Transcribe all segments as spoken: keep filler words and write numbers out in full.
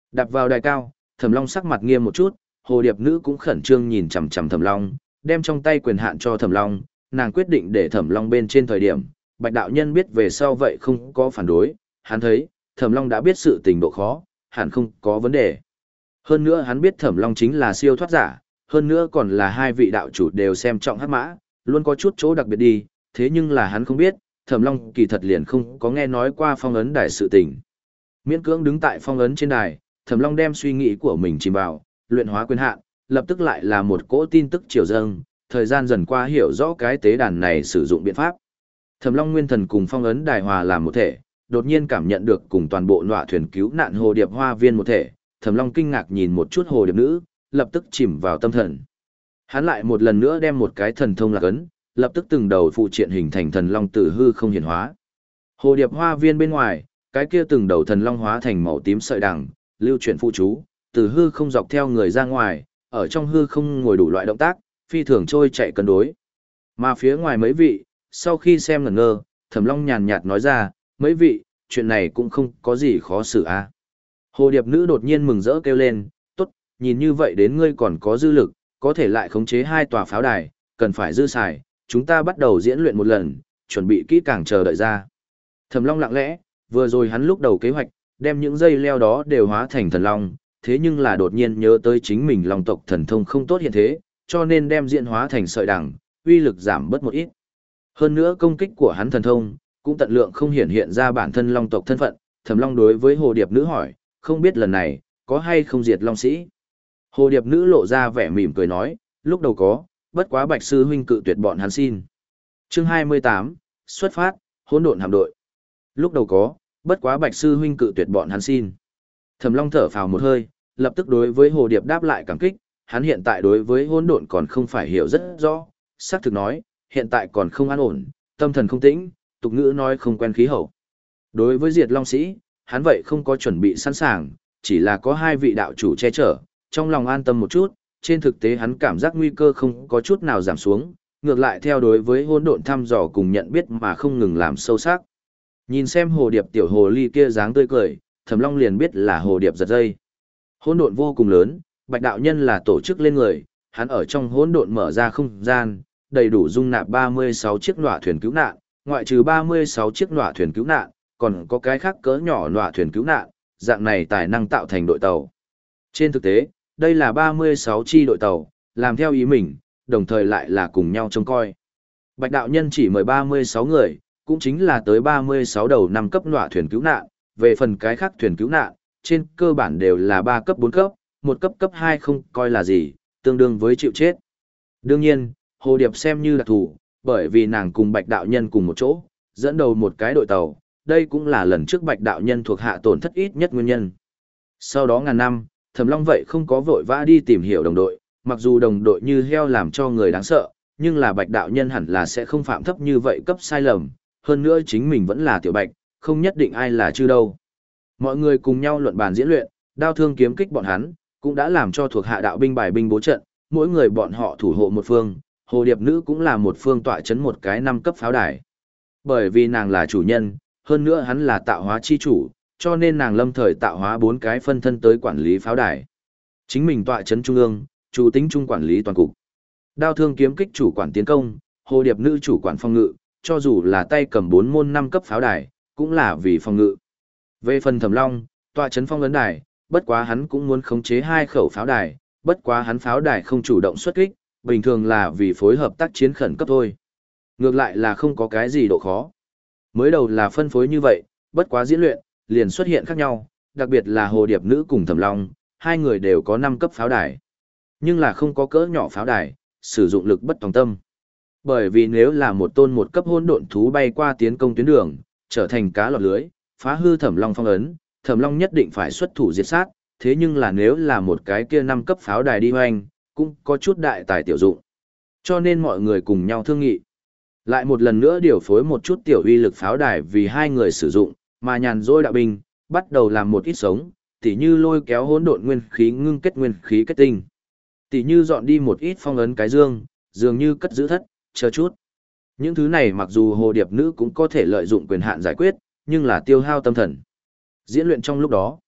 Đạp vào đài cao, Thẩm Long sắc mặt nghiêm một chút, hồ điệp nữ cũng khẩn trương nhìn chằm chằm Thẩm Long, đem trong tay quyền hạn cho Thẩm Long, nàng quyết định để Thẩm Long bên trên thời điểm, Bạch đạo nhân biết về sau vậy không có phản đối, hắn thấy, Thẩm Long đã biết sự tình độ khó, hẳn không có vấn đề. Hơn nữa hắn biết Thẩm Long chính là siêu thoát giả, hơn nữa còn là hai vị đạo chủ đều xem trọng hắc mã, luôn có chút chỗ đặc biệt đi, thế nhưng là hắn không biết, Thẩm Long kỳ thật liền không có nghe nói qua phong ấn đài sự tình. Miễn cưỡng đứng tại phong ấn trên đài, Thẩm Long đem suy nghĩ của mình chìm vào, luyện hóa quyền hạn, lập tức lại là một cỗ tin tức triều dâng, thời gian dần qua hiểu rõ cái tế đàn này sử dụng biện pháp. Thẩm Long nguyên thần cùng phong ấn đài hòa làm một thể, đột nhiên cảm nhận được cùng toàn bộ nọa thuyền cứu nạn hồ điệp hoa viên một thể, Thẩm Long kinh ngạc nhìn một chút hồ điệp nữ, lập tức chìm vào tâm thần. Hắn lại một lần nữa đem một cái thần thông lạc ấn, lập tức từng đầu phụ triện hình thành thần long từ hư không hiển hóa. Hồ điệp hoa viên bên ngoài, cái kia từng đầu thần long hóa thành màu tím sợi đằng, lưu chuyển phụ chú, từ hư không dọc theo người ra ngoài, ở trong hư không ngồi đủ loại động tác, phi thường trôi chạy cân đối. Mà phía ngoài mấy vị, sau khi xem ngẩn ngơ, Thẩm Long nhàn nhạt nói ra, mấy vị, chuyện này cũng không có gì khó xử a. À. Hồ điệp nữ đột nhiên mừng rỡ kêu lên, tốt, nhìn như vậy đến ngươi còn có dư lực, có thể lại khống chế hai tòa pháo đài, cần phải dư xài, chúng ta bắt đầu diễn luyện một lần, chuẩn bị kỹ càng chờ đợi ra. Thẩm Long lặng lẽ, vừa rồi hắn lúc đầu kế hoạch, đem những dây leo đó đều hóa thành thần long, thế nhưng là đột nhiên nhớ tới chính mình long tộc thần thông không tốt hiện thế, cho nên đem diễn hóa thành sợi đằng, uy lực giảm bớt một ít. Hơn nữa công kích của hắn thần thông, cũng tận lượng không hiển hiện ra bản thân long tộc thân phận, Thẩm Long đối với hồ điệp nữ hỏi, không biết lần này, có hay không diệt long sĩ? Hồ điệp nữ lộ ra vẻ mỉm cười nói, lúc đầu có, bất quá Bạch sư huynh cự tuyệt bọn hắn xin. Chương hai mươi tám, xuất phát, hỗn độn hạm đội. Lúc đầu có, bất quá Bạch sư huynh cự tuyệt bọn hắn xin. Thẩm Long thở phào một hơi, lập tức đối với hồ điệp đáp lại cảm kích, hắn hiện tại đối với hỗn độn còn không phải hiểu rất rõ, xác thực nói, hiện tại còn không an ổn, tâm thần không tĩnh, tục ngữ nói không quen khí hậu. Đối với diệt long sĩ, hắn vậy không có chuẩn bị sẵn sàng, chỉ là có hai vị đạo chủ che chở, trong lòng an tâm một chút, trên thực tế hắn cảm giác nguy cơ không có chút nào giảm xuống, ngược lại theo đối với hỗn độn thăm dò cùng nhận biết mà không ngừng làm sâu sắc. Nhìn xem hồ điệp tiểu hồ ly kia dáng tươi cười, Thẩm Long liền biết là hồ điệp giật dây. Hỗn độn vô cùng lớn, Bạch đạo nhân là tổ chức lên người, hắn ở trong hỗn độn mở ra không gian, đầy đủ dung nạp ba mươi sáu chiếc nọa thuyền cứu nạn, ngoại trừ ba mươi sáu chiếc nọa thuyền cứu nạn, còn có cái khác cỡ nhỏ nọa thuyền cứu nạn, dạng này tài năng tạo thành đội tàu. Trên thực tế, đây là ba mươi sáu chi đội tàu, làm theo ý mình, đồng thời lại là cùng nhau trông coi. Bạch đạo nhân chỉ mời ba mươi sáu người, cũng chính là tới ba mươi sáu đầu năm cấp nọa thuyền cứu nạn, về phần cái khác thuyền cứu nạn, trên cơ bản đều là ba cấp bốn cấp, một cấp cấp hai không coi là gì, tương đương với chịu chết. Đương nhiên, Hồ Điệp xem như đặc thù, bởi vì nàng cùng Bạch đạo nhân cùng một chỗ, dẫn đầu một cái đội tàu, đây cũng là lần trước Bạch đạo nhân thuộc hạ tổn thất ít nhất nguyên nhân. Sau đó ngàn năm, Thẩm Long vậy không có vội vã đi tìm hiểu đồng đội, mặc dù đồng đội như heo làm cho người đáng sợ, nhưng là Bạch đạo nhân hẳn là sẽ không phạm thấp như vậy cấp sai lầm, hơn nữa chính mình vẫn là tiểu Bạch, không nhất định ai là chư đâu. Mọi người cùng nhau luận bàn diễn luyện, đao thương kiếm kích bọn hắn, cũng đã làm cho thuộc hạ đạo binh bài binh bố trận, mỗi người bọn họ thủ hộ một phương, hồ điệp nữ cũng là một phương tọa chấn một cái năm cấp pháo đài. Bởi vì nàng là chủ nhân, hơn nữa hắn là tạo hóa chi chủ, cho nên nàng lâm thời tạo hóa bốn cái phân thân tới quản lý pháo đài. Chính mình tọa chấn trung ương, chủ tính trung quản lý toàn cục. Đao thương kiếm kích chủ quản tiến công, hồ điệp nữ chủ quản phòng ngự, cho dù là tay cầm bốn môn năm cấp pháo đài, cũng là vì phòng ngự. Về phần Thẩm Long, tọa chấn phong ấn đài, bất quá hắn cũng muốn khống chế hai khẩu pháo đài, bất quá hắn pháo đài không chủ động xuất kích, bình thường là vì phối hợp tác chiến khẩn cấp thôi. Ngược lại là không có cái gì độ khó. Mới đầu là phân phối như vậy, bất quá diễn luyện, liền xuất hiện khác nhau, đặc biệt là hồ điệp nữ cùng Thẩm Long, hai người đều có năm cấp pháo đài. Nhưng là không có cỡ nhỏ pháo đài, sử dụng lực bất tòng tâm. Bởi vì nếu là một tôn một cấp hỗn độn thú bay qua tiến công tuyến đường, trở thành cá lọt lưới, phá hư Thẩm Long phong ấn, Thẩm Long nhất định phải xuất thủ diệt sát, thế nhưng là nếu là một cái kia năm cấp pháo đài đi hoành, cũng có chút đại tài tiểu dụng. Cho nên mọi người cùng nhau thương nghị. Lại một lần nữa điều phối một chút tiểu uy lực pháo đài vì hai người sử dụng, mà nhàn rỗi đạo binh, bắt đầu làm một ít sống, tỉ như lôi kéo hỗn độn nguyên khí ngưng kết nguyên khí kết tinh. Tỉ như dọn đi một ít phong ấn cái dương, dường như cất giữ thất, chờ chút. Những thứ này mặc dù hồ điệp nữ cũng có thể lợi dụng quyền hạn giải quyết, nhưng là tiêu hao tâm thần. Diễn luyện trong lúc đó,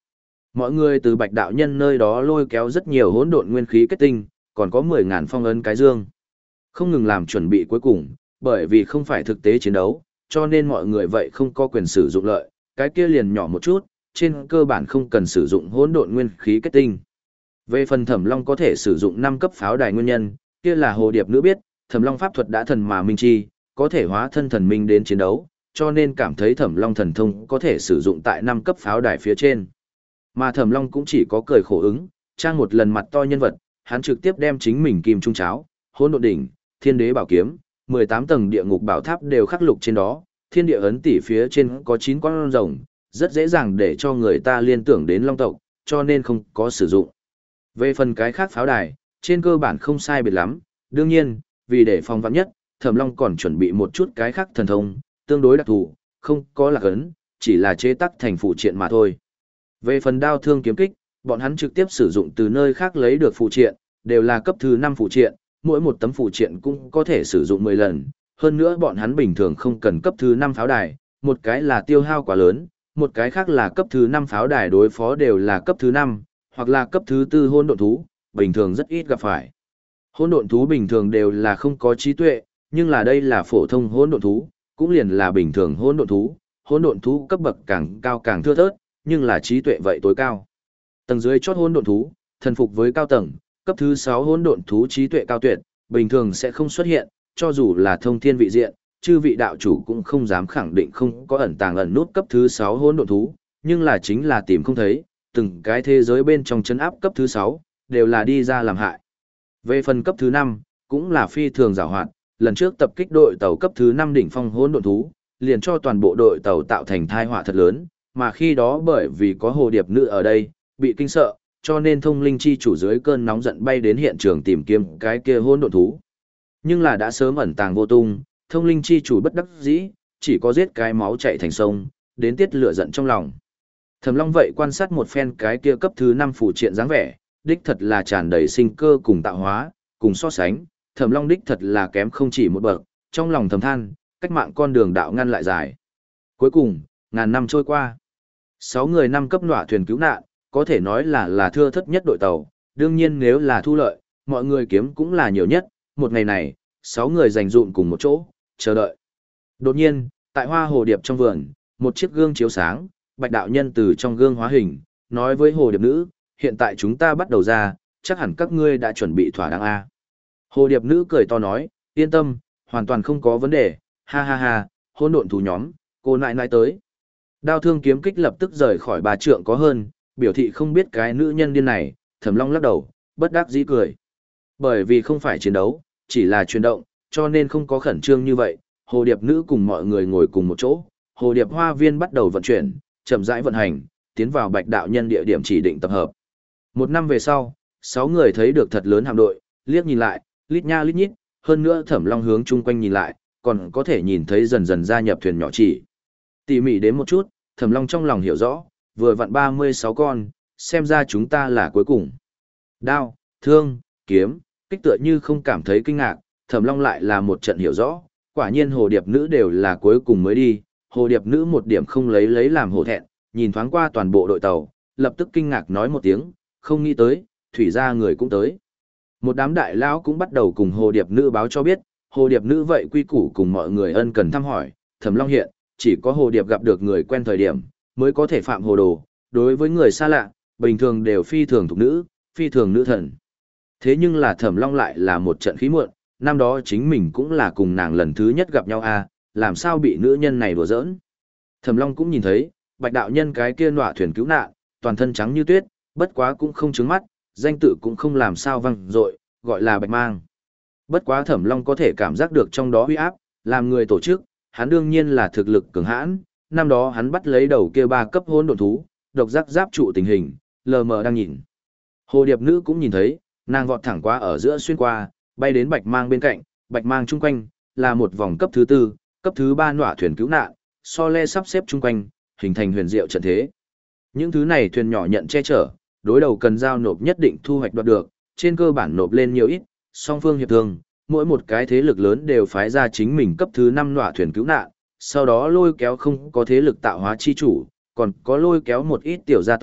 Mọi người từ Bạch đạo nhân nơi đó lôi kéo rất nhiều hỗn độn nguyên khí kết tinh, còn có mười ngàn phong ấn cái dương. Không ngừng làm chuẩn bị cuối cùng, bởi vì không phải thực tế chiến đấu, cho nên mọi người vậy không có quyền sử dụng lợi, cái kia liền nhỏ một chút, trên cơ bản không cần sử dụng hỗn độn nguyên khí kết tinh. Về phần Thẩm Long có thể sử dụng năm cấp pháo đài nguyên nhân, kia là Hồ Điệp nữ biết, Thẩm Long pháp thuật đã thần mà minh chi, có thể hóa thân thần minh đến chiến đấu, cho nên cảm thấy Thẩm Long thần thông có thể sử dụng tại năm cấp pháo đài phía trên. Mà Thẩm Long cũng chỉ có cười khổ ứng, trang một lần mặt to nhân vật, hắn trực tiếp đem chính mình kim trung cháo, hỗn độn đỉnh, thiên đế bảo kiếm, mười tám tầng địa ngục bảo tháp đều khắc lục trên đó, thiên địa ấn tỷ phía trên có chín con rồng, rất dễ dàng để cho người ta liên tưởng đến Long tộc, cho nên không có sử dụng. Về phần cái khác pháo đài, trên cơ bản không sai biệt lắm, đương nhiên, vì để phòng vạn nhất, Thẩm Long còn chuẩn bị một chút cái khác thần thông, tương đối đặc thù, không có lạc ấn, chỉ là chế tác thành phụ triện mà thôi. Về phần đao thương kiếm kích, bọn hắn trực tiếp sử dụng từ nơi khác lấy được phụ triện, đều là cấp thứ năm phụ triện, mỗi một tấm phụ triện cũng có thể sử dụng mười lần, hơn nữa bọn hắn bình thường không cần cấp thứ năm pháo đài, một cái là tiêu hao quá lớn, một cái khác là cấp thứ năm pháo đài đối phó đều là cấp thứ năm, hoặc là cấp thứ tư hỗn độn thú, bình thường rất ít gặp phải. Hỗn độn thú bình thường đều là không có trí tuệ, nhưng là đây là phổ thông hỗn độn thú, cũng liền là bình thường hỗn độn thú, hỗn độn thú cấp bậc càng cao càng thưa thớt, nhưng là trí tuệ vậy tối cao. Tầng dưới chót hỗn độn thú, thần phục với cao tầng, cấp thứ sáu hỗn độn thú trí tuệ cao tuyệt, bình thường sẽ không xuất hiện, cho dù là thông thiên vị diện, chư vị đạo chủ cũng không dám khẳng định không có ẩn tàng ẩn nút cấp thứ sáu hỗn độn thú, nhưng là chính là tìm không thấy, từng cái thế giới bên trong chấn áp cấp thứ sáu, đều là đi ra làm hại. Về phần cấp thứ năm, cũng là phi thường giàu hoạt, lần trước tập kích đội tàu cấp thứ năm đỉnh phong hỗn độn thú, liền cho toàn bộ đội tàu tạo thành tai họa thật lớn, mà khi đó bởi vì có hồ điệp nữ ở đây, bị kinh sợ, cho nên thông linh chi chủ dưới cơn nóng giận bay đến hiện trường tìm kiếm cái kia hỗn độn thú. Nhưng là đã sớm ẩn tàng vô tung, thông linh chi chủ bất đắc dĩ, chỉ có giết cái máu chảy thành sông, đến tiết lửa giận trong lòng. Thẩm Long vậy quan sát một phen cái kia cấp thứ năm phụ triện dáng vẻ, đích thật là tràn đầy sinh cơ cùng tạo hóa, cùng so sánh, Thẩm Long đích thật là kém không chỉ một bậc, trong lòng thầm than, cách mạng con đường đạo ngăn lại dài. Cuối cùng, ngàn năm trôi qua, sáu người năm cấp nọa thuyền cứu nạn, có thể nói là là thưa thất nhất đội tàu, đương nhiên nếu là thu lợi, mọi người kiếm cũng là nhiều nhất, một ngày này, sáu người dành dụm cùng một chỗ, chờ đợi. Đột nhiên, tại hoa hồ điệp trong vườn, một chiếc gương chiếu sáng, Bạch đạo nhân từ trong gương hóa hình, nói với hồ điệp nữ, hiện tại chúng ta bắt đầu ra, chắc hẳn các ngươi đã chuẩn bị thỏa đáng a. Hồ điệp nữ cười to nói, yên tâm, hoàn toàn không có vấn đề, ha ha ha, hỗn độn thú nhóm, cô nại nại tới. Đao thương kiếm kích lập tức rời khỏi bà trượng có hơn, biểu thị không biết cái nữ nhân điên này, Thẩm Long lắc đầu, bất đắc dĩ cười. Bởi vì không phải chiến đấu, chỉ là chuyển động, cho nên không có khẩn trương như vậy, hồ điệp nữ cùng mọi người ngồi cùng một chỗ, hồ điệp hoa viên bắt đầu vận chuyển, chậm rãi vận hành, tiến vào Bạch đạo nhân địa điểm chỉ định tập hợp. Một năm về sau, sáu người thấy được thật lớn hạm đội, liếc nhìn lại, lít nha lít nhít, hơn nữa Thẩm Long hướng chung quanh nhìn lại, còn có thể nhìn thấy dần dần gia nhập thuyền nhỏ chỉ. Tỉ mỉ đến một chút, Thẩm Long trong lòng hiểu rõ, vừa vặn ba mươi sáu con, xem ra chúng ta là cuối cùng. Đao, thương, kiếm, kích tựa như không cảm thấy kinh ngạc, Thẩm Long lại là một trận hiểu rõ, quả nhiên hồ điệp nữ đều là cuối cùng mới đi, hồ điệp nữ một điểm không lấy lấy làm hổ thẹn, nhìn thoáng qua toàn bộ đội tàu, lập tức kinh ngạc nói một tiếng, không nghĩ tới, thủy gia người cũng tới. Một đám đại lão cũng bắt đầu cùng hồ điệp nữ báo cho biết, hồ điệp nữ vậy quy củ cùng mọi người ân cần thăm hỏi, Thẩm Long hiện, chỉ có hồ điệp gặp được người quen thời điểm, mới có thể phạm hồ đồ, đối với người xa lạ, bình thường đều phi thường thuộc nữ, phi thường nữ thần. Thế nhưng là Thẩm Long lại là một trận khí muộn, năm đó chính mình cũng là cùng nàng lần thứ nhất gặp nhau à, làm sao bị nữ nhân này đùa giỡn. Thẩm Long cũng nhìn thấy, Bạch đạo nhân cái kia nọa thuyền cứu nạn, toàn thân trắng như tuyết, bất quá cũng không trứng mắt, danh tự cũng không làm sao văng dội, gọi là Bạch Mang. Bất quá Thẩm Long có thể cảm giác được trong đó uy áp, làm người tổ chức, hắn đương nhiên là thực lực cường hãn, năm đó hắn bắt lấy đầu kia ba cấp hỗn độn thú, độc giác giáp trụ tình hình, lờ mờ đang nhìn. Hồ điệp nữ cũng nhìn thấy, nàng vọt thẳng qua ở giữa xuyên qua, bay đến Bạch Mang bên cạnh, Bạch Mang chung quanh là một vòng cấp thứ tư, cấp thứ ba nọa thuyền cứu nạn, so le sắp xếp chung quanh, hình thành huyền diệu trận thế. Những thứ này thuyền nhỏ nhận che chở, đối đầu cần giao nộp nhất định thu hoạch đoạt được, trên cơ bản nộp lên nhiều ít, song phương hiệp thương, mỗi một cái thế lực lớn đều phái ra chính mình cấp thứ năm nọa thuyền cứu nạn, sau đó lôi kéo không có thế lực tạo hóa chi chủ, còn có lôi kéo một ít tiểu gia tộc,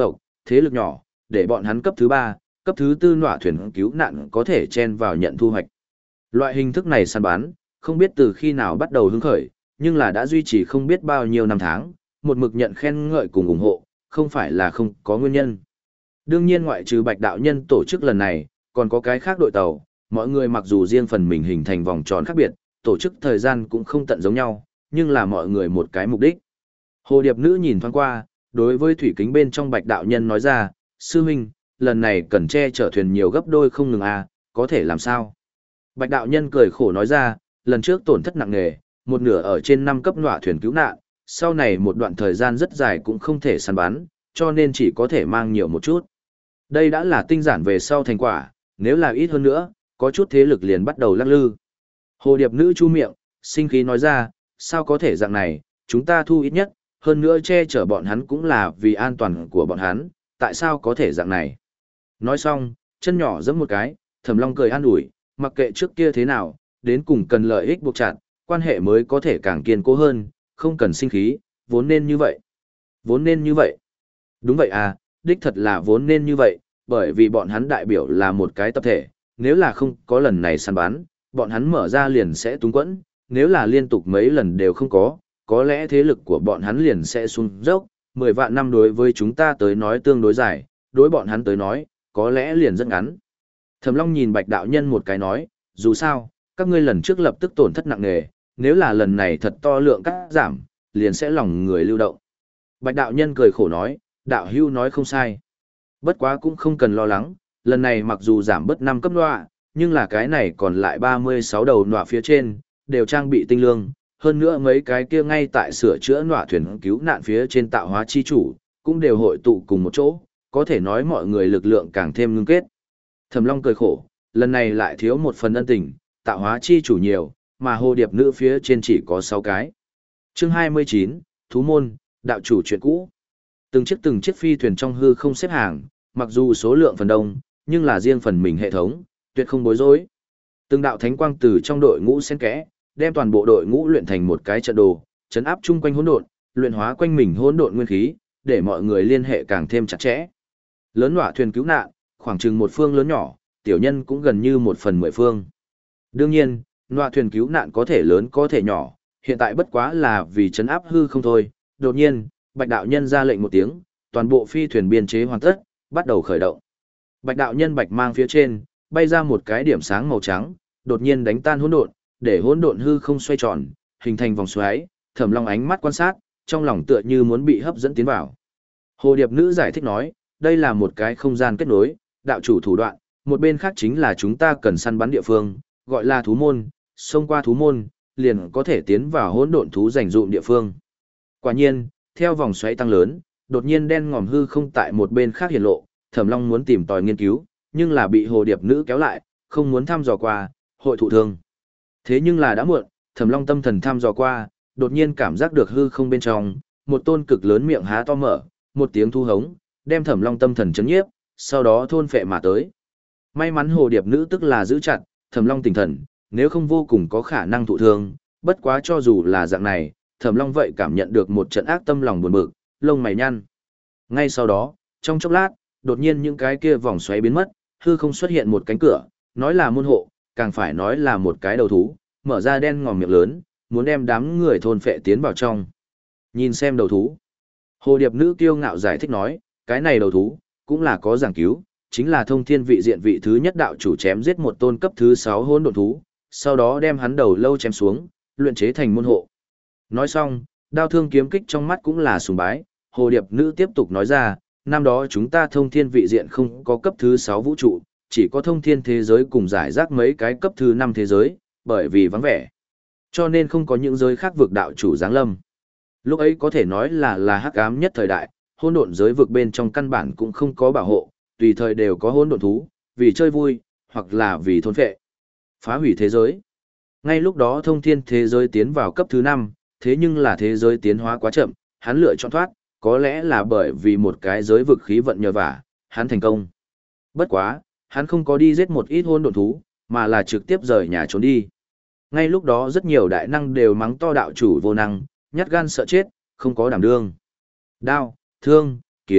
thế lực nhỏ, để bọn hắn cấp thứ ba, cấp thứ tư nọa thuyền cứu nạn có thể chen vào nhận thu hoạch. Loại hình thức này săn bán, không biết từ khi nào bắt đầu hứng khởi, nhưng là đã duy trì không biết bao nhiêu năm tháng, một mực nhận khen ngợi cùng ủng hộ, không phải là không có nguyên nhân. Đương nhiên ngoại trừ Bạch đạo nhân tổ chức lần này, còn có cái khác đội tàu, mọi người mặc dù riêng phần mình hình thành vòng tròn khác biệt, tổ chức thời gian cũng không tận giống nhau, nhưng là mọi người một cái mục đích. Hồ Điệp Nữ nhìn thoáng qua, đối với thủy kính bên trong Bạch đạo nhân nói ra, sư huynh, lần này cần che chở thuyền nhiều gấp đôi không ngừng à, có thể làm sao? Bạch đạo nhân cười khổ nói ra, lần trước tổn thất nặng nề, một nửa ở trên năm cấp nọa thuyền cứu nạn, sau này một đoạn thời gian rất dài cũng không thể săn bắn, cho nên chỉ có thể mang nhiều một chút. Đây đã là tinh giản về sau thành quả, nếu là ít hơn nữa, có chút thế lực liền bắt đầu lắc lư. Hồ Điệp Nữ chu miệng, sinh khí nói ra, sao có thể dạng này, chúng ta thu ít nhất, hơn nữa che chở bọn hắn cũng là vì an toàn của bọn hắn, tại sao có thể dạng này. Nói xong, chân nhỏ giẫm một cái, Thẩm Long cười an ủi, mặc kệ trước kia thế nào, đến cùng cần lợi ích buộc chặt, quan hệ mới có thể càng kiên cố hơn, không cần sinh khí, vốn nên như vậy. Vốn nên như vậy. Đúng vậy à, đích thật là vốn nên như vậy, bởi vì bọn hắn đại biểu là một cái tập thể, nếu là không có lần này săn bắn, bọn hắn mở ra liền sẽ túng quẫn, nếu là liên tục mấy lần đều không có, có lẽ thế lực của bọn hắn liền sẽ xuống dốc, mười vạn năm đối với chúng ta tới nói tương đối dài, đối bọn hắn tới nói, có lẽ liền rất ngắn. Thẩm Long nhìn Bạch đạo nhân một cái nói, dù sao, các ngươi lần trước lập tức tổn thất nặng nề, nếu là lần này thật to lượng cắt giảm, liền sẽ lòng người lưu động. Bạch đạo nhân cười khổ nói, đạo hưu nói không sai. Bất quá cũng không cần lo lắng, lần này mặc dù giảm bớt năm cấp nọa, nhưng là cái này còn lại ba mươi sáu đầu nọa phía trên, đều trang bị tinh lương, hơn nữa mấy cái kia ngay tại sửa chữa nọa thuyền cứu nạn phía trên tạo hóa chi chủ, cũng đều hội tụ cùng một chỗ, có thể nói mọi người lực lượng càng thêm ngưng kết. Thẩm Long cười khổ, lần này lại thiếu một phần ân tình, tạo hóa chi chủ nhiều, mà Hồ Điệp Nữ phía trên chỉ có sáu cái. Chương hai mươi chín, Thú môn, đạo chủ chuyện cũ. Từng chiếc từng chiếc phi thuyền trong hư không xếp hàng, mặc dù số lượng phần đông, nhưng là riêng phần mình hệ thống, tuyệt không bối rối. Từng đạo thánh quang từ trong đội ngũ xen kẽ, đem toàn bộ đội ngũ luyện thành một cái trận đồ, chấn áp chung quanh hỗn độn, luyện hóa quanh mình hỗn độn nguyên khí, để mọi người liên hệ càng thêm chặt chẽ. Lớn nọa thuyền cứu nạn, khoảng chừng một phương lớn nhỏ, tiểu nhân cũng gần như một phần mười phương. Đương nhiên, nọa thuyền cứu nạn có thể lớn có thể nhỏ, hiện tại bất quá là vì chấn áp hư không thôi. Đột nhiên, Bạch đạo nhân ra lệnh một tiếng, toàn bộ phi thuyền biên chế hoàn tất, bắt đầu khởi động. Bạch đạo nhân bạch mang phía trên, bay ra một cái điểm sáng màu trắng, đột nhiên đánh tan hỗn độn, để hỗn độn hư không xoay tròn, hình thành vòng xoáy. Thẩm Long ánh mắt quan sát, trong lòng tựa như muốn bị hấp dẫn tiến vào. Hồ Điệp Nữ giải thích nói, đây là một cái không gian kết nối, đạo chủ thủ đoạn, một bên khác chính là chúng ta cần săn bắn địa phương, gọi là thú môn, xông qua thú môn, liền có thể tiến vào hỗn độn thú dành dụm địa phương. Quả nhiên, theo vòng xoáy tăng lớn, đột nhiên đen ngòm hư không tại một bên khác hiển lộ, Thẩm Long muốn tìm tòi nghiên cứu, nhưng là bị Hồ Điệp Nữ kéo lại, không muốn thăm dò qua, hội thụ thương. Thế nhưng là đã muộn, Thẩm Long tâm thần thăm dò qua, đột nhiên cảm giác được hư không bên trong, một tôn cực lớn miệng há to mở, một tiếng thu hống, đem Thẩm Long tâm thần chấn nhiếp, sau đó thôn phệ mà tới. May mắn Hồ Điệp Nữ tức là giữ chặt, Thẩm Long tỉnh thần, nếu không vô cùng có khả năng thụ thương, bất quá cho dù là dạng này, Thẩm Long vậy cảm nhận được một trận ác tâm lòng buồn bực, lông mày nhăn. Ngay sau đó, trong chốc lát, đột nhiên những cái kia vòng xoáy biến mất, hư không xuất hiện một cánh cửa, nói là môn hộ, càng phải nói là một cái đầu thú, mở ra đen ngòm miệng lớn, muốn đem đám người thôn phệ tiến vào trong. Nhìn xem đầu thú. Hồ Điệp Nữ kiêu ngạo giải thích nói, cái này đầu thú, cũng là có giảng cứu, chính là thông thiên vị diện vị thứ nhất đạo chủ chém giết một tôn cấp thứ sáu hỗn độn thú, sau đó đem hắn đầu lâu chém xuống, luyện chế thành môn hộ. Nói xong, đao thương kiếm kích trong mắt cũng là sùng bái, Hồ Điệp Nữ tiếp tục nói ra, năm đó chúng ta thông thiên vị diện không có cấp thứ sáu vũ trụ, chỉ có thông thiên thế giới cùng giải rác mấy cái cấp thứ năm thế giới, bởi vì vắng vẻ. Cho nên không có những giới khác vực đạo chủ giáng lâm. Lúc ấy có thể nói là là hắc ám nhất thời đại, hỗn độn giới vực bên trong căn bản cũng không có bảo hộ, tùy thời đều có hỗn độn thú, vì chơi vui, hoặc là vì thôn phệ, phá hủy thế giới. Ngay lúc đó thông thiên thế giới tiến vào cấp thứ năm, thế nhưng là thế giới tiến hóa quá chậm, hắn lựa chọn thoát, có lẽ là bởi vì một cái giới vực khí vận nhờ vả, hắn thành công. Bất quá, hắn không có đi giết một ít hỗn độn thú, mà là trực tiếp rời nhà trốn đi. Ngay lúc đó rất nhiều đại năng đều mắng to đạo chủ vô năng, nhát gan sợ chết, không có đảm đương. Đao, thương, kiếm,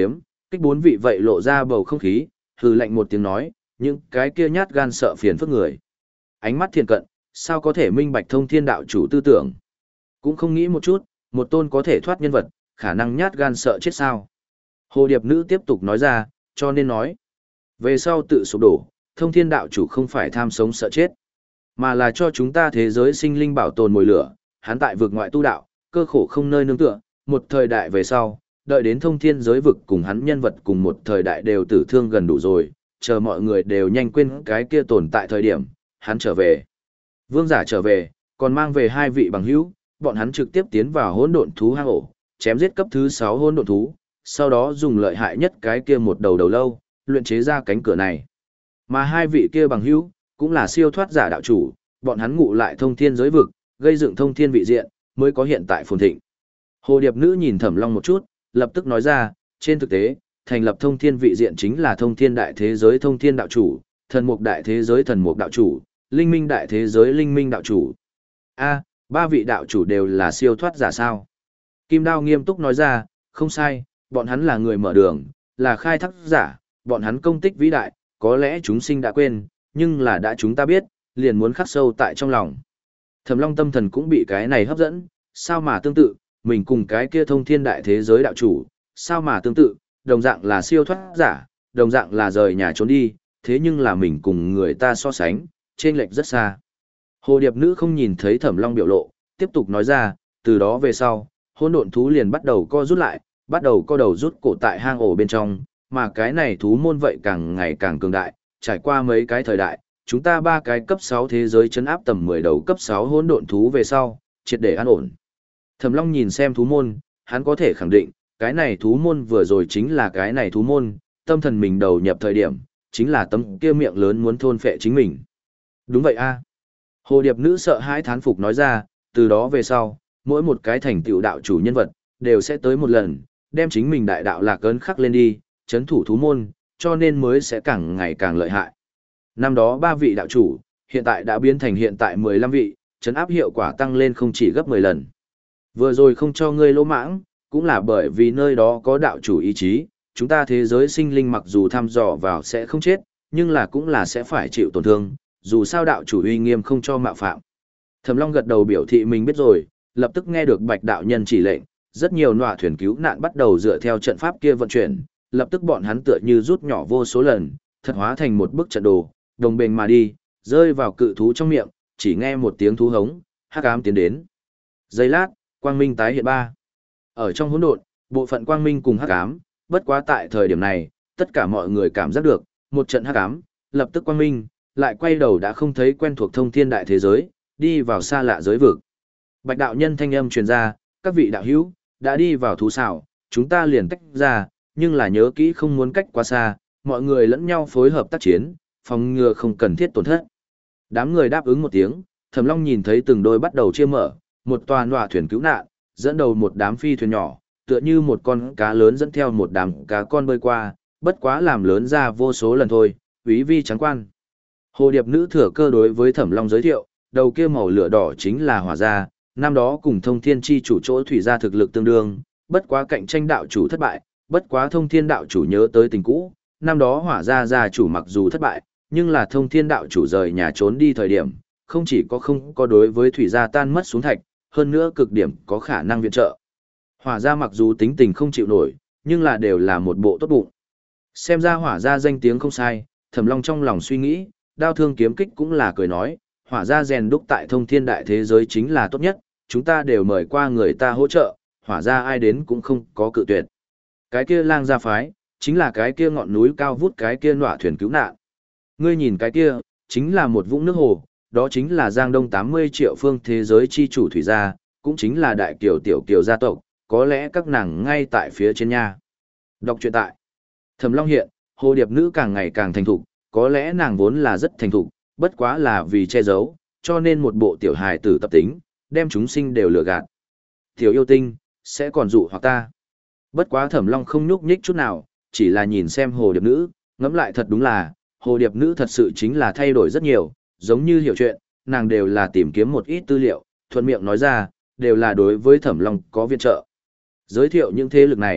Kích bốn vị vậy lộ ra bầu không khí, hừ lạnh một tiếng nói, những cái kia nhát gan sợ phiền phức người. Ánh mắt thiện cận, sao có thể minh bạch thông thiên đạo chủ tư tưởng. Cũng không nghĩ một chút, một tôn có thể thoát nhân vật, khả năng nhát gan sợ chết sao. Hồ Điệp Nữ tiếp tục nói ra, cho nên nói. Về sau tự sụp đổ, thông thiên đạo chủ không phải tham sống sợ chết, mà là cho chúng ta thế giới sinh linh bảo tồn mồi lửa, hắn tại vực ngoại tu đạo, cơ khổ không nơi nương tựa, một thời đại về sau, đợi đến thông thiên giới vực cùng hắn nhân vật cùng một thời đại đều tử thương gần đủ rồi, chờ mọi người đều nhanh quên cái kia tồn tại thời điểm, hắn trở về. Vương giả trở về, còn mang về hai vị bằng hữu, bọn hắn trực tiếp tiến vào hỗn độn thú hang ổ, chém giết cấp thứ sáu hỗn độn thú, sau đó dùng lợi hại nhất cái kia một đầu đầu lâu, luyện chế ra cánh cửa này. Mà hai vị kia bằng hữu, cũng là siêu thoát giả đạo chủ, bọn hắn ngụ lại thông thiên giới vực, gây dựng thông thiên vị diện, mới có hiện tại phồn thịnh. Hồ Điệp Nữ nhìn Thẩm Long một chút, lập tức nói ra, trên thực tế, thành lập thông thiên vị diện chính là thông thiên đại thế giới thông thiên đạo chủ, thần mục đại thế giới thần mục đạo chủ, linh minh đại thế giới linh minh đạo chủ. A, ba vị đạo chủ đều là siêu thoát giả sao? Kim Đao nghiêm túc nói ra, không sai, bọn hắn là người mở đường, là khai thác giả, bọn hắn công tích vĩ đại, có lẽ chúng sinh đã quên, nhưng là đã chúng ta biết, liền muốn khắc sâu tại trong lòng. Thẩm Long tâm thần cũng bị cái này hấp dẫn, sao mà tương tự, mình cùng cái kia thông thiên đại thế giới đạo chủ, sao mà tương tự, đồng dạng là siêu thoát giả, đồng dạng là rời nhà trốn đi, thế nhưng là mình cùng người ta so sánh, chênh lệch rất xa. Hồ Điệp Nữ không nhìn thấy Thẩm Long biểu lộ, tiếp tục nói ra, từ đó về sau, hỗn độn thú liền bắt đầu co rút lại, bắt đầu co đầu rút cổ tại hang ổ bên trong, mà cái này thú môn vậy càng ngày càng cường đại, trải qua mấy cái thời đại, chúng ta ba cái cấp sáu thế giới chấn áp tầm mười đầu cấp sáu hỗn độn thú về sau, triệt để an ổn. Thẩm Long nhìn xem thú môn, hắn có thể khẳng định, cái này thú môn vừa rồi chính là cái này thú môn, tâm thần mình đầu nhập thời điểm, chính là tấm kia miệng lớn muốn thôn phệ chính mình. Đúng vậy a. Hồ Điệp Nữ sợ hãi thán phục nói ra, từ đó về sau, mỗi một cái thành tựu đạo chủ nhân vật, đều sẽ tới một lần, đem chính mình đại đạo lạc ấn khắc lên đi, chấn thủ thú môn, cho nên mới sẽ càng ngày càng lợi hại. Năm đó ba vị đạo chủ, hiện tại đã biến thành hiện tại mười lăm vị, chấn áp hiệu quả tăng lên không chỉ gấp mười lần. Vừa rồi không cho ngươi lỗ mãng, cũng là bởi vì nơi đó có đạo chủ ý chí, chúng ta thế giới sinh linh mặc dù thăm dò vào sẽ không chết, nhưng là cũng là sẽ phải chịu tổn thương, dù sao đạo chủ uy nghiêm không cho mạo phạm. Thẩm Long gật đầu biểu thị mình biết rồi, lập tức nghe được Bạch đạo nhân chỉ lệnh, rất nhiều nọa thuyền cứu nạn bắt đầu dựa theo trận pháp kia vận chuyển, lập tức bọn hắn tựa như rút nhỏ vô số lần, thật hóa thành một bức trận đồ, đồng bền mà đi, rơi vào cự thú trong miệng, chỉ nghe một tiếng thú hống, hắc ám tiến đến. Giây lát, quang minh tái hiện ba. Ở trong hỗn độn, bộ phận quang minh cùng hắc ám, bất quá tại thời điểm này, tất cả mọi người cảm giác được, một trận hắc ám, lập tức quang minh, lại quay đầu đã không thấy quen thuộc thông thiên đại thế giới, đi vào xa lạ giới vực. Bạch đạo nhân thanh âm truyền ra, các vị đạo hữu, đã đi vào thú xảo, chúng ta liền tách ra, nhưng là nhớ kỹ không muốn cách quá xa, mọi người lẫn nhau phối hợp tác chiến, phòng ngừa không cần thiết tổn thất. Đám người đáp ứng một tiếng, Thẩm Long nhìn thấy từng đôi bắt đầu chia mở, một tòa nọa thuyền cứu nạn, dẫn đầu một đám phi thuyền nhỏ, tựa như một con cá lớn dẫn theo một đám cá con bơi qua, bất quá làm lớn ra vô số lần thôi, úy vi trắng quan. Hồ Điệp Nữ thừa cơ đối với Thẩm Long giới thiệu, đầu kia màu lửa đỏ chính là Hỏa gia, năm đó cùng Thông Thiên chi chủ chỗ thủy gia thực lực tương đương, bất quá cạnh tranh đạo chủ thất bại, bất quá Thông Thiên đạo chủ nhớ tới tình cũ, năm đó Hỏa gia gia chủ mặc dù thất bại, nhưng là Thông Thiên đạo chủ rời nhà trốn đi thời điểm, không chỉ có không có đối với thủy gia tan mất xuống thạch, hơn nữa cực điểm có khả năng viện trợ. Hỏa gia mặc dù tính tình không chịu nổi, nhưng là đều là một bộ tốt bụng. Xem ra Hỏa gia danh tiếng không sai, Thẩm Long trong lòng suy nghĩ, đao thương kiếm kích cũng là cười nói, Hỏa gia rèn đúc tại Thông Thiên đại thế giới chính là tốt nhất, chúng ta đều mời qua người ta hỗ trợ, Hỏa gia ai đến cũng không có cự tuyệt. Cái kia Lang gia phái, chính là cái kia ngọn núi cao vút cái kia nọa thuyền cứu nạn. Ngươi nhìn cái kia, chính là một vũng nước hồ, đó chính là Giang Đông tám mươi triệu phương thế giới chi chủ thủy gia, cũng chính là đại kiều tiểu kiều gia tộc, có lẽ các nàng ngay tại phía trên nha. Đọc truyện tại Thẩm Long hiện, Hồ Điệp Nữ càng ngày càng thành thục, có lẽ nàng vốn là rất thành thục, bất quá là vì che giấu, cho nên một bộ tiểu hài tử tập tính, đem chúng sinh đều lừa gạt. Tiểu yêu tinh, sẽ còn dụ hoặc ta. Bất quá Thẩm Long không nhúc nhích chút nào, chỉ là nhìn xem Hồ Điệp Nữ, ngẫm lại thật đúng là, Hồ Điệp Nữ thật sự chính là thay đổi rất nhiều, giống như hiểu chuyện, nàng đều là tìm kiếm một ít tư liệu, thuận miệng nói ra, đều là đối với Thẩm Long có viện trợ. Giới thiệu những thế lực này,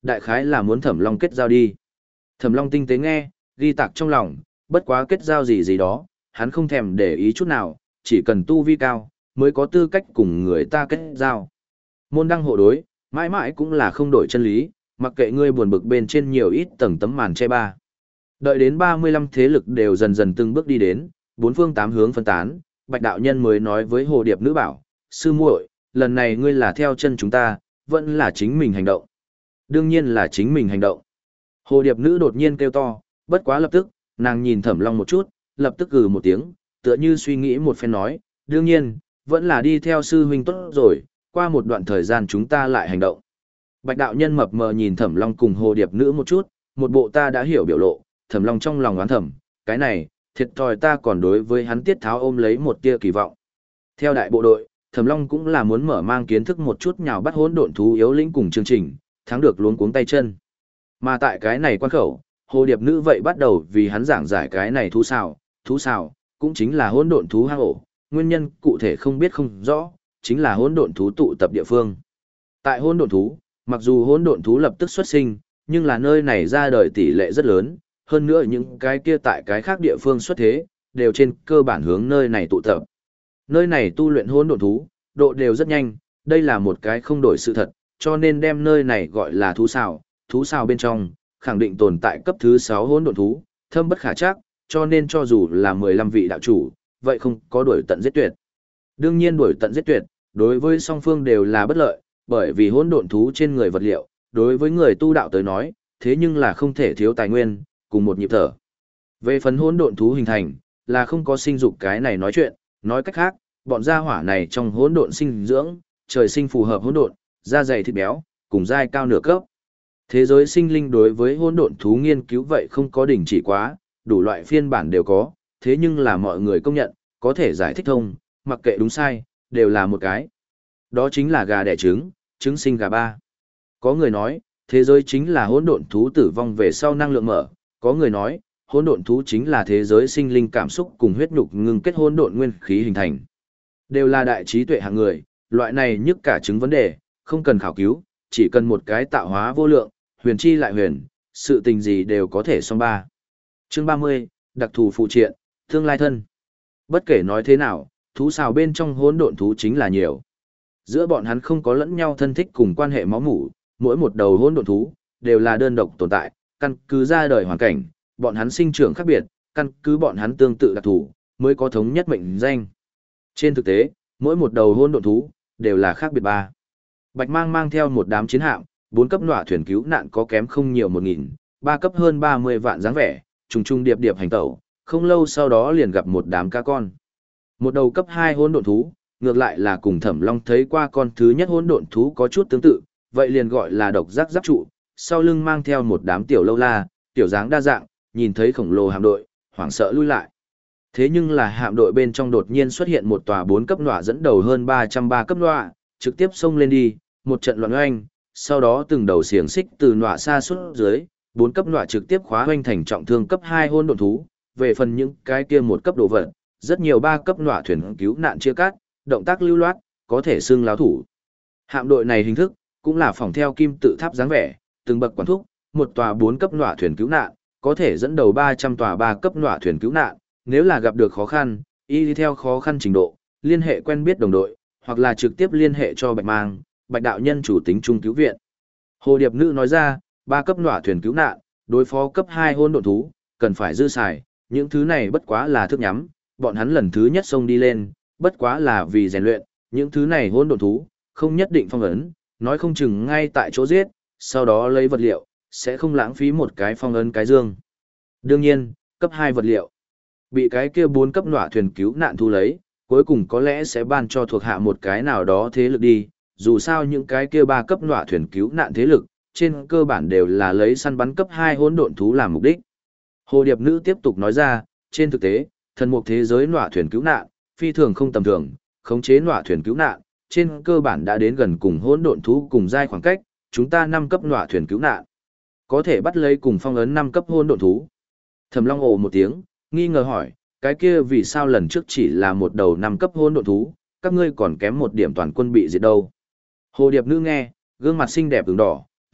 Đại khái là muốn Thẩm Long kết giao đi. Thẩm Long tinh tế nghe, ghi tạc trong lòng, bất quá kết giao gì gì đó, hắn không thèm để ý chút nào, chỉ cần tu vi cao, mới có tư cách cùng người ta kết giao. Môn đăng hộ đối, mãi mãi cũng là không đổi chân lý, mặc kệ ngươi buồn bực bên trên nhiều ít tầng tấm màn che ba. Đợi đến ba mươi lăm thế lực đều dần dần từng bước đi đến, bốn phương tám hướng phân tán, Bạch đạo nhân mới nói với Hồ Điệp nữ bảo, sư muội, lần này ngươi là theo chân chúng ta, vẫn là chính mình hành động. Đương nhiên là chính mình hành động. Hồ Điệp nữ đột nhiên kêu to, bất quá lập tức, nàng nhìn Thẩm Long một chút, lập tức gừ một tiếng, tựa như suy nghĩ một phen nói, đương nhiên, vẫn là đi theo sư huynh tốt rồi, qua một đoạn thời gian chúng ta lại hành động. Bạch đạo nhân mập mờ nhìn Thẩm Long cùng Hồ Điệp nữ một chút, một bộ ta đã hiểu biểu lộ, Thẩm Long trong lòng oán thầm, cái này, thiệt thòi ta còn đối với hắn Tiết Tháo ôm lấy một tia kỳ vọng. Theo đại bộ đội, Thẩm Long cũng là muốn mở mang kiến thức một chút nhào bắt hỗn độn thú yếu lĩnh cùng chương trình, thắng được luống cuống tay chân. Mà tại cái này quan khẩu, Hồ Điệp nữ vậy bắt đầu vì hắn giảng giải cái này thú xào, thú xào cũng chính là hỗn độn thú hang ổ, nguyên nhân cụ thể không biết không rõ, chính là hỗn độn thú tụ tập địa phương. Tại hỗn độn thú, mặc dù hỗn độn thú lập tức xuất sinh, nhưng là nơi này ra đời tỷ lệ rất lớn, hơn nữa những cái kia tại cái khác địa phương xuất thế, đều trên cơ bản hướng nơi này tụ tập. Nơi này tu luyện hỗn độn thú, độ đều rất nhanh, đây là một cái không đổi sự thật, cho nên đem nơi này gọi là thú xào, thú xào bên trong, khẳng định tồn tại cấp thứ sáu hỗn độn thú, thâm bất khả trắc, cho nên cho dù là mười lăm vị đạo chủ, vậy không có đuổi tận giết tuyệt. Đương nhiên đuổi tận giết tuyệt, đối với song phương đều là bất lợi, bởi vì hỗn độn thú trên người vật liệu, đối với người tu đạo tới nói, thế nhưng là không thể thiếu tài nguyên, cùng một nhịp thở. Về phần hỗn độn thú hình thành, là không có sinh dục cái này nói chuyện, nói cách khác, bọn gia hỏa này trong hỗn độn sinh dưỡng, trời sinh phù hợp hỗn độn, da dày thịt béo, cùng dai cao nửa cấp. Thế giới sinh linh đối với hỗn độn thú nghiên cứu vậy không có đỉnh chỉ quá, đủ loại phiên bản đều có, thế nhưng là mọi người công nhận, có thể giải thích thông, mặc kệ đúng sai, đều là một cái. Đó chính là gà đẻ trứng, trứng sinh gà ba. Có người nói, thế giới chính là hỗn độn thú tử vong về sau năng lượng mở, có người nói, hỗn độn thú chính là thế giới sinh linh cảm xúc cùng huyết nhục ngưng kết hỗn độn nguyên khí hình thành. Đều là đại trí tuệ hạng người, loại này nhức cả chứng vấn đề, không cần khảo cứu, chỉ cần một cái tạo hóa vô lượng, huyền chi lại huyền, sự tình gì đều có thể song ba. Chương ba mươi, đặc thù phụ triện, tương lai thân. Bất kể nói thế nào, thú xào bên trong hỗn độn thú chính là nhiều. Giữa bọn hắn không có lẫn nhau thân thích cùng quan hệ máu mủ, mỗi một đầu hỗn độn thú đều là đơn độc tồn tại, căn cứ ra đời hoàn cảnh, bọn hắn sinh trưởng khác biệt, căn cứ bọn hắn tương tự đặc thù, mới có thống nhất mệnh danh. Trên thực tế, mỗi một đầu hỗn độn thú đều là khác biệt ba. Bạch Mang mang theo một đám chiến hạm, bốn cấp nọa thuyền cứu nạn có kém không nhiều một nghìn, ba cấp hơn ba mươi vạn dáng vẻ, trùng trùng điệp điệp hành tẩu, không lâu sau đó liền gặp một đám cá con. Một đầu cấp hai hỗn độn thú, ngược lại là cùng Thẩm Long thấy qua con thứ nhất hỗn độn thú có chút tương tự, vậy liền gọi là độc giác giáp trụ, sau lưng mang theo một đám tiểu lâu la, tiểu dáng đa dạng, nhìn thấy khổng lồ hạm đội, hoảng sợ lui lại. Thế nhưng là hạm đội bên trong đột nhiên xuất hiện một tòa bốn cấp nọa dẫn đầu hơn ba trăm ba cấp nọa, trực tiếp xông lên đi, một trận loạn oanh, sau đó từng đầu xiềng xích từ nọa xa xuất dưới, bốn cấp nọa trực tiếp khóa hoanh thành trọng thương cấp hai hỗn độn thú, về phần những cái kia một cấp đồ vật, rất nhiều ba cấp nọa thuyền cứu nạn chia cắt, động tác lưu loát, có thể xưng láo thủ. Hạm đội này hình thức cũng là phỏng theo kim tự tháp dáng vẻ, từng bậc quản thúc, một tòa bốn cấp nọa thuyền cứu nạn, có thể dẫn đầu ba trăm tòa ba cấp nọa thuyền cứu nạn, nếu là gặp được khó khăn, y đi theo khó khăn trình độ, liên hệ quen biết đồng đội, hoặc là trực tiếp liên hệ cho Bạch Mang, Bạch đạo nhân chủ tính trung cứu viện. Hồ Điệp nữ nói ra, ba cấp nọa thuyền cứu nạn, đối phó cấp hai hôn độn thú, cần phải dư xài, những thứ này bất quá là thức nhắm, bọn hắn lần thứ nhất xông đi lên, bất quá là vì rèn luyện, những thứ này hôn độn thú, không nhất định phong ấn, nói không chừng ngay tại chỗ giết, sau đó lấy vật liệu, sẽ không lãng phí một cái phong ấn cái dương. Đương nhiên, cấp hai vật liệu, bị cái kia bốn cấp nọa thuyền cứu nạn thu lấy, cuối cùng có lẽ sẽ ban cho thuộc hạ một cái nào đó thế lực đi, dù sao những cái kia ba cấp nọa thuyền cứu nạn thế lực, trên cơ bản đều là lấy săn bắn cấp hai hỗn độn thú làm mục đích. Hồ Điệp nữ tiếp tục nói ra, trên thực tế, thần mục thế giới nọa thuyền cứu nạn, phi thường không tầm thường, khống chế nọa thuyền cứu nạn, trên cơ bản đã đến gần cùng hỗn độn thú cùng giai khoảng cách, chúng ta năm cấp nọa thuyền cứu nạn, có thể bắt lấy cùng phong ấn năm cấp hỗn độn thú. Thẩm Long ồ một tiếng, nghi ngờ hỏi, cái kia vì sao lần trước chỉ là một đầu năm cấp hỗn độn thú, các ngươi còn kém một điểm toàn quân bị diệt đâu? Hồ Điệp nữ nghe, gương mặt xinh đẹp ửng đỏ,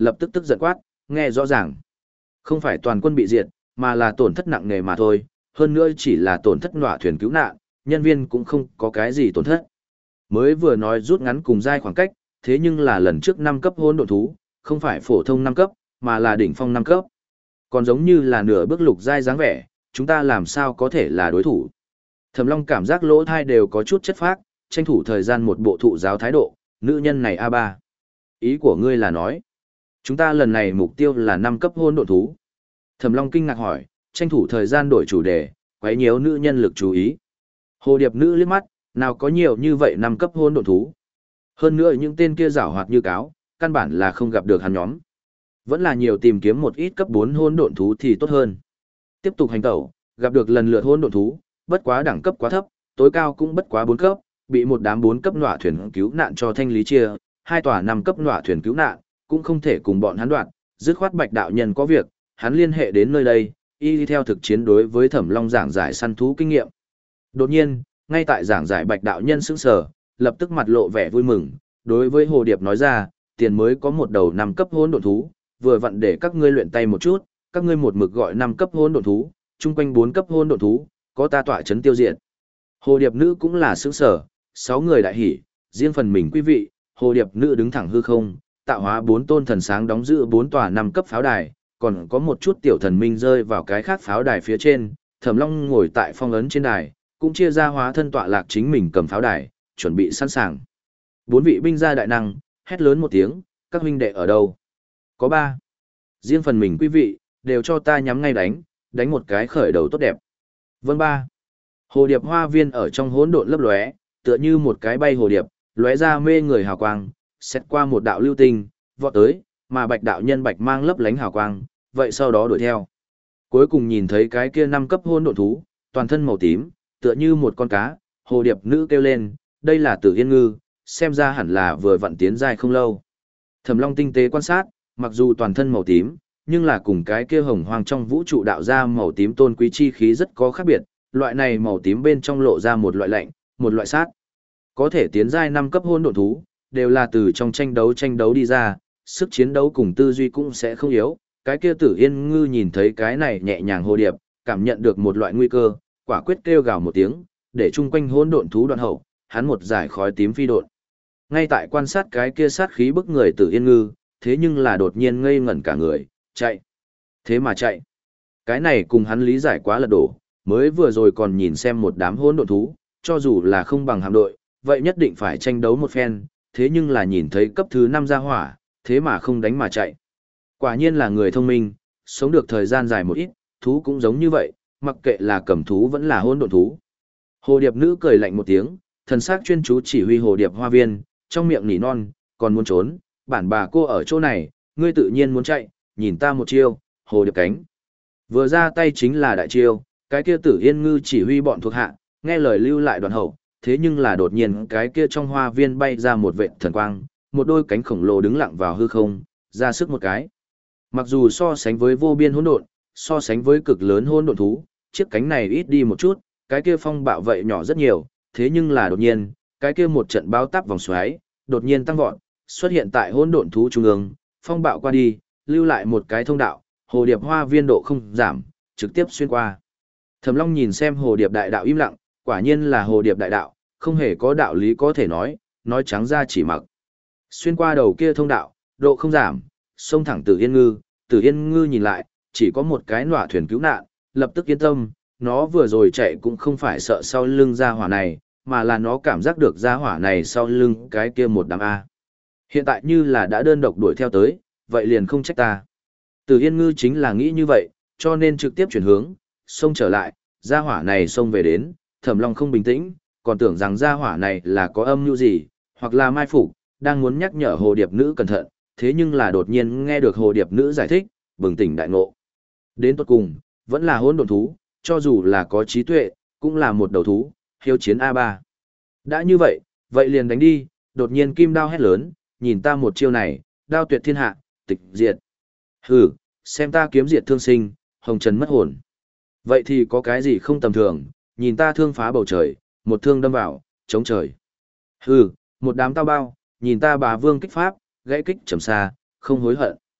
lập tức tức giận quát, nghe rõ ràng. Không phải toàn quân bị diệt, mà là tổn thất nặng nề mà thôi, hơn nữa chỉ là tổn thất nọa thuyền cứu nạn, nhân viên cũng không có cái gì tổn thất. Mới vừa nói rút ngắn cùng giai khoảng cách, thế nhưng là lần trước năm cấp hỗn độn thú, không phải phổ thông năm cấp, mà là đỉnh phong năm cấp. Còn giống như là nửa bước lục giai dáng vẻ, chúng ta làm sao có thể là đối thủ. Thẩm Long cảm giác lỗ thai đều có chút chất phác, tranh thủ thời gian một bộ thụ giáo thái độ, nữ nhân này a ba. Ý của ngươi là nói, chúng ta lần này mục tiêu là năm cấp hỗn độn thú. Thẩm Long kinh ngạc hỏi, tranh thủ thời gian đổi chủ đề, quấy nhiễu nữ nhân lực chú ý. Hồ điệp nữ liếc mắt, nào có nhiều như vậy năm cấp hỗn độn thú. Hơn nữa những tên kia giảo hoạt như cáo, căn bản là không gặp được hắn nhóm. Vẫn là nhiều tìm kiếm một ít cấp bốn hỗn độn thú thì tốt hơn. Tiếp tục hành tẩu, gặp được lần lượt hỗn độn thú, bất quá đẳng cấp quá thấp, tối cao cũng bất quá bốn cấp, bị một đám bốn cấp nọa thuyền cứu nạn cho thanh lý chia, hai tòa năm cấp nọa thuyền cứu nạn, cũng không thể cùng bọn hắn đoạn, dứt khoát Bạch đạo nhân có việc, hắn liên hệ đến nơi đây, y đi theo thực chiến đối với Thẩm Long giảng giải săn thú kinh nghiệm. Đột nhiên, ngay tại giảng giải Bạch đạo nhân sững sờ, lập tức mặt lộ vẻ vui mừng, đối với Hồ Điệp nói ra, tiền mới có một đầu năm cấp hỗn độn thú, vừa vặn để các ngươi luyện tay một chút, các ngươi một mực gọi năm cấp hỗn độn thú, chung quanh bốn cấp hỗn độn thú, có ta tọa chấn tiêu diệt. Hồ Điệp nữ cũng là sững sờ, sáu người đại hỉ, riêng phần mình quý vị, Hồ Điệp nữ đứng thẳng hư không, tạo hóa bốn tôn thần sáng đóng giữ bốn tòa năm cấp pháo đài, còn có một chút tiểu thần minh rơi vào cái khác pháo đài phía trên, Thẩm Long ngồi tại phong ấn trên đài, cũng chia ra hóa thân tọa lạc chính mình cầm pháo đài, chuẩn bị sẵn sàng. Bốn vị binh gia đại năng, hét lớn một tiếng, các huynh đệ ở đâu? Có ba. Riêng phần mình quý vị, đều cho ta nhắm ngay đánh, đánh một cái khởi đầu tốt đẹp. Vâng ba. Hồ điệp hoa viên ở trong hỗn độn lấp lóe, tựa như một cái bay hồ điệp, lóe ra mê người hào quang, xét qua một đạo lưu tinh, vọt tới, mà Bạch đạo nhân Bạch mang lấp lánh hào quang, vậy sau đó đuổi theo. Cuối cùng nhìn thấy cái kia năm cấp hỗn độn thú, toàn thân màu tím, tựa như một con cá, hồ điệp nữ kêu lên, đây là Tử Yên Ngư, xem ra hẳn là vừa vặn tiến giai không lâu. Thẩm Long tinh tế quan sát, mặc dù toàn thân màu tím, nhưng là cùng cái kia hồng hoang trong vũ trụ đạo ra màu tím tôn quý chi khí rất có khác biệt, loại này màu tím bên trong lộ ra một loại lạnh, một loại sát. Có thể tiến giai năm cấp hỗn độn thú, đều là từ trong tranh đấu tranh đấu đi ra, sức chiến đấu cùng tư duy cũng sẽ không yếu. Cái kia Tử Yên Ngư nhìn thấy cái này nhẹ nhàng hồ điệp, cảm nhận được một loại nguy cơ, quả quyết kêu gào một tiếng, để chung quanh hỗn độn thú đoạn hậu, hắn một giải khói tím phi độn. Ngay tại quan sát cái kia sát khí bức người Tử Yên Ngư, thế nhưng là đột nhiên ngây ngẩn cả người, chạy. Thế mà chạy. Cái này cùng hắn lý giải quá lật đổ, mới vừa rồi còn nhìn xem một đám hỗn độn thú, cho dù là không bằng hạm đội, vậy nhất định phải tranh đấu một phen, thế nhưng là nhìn thấy cấp thứ năm ra hỏa, thế mà không đánh mà chạy. Quả nhiên là người thông minh, sống được thời gian dài một ít, thú cũng giống như vậy, mặc kệ là cầm thú vẫn là hỗn độn thú. Hồ điệp nữ cười lạnh một tiếng, thần sắc chuyên chú chỉ huy hồ điệp hoa viên, trong miệng nỉ non, còn muốn trốn, bản bà cô ở chỗ này, ngươi tự nhiên muốn chạy, nhìn ta một chiêu, hồ điệp cánh. Vừa ra tay chính là đại chiêu, cái kia Tử Yên Ngư chỉ huy bọn thuộc hạ, nghe lời lưu lại đoàn hậu, thế nhưng là đột nhiên cái kia trong hoa viên bay ra một vệt thần quang, một đôi cánh khổng lồ đứng lặng vào hư không, ra sức một cái. Mặc dù so sánh với vô biên hỗn độn, so sánh với cực lớn hỗn độn thú, chiếc cánh này ít đi một chút, cái kia phong bạo vậy nhỏ rất nhiều, thế nhưng là đột nhiên, cái kia một trận bao táp vòng xoáy, đột nhiên tăng vọt, xuất hiện tại hỗn độn thú trung ương, phong bạo qua đi, lưu lại một cái thông đạo, hồ điệp hoa viên độ không giảm, trực tiếp xuyên qua. Thẩm Long nhìn xem hồ điệp đại đạo im lặng, quả nhiên là hồ điệp đại đạo, không hề có đạo lý có thể nói, nói trắng ra chỉ mặc. Xuyên qua đầu kia thông đạo, độ không giảm, xông thẳng Tử Yên Ngư, Tử Yên Ngư nhìn lại, chỉ có một cái nọa thuyền cứu nạn, lập tức yên tâm, nó vừa rồi chạy cũng không phải sợ sau lưng ra hỏa này, mà là nó cảm giác được ra hỏa này sau lưng cái kia một đám A. Hiện tại như là đã đơn độc đuổi theo tới, vậy liền không trách ta. Tử Yên Ngư chính là nghĩ như vậy, cho nên trực tiếp chuyển hướng, xông trở lại, ra hỏa này xông về đến, Thẩm Long không bình tĩnh, còn tưởng rằng ra hỏa này là có âm mưu gì, hoặc là mai phục, đang muốn nhắc nhở hồ điệp nữ cẩn thận, thế nhưng là đột nhiên nghe được hồ điệp nữ giải thích, bừng tỉnh đại ngộ. Đến cuối cùng, vẫn là hỗn độn thú, cho dù là có trí tuệ, cũng là một đầu thú, hiếu chiến a ba. Đã như vậy, vậy liền đánh đi, đột nhiên kim đao hét lớn, nhìn ta một chiêu này, đao tuyệt thiên hạ, tịch diệt. Hừ, xem ta kiếm diệt thương sinh, hồng trần mất hồn. Vậy thì có cái gì không tầm thường, nhìn ta thương phá bầu trời, một thương đâm vào, chống trời. Hừ, một đám tao bao, nhìn ta bà vương kích pháp, gãy kích trầm xa, không hối hận.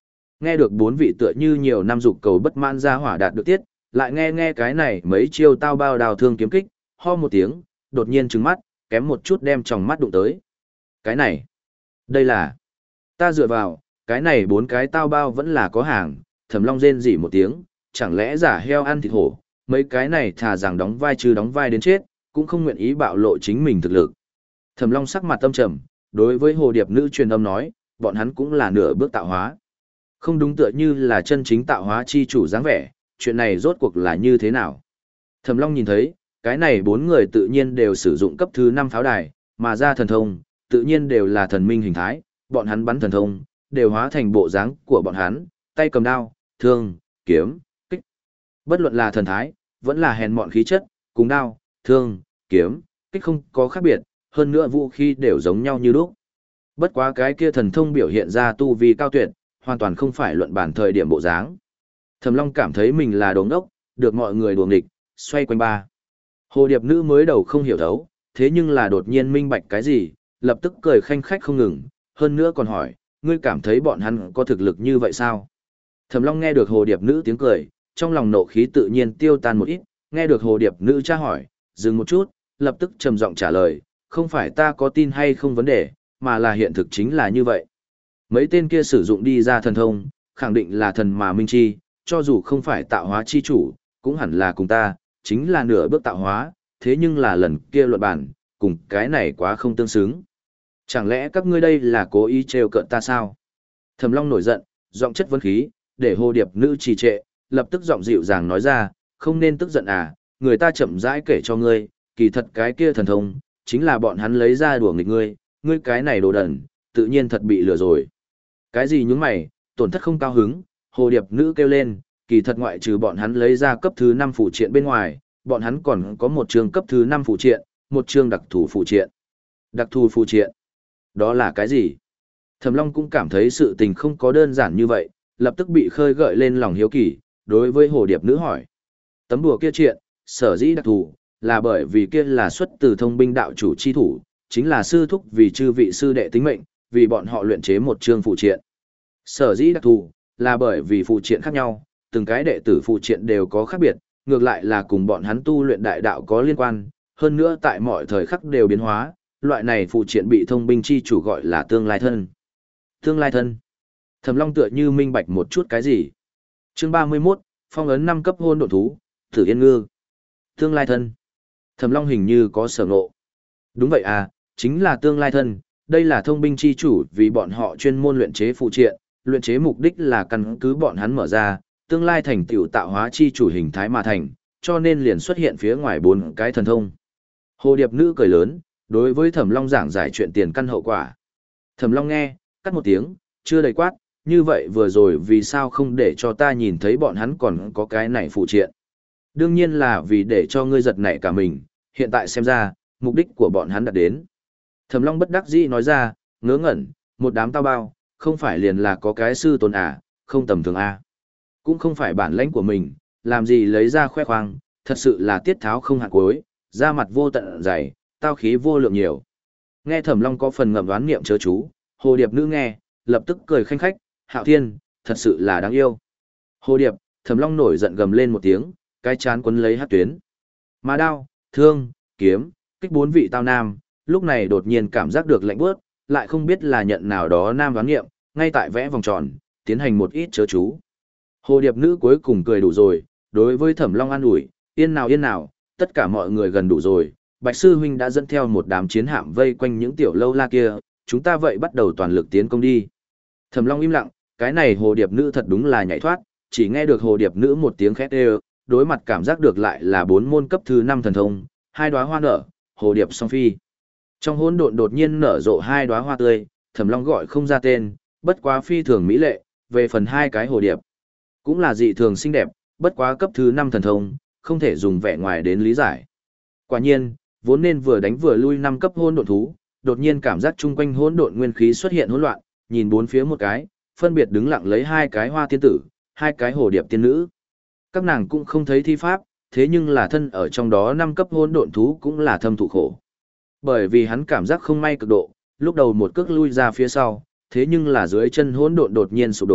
Nghe được bốn vị tựa như nhiều năm dục cầu bất mãn ra hỏa đạt được tiết, lại nghe nghe cái này mấy chiêu tao bao đào thương kiếm kích, ho một tiếng, đột nhiên trừng mắt, kém một chút đem tròng mắt đụng tới. Cái này, đây là, ta dựa vào, cái này bốn cái tao bao vẫn là có hàng, Thẩm Long rên rỉ một tiếng, chẳng lẽ giả heo ăn thịt hổ, mấy cái này thà rằng đóng vai chứ đóng vai đến chết, cũng không nguyện ý bạo lộ chính mình thực lực. Thẩm Long sắc mặt tâm trầm, đối với hồ điệp nữ truyền âm nói, bọn hắn cũng là nửa bước tạo hóa. Không đúng tựa như là chân chính tạo hóa chi chủ dáng vẻ, chuyện này rốt cuộc là như thế nào? Thẩm Long nhìn thấy, cái này bốn người tự nhiên đều sử dụng cấp thứ năm pháo đài, mà ra thần thông, tự nhiên đều là thần minh hình thái, bọn hắn bắn thần thông, đều hóa thành bộ dáng của bọn hắn, tay cầm đao, thương, kiếm, kích. Bất luận là thần thái, vẫn là hèn mọn khí chất, cùng đao, thương, kiếm, kích không có khác biệt, hơn nữa vũ khí đều giống nhau như lúc. Bất quá cái kia thần thông biểu hiện ra tu vi cao tuyệt, hoàn toàn không phải luận bản thời điểm bộ dáng. Thẩm Long cảm thấy mình là đồ ngốc, được mọi người đùa nghịch, xoay quanh ba. Hồ điệp nữ mới đầu không hiểu thấu, thế nhưng là đột nhiên minh bạch cái gì, lập tức cười khanh khách không ngừng, hơn nữa còn hỏi, ngươi cảm thấy bọn hắn có thực lực như vậy sao? Thẩm Long nghe được hồ điệp nữ tiếng cười, trong lòng nộ khí tự nhiên tiêu tan một ít, nghe được hồ điệp nữ tra hỏi, dừng một chút, lập tức trầm giọng trả lời, không phải ta có tin hay không vấn đề, mà là hiện thực chính là như vậy. Mấy tên kia sử dụng đi ra thần thông, khẳng định là thần mà minh chi, cho dù không phải tạo hóa chi chủ, cũng hẳn là cùng ta, chính là nửa bước tạo hóa, thế nhưng là lần kia luận bản, cùng cái này quá không tương xứng. Chẳng lẽ các ngươi đây là cố ý trêu cợt ta sao? Thẩm Long nổi giận, giọng chất vấn khí, để hồ điệp nữ trì trệ, lập tức giọng dịu dàng nói ra, không nên tức giận à, người ta chậm rãi kể cho ngươi, kỳ thật cái kia thần thông, chính là bọn hắn lấy ra đùa nghịch ngươi, ngươi cái này đồ đần, tự nhiên thật bị lừa rồi. Cái gì nhúng mày, tổn thất không cao hứng, hồ điệp nữ kêu lên, kỳ thật ngoại trừ bọn hắn lấy ra cấp thứ năm phụ triện bên ngoài, bọn hắn còn có một chương cấp thứ năm phụ triện, một chương đặc thù phụ triện. Đặc thù phụ triện? Đó là cái gì? Thẩm Long cũng cảm thấy sự tình không có đơn giản như vậy, lập tức bị khơi gợi lên lòng hiếu kỳ, đối với hồ điệp nữ hỏi. Tấm đùa kia triện, sở dĩ đặc thù, là bởi vì kia là xuất từ thông binh đạo chủ chi thủ, chính là sư thúc vì chư vị sư đệ tính mệnh, vì bọn họ luyện chế một chương phụ triện. Sở dĩ đặc thù, là bởi vì phụ triện khác nhau, từng cái đệ tử phụ triện đều có khác biệt, ngược lại là cùng bọn hắn tu luyện đại đạo có liên quan, hơn nữa tại mọi thời khắc đều biến hóa, loại này phụ triện bị thông binh chi chủ gọi là tương lai thân. Tương lai thân. Thẩm Long tựa như minh bạch một chút cái gì. Chương ba mươi mốt, phong ấn năm cấp hôn độn thú, Thử Yên Ngư. Tương lai thân. Thẩm Long hình như có sở ngộ. Đúng vậy à, chính là tương lai thân, đây là thông binh chi chủ vì bọn họ chuyên môn luyện chế phụ triện, luyện chế mục đích là căn cứ bọn hắn mở ra, tương lai thành tựu tạo hóa chi chủ hình thái mà thành, cho nên liền xuất hiện phía ngoài bốn cái thần thông. Hồ điệp nữ cười lớn, đối với Thẩm Long giảng giải chuyện tiền căn hậu quả. Thẩm Long nghe, cắt một tiếng, chưa đầy quát, như vậy vừa rồi vì sao không để cho ta nhìn thấy bọn hắn còn có cái này phụ triện. Đương nhiên là vì để cho ngươi giật nảy cả mình, hiện tại xem ra, mục đích của bọn hắn đã đến. Thẩm Long bất đắc dĩ nói ra, ngớ ngẩn, một đám tao bao, không phải liền là có cái sư tôn à, không tầm thường à. Cũng không phải bản lãnh của mình, làm gì lấy ra khoe khoang, thật sự là tiết tháo không hạn cuối, da mặt vô tận dày, tao khí vô lượng nhiều. Nghe Thẩm Long có phần ngầm đoán niệm chớ chú, hồ điệp nữ nghe, lập tức cười khanh khách, Hạo Thiên, thật sự là đáng yêu. Hồ điệp, Thẩm Long nổi giận gầm lên một tiếng, cái chán quấn lấy hát tuyến. Mà đao, thương, kiếm, kích bốn vị tao nam, lúc này đột nhiên cảm giác được lạnh bước, lại không biết là nhận nào đó nam đoán nghiệm, ngay tại vẽ vòng tròn, tiến hành một ít chớ chú. Hồ điệp nữ cuối cùng cười đủ rồi, đối với Thẩm Long an ủi, yên nào yên nào, tất cả mọi người gần đủ rồi, Bạch Sư Huynh đã dẫn theo một đám chiến hạm vây quanh những tiểu lâu la kia, chúng ta vậy bắt đầu toàn lực tiến công đi. Thẩm Long im lặng, cái này hồ điệp nữ thật đúng là nhảy thoát, chỉ nghe được hồ điệp nữ một tiếng khét ê, đối mặt cảm giác được lại là bốn môn cấp thứ năm thần thông, hai đóa hoa nở, hồ điệp song phi. Trong hỗn độn đột nhiên nở rộ hai đóa hoa tươi, Thẩm Long gọi không ra tên, bất quá phi thường mỹ lệ, về phần hai cái hồ điệp, cũng là dị thường xinh đẹp, bất quá cấp thứ năm thần thông, không thể dùng vẻ ngoài đến lý giải. Quả nhiên, vốn nên vừa đánh vừa lui năm cấp hỗn độn thú, đột nhiên cảm giác chung quanh hỗn độn nguyên khí xuất hiện hỗn loạn, nhìn bốn phía một cái, phân biệt đứng lặng lấy hai cái hoa tiên tử, hai cái hồ điệp tiên nữ. Các nàng cũng không thấy thi pháp, thế nhưng là thân ở trong đó năm cấp hỗn độn thú cũng là thâm thụ khổ. Bởi vì hắn cảm giác không may cực độ, lúc đầu một cước lui ra phía sau, thế nhưng là dưới chân hỗn độn đột nhiên sụp đổ,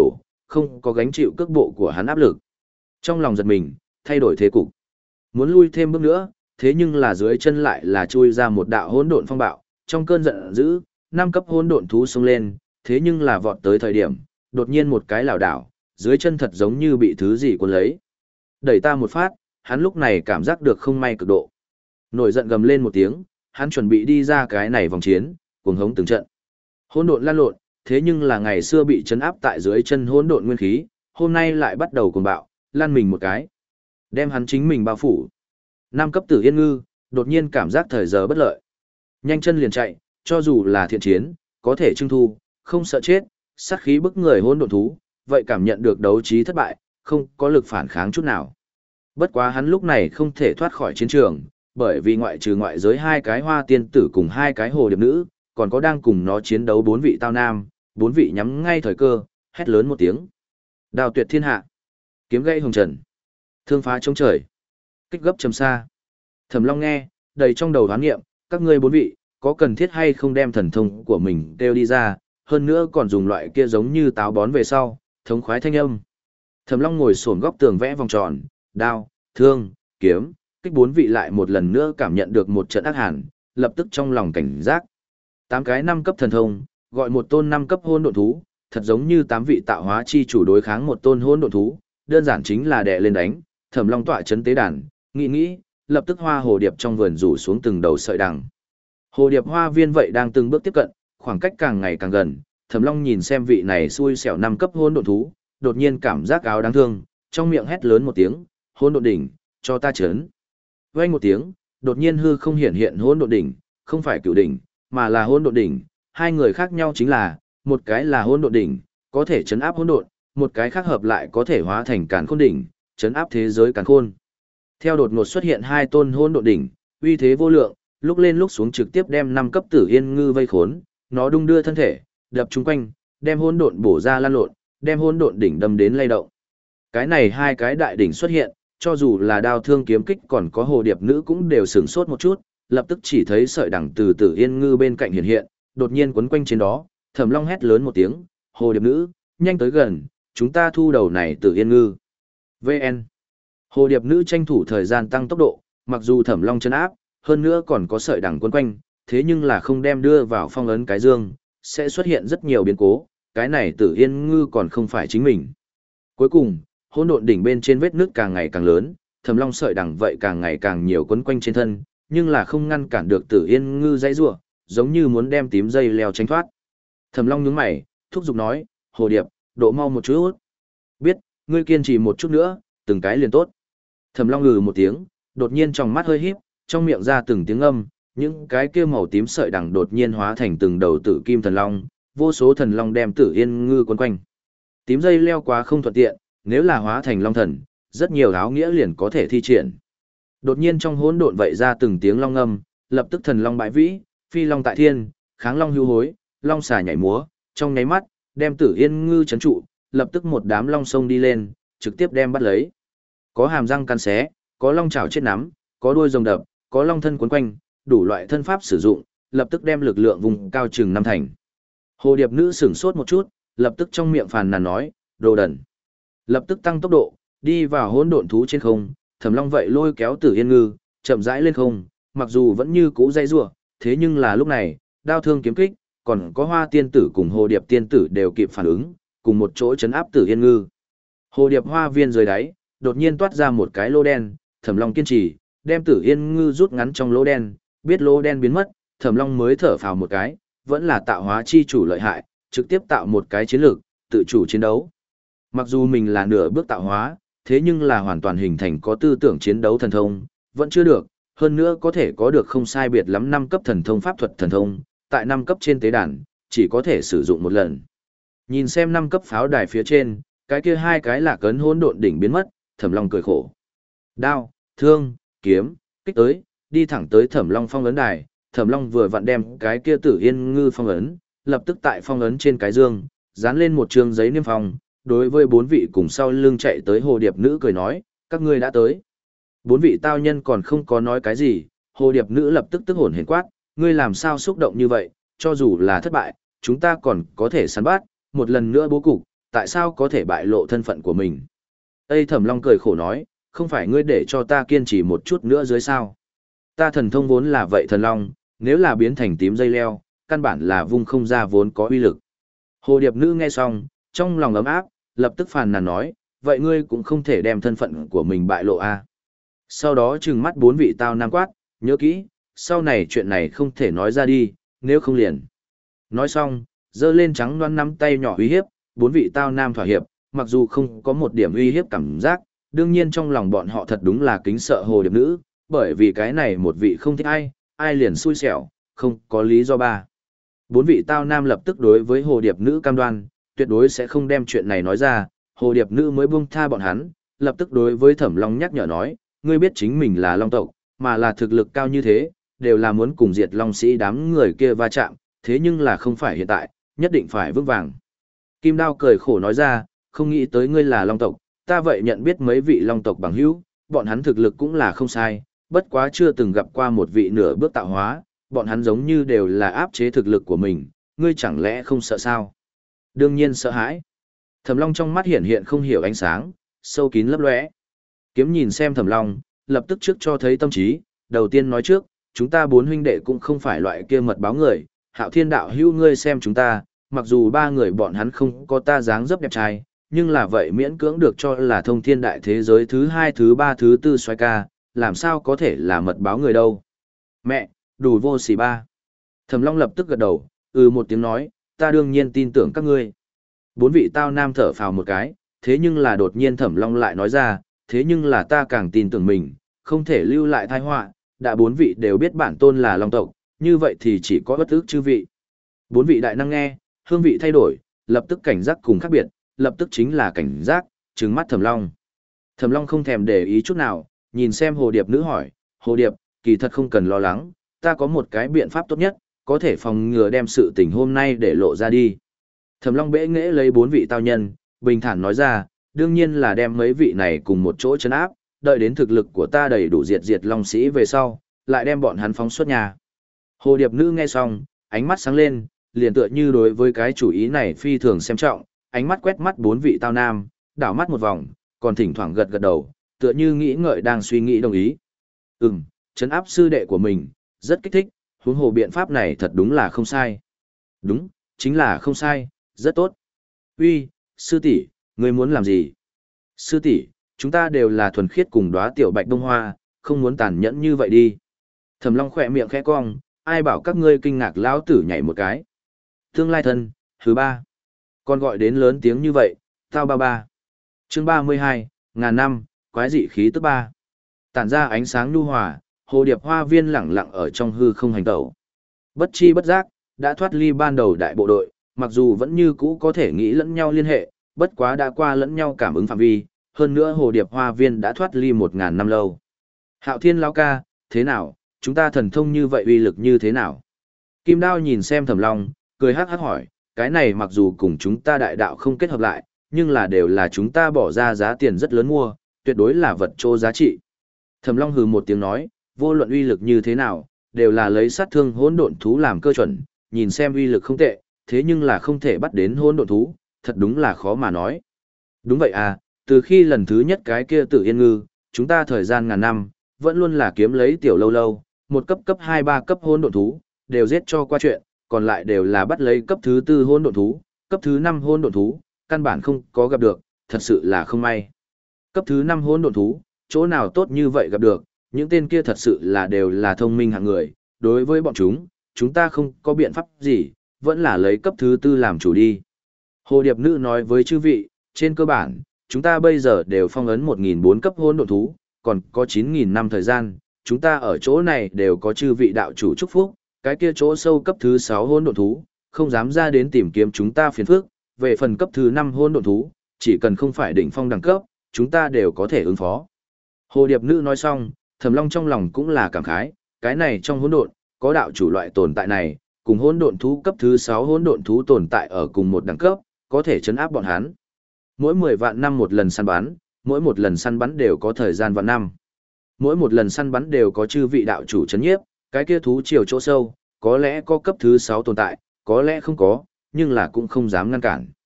không có gánh chịu cước bộ của hắn áp lực. Trong lòng giật mình, thay đổi thế cục. Muốn lui thêm bước nữa, thế nhưng là dưới chân lại là chui ra một đạo hỗn độn phong bạo, trong cơn giận dữ, năm cấp hỗn độn thú xông lên, thế nhưng là vọt tới thời điểm, đột nhiên một cái lảo đảo, dưới chân thật giống như bị thứ gì cuốn lấy. Đẩy ta một phát, hắn lúc này cảm giác được không may cực độ. Nổi giận gầm lên một tiếng, hắn chuẩn bị đi ra cái này vòng chiến, cuồng hống từng trận. Hỗn độn lan lộn, thế nhưng là ngày xưa bị chấn áp tại dưới chân hỗn độn nguyên khí, hôm nay lại bắt đầu cuồng bạo, lan mình một cái, đem hắn chính mình bao phủ. Năm cấp Tử Yên Ngư, đột nhiên cảm giác thời giờ bất lợi. Nhanh chân liền chạy, cho dù là thiện chiến, có thể trưng thu, không sợ chết, sát khí bức người hỗn độn thú, vậy cảm nhận được đấu trí thất bại, không có lực phản kháng chút nào. Bất quá hắn lúc này không thể thoát khỏi chiến trường, bởi vì ngoại trừ ngoại giới hai cái hoa tiên tử cùng hai cái hồ điệp nữ, còn có đang cùng nó chiến đấu bốn vị tao nam, bốn vị nhắm ngay thời cơ, hét lớn một tiếng. Đao tuyệt thiên hạ, kiếm gây hồng trần, thương phá chống trời, kích gấp trầm xa. Thẩm Long nghe, đầy trong đầu đoán nghiệm, các ngươi bốn vị, có cần thiết hay không đem thần thông của mình đều đi ra, hơn nữa còn dùng loại kia giống như táo bón về sau, thống khoái thanh âm. Thẩm Long ngồi xổm góc tường vẽ vòng tròn, đao, thương, kiếm, kích bốn vị lại một lần nữa cảm nhận được một trận ác hàn, lập tức trong lòng cảnh giác. Tám cái năm cấp thần thông, gọi một tôn năm cấp hỗn độn thú, thật giống như tám vị tạo hóa chi chủ đối kháng một tôn hỗn độn thú, đơn giản chính là đè lên đánh. Thẩm Long tọa chấn tế đàn, nghĩ nghĩ, lập tức hoa hồ điệp trong vườn rủ xuống từng đầu sợi đằng. Hồ điệp hoa viên vậy đang từng bước tiếp cận, khoảng cách càng ngày càng gần. Thẩm Long nhìn xem vị này xui xẻo năm cấp hỗn độn thú, đột nhiên cảm giác áo đáng thương, trong miệng hét lớn một tiếng, hỗn độn đỉnh, cho ta chấn. Vang một tiếng, đột nhiên hư không hiện hiện hỗn độn đỉnh, không phải cửu đỉnh, mà là hỗn độn đỉnh. Hai người khác nhau chính là, một cái là hỗn độn đỉnh, có thể chấn áp hỗn độn, một cái khác hợp lại có thể hóa thành càn khôn đỉnh, chấn áp thế giới càn khôn. Theo đột ngột xuất hiện hai tôn hỗn độn đỉnh, uy thế vô lượng, lúc lên lúc xuống trực tiếp đem năm cấp Tử Yên Ngư vây khốn, nó đung đưa thân thể, đập chung quanh, đem hỗn độn bổ ra lan lộn, đem hỗn độn đỉnh đâm đến lay động. Cái này hai cái đại đỉnh xuất hiện, cho dù là đao thương kiếm kích còn có hồ điệp nữ cũng đều sửng sốt một chút, lập tức chỉ thấy sợi đằng từ Tử Yên Ngư bên cạnh hiện hiện, đột nhiên quấn quanh trên đó, Thẩm Long hét lớn một tiếng, hồ điệp nữ, nhanh tới gần, chúng ta thu đầu này Tử Yên Ngư. vê en. Hồ điệp nữ tranh thủ thời gian tăng tốc độ, mặc dù Thẩm Long chân áp, hơn nữa còn có sợi đằng quấn quanh, thế nhưng là không đem đưa vào phong ấn cái dương, sẽ xuất hiện rất nhiều biến cố, cái này Tử Yên Ngư còn không phải chính mình. Cuối cùng, hỗn độn đỉnh bên trên vết nước càng ngày càng lớn, Thẩm Long sợi đằng vậy càng ngày càng nhiều quấn quanh trên thân, nhưng là không ngăn cản được Tử Yên Ngư dãy rủa, giống như muốn đem tím dây leo tránh thoát. Thẩm Long nhướng mày, thúc giục nói, "Hồ điệp, độ mau một chút." "Biết, ngươi kiên trì một chút nữa, từng cái liền tốt." Thẩm Long ngừ một tiếng, đột nhiên trong mắt hơi híp, trong miệng ra từng tiếng âm, những cái kia màu tím sợi đằng đột nhiên hóa thành từng đầu tử kim thần long, vô số thần long đem Tử Yên Ngư quấn quanh. Tím dây leo quá không thuận tiện, nếu là hóa thành long thần, rất nhiều áo nghĩa liền có thể thi triển. Đột nhiên trong hỗn độn vậy ra từng tiếng long ngâm, lập tức thần long bãi vĩ, phi long tại thiên, kháng long hưu hối, long xà nhảy múa, trong nháy mắt, đem Tử Yên Ngư trấn trụ, lập tức một đám long sông đi lên, trực tiếp đem bắt lấy. Có hàm răng cắn xé, có long chảo chết nắm, có đuôi rồng đập, có long thân quấn quanh, đủ loại thân pháp sử dụng, lập tức đem lực lượng vùng cao chừng năm thành. Hồ điệp nữ sửng sốt một chút, lập tức trong miệng phàn nàn nói, đồ đần. Lập tức tăng tốc độ, đi vào hỗn độn thú trên không, Thẩm Long vậy lôi kéo Tử Yên Ngư, chậm rãi lên không, mặc dù vẫn như cũ dây rủa, thế nhưng là lúc này, đao thương kiếm kích, còn có Hoa tiên tử cùng Hồ điệp tiên tử đều kịp phản ứng, cùng một chỗ chấn áp Tử Yên Ngư. Hồ điệp hoa viên dưới đáy, đột nhiên toát ra một cái lỗ đen, Thẩm Long kiên trì, đem Tử Yên Ngư rút ngắn trong lỗ đen, biết lỗ đen biến mất, Thẩm Long mới thở phào một cái, vẫn là tạo hóa chi chủ lợi hại, trực tiếp tạo một cái chiến lược, tự chủ chiến đấu. Mặc dù mình là nửa bước tạo hóa, thế nhưng là hoàn toàn hình thành có tư tưởng chiến đấu thần thông, vẫn chưa được, hơn nữa có thể có được không sai biệt lắm năm cấp thần thông pháp thuật thần thông, tại năm cấp trên tế đàn, chỉ có thể sử dụng một lần. Nhìn xem năm cấp pháo đài phía trên, cái kia hai cái là cấn hỗn độn đỉnh biến mất, Thẩm Long cười khổ. Đao, thương, kiếm, kích tới, đi thẳng tới Thẩm Long phong ấn đài, Thẩm Long vừa vặn đem cái kia Tử Yên Ngư phong ấn, lập tức tại phong ấn trên cái dương, dán lên một trường giấy niêm phong, đối với bốn vị cùng sau lưng chạy tới hồ điệp nữ cười nói, các ngươi đã tới. Bốn vị tao nhân còn không có nói cái gì, hồ điệp nữ lập tức tức hồn hển quát, ngươi làm sao xúc động như vậy, cho dù là thất bại, chúng ta còn có thể săn bắt, một lần nữa bố cục, tại sao có thể bại lộ thân phận của mình? Tây Thẩm Long cười khổ nói, không phải ngươi để cho ta kiên trì một chút nữa dưới sao? Ta thần thông vốn là vậy thần long, nếu là biến thành tím dây leo, căn bản là vung không ra vốn có uy lực. Hồ điệp nữ nghe xong, trong lòng ấm áp, lập tức phàn nàn nói, vậy ngươi cũng không thể đem thân phận của mình bại lộ à. Sau đó trừng mắt bốn vị tao nam quát, nhớ kỹ, sau này chuyện này không thể nói ra đi, nếu không liền. Nói xong, giơ lên trắng loan nắm tay nhỏ uy hiếp, bốn vị tao nam thỏa hiệp, mặc dù không có một điểm uy hiếp cảm giác, đương nhiên trong lòng bọn họ thật đúng là kính sợ hồ điệp nữ, bởi vì cái này một vị không thích ai, ai liền xui xẻo, không có lý do ba. Bốn vị tao nam lập tức đối với hồ điệp nữ cam đoan, tuyệt đối sẽ không đem chuyện này nói ra, hồ điệp nữ mới buông tha bọn hắn, lập tức đối với Thẩm Long nhắc nhở nói, ngươi biết chính mình là long tộc, mà là thực lực cao như thế, đều là muốn cùng diệt long sĩ đám người kia va chạm, thế nhưng là không phải hiện tại, nhất định phải vững vàng. Kim Đao cười khổ nói ra, không nghĩ tới ngươi là long tộc, ta vậy nhận biết mấy vị long tộc bằng hữu, bọn hắn thực lực cũng là không sai, bất quá chưa từng gặp qua một vị nửa bước tạo hóa, bọn hắn giống như đều là áp chế thực lực của mình, ngươi chẳng lẽ không sợ sao? Đương nhiên sợ hãi. Thẩm Long trong mắt hiện hiện không hiểu ánh sáng, sâu kín lấp lóe. Kiếm nhìn xem Thẩm Long, lập tức trước cho thấy tâm trí, đầu tiên nói trước, chúng ta bốn huynh đệ cũng không phải loại kia mật báo người, Hạo Thiên đạo hữu ngươi xem chúng ta, mặc dù ba người bọn hắn không có ta dáng dấp đẹp trai, nhưng là vậy miễn cưỡng được cho là thông thiên đại thế giới thứ hai thứ ba thứ tư xoay ca, làm sao có thể là mật báo người đâu. Mẹ, đủ vô sỉ ba. Thẩm Long lập tức gật đầu, ừ một tiếng nói, ta đương nhiên tin tưởng các ngươi. Bốn vị tao nam thở phào một cái, thế nhưng là đột nhiên Thẩm Long lại nói ra, thế nhưng là ta càng tin tưởng mình, không thể lưu lại tai họa, đã bốn vị đều biết bản tôn là long tộc, như vậy thì chỉ có bất ức chư vị. Bốn vị đại năng nghe, hương vị thay đổi, lập tức cảnh giác cùng khác biệt, lập tức chính là cảnh giác, trừng mắt Thẩm Long. Thẩm Long không thèm để ý chút nào, nhìn xem Hồ Điệp nữ hỏi, Hồ Điệp, kỳ thật không cần lo lắng, ta có một cái biện pháp tốt nhất, có thể phòng ngừa đem sự tình hôm nay để lộ ra đi. Thẩm Long bẽ nghễ lấy bốn vị tao nhân, bình thản nói ra, đương nhiên là đem mấy vị này cùng một chỗ trấn áp, đợi đến thực lực của ta đầy đủ diệt diệt long sĩ về sau, lại đem bọn hắn phóng xuất nhà. Hồ Điệp nữ nghe xong, ánh mắt sáng lên, liền tựa như đối với cái chủ ý này phi thường xem trọng, ánh mắt quét mắt bốn vị tao nam, đảo mắt một vòng, còn thỉnh thoảng gật gật đầu, tựa như nghĩ ngợi đang suy nghĩ đồng ý. Ừm, trấn áp sư đệ của mình, rất kích thích, huống hồ biện pháp này thật đúng là không sai. Đúng, chính là không sai, rất tốt. Uy, sư tỷ, ngươi muốn làm gì? Sư tỷ, chúng ta đều là thuần khiết cùng đóa tiểu bạch đông hoa, không muốn tàn nhẫn như vậy đi. Thẩm Long khỏe miệng khẽ cong, ai bảo các ngươi kinh ngạc lão tử nhảy một cái. Tương lai thân, thứ ba. Con gọi đến lớn tiếng như vậy, tao ba ba. Chương ba mươi hai, ngàn năm, quái dị khí tức ba. Tản ra ánh sáng nhu hòa, hồ điệp hoa viên lẳng lặng ở trong hư không hành tẩu. Bất chi bất giác, đã thoát ly ban đầu đại bộ đội, mặc dù vẫn như cũ có thể nghĩ lẫn nhau liên hệ, bất quá đã qua lẫn nhau cảm ứng phạm vi, hơn nữa hồ điệp hoa viên đã thoát ly một ngàn năm lâu. Hạo Thiên lão ca, thế nào, chúng ta thần thông như vậy uy lực như thế nào? Kim Đao nhìn xem Thẩm Long, cười hắc hắc hỏi, cái này mặc dù cùng chúng ta đại đạo không kết hợp lại, nhưng là đều là chúng ta bỏ ra giá tiền rất lớn mua, tuyệt đối là vật trô giá trị. Thẩm Long hừ một tiếng nói, vô luận uy lực như thế nào, đều là lấy sát thương hỗn độn thú làm cơ chuẩn, nhìn xem uy lực không tệ, thế nhưng là không thể bắt đến hỗn độn thú, thật đúng là khó mà nói. Đúng vậy à, từ khi lần thứ nhất cái kia Tử Yên Ngư, chúng ta thời gian ngàn năm, vẫn luôn là kiếm lấy tiểu lâu lâu, một cấp cấp hai ba cấp hỗn độn thú, đều giết cho qua chuyện, còn lại đều là bắt lấy cấp thứ tư hỗn độn thú, cấp thứ năm hỗn độn thú, căn bản không có gặp được, thật sự là không may. Cấp thứ năm hỗn độn thú, chỗ nào tốt như vậy gặp được, những tên kia thật sự là đều là thông minh hạng người, đối với bọn chúng, chúng ta không có biện pháp gì, vẫn là lấy cấp thứ tư làm chủ đi. Hồ Điệp Nữ nói với chư vị, trên cơ bản, chúng ta bây giờ đều phong ấn một nghìn bốn cấp hỗn độn thú, còn có chín nghìn năm thời gian, chúng ta ở chỗ này đều có chư vị đạo chủ chúc phúc, cái kia chỗ sâu cấp thứ sáu hỗn độn thú, không dám ra đến tìm kiếm chúng ta phiền phức, về phần cấp thứ năm hỗn độn thú, chỉ cần không phải đỉnh phong đẳng cấp, chúng ta đều có thể ứng phó. Hồ Điệp Nữ nói xong, Thẩm Long trong lòng cũng là cảm khái, cái này trong hỗn độn, có đạo chủ loại tồn tại này, cùng hỗn độn thú cấp thứ sáu hỗn độn thú tồn tại ở cùng một đẳng cấp, có thể chấn áp bọn hắn. Mỗi mười vạn năm một lần săn bắn, mỗi một lần săn bắn đều có thời gian vạn năm. Mỗi một lần săn bắn đều có chư vị đạo chủ chấn nhiếp, cái kia thú chiều chỗ sâu, có lẽ có cấp thứ sáu tồn tại, có lẽ không có, nhưng là cũng không dám ngăn cản.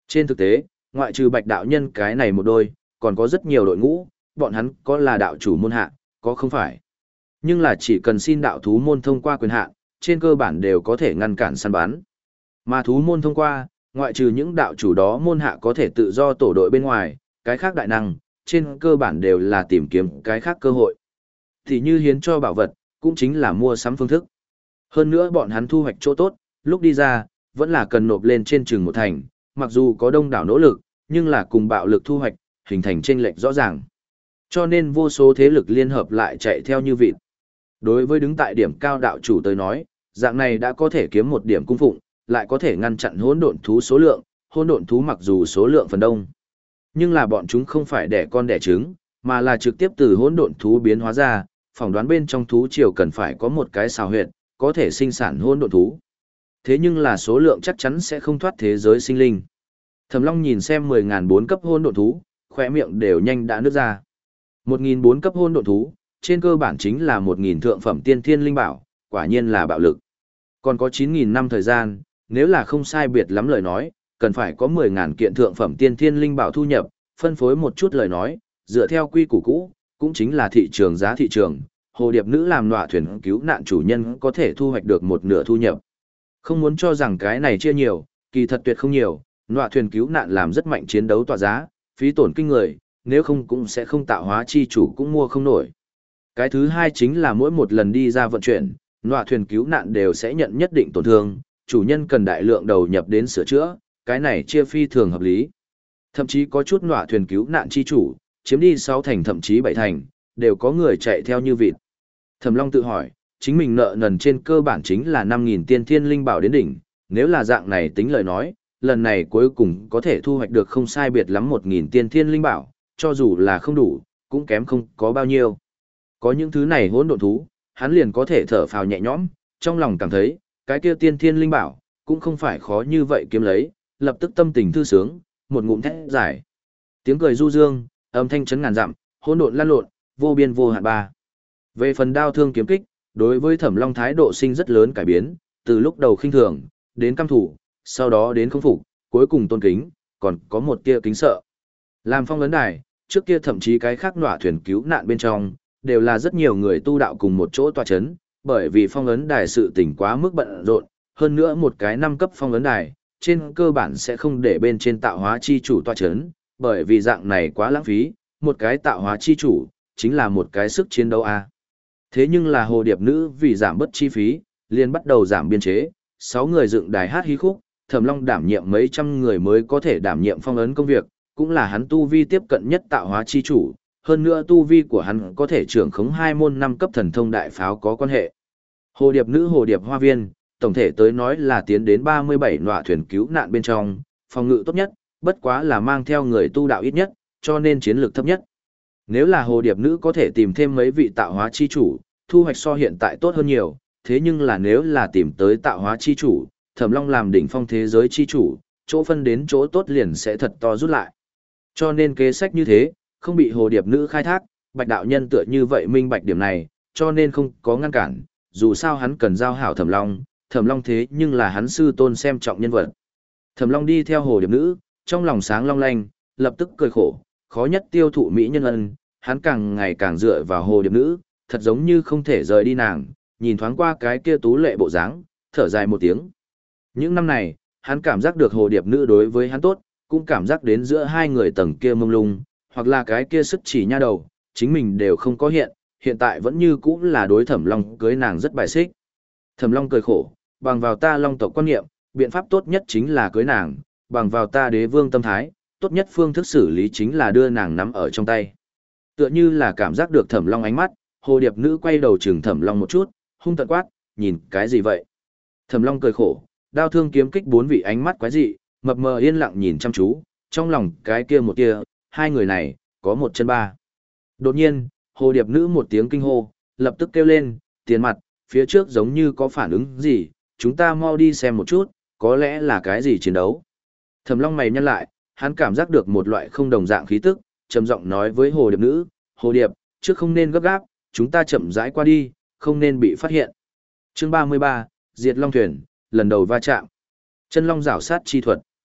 Trên thực tế, ngoại trừ Bạch đạo nhân cái này một đôi, còn có rất nhiều đội ngũ, bọn hắn có là đạo chủ môn hạ, có không phải. Nhưng là chỉ cần xin đạo thú môn thông qua quyền hạn, trên cơ bản đều có thể ngăn cản săn bắn. Mà thú môn thông qua, ngoại trừ những đạo chủ đó môn hạ có thể tự do tổ đội bên ngoài, cái khác đại năng, trên cơ bản đều là tìm kiếm cái khác cơ hội. Thì như hiến cho bảo vật, cũng chính là mua sắm phương thức. Hơn nữa bọn hắn thu hoạch chỗ tốt, lúc đi ra, vẫn là cần nộp lên trên trường một thành, mặc dù có đông đảo nỗ lực, nhưng là cùng bạo lực thu hoạch, hình thành chênh lệch rõ ràng. Cho nên vô số thế lực liên hợp lại chạy theo như vịt. Đối với đứng tại điểm cao đạo chủ tới nói, dạng này đã có thể kiếm một điểm cung phụng, lại có thể ngăn chặn hỗn độn thú số lượng, hỗn độn thú mặc dù số lượng phần đông, nhưng là bọn chúng không phải đẻ con đẻ trứng, mà là trực tiếp từ hỗn độn thú biến hóa ra, phỏng đoán bên trong thú triều cần phải có một cái xào huyệt, có thể sinh sản hỗn độn thú. Thế nhưng là số lượng chắc chắn sẽ không thoát thế giới sinh linh. Thẩm Long nhìn xem mười nghìn bốn cấp hỗn độn thú, khóe miệng đều nhanh đã nứt ra. một nghìn bốn cấp hỗn độn thú, trên cơ bản chính là một nghìn thượng phẩm tiên thiên linh bảo, quả nhiên là bạo lực. Còn có chín nghìn năm thời gian, nếu là không sai biệt lắm lời nói, cần phải có mười nghìn kiện thượng phẩm tiên thiên linh bảo thu nhập, phân phối một chút lời nói, dựa theo quy củ cũ, cũng chính là thị trường giá thị trường, hồ điệp nữ làm nọa thuyền cứu nạn chủ nhân có thể thu hoạch được một nửa thu nhập. Không muốn cho rằng cái này chia nhiều, kỳ thật tuyệt không nhiều, nọa thuyền cứu nạn làm rất mạnh chiến đấu tỏa giá, phí tổn kinh người, nếu không cũng sẽ không tạo hóa chi chủ cũng mua không nổi. Cái thứ hai chính là mỗi một lần đi ra vận chuyển, nọa thuyền cứu nạn đều sẽ nhận nhất định tổn thương, chủ nhân cần đại lượng đầu nhập đến sửa chữa, cái này chia phi thường hợp lý. Thậm chí có chút nọa thuyền cứu nạn chi chủ, chiếm đi sáu thành thậm chí bảy thành, đều có người chạy theo như vịt. Thẩm Long tự hỏi, chính mình nợ nần trên cơ bản chính là năm nghìn tiên thiên linh bảo đến đỉnh, nếu là dạng này tính lời nói, lần này cuối cùng có thể thu hoạch được không sai biệt lắm một nghìn tiên thiên linh bảo, cho dù là không đủ, cũng kém không có bao nhiêu. Có những thứ này hỗn độn thú, hắn liền có thể thở phào nhẹ nhõm, trong lòng cảm thấy, cái kia tiên thiên linh bảo, cũng không phải khó như vậy kiếm lấy, lập tức tâm tình thư sướng, một ngụm thét giải. Tiếng cười du dương, âm thanh chấn ngàn dặm, hỗn độn lan lộn, vô biên vô hạn ba. Về phần đao thương kiếm kích, đối với Thẩm Long thái độ sinh rất lớn cải biến, từ lúc đầu khinh thường, đến căm thủ, sau đó đến không phục, cuối cùng tôn kính, còn có một tia kính sợ. Làm phong ấn đài, trước kia thậm chí cái khác nọa thuyền cứu nạn bên trong, đều là rất nhiều người tu đạo cùng một chỗ tọa chấn, bởi vì phong ấn đài sự tình quá mức bận rộn, hơn nữa một cái năm cấp phong ấn đài, trên cơ bản sẽ không để bên trên tạo hóa chi chủ tọa chấn, bởi vì dạng này quá lãng phí, một cái tạo hóa chi chủ, chính là một cái sức chiến đấu a. Thế nhưng là hồ điệp nữ vì giảm bớt chi phí, liền bắt đầu giảm biên chế, sáu người dựng đài hát hí khúc, Thẩm Long đảm nhiệm mấy trăm người mới có thể đảm nhiệm phong ấn công việc, cũng là hắn tu vi tiếp cận nhất tạo hóa chi chủ, hơn nữa tu vi của hắn có thể trưởng khống hai môn năm cấp thần thông đại pháo có quan hệ. Hồ điệp nữ hồ điệp hoa viên, tổng thể tới nói là tiến đến ba mươi bảy nọa thuyền cứu nạn bên trong, phòng ngự tốt nhất, bất quá là mang theo người tu đạo ít nhất, cho nên chiến lược thấp nhất. Nếu là hồ điệp nữ có thể tìm thêm mấy vị tạo hóa chi chủ, thu hoạch so hiện tại tốt hơn nhiều, thế nhưng là nếu là tìm tới tạo hóa chi chủ, Thẩm Long làm đỉnh phong thế giới chi chủ, chỗ phân đến chỗ tốt liền sẽ thật to rút lại. Cho nên kế sách như thế, không bị hồ điệp nữ khai thác, Bạch đạo nhân tựa như vậy minh bạch điểm này, cho nên không có ngăn cản, dù sao hắn cần giao hảo Thẩm Long, Thẩm Long thế nhưng là hắn sư tôn xem trọng nhân vật. Thẩm Long đi theo hồ điệp nữ, trong lòng sáng long lanh, lập tức cười khổ, khó nhất tiêu thụ mỹ nhân ân, hắn càng ngày càng dựa vào hồ điệp nữ, thật giống như không thể rời đi nàng, nhìn thoáng qua cái kia tú lệ bộ dáng, thở dài một tiếng. Những năm này, hắn cảm giác được hồ điệp nữ đối với hắn tốt, cũng cảm giác đến giữa hai người tầng kia mông lung, hoặc là cái kia sức chỉ nha đầu, chính mình đều không có hiện, hiện tại vẫn như cũ là đối Thẩm Long cưới nàng rất bài xích. Thẩm Long cười khổ, bằng vào ta Long tộc quan niệm, biện pháp tốt nhất chính là cưới nàng, bằng vào ta đế vương tâm thái, tốt nhất phương thức xử lý chính là đưa nàng nắm ở trong tay. Tựa như là cảm giác được Thẩm Long ánh mắt, hồ điệp nữ quay đầu chừng Thẩm Long một chút, hung tợn quát, nhìn cái gì vậy? Thẩm Long cười khổ, đao thương kiếm kích bốn vị ánh mắt quái dị, mập mờ yên lặng nhìn chăm chú, trong lòng cái kia một kia, hai người này, có một chân ba. Đột nhiên, hồ điệp nữ một tiếng kinh hô, lập tức kêu lên, tiền mặt, phía trước giống như có phản ứng gì, chúng ta mau đi xem một chút, có lẽ là cái gì chiến đấu. Thẩm Long mày nhăn lại, hắn cảm giác được một loại không đồng dạng khí tức, trầm giọng nói với hồ điệp nữ, hồ điệp, trước không nên gấp gáp, chúng ta chậm rãi qua đi, không nên bị phát hiện. Chương ba mươi ba, Diệt Long thuyền, lần đầu va chạm. Chân long rảo sát chi thuật.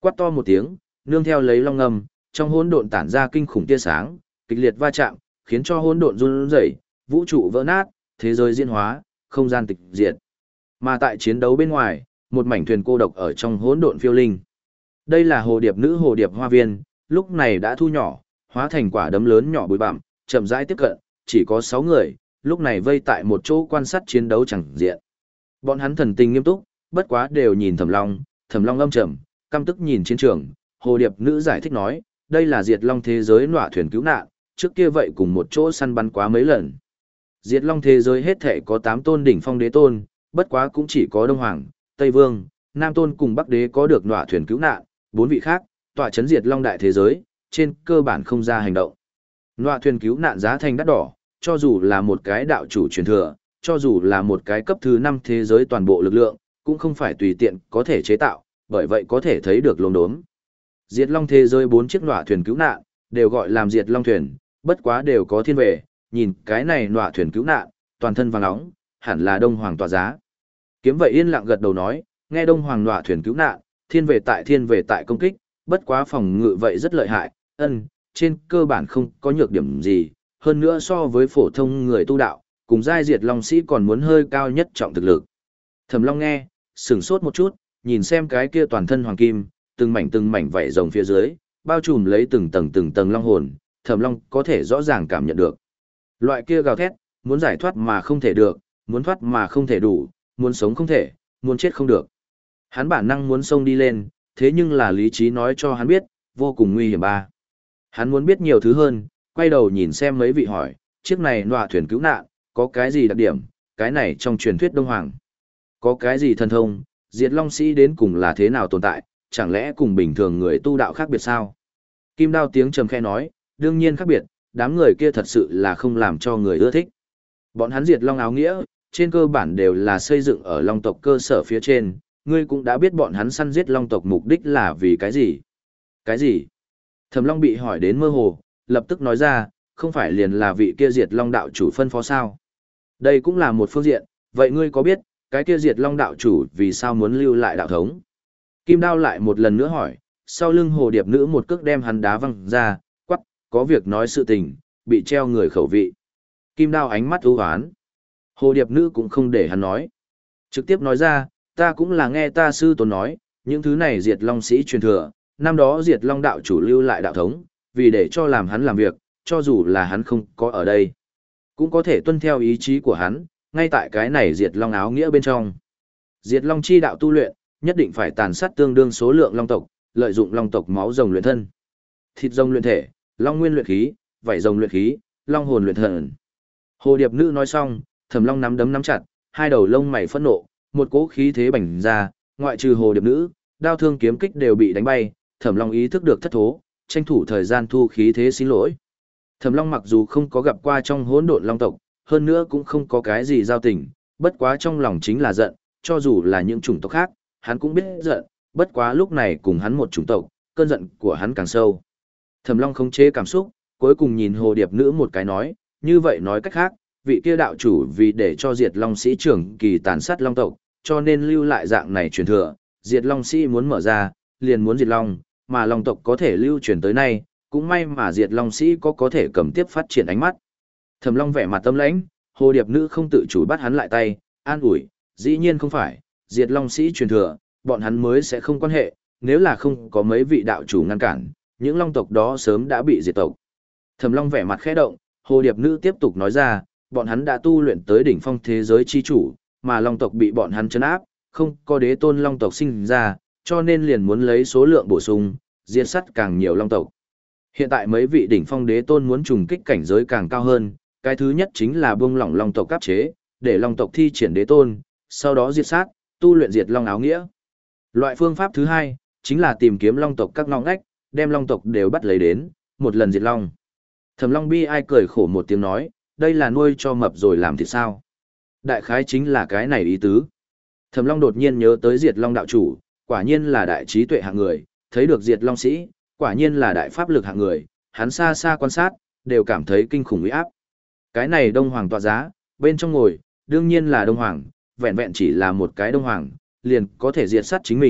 Quát to một tiếng, nương theo lấy long ngâm, trong hỗn độn tản ra kinh khủng tia sáng, kịch liệt va chạm, khiến cho hỗn độn run rẩy, vũ trụ vỡ nát, thế giới diễn hóa, không gian tịch diệt. Mà tại chiến đấu bên ngoài, một mảnh thuyền cô độc ở trong hỗn độn phiêu linh. Đây là hồ điệp nữ hồ điệp hoa viên, lúc này đã thu nhỏ, hóa thành quả đấm lớn nhỏ bụi bặm, chậm rãi tiếp cận, chỉ có sáu người, lúc này vây tại một chỗ quan sát chiến đấu chẳng diện. Bọn hắn thần tình nghiêm túc, bất quá đều nhìn Thẩm Long, Thẩm Long âm trầm, căm tức nhìn chiến trường, hồ điệp nữ giải thích nói, đây là Diệt Long thế giới nọa thuyền cứu nạn, trước kia vậy cùng một chỗ săn bắn quá mấy lần. Diệt Long thế giới hết thể có tám tôn đỉnh phong đế tôn, bất quá cũng chỉ có Đông Hoàng, Tây Vương, Nam Tôn cùng Bắc Đế có được nọa thuyền cứu nạn, bốn vị khác, tọa chấn Diệt Long đại thế giới, trên cơ bản không ra hành động. Nọa thuyền cứu nạn giá thành đắt đỏ, cho dù là một cái đạo chủ truyền thừa, cho dù là một cái cấp thứ năm thế giới toàn bộ lực lượng, cũng không phải tùy tiện có thể chế tạo, bởi vậy có thể thấy được lồn đốm. Diệt Long thế giới bốn chiếc nọa thuyền cứu nạn, đều gọi làm Diệt Long thuyền, bất quá đều có thiên về, nhìn cái này nọa thuyền cứu nạn, toàn thân vàng nóng, hẳn là Đông Hoàng tọa giá. Kiếm vậy yên lặng gật đầu nói, nghe Đông Hoàng nọa thuyền cứu nạn, thiên về tại thiên về tại công kích, bất quá phòng ngự vậy rất lợi hại, ân, trên cơ bản không có nhược điểm gì, hơn nữa so với phổ thông người tu đạo, cùng giai Diệt Long sĩ còn muốn hơi cao nhất trọng thực lực. Thẩm Long nghe, sửng sốt một chút, nhìn xem cái kia toàn thân hoàng kim, từng mảnh từng mảnh vảy rồng phía dưới, bao trùm lấy từng tầng từng tầng long hồn, Thẩm Long có thể rõ ràng cảm nhận được. Loại kia gào thét, muốn giải thoát mà không thể được, muốn thoát mà không thể đủ, muốn sống không thể, muốn chết không được. Hắn bản năng muốn xông đi lên, thế nhưng là lý trí nói cho hắn biết, vô cùng nguy hiểm ba. Hắn muốn biết nhiều thứ hơn, quay đầu nhìn xem mấy vị hỏi, chiếc này nọa thuyền cứu nạn, có cái gì đặc điểm, cái này trong truyền thuyết Đông Hoàng. Có cái gì thần thông, Diệt Long sĩ đến cùng là thế nào tồn tại, chẳng lẽ cùng bình thường người tu đạo khác biệt sao? Kim Đao tiếng trầm khe nói, đương nhiên khác biệt, đám người kia thật sự là không làm cho người ưa thích. Bọn hắn Diệt Long áo nghĩa, trên cơ bản đều là xây dựng ở Long tộc cơ sở phía trên, ngươi cũng đã biết bọn hắn săn giết Long tộc mục đích là vì cái gì? Cái gì? Thẩm Long bị hỏi đến mơ hồ, lập tức nói ra, không phải liền là vị kia Diệt Long đạo chủ phân phó sao? Đây cũng là một phương diện, vậy ngươi có biết, cái kia Diệt Long đạo chủ vì sao muốn lưu lại đạo thống? Kim Đao lại một lần nữa hỏi, sau lưng hồ điệp nữ một cước đem hắn đá văng ra, quắc, có việc nói sự tình, bị treo người khẩu vị. Kim Đao ánh mắt ưu hoán. Hồ điệp nữ cũng không để hắn nói. Trực tiếp nói ra, ta cũng là nghe ta sư tôn nói, những thứ này Diệt Long sĩ truyền thừa, năm đó Diệt Long đạo chủ lưu lại đạo thống, vì để cho làm hắn làm việc, cho dù là hắn không có ở đây, cũng có thể tuân theo ý chí của hắn, ngay tại cái này Diệt Long áo nghĩa bên trong. Diệt Long chi đạo tu luyện, nhất định phải tàn sát tương đương số lượng long tộc, lợi dụng long tộc máu rồng luyện thân. Thịt rồng luyện thể, long nguyên luyện khí, vảy rồng luyện khí, long hồn luyện thần. Hồ điệp nữ nói xong, Thẩm Long nắm đấm nắm chặt, hai đầu lông mày phẫn nộ, một cỗ khí thế bành ra, ngoại trừ hồ điệp nữ, đao thương kiếm kích đều bị đánh bay, Thẩm Long ý thức được thất thố, tranh thủ thời gian thu khí thế xin lỗi. Thẩm Long mặc dù không có gặp qua trong hỗn độn long tộc, hơn nữa cũng không có cái gì giao tình, bất quá trong lòng chính là giận, cho dù là những chủng tộc khác, hắn cũng biết giận, bất quá lúc này cùng hắn một chủng tộc, cơn giận của hắn càng sâu. Thẩm Long khống chế cảm xúc, cuối cùng nhìn hồ điệp nữ một cái nói, như vậy nói cách khác, vị kia đạo chủ vì để cho Diệt Long sĩ trưởng kỳ tàn sát long tộc, cho nên lưu lại dạng này truyền thừa, Diệt Long sĩ muốn mở ra, liền muốn diệt long, mà long tộc có thể lưu truyền tới nay, cũng may mà Diệt Long sĩ có có thể cầm tiếp phát triển ánh mắt. Thẩm Long vẻ mặt tâm lãnh, hồ điệp nữ không tự chủ bắt hắn lại tay, an ủi, dĩ nhiên không phải, Diệt Long sĩ truyền thừa, bọn hắn mới sẽ không quan hệ, nếu là không có mấy vị đạo chủ ngăn cản, những long tộc đó sớm đã bị diệt tộc. Thẩm Long vẻ mặt khẽ động, hồ điệp nữ tiếp tục nói ra, bọn hắn đã tu luyện tới đỉnh phong thế giới chi chủ, mà long tộc bị bọn hắn trấn áp, không có đế tôn long tộc sinh ra, cho nên liền muốn lấy số lượng bổ sung, diệt sát càng nhiều long tộc. Hiện tại mấy vị đỉnh phong đế tôn muốn trùng kích cảnh giới càng cao hơn, cái thứ nhất chính là buông lỏng long tộc áp chế, để long tộc thi triển đế tôn, sau đó diệt sát, tu luyện diệt long áo nghĩa. Loại phương pháp thứ hai, chính là tìm kiếm long tộc các ngõ ngách, đem long tộc đều bắt lấy đến, một lần diệt long. Thẩm Long bi ai cười khổ một tiếng nói, đây là nuôi cho mập rồi làm thì sao? Đại khái chính là cái này ý tứ. Thẩm Long đột nhiên nhớ tới Diệt Long đạo chủ, quả nhiên là đại trí tuệ hạng người, thấy được Diệt Long sĩ, quả nhiên là đại pháp lực hạng người, hắn xa xa quan sát, đều cảm thấy kinh khủng uy áp. Cái này Đông Hoàng tọa giá, bên trong ngồi, đương nhiên là Đông Hoàng, vẹn vẹn chỉ là một cái Đông Hoàng, liền có thể diệt sát chính mình,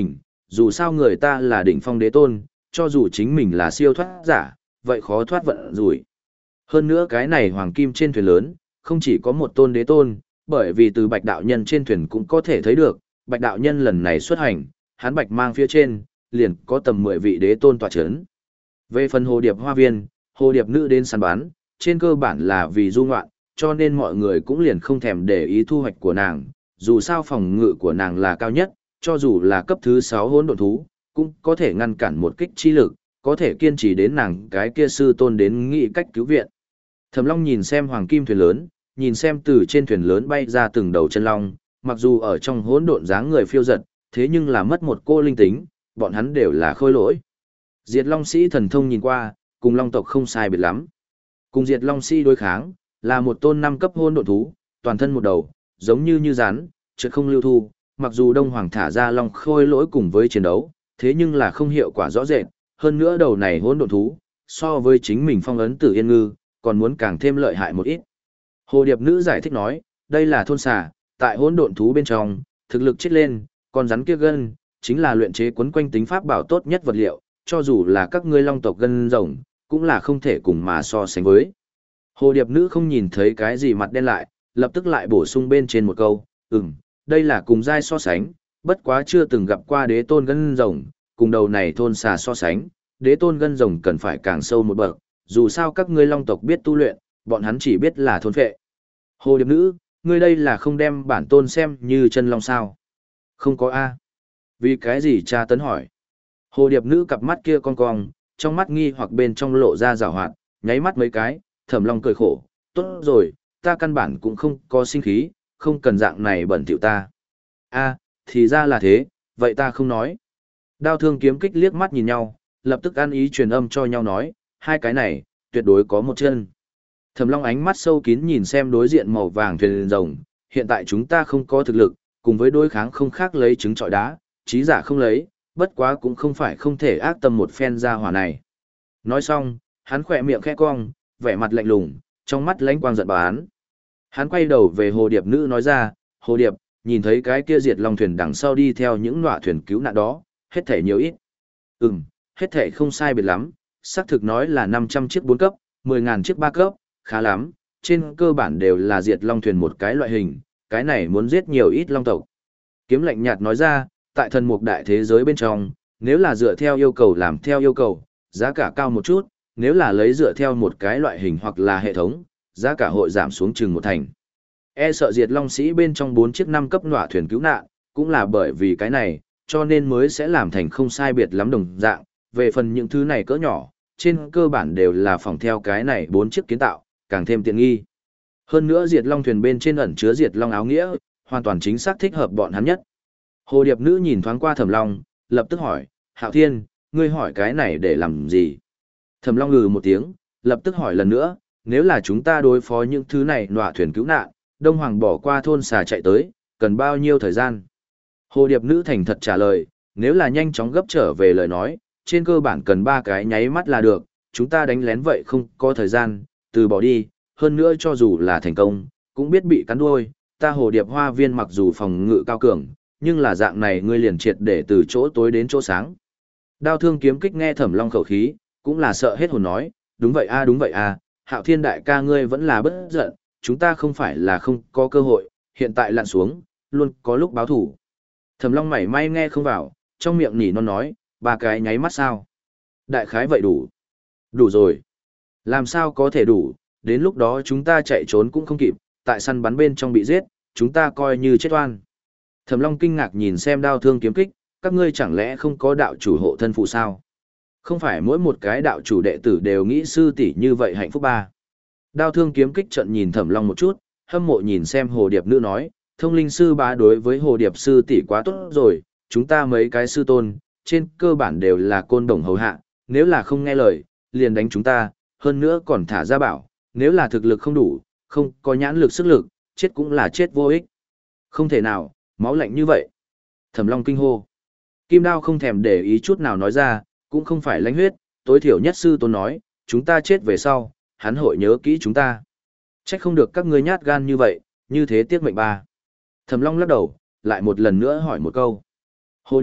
dù sao người ta là đỉnh phong đế tôn, cho dù chính mình là siêu thoát giả, vậy khó thoát vận rủi. Hơn nữa cái này hoàng kim trên thuyền lớn, không chỉ có một tôn đế tôn, bởi vì từ bạch đạo nhân trên thuyền cũng có thể thấy được, bạch đạo nhân lần này xuất hành, hắn bạch mang phía trên, liền có tầm mười vị đế tôn tọa chấn. Về phần hồ điệp hoa viên, hồ điệp nữ đến săn bán, trên cơ bản là vì du ngoạn, cho nên mọi người cũng liền không thèm để ý thu hoạch của nàng, dù sao phòng ngự của nàng là cao nhất, cho dù là cấp thứ sáu hỗn độn thú, cũng có thể ngăn cản một kích chi lực, có thể kiên trì đến nàng cái kia sư tôn đến nghị cách cứu viện. Thẩm Long nhìn xem hoàng kim thuyền lớn, nhìn xem từ trên thuyền lớn bay ra từng đầu chân long, mặc dù ở trong hỗn độn dáng người phiêu giật, thế nhưng là mất một cô linh tính, bọn hắn đều là khôi lỗi. Diệt Long Sĩ thần thông nhìn qua, cùng Long tộc không sai biệt lắm. Cùng Diệt Long Sĩ đối kháng, là một tôn năm cấp hỗn độn thú, toàn thân một đầu, giống như như rắn, chợt không lưu thu, mặc dù Đông Hoàng thả ra long khôi lỗi cùng với chiến đấu, thế nhưng là không hiệu quả rõ rệt, hơn nữa đầu này hỗn độn thú, so với chính mình phong ấn Tử Yên Ngư, còn muốn càng thêm lợi hại một ít. Hồ Điệp nữ giải thích nói, đây là thôn xà, tại hỗn độn thú bên trong, thực lực chết lên, con rắn kia gân, chính là luyện chế quấn quanh tính pháp bảo tốt nhất vật liệu, cho dù là các ngươi long tộc gân rồng, cũng là không thể cùng mà so sánh với. Hồ Điệp nữ không nhìn thấy cái gì mặt đen lại, lập tức lại bổ sung bên trên một câu, ừm, đây là cùng giai so sánh, bất quá chưa từng gặp qua đế tôn gân rồng, cùng đầu này thôn xà so sánh, đế tôn gân rồng cần phải càng sâu một bậc, dù sao các ngươi long tộc biết tu luyện, bọn hắn chỉ biết là thôn phệ. Hồ Điệp nữ, ngươi đây là không đem bản tôn xem như chân long sao? Không có A. Vì cái gì cha tấn hỏi? Hồ Điệp nữ cặp mắt kia cong cong, trong mắt nghi hoặc bên trong lộ ra rào hoạt, nháy mắt mấy cái, Thẩm Long cười khổ, tốt rồi, ta căn bản cũng không có sinh khí, không cần dạng này bẩn thỉu ta. A, thì ra là thế, vậy ta không nói. Đao thương kiếm kích liếc mắt nhìn nhau, lập tức ăn ý truyền âm cho nhau nói, hai cái này, tuyệt đối có một chân. Thẩm Long ánh mắt sâu kín nhìn xem đối diện màu vàng thuyền rồng, hiện tại chúng ta không có thực lực, cùng với đối kháng không khác lấy trứng trọi đá, trí giả không lấy, bất quá cũng không phải không thể ác tâm một phen ra hỏa này. Nói xong, hắn khỏe miệng khẽ cong, vẻ mặt lạnh lùng, trong mắt lánh quang giận bán. Hắn quay đầu về Hồ Điệp nữ nói ra, Hồ Điệp, nhìn thấy cái kia diệt long thuyền đằng sau đi theo những nọa thuyền cứu nạn đó, hết thể nhiều ít. Ừm, hết thể không sai biệt lắm, xác thực nói là năm trăm chiếc bốn cấp, mười nghìn chiếc ba cấp, khá lắm, trên cơ bản đều là diệt long thuyền một cái loại hình, cái này muốn giết nhiều ít long tộc. Kiếm lạnh nhạt nói ra, tại thần mục đại thế giới bên trong, nếu là dựa theo yêu cầu làm theo yêu cầu, giá cả cao một chút, nếu là lấy dựa theo một cái loại hình hoặc là hệ thống, giá cả hội giảm xuống chừng một thành. E sợ diệt long sĩ bên trong bốn chiếc năm cấp nọa thuyền cứu nạn, cũng là bởi vì cái này, cho nên mới sẽ làm thành không sai biệt lắm đồng dạng, về phần những thứ này cỡ nhỏ, trên cơ bản đều là phòng theo cái này bốn chiếc kiến tạo, càng thêm tiện nghi. Hơn nữa diệt long thuyền bên trên ẩn chứa diệt long áo nghĩa, hoàn toàn chính xác thích hợp bọn hắn nhất. Hồ Điệp nữ nhìn thoáng qua Thẩm Long, lập tức hỏi, Hạo Thiên, ngươi hỏi cái này để làm gì? Thẩm Long ngừ một tiếng, lập tức hỏi lần nữa, nếu là chúng ta đối phó những thứ này nọa thuyền cứu nạn, Đông Hoàng bỏ qua thôn xà chạy tới, cần bao nhiêu thời gian? Hồ Điệp nữ thành thật trả lời, nếu là nhanh chóng gấp trở về lời nói, trên cơ bản cần ba cái nháy mắt là được, chúng ta đánh lén vậy không có thời gian, từ bỏ đi, hơn nữa cho dù là thành công, cũng biết bị cắn đuôi, ta Hồ Điệp hoa viên mặc dù phòng ngự cao cường, nhưng là dạng này ngươi liền triệt để từ chỗ tối đến chỗ sáng. Đao thương kiếm kích nghe Thẩm Long khẩu khí, cũng là sợ hết hồn nói, đúng vậy a đúng vậy a, Hạo Thiên đại ca ngươi vẫn là bất giận, chúng ta không phải là không có cơ hội, hiện tại lặn xuống, luôn có lúc báo thủ. Thẩm Long mảy may nghe không vào, trong miệng nỉ non nói, ba cái nháy mắt sao? Đại khái vậy đủ. Đủ rồi. Làm sao có thể đủ, đến lúc đó chúng ta chạy trốn cũng không kịp, tại săn bắn bên trong bị giết, chúng ta coi như chết oan. Thẩm Long kinh ngạc nhìn xem đao thương kiếm kích, các ngươi chẳng lẽ không có đạo chủ hộ thân phụ sao? Không phải mỗi một cái đạo chủ đệ tử đều nghĩ sư tỷ như vậy hạnh phúc ba. Đao thương kiếm kích trận nhìn Thẩm Long một chút, hâm mộ nhìn xem Hồ Điệp nữ nói, thông linh sư bá đối với Hồ Điệp sư tỷ quá tốt rồi, chúng ta mấy cái sư tôn, trên cơ bản đều là côn đồng hầu hạ, nếu là không nghe lời, liền đánh chúng ta, hơn nữa còn thả ra bảo, nếu là thực lực không đủ, không có nhãn lực sức lực, chết cũng là chết vô ích. Không thể nào, máu lạnh như vậy. Thẩm Long kinh hô. Kim Đao không thèm để ý chút nào nói ra, cũng không phải lãnh huyết, tối thiểu nhất sư tôn nói, chúng ta chết về sau, hắn hội nhớ kỹ chúng ta. Trách không được các ngươi nhát gan như vậy, như thế tiếc mệnh ba. Thẩm Long lắc đầu, lại một lần nữa hỏi một câu. Hồ Điệp,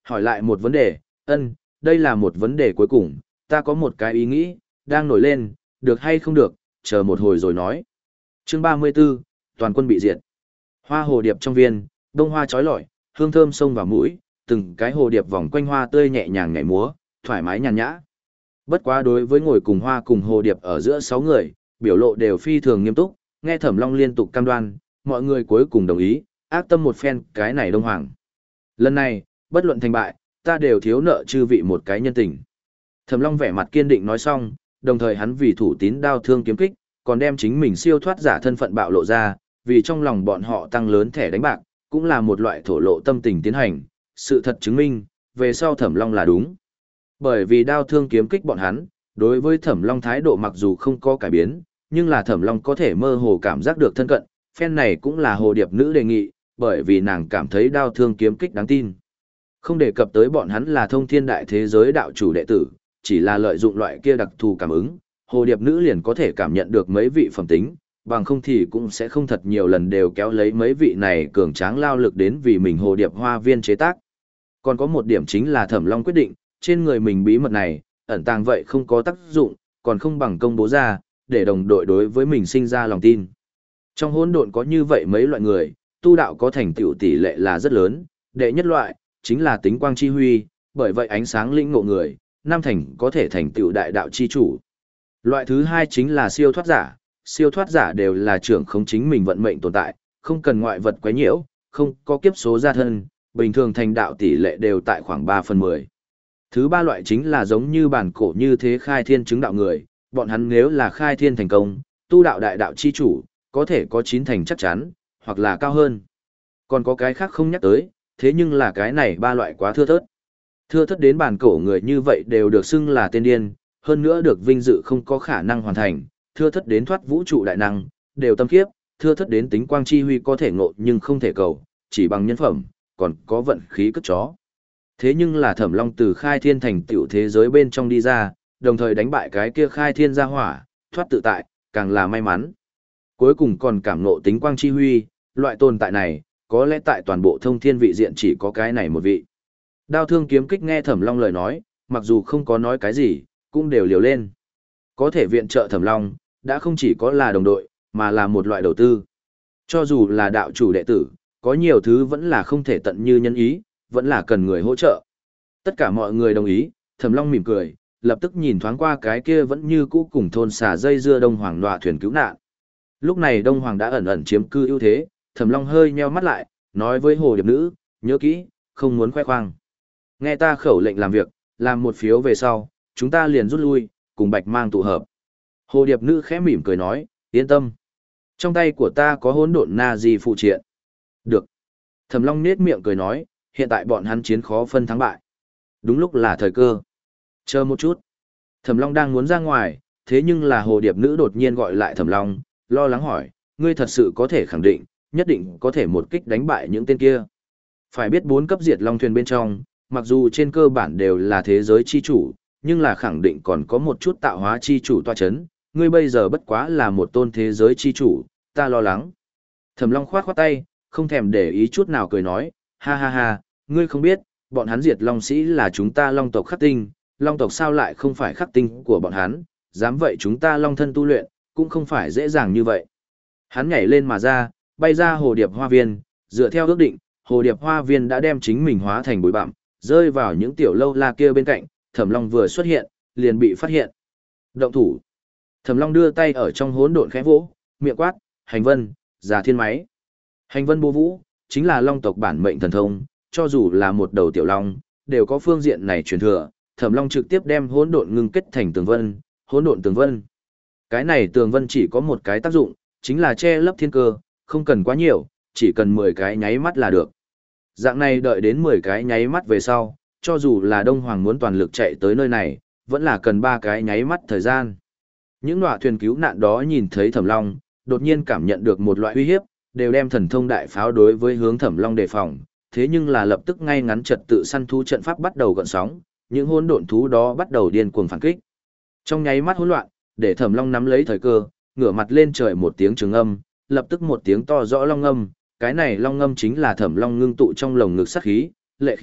hỏi lại một vấn đề, ân, đây là một vấn đề cuối cùng, ta có một cái ý nghĩ, đang nổi lên, được hay không được, chờ một hồi rồi nói. Chương ba mươi 34, toàn quân bị diệt. Hoa hồ điệp trong viên, đông hoa trói lọi, hương thơm xông vào mũi, từng cái hồ điệp vòng quanh hoa tươi nhẹ nhàng nhảy múa, thoải mái nhàn nhã. Bất quá đối với ngồi cùng hoa cùng hồ điệp ở giữa sáu người, biểu lộ đều phi thường nghiêm túc, nghe Thẩm Long liên tục cam đoan, mọi người cuối cùng đồng ý, ác tâm một phen cái này đông hoàng. Lần này, bất luận thành bại, ta đều thiếu nợ chư vị một cái nhân tình. Thẩm Long vẻ mặt kiên định nói xong, đồng thời hắn vì thủ tín đao thương kiếm kích, còn đem chính mình siêu thoát giả thân phận bạo lộ ra, vì trong lòng bọn họ tăng lớn thẻ đánh bạc, cũng là một loại thổ lộ tâm tình tiến hành, sự thật chứng minh, về sau Thẩm Long là đúng. Bởi vì đao thương kiếm kích bọn hắn, đối với Thẩm Long thái độ mặc dù không có cải biến, nhưng là Thẩm Long có thể mơ hồ cảm giác được thân cận, phen này cũng là hồ điệp nữ đề nghị, bởi vì nàng cảm thấy đao thương kiếm kích đáng tin. Không đề cập tới bọn hắn là thông thiên đại thế giới đạo chủ đệ tử, chỉ là lợi dụng loại kia đặc thù cảm ứng, hồ điệp nữ liền có thể cảm nhận được mấy vị phẩm tính, bằng không thì cũng sẽ không thật nhiều lần đều kéo lấy mấy vị này cường tráng lao lực đến vì mình hồ điệp hoa viên chế tác. Còn có một điểm chính là Thẩm Long quyết định, trên người mình bí mật này, ẩn tàng vậy không có tác dụng, còn không bằng công bố ra, để đồng đội đối với mình sinh ra lòng tin. Trong hỗn độn có như vậy mấy loại người, tu đạo có thành tựu tỷ lệ là rất lớn, đệ nhất loại, chính là tính quang chi huy, bởi vậy ánh sáng lĩnh ngộ người, năm thành có thể thành tựu đại đạo chi chủ. Loại thứ hai chính là siêu thoát giả, siêu thoát giả đều là trưởng không chính mình vận mệnh tồn tại, không cần ngoại vật quấy nhiễu, không có kiếp số gia thân, bình thường thành đạo tỷ lệ đều tại khoảng ba phần mười. Thứ ba loại chính là giống như bản cổ như thế khai thiên chứng đạo người, bọn hắn nếu là khai thiên thành công, tu đạo đại đạo chi chủ, có thể có chín thành chắc chắn, hoặc là cao hơn. Còn có cái khác không nhắc tới, thế nhưng là cái này ba loại quá thưa thớt. Thưa thớt đến bản cổ người như vậy đều được xưng là tiên điên, hơn nữa được vinh dự không có khả năng hoàn thành, thưa thớt đến thoát vũ trụ đại năng, đều tâm kiếp, thưa thớt đến tính quang chi huy có thể ngộ nhưng không thể cầu, chỉ bằng nhân phẩm, còn có vận khí cất chó. Thế nhưng là Thẩm Long từ khai thiên thành tiểu thế giới bên trong đi ra, đồng thời đánh bại cái kia khai thiên gia hỏa, thoát tự tại, càng là may mắn. Cuối cùng còn cảm ngộ tính quang chi huy, loại tồn tại này, có lẽ tại toàn bộ thông thiên vị diện chỉ có cái này một vị. Đao thương kiếm kích nghe Thẩm Long lời nói, mặc dù không có nói cái gì, cũng đều liều lên. Có thể viện trợ Thẩm Long, đã không chỉ có là đồng đội, mà là một loại đầu tư. Cho dù là đạo chủ đệ tử, có nhiều thứ vẫn là không thể tận như nhân ý, vẫn là cần người hỗ trợ. Tất cả mọi người đồng ý, Thẩm Long mỉm cười, lập tức nhìn thoáng qua cái kia vẫn như cũ cùng thôn xà dây dưa Đông Hoàng nọa thuyền cứu nạn. Lúc này Đông Hoàng đã ẩn ẩn chiếm cư ưu thế, Thẩm Long hơi nheo mắt lại, nói với hồ điệp nữ, nhớ kỹ, không muốn khoe khoang. Nghe ta khẩu lệnh làm việc, làm một phiếu về sau, chúng ta liền rút lui, cùng Bạch Mang tụ hợp. Hồ điệp nữ khẽ mỉm cười nói, yên tâm. Trong tay của ta có hỗn độn na di phụ triện. Được. Thẩm Long nết miệng cười nói, hiện tại bọn hắn chiến khó phân thắng bại. Đúng lúc là thời cơ. Chờ một chút. Thẩm Long đang muốn ra ngoài, thế nhưng là hồ điệp nữ đột nhiên gọi lại Thẩm Long, lo lắng hỏi, ngươi thật sự có thể khẳng định, nhất định có thể một kích đánh bại những tên kia. Phải biết bốn cấp diệt long thuyền bên trong, mặc dù trên cơ bản đều là thế giới chi chủ, nhưng là khẳng định còn có một chút tạo hóa chi chủ tọa chấn, ngươi bây giờ bất quá là một tôn thế giới chi chủ, ta lo lắng. Thẩm Long khoát khoát tay, không thèm để ý chút nào cười nói, ha ha ha, ngươi không biết, bọn hắn diệt long sĩ là chúng ta long tộc khắc tinh, long tộc sao lại không phải khắc tinh của bọn hắn, dám vậy chúng ta long thân tu luyện, cũng không phải dễ dàng như vậy. Hắn nhảy lên mà ra, bay ra hồ điệp hoa viên, dựa theo ước định, hồ điệp hoa viên đã đem chính mình hóa thành bụi bặm, rơi vào những tiểu lâu la kia bên cạnh, Thẩm Long vừa xuất hiện, liền bị phát hiện. Động thủ. Thẩm Long đưa tay ở trong hỗn độn khẽ vỗ, miệng quát, hành vân, già thiên máy. Hành vân bố vũ, chính là long tộc bản mệnh thần thông, cho dù là một đầu tiểu long, đều có phương diện này truyền thừa. Thẩm Long trực tiếp đem hỗn độn ngưng kết thành tường vân, hỗn độn tường vân. Cái này tường vân chỉ có một cái tác dụng, chính là che lấp thiên cơ, không cần quá nhiều, chỉ cần mười cái nháy mắt là được. Dạng này đợi đến mười cái nháy mắt về sau, cho dù là Đông Hoàng muốn toàn lực chạy tới nơi này, vẫn là cần ba cái nháy mắt thời gian. Những nọa thuyền cứu nạn đó nhìn thấy Thẩm Long, đột nhiên cảm nhận được một loại uy hiếp, đều đem thần thông đại pháo đối với hướng Thẩm Long đề phòng, thế nhưng là lập tức ngay ngắn trật tự săn thú trận pháp bắt đầu gợn sóng, những hỗn độn thú đó bắt đầu điên cuồng phản kích. Trong nháy mắt hỗn loạn, để Thẩm Long nắm lấy thời cơ, ngửa mặt lên trời một tiếng trường âm, lập tức một tiếng to rõ long âm, cái này long âm chính là Thẩm Long ngưng tụ trong lồng ngực sát khí, lệ khí,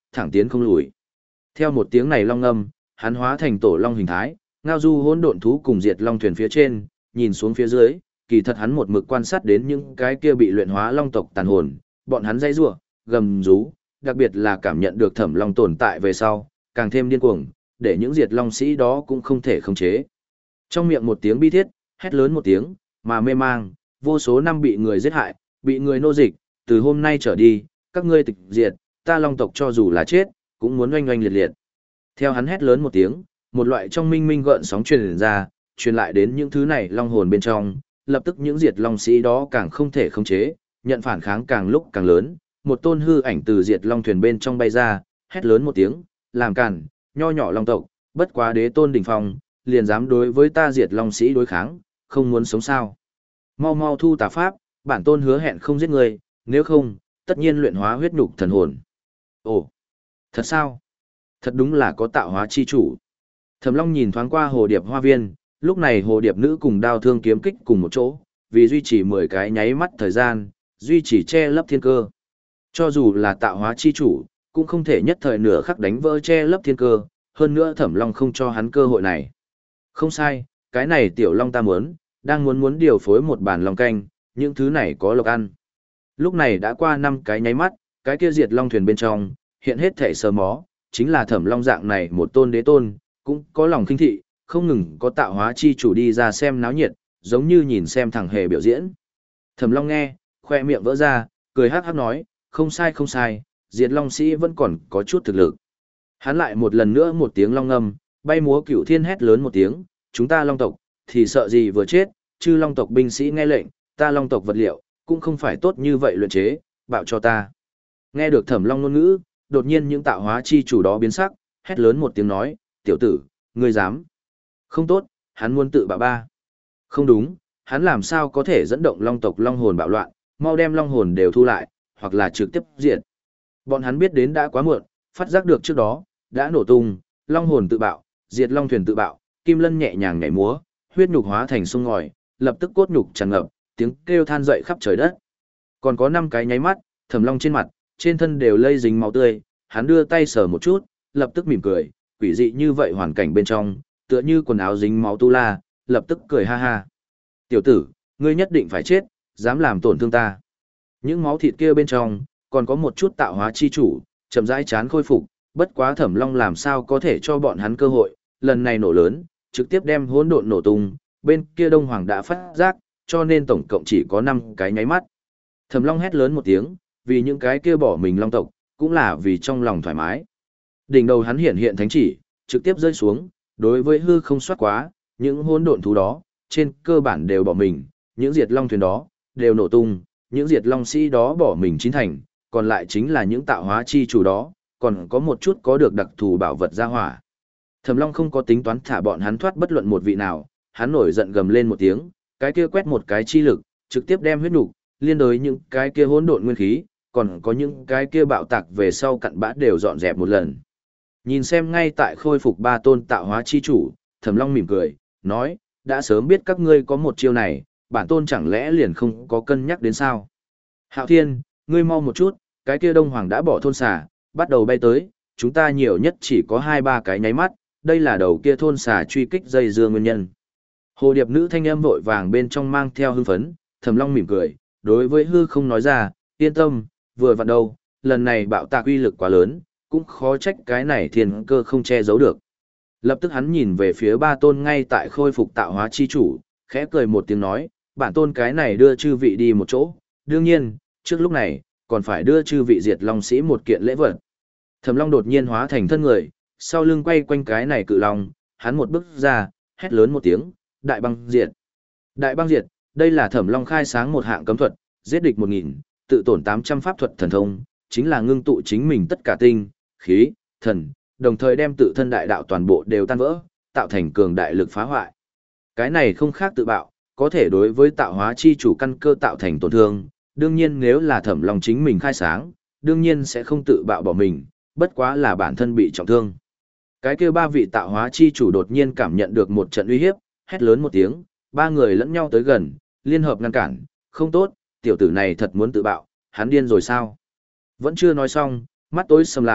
thẳng tiến không lùi. Theo một tiếng này long ngâm, hắn hóa thành tổ long hình thái, ngao du hỗn độn thú cùng diệt long thuyền phía trên, nhìn xuống phía dưới, kỳ thật hắn một mực quan sát đến những cái kia bị luyện hóa long tộc tàn hồn, bọn hắn dãy rủa, gầm rú, đặc biệt là cảm nhận được Thẩm Long tồn tại về sau, càng thêm điên cuồng, để những diệt long sĩ đó cũng không thể khống chế. Trong miệng một tiếng bi thiết, hét lớn một tiếng, mà mê mang, vô số năm bị người giết hại, bị người nô dịch, từ hôm nay trở đi, các ngươi tịch diệt, ta long tộc cho dù là chết, cũng muốn oanh oanh liệt liệt. Theo hắn hét lớn một tiếng, một loại trong minh minh gợn sóng truyền ra, truyền lại đến những thứ này long hồn bên trong, lập tức những diệt long sĩ đó càng không thể khống chế, nhận phản kháng càng lúc càng lớn, một tôn hư ảnh từ diệt long thuyền bên trong bay ra, hét lớn một tiếng, làm cản, nho nhỏ long tộc, bất quá đế tôn đỉnh phong, liền dám đối với ta diệt long sĩ đối kháng, không muốn sống sao. Mau mau thu tà pháp, bản tôn hứa hẹn không giết người, nếu không, tất nhiên luyện hóa huyết nhục thần hồn. Ồ, thật sao? Thật đúng là có tạo hóa chi chủ. Thẩm Long nhìn thoáng qua hồ điệp hoa viên, lúc này hồ điệp nữ cùng đao thương kiếm kích cùng một chỗ, vì duy trì mười cái nháy mắt thời gian, duy trì che lấp thiên cơ. Cho dù là tạo hóa chi chủ, cũng không thể nhất thời nửa khắc đánh vỡ che lấp thiên cơ, hơn nữa Thẩm Long không cho hắn cơ hội này. Không sai, cái này tiểu long ta muốn, đang muốn muốn điều phối một bàn long canh, những thứ này có lộc ăn. Lúc này đã qua năm cái nháy mắt, cái kia diệt long thuyền bên trong, hiện hết thể sờ mó, chính là Thẩm Long dạng này một tôn đế tôn, cũng có lòng kinh thị, không ngừng có tạo hóa chi chủ đi ra xem náo nhiệt, giống như nhìn xem thằng hề biểu diễn. Thẩm Long nghe, khoe miệng vỡ ra, cười hắc hắc nói, không sai không sai, diệt long sĩ vẫn còn có chút thực lực. Hắn lại một lần nữa một tiếng long ngâm, bay múa cửu thiên hét lớn một tiếng, chúng ta long tộc, thì sợ gì vừa chết, chư long tộc binh sĩ nghe lệnh, ta long tộc vật liệu, cũng không phải tốt như vậy luyện chế, bạo cho ta. Nghe được Thẩm Long ngôn ngữ, đột nhiên những tạo hóa chi chủ đó biến sắc, hét lớn một tiếng nói, tiểu tử, ngươi dám. Không tốt, hắn muốn tự bạo ba. Không đúng, hắn làm sao có thể dẫn động long tộc long hồn bạo loạn, mau đem long hồn đều thu lại, hoặc là trực tiếp diệt. Bọn hắn biết đến đã quá muộn, phát giác được trước đó, đã nổ tung, long hồn tự bạo, diệt long thuyền tự bạo, kim lân nhẹ nhàng nhảy múa, huyết nhục hóa thành sông ngòi, lập tức cốt nhục tràn ngập, tiếng kêu than dậy khắp trời đất. Còn có năm cái nháy mắt, Thẩm Long trên mặt, trên thân đều lây dính máu tươi, hắn đưa tay sờ một chút, lập tức mỉm cười, quỷ dị như vậy hoàn cảnh bên trong, tựa như quần áo dính máu tu la, lập tức cười ha ha. Tiểu tử, ngươi nhất định phải chết, dám làm tổn thương ta. Những máu thịt kia bên trong, còn có một chút tạo hóa chi chủ, chậm rãi chán khôi phục, bất quá Thẩm Long làm sao có thể cho bọn hắn cơ hội, lần này nổ lớn, trực tiếp đem hỗn độn nổ tung, bên kia Đông Hoàng đã phát giác, cho nên tổng cộng chỉ có năm cái nháy mắt. Thẩm Long hét lớn một tiếng, vì những cái kia bỏ mình long tộc, cũng là vì trong lòng thoải mái. Đỉnh đầu hắn hiện hiện thánh chỉ, trực tiếp rơi xuống, đối với hư không soát quá, những hỗn độn thú đó, trên cơ bản đều bỏ mình, những diệt long thuyền đó, đều nổ tung, những diệt long sĩ đó bỏ mình chín thành, còn lại chính là những tạo hóa chi chủ đó, còn có một chút có được đặc thù bảo vật ra hỏa. Thẩm Long không có tính toán thả bọn hắn thoát bất luận một vị nào, hắn nổi giận gầm lên một tiếng, cái kia quét một cái chi lực, trực tiếp đem huyết nục, liên đối những cái kia hỗn độn nguyên khí, còn có những cái kia bạo tạc về sau cặn bã đều dọn dẹp một lần. Nhìn xem ngay tại khôi phục ba tôn tạo hóa chi chủ, Thẩm Long mỉm cười, nói, đã sớm biết các ngươi có một chiêu này, bản tôn chẳng lẽ liền không có cân nhắc đến sao? Hạo Thiên, ngươi mau một chút, cái kia Đông Hoàng đã bỏ thôn xà, bắt đầu bay tới, chúng ta nhiều nhất chỉ có hai ba cái nháy mắt, đây là đầu kia thôn xà truy kích dây dưa nguyên nhân. Hồ điệp nữ thanh âm vội vàng bên trong mang theo hưng phấn, Thẩm Long mỉm cười, đối với hư không nói ra, yên tâm, vừa vặn đâu, lần này bạo tạc uy lực quá lớn, cũng khó trách cái này thiên cơ không che giấu được. Lập tức hắn nhìn về phía ba tôn ngay tại khôi phục tạo hóa chi chủ, khẽ cười một tiếng nói, bản tôn cái này đưa chư vị đi một chỗ, đương nhiên, trước lúc này, còn phải đưa chư vị diệt long sĩ một kiện lễ vật. Thẩm Long đột nhiên hóa thành thân người, sau lưng quay quanh cái này cự long, hắn một bước ra, hét lớn một tiếng, đại băng diệt. Đại băng diệt, đây là Thẩm Long khai sáng một hạng cấm thuật, giết địch một nghìn, tự tổn tám trăm pháp thuật thần thông, chính là ngưng tụ chính mình tất cả tinh, khí, thần, đồng thời đem tự thân đại đạo toàn bộ đều tan vỡ, tạo thành cường đại lực phá hoại. Cái này không khác tự bạo, có thể đối với tạo hóa chi chủ căn cơ tạo thành tổn thương, đương nhiên nếu là Thẩm Long chính mình khai sáng, đương nhiên sẽ không tự bạo bỏ mình, bất quá là bản thân bị trọng thương. Cái kia ba vị tạo hóa chi chủ đột nhiên cảm nhận được một trận uy hiếp, hét lớn một tiếng, ba người lẫn nhau tới gần, liên hợp ngăn cản, không tốt, tiểu tử này thật muốn tự bạo, hắn điên rồi sao? Vẫn chưa nói xong, mắt tối sầm lại,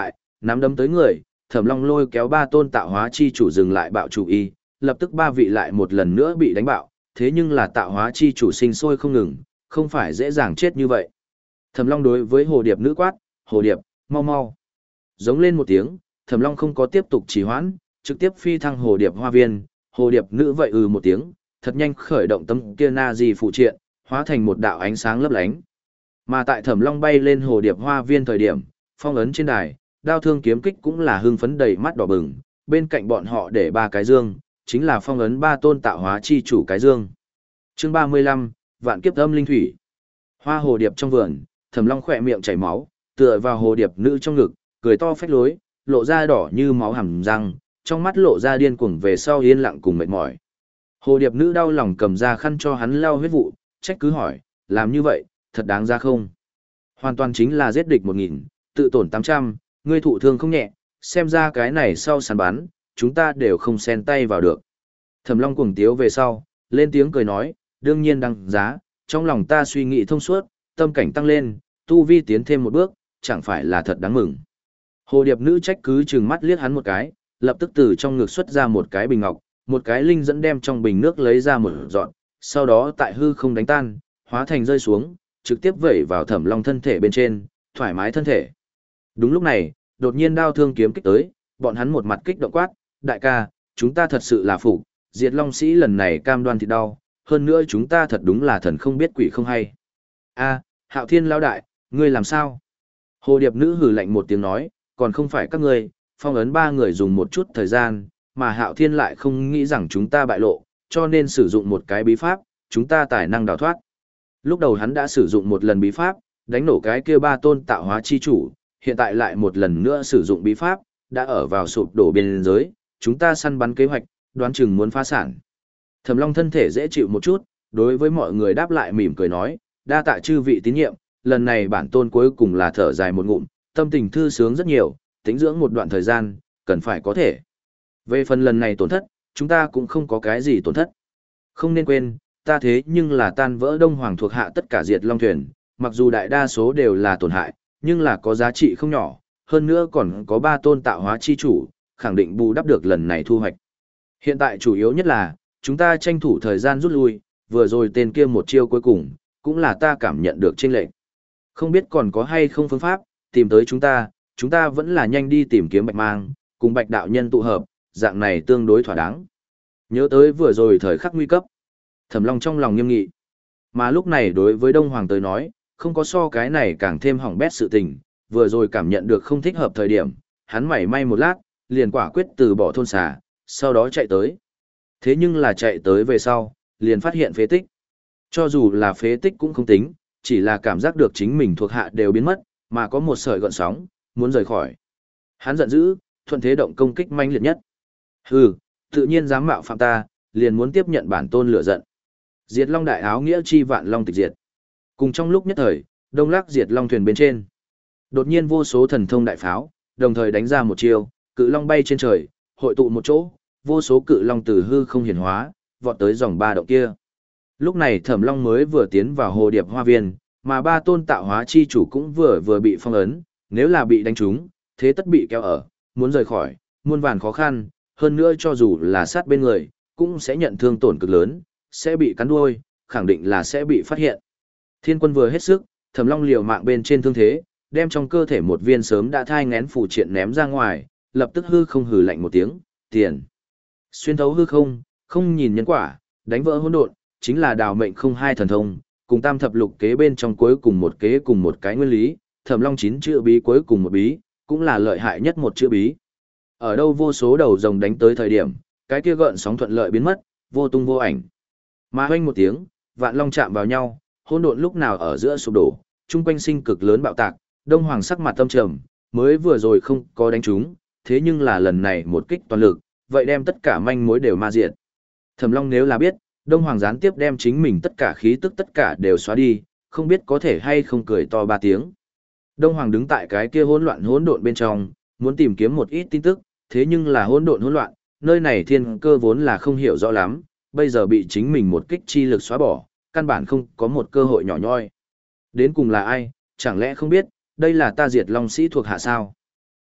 Nắm đấm tới người, Thẩm Long lôi kéo ba tôn tạo hóa chi chủ dừng lại bạo chủ y, lập tức ba vị lại một lần nữa bị đánh bạo, thế nhưng là tạo hóa chi chủ sinh sôi không ngừng, không phải dễ dàng chết như vậy. Thẩm Long đối với hồ điệp nữ quát, hồ điệp, mau mau. Giống lên một tiếng, Thẩm Long không có tiếp tục trì hoãn, trực tiếp phi thăng hồ điệp hoa viên, hồ điệp nữ vậy ừ một tiếng, thật nhanh khởi động tấm kia na di phụ triện, hóa thành một đạo ánh sáng lấp lánh. Mà tại Thẩm Long bay lên hồ điệp hoa viên thời điểm, phong ấn trên đài, đao thương kiếm kích cũng là hưng phấn đầy mắt đỏ bừng, bên cạnh bọn họ để ba cái dương, chính là phong ấn ba tôn tạo hóa chi chủ cái dương. Chương ba mươi lăm, Vạn kiếp âm linh thủy. Hoa hồ điệp trong vườn, Thẩm Long khỏe miệng chảy máu, tựa vào hồ điệp nữ trong ngực, cười to phách lối, lộ ra đỏ như máu hàm răng, trong mắt lộ ra điên cuồng về sau yên lặng cùng mệt mỏi. Hồ điệp nữ đau lòng cầm ra khăn cho hắn lau huyết vụ, trách cứ hỏi, làm như vậy, thật đáng ra không? Hoàn toàn chính là giết địch một nghìn, tự tổn tám trăm, ngươi thụ thương không nhẹ, xem ra cái này sau sàn bán, chúng ta đều không xen tay vào được. Thẩm Long cuồng tiếu về sau, lên tiếng cười nói, đương nhiên đáng giá, trong lòng ta suy nghĩ thông suốt, tâm cảnh tăng lên, tu vi tiến thêm một bước, chẳng phải là thật đáng mừng. Hồ điệp nữ trách cứ trừng mắt liếc hắn một cái, lập tức từ trong ngực xuất ra một cái bình ngọc, một cái linh dẫn đem trong bình nước lấy ra một dọn, sau đó tại hư không đánh tan, hóa thành rơi xuống, trực tiếp vẩy vào Thẩm Long thân thể bên trên, thoải mái thân thể. Đúng lúc này, đột nhiên đao thương kiếm kích tới, bọn hắn một mặt kích động quát, đại ca, chúng ta thật sự là phục, diệt long sĩ lần này cam đoan thịt đau, hơn nữa chúng ta thật đúng là thần không biết quỷ không hay. A, Hạo Thiên lão đại, ngươi làm sao? Hồ điệp nữ hừ lạnh một tiếng nói, còn không phải các ngươi, phong ấn ba người dùng một chút thời gian, mà Hạo Thiên lại không nghĩ rằng chúng ta bại lộ, cho nên sử dụng một cái bí pháp, chúng ta tài năng đào thoát. Lúc đầu hắn đã sử dụng một lần bí pháp, đánh nổ cái kia ba tôn tạo hóa chi chủ, hiện tại lại một lần nữa sử dụng bí pháp, đã ở vào sụp đổ biên giới, chúng ta săn bắn kế hoạch, đoán chừng muốn phá sản. Thẩm Long thân thể dễ chịu một chút, đối với mọi người đáp lại mỉm cười nói, đa tạ chư vị tín nhiệm, lần này bản tôn cuối cùng là thở dài một ngụm, tâm tình thư sướng rất nhiều, tính dưỡng một đoạn thời gian, cần phải có thể. Về phần lần này tổn thất, chúng ta cũng không có cái gì tổn thất. Không nên quên, ta thế nhưng là tan vỡ Đông Hoàng thuộc hạ tất cả diệt long thuyền, mặc dù đại đa số đều là tổn hại, nhưng là có giá trị không nhỏ, hơn nữa còn có ba tôn tạo hóa chi chủ, khẳng định bù đắp được lần này thu hoạch. Hiện tại chủ yếu nhất là, chúng ta tranh thủ thời gian rút lui, vừa rồi tên kia một chiêu cuối cùng, cũng là ta cảm nhận được chênh lệch. Không biết còn có hay không phương pháp, tìm tới chúng ta, chúng ta vẫn là nhanh đi tìm kiếm Bạch Mang, cùng Bạch đạo nhân tụ hợp, dạng này tương đối thỏa đáng. Nhớ tới vừa rồi thời khắc nguy cấp, Thẩm Long trong lòng nghiêm nghị. Mà lúc này đối với Đông Hoàng tới nói, không có so cái này càng thêm hỏng bét sự tình, vừa rồi cảm nhận được không thích hợp thời điểm, hắn mảy may một lát, liền quả quyết từ bỏ thôn xà, sau đó chạy tới. Thế nhưng là chạy tới về sau, liền phát hiện phế tích. Cho dù là phế tích cũng không tính, chỉ là cảm giác được chính mình thuộc hạ đều biến mất, mà có một sợi gợn sóng, muốn rời khỏi. Hắn giận dữ, thuận thế động công kích manh liệt nhất. Hừ, tự nhiên dám mạo phạm ta, liền muốn tiếp nhận bản tôn lửa giận. Diệt Long đại áo nghĩa chi vạn long tịch diệt. Cùng trong lúc nhất thời, đông lắc diệt long thuyền bên trên. Đột nhiên vô số thần thông đại pháo, đồng thời đánh ra một chiêu, cự long bay trên trời, hội tụ một chỗ, vô số cự long từ hư không hiển hóa, vọt tới dòng ba động kia. Lúc này Thẩm Long mới vừa tiến vào hồ điệp hoa viên, mà ba tôn tạo hóa chi chủ cũng vừa vừa bị phong ấn, nếu là bị đánh trúng, thế tất bị kéo ở, muốn rời khỏi, muôn vàn khó khăn, hơn nữa cho dù là sát bên người, cũng sẽ nhận thương tổn cực lớn, sẽ bị cắn đuôi, khẳng định là sẽ bị phát hiện. Thiên Quân vừa hết sức, Thẩm Long liều mạng bên trên thương thế, đem trong cơ thể một viên sớm đã thai ngén phù triện ném ra ngoài, lập tức hư không hừ lạnh một tiếng, tiền. Xuyên thấu hư không, không nhìn nhân quả, đánh vỡ hỗn độn, chính là đào mệnh không hai thần thông, cùng tam thập lục kế bên trong cuối cùng một kế cùng một cái nguyên lý, Thẩm Long chín chữ bí cuối cùng một bí, cũng là lợi hại nhất một chữ bí. Ở đâu vô số đầu rồng đánh tới thời điểm, cái kia gợn sóng thuận lợi biến mất, vô tung vô ảnh. Mà hoanh một tiếng, vạn long chạm vào nhau, hỗn độn lúc nào ở giữa sụp đổ, chung quanh sinh cực lớn bạo tạc, Đông Hoàng sắc mặt tâm trầm, mới vừa rồi không có đánh trúng, thế nhưng là lần này một kích toàn lực, vậy đem tất cả manh mối đều ma diệt. Thẩm Long nếu là biết, Đông Hoàng gián tiếp đem chính mình tất cả khí tức tất cả đều xóa đi, không biết có thể hay không cười to ba tiếng. Đông Hoàng đứng tại cái kia hỗn loạn hỗn độn bên trong, muốn tìm kiếm một ít tin tức, thế nhưng là hỗn độn hỗn loạn, nơi này thiên cơ vốn là không hiểu rõ lắm, bây giờ bị chính mình một kích chi lực xóa bỏ, căn bản không có một cơ hội nhỏ nhoi. Đến cùng là ai, chẳng lẽ không biết, đây là ta Diệt Long sĩ thuộc hạ sao?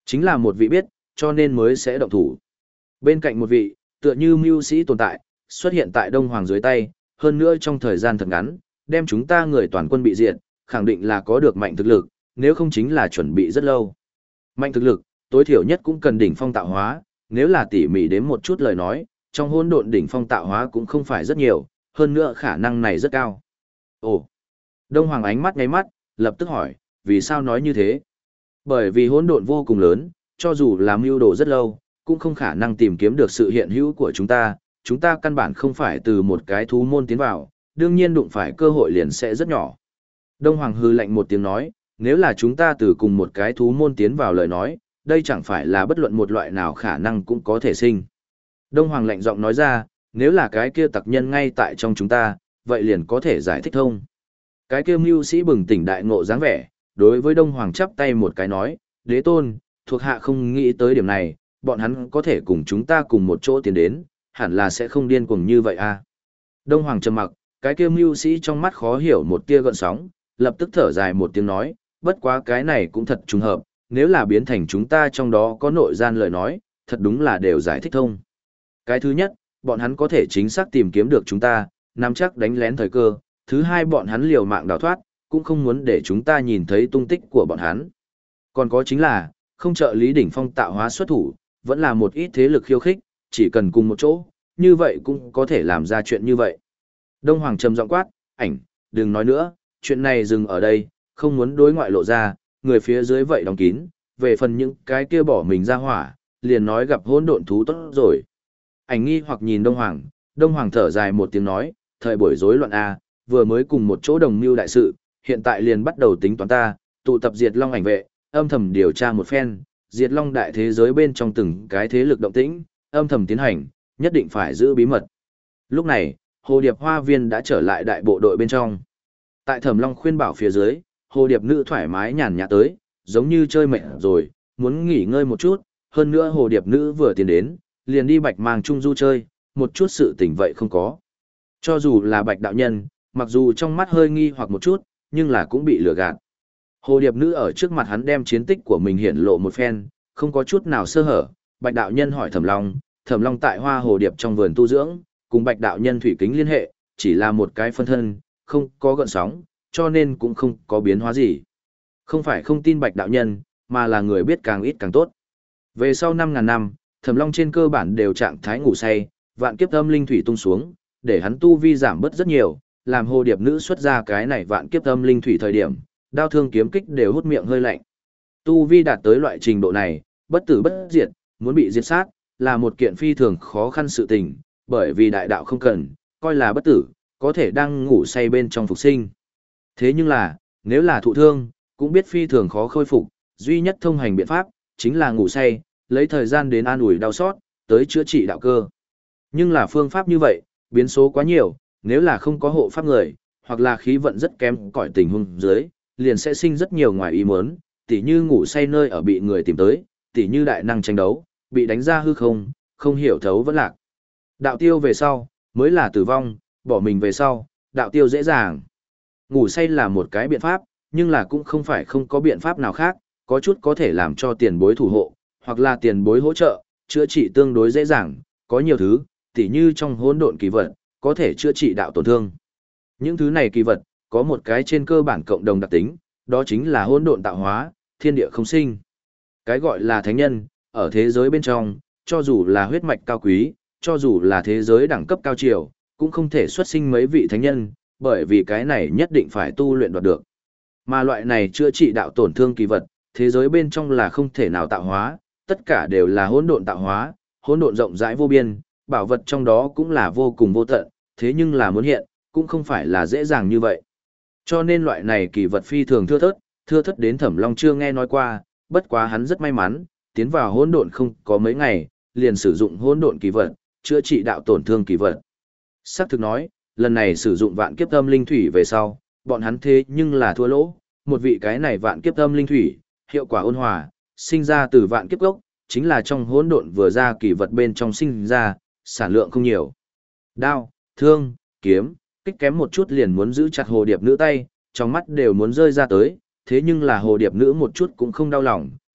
Chính là một vị biết, cho nên mới sẽ động thủ. Bên cạnh một vị, tựa như mưu sĩ tồn tại, xuất hiện tại Đông Hoàng dưới tay, hơn nữa trong thời gian thật ngắn, đem chúng ta người toàn quân bị diệt, khẳng định là có được mạnh thực lực, nếu không chính là chuẩn bị rất lâu. Mạnh thực lực, tối thiểu nhất cũng cần đỉnh phong tạo hóa, nếu là tỉ mỉ đến một chút lời nói, trong hỗn độn đỉnh phong tạo hóa cũng không phải rất nhiều, hơn nữa khả năng này rất cao. Ồ! Đông Hoàng ánh mắt ngáy mắt, lập tức hỏi, vì sao nói như thế? Bởi vì hỗn độn vô cùng lớn, cho dù làm mưu đồ rất lâu, cũng không khả năng tìm kiếm được sự hiện hữu của chúng ta, chúng ta căn bản không phải từ một cái thú môn tiến vào, đương nhiên đụng phải cơ hội liền sẽ rất nhỏ. Đông Hoàng hư lạnh một tiếng nói, nếu là chúng ta từ cùng một cái thú môn tiến vào lời nói, đây chẳng phải là bất luận một loại nào khả năng cũng có thể sinh. Đông Hoàng lạnh giọng nói ra, nếu là cái kia tặc nhân ngay tại trong chúng ta, vậy liền có thể giải thích thông. Cái kia mưu sĩ bừng tỉnh đại ngộ dáng vẻ, đối với Đông Hoàng chắp tay một cái nói, đế tôn, thuộc hạ không nghĩ tới điểm này, bọn hắn có thể cùng chúng ta cùng một chỗ tiến đến, hẳn là sẽ không điên cuồng như vậy à. Đông Hoàng trầm mặc, cái kia mưu sĩ trong mắt khó hiểu một tia gợn sóng, lập tức thở dài một tiếng nói, bất quá cái này cũng thật trùng hợp, nếu là biến thành chúng ta trong đó có nội gian lời nói, thật đúng là đều giải thích thông. Cái thứ nhất, bọn hắn có thể chính xác tìm kiếm được chúng ta, nắm chắc đánh lén thời cơ, thứ hai bọn hắn liều mạng đào thoát, cũng không muốn để chúng ta nhìn thấy tung tích của bọn hắn. Còn có chính là, không trợ lý đỉnh phong tạo hóa xuất thủ, vẫn là một ít thế lực khiêu khích, chỉ cần cùng một chỗ, như vậy cũng có thể làm ra chuyện như vậy. Đông Hoàng trầm giọng quát, ảnh, đừng nói nữa, chuyện này dừng ở đây, không muốn đối ngoại lộ ra, người phía dưới vậy đóng kín, về phần những cái kia bỏ mình ra hỏa, liền nói gặp hỗn độn thú tốt rồi. Ảnh nghi hoặc nhìn Đông Hoàng, Đông Hoàng thở dài một tiếng nói, thời buổi rối loạn A, vừa mới cùng một chỗ đồng mưu đại sự, hiện tại liền bắt đầu tính toán ta, tụ tập diệt long ảnh vệ, âm thầm điều tra một phen, diệt long đại thế giới bên trong từng cái thế lực động tĩnh, âm thầm tiến hành, nhất định phải giữ bí mật. Lúc này, Hồ Điệp Hoa Viên đã trở lại đại bộ đội bên trong. Tại Thẩm Long khuyên bảo phía dưới, Hồ Điệp nữ thoải mái nhàn nhã tới, giống như chơi mệt rồi, muốn nghỉ ngơi một chút, hơn nữa Hồ Điệp nữ vừa tiến đến, liền đi Bạch Mang Trung du chơi, một chút sự tỉnh vậy không có. Cho dù là Bạch đạo nhân, mặc dù trong mắt hơi nghi hoặc một chút, nhưng là cũng bị lừa gạt. Hồ Điệp nữ ở trước mặt hắn đem chiến tích của mình hiển lộ một phen, không có chút nào sơ hở. Bạch đạo nhân hỏi Thẩm Long, Thẩm Long tại Hoa Hồ Điệp trong vườn tu dưỡng, cùng Bạch đạo nhân thủy kính liên hệ, chỉ là một cái phân thân, không có gợn sóng, cho nên cũng không có biến hóa gì. Không phải không tin Bạch đạo nhân, mà là người biết càng ít càng tốt. Về sau năm ngàn năm, Thẩm Long trên cơ bản đều trạng thái ngủ say, vạn kiếp âm linh thủy tung xuống, để hắn tu vi giảm bớt rất nhiều, làm Hồ Điệp nữ xuất ra cái này vạn kiếp âm linh thủy thời điểm, đao thương kiếm kích đều hút miệng hơi lạnh. Tu vi đạt tới loại trình độ này, bất tử bất diệt, muốn bị diệt sát, là một kiện phi thường khó khăn sự tình, bởi vì đại đạo không cần, coi là bất tử, có thể đang ngủ say bên trong phục sinh. Thế nhưng là, nếu là thụ thương, cũng biết phi thường khó khôi phục, duy nhất thông hành biện pháp, chính là ngủ say, lấy thời gian đến an ủi đau xót, tới chữa trị đạo cơ. Nhưng là phương pháp như vậy, biến số quá nhiều, nếu là không có hộ pháp người, hoặc là khí vận rất kém cỏi tình huống dưới, liền sẽ sinh rất nhiều ngoài ý muốn, tỉ như ngủ say nơi ở bị người tìm tới, tỉ như đại năng tranh đấu, bị đánh ra hư không, không hiểu thấu vẫn lạc. Đạo tiêu về sau, mới là tử vong, bỏ mình về sau, đạo tiêu dễ dàng. Ngủ say là một cái biện pháp, nhưng là cũng không phải không có biện pháp nào khác, có chút có thể làm cho tiền bối thủ hộ, hoặc là tiền bối hỗ trợ, chữa trị tương đối dễ dàng, có nhiều thứ, tỉ như trong hỗn độn kỳ vật, có thể chữa trị đạo tổn thương. Những thứ này kỳ vật, có một cái trên cơ bản cộng đồng đặc tính, đó chính là hỗn độn tạo hóa, thiên địa không sinh. Cái gọi là thánh nhân, ở thế giới bên trong, cho dù là huyết mạch cao quý, cho dù là thế giới đẳng cấp cao triều, cũng không thể xuất sinh mấy vị thánh nhân, bởi vì cái này nhất định phải tu luyện đoạt được. Mà loại này chữa trị đạo tổn thương kỳ vật, thế giới bên trong là không thể nào tạo hóa, tất cả đều là hỗn độn tạo hóa, hỗn độn rộng rãi vô biên, bảo vật trong đó cũng là vô cùng vô tận, thế nhưng là muốn hiện, cũng không phải là dễ dàng như vậy. Cho nên loại này kỳ vật phi thường thưa thớt, thưa thớt đến Thẩm Long chưa nghe nói qua, bất quá hắn rất may mắn, tiến vào hỗn độn không có mấy ngày, liền sử dụng hỗn độn kỳ vật, chữa trị đạo tổn thương kỳ vật. Sắc thực nói, lần này sử dụng vạn kiếp âm linh thủy về sau, bọn hắn thế nhưng là thua lỗ, một vị cái này vạn kiếp âm linh thủy, hiệu quả ôn hòa, sinh ra từ vạn kiếp gốc, chính là trong hỗn độn vừa ra kỳ vật bên trong sinh ra, sản lượng không nhiều. Đao, thương, kiếm, kích kém một chút liền muốn giữ chặt hồ điệp nữ tay, trong mắt đều muốn rơi ra tới, thế nhưng là hồ điệp nữ một chút cũng không đau lòng,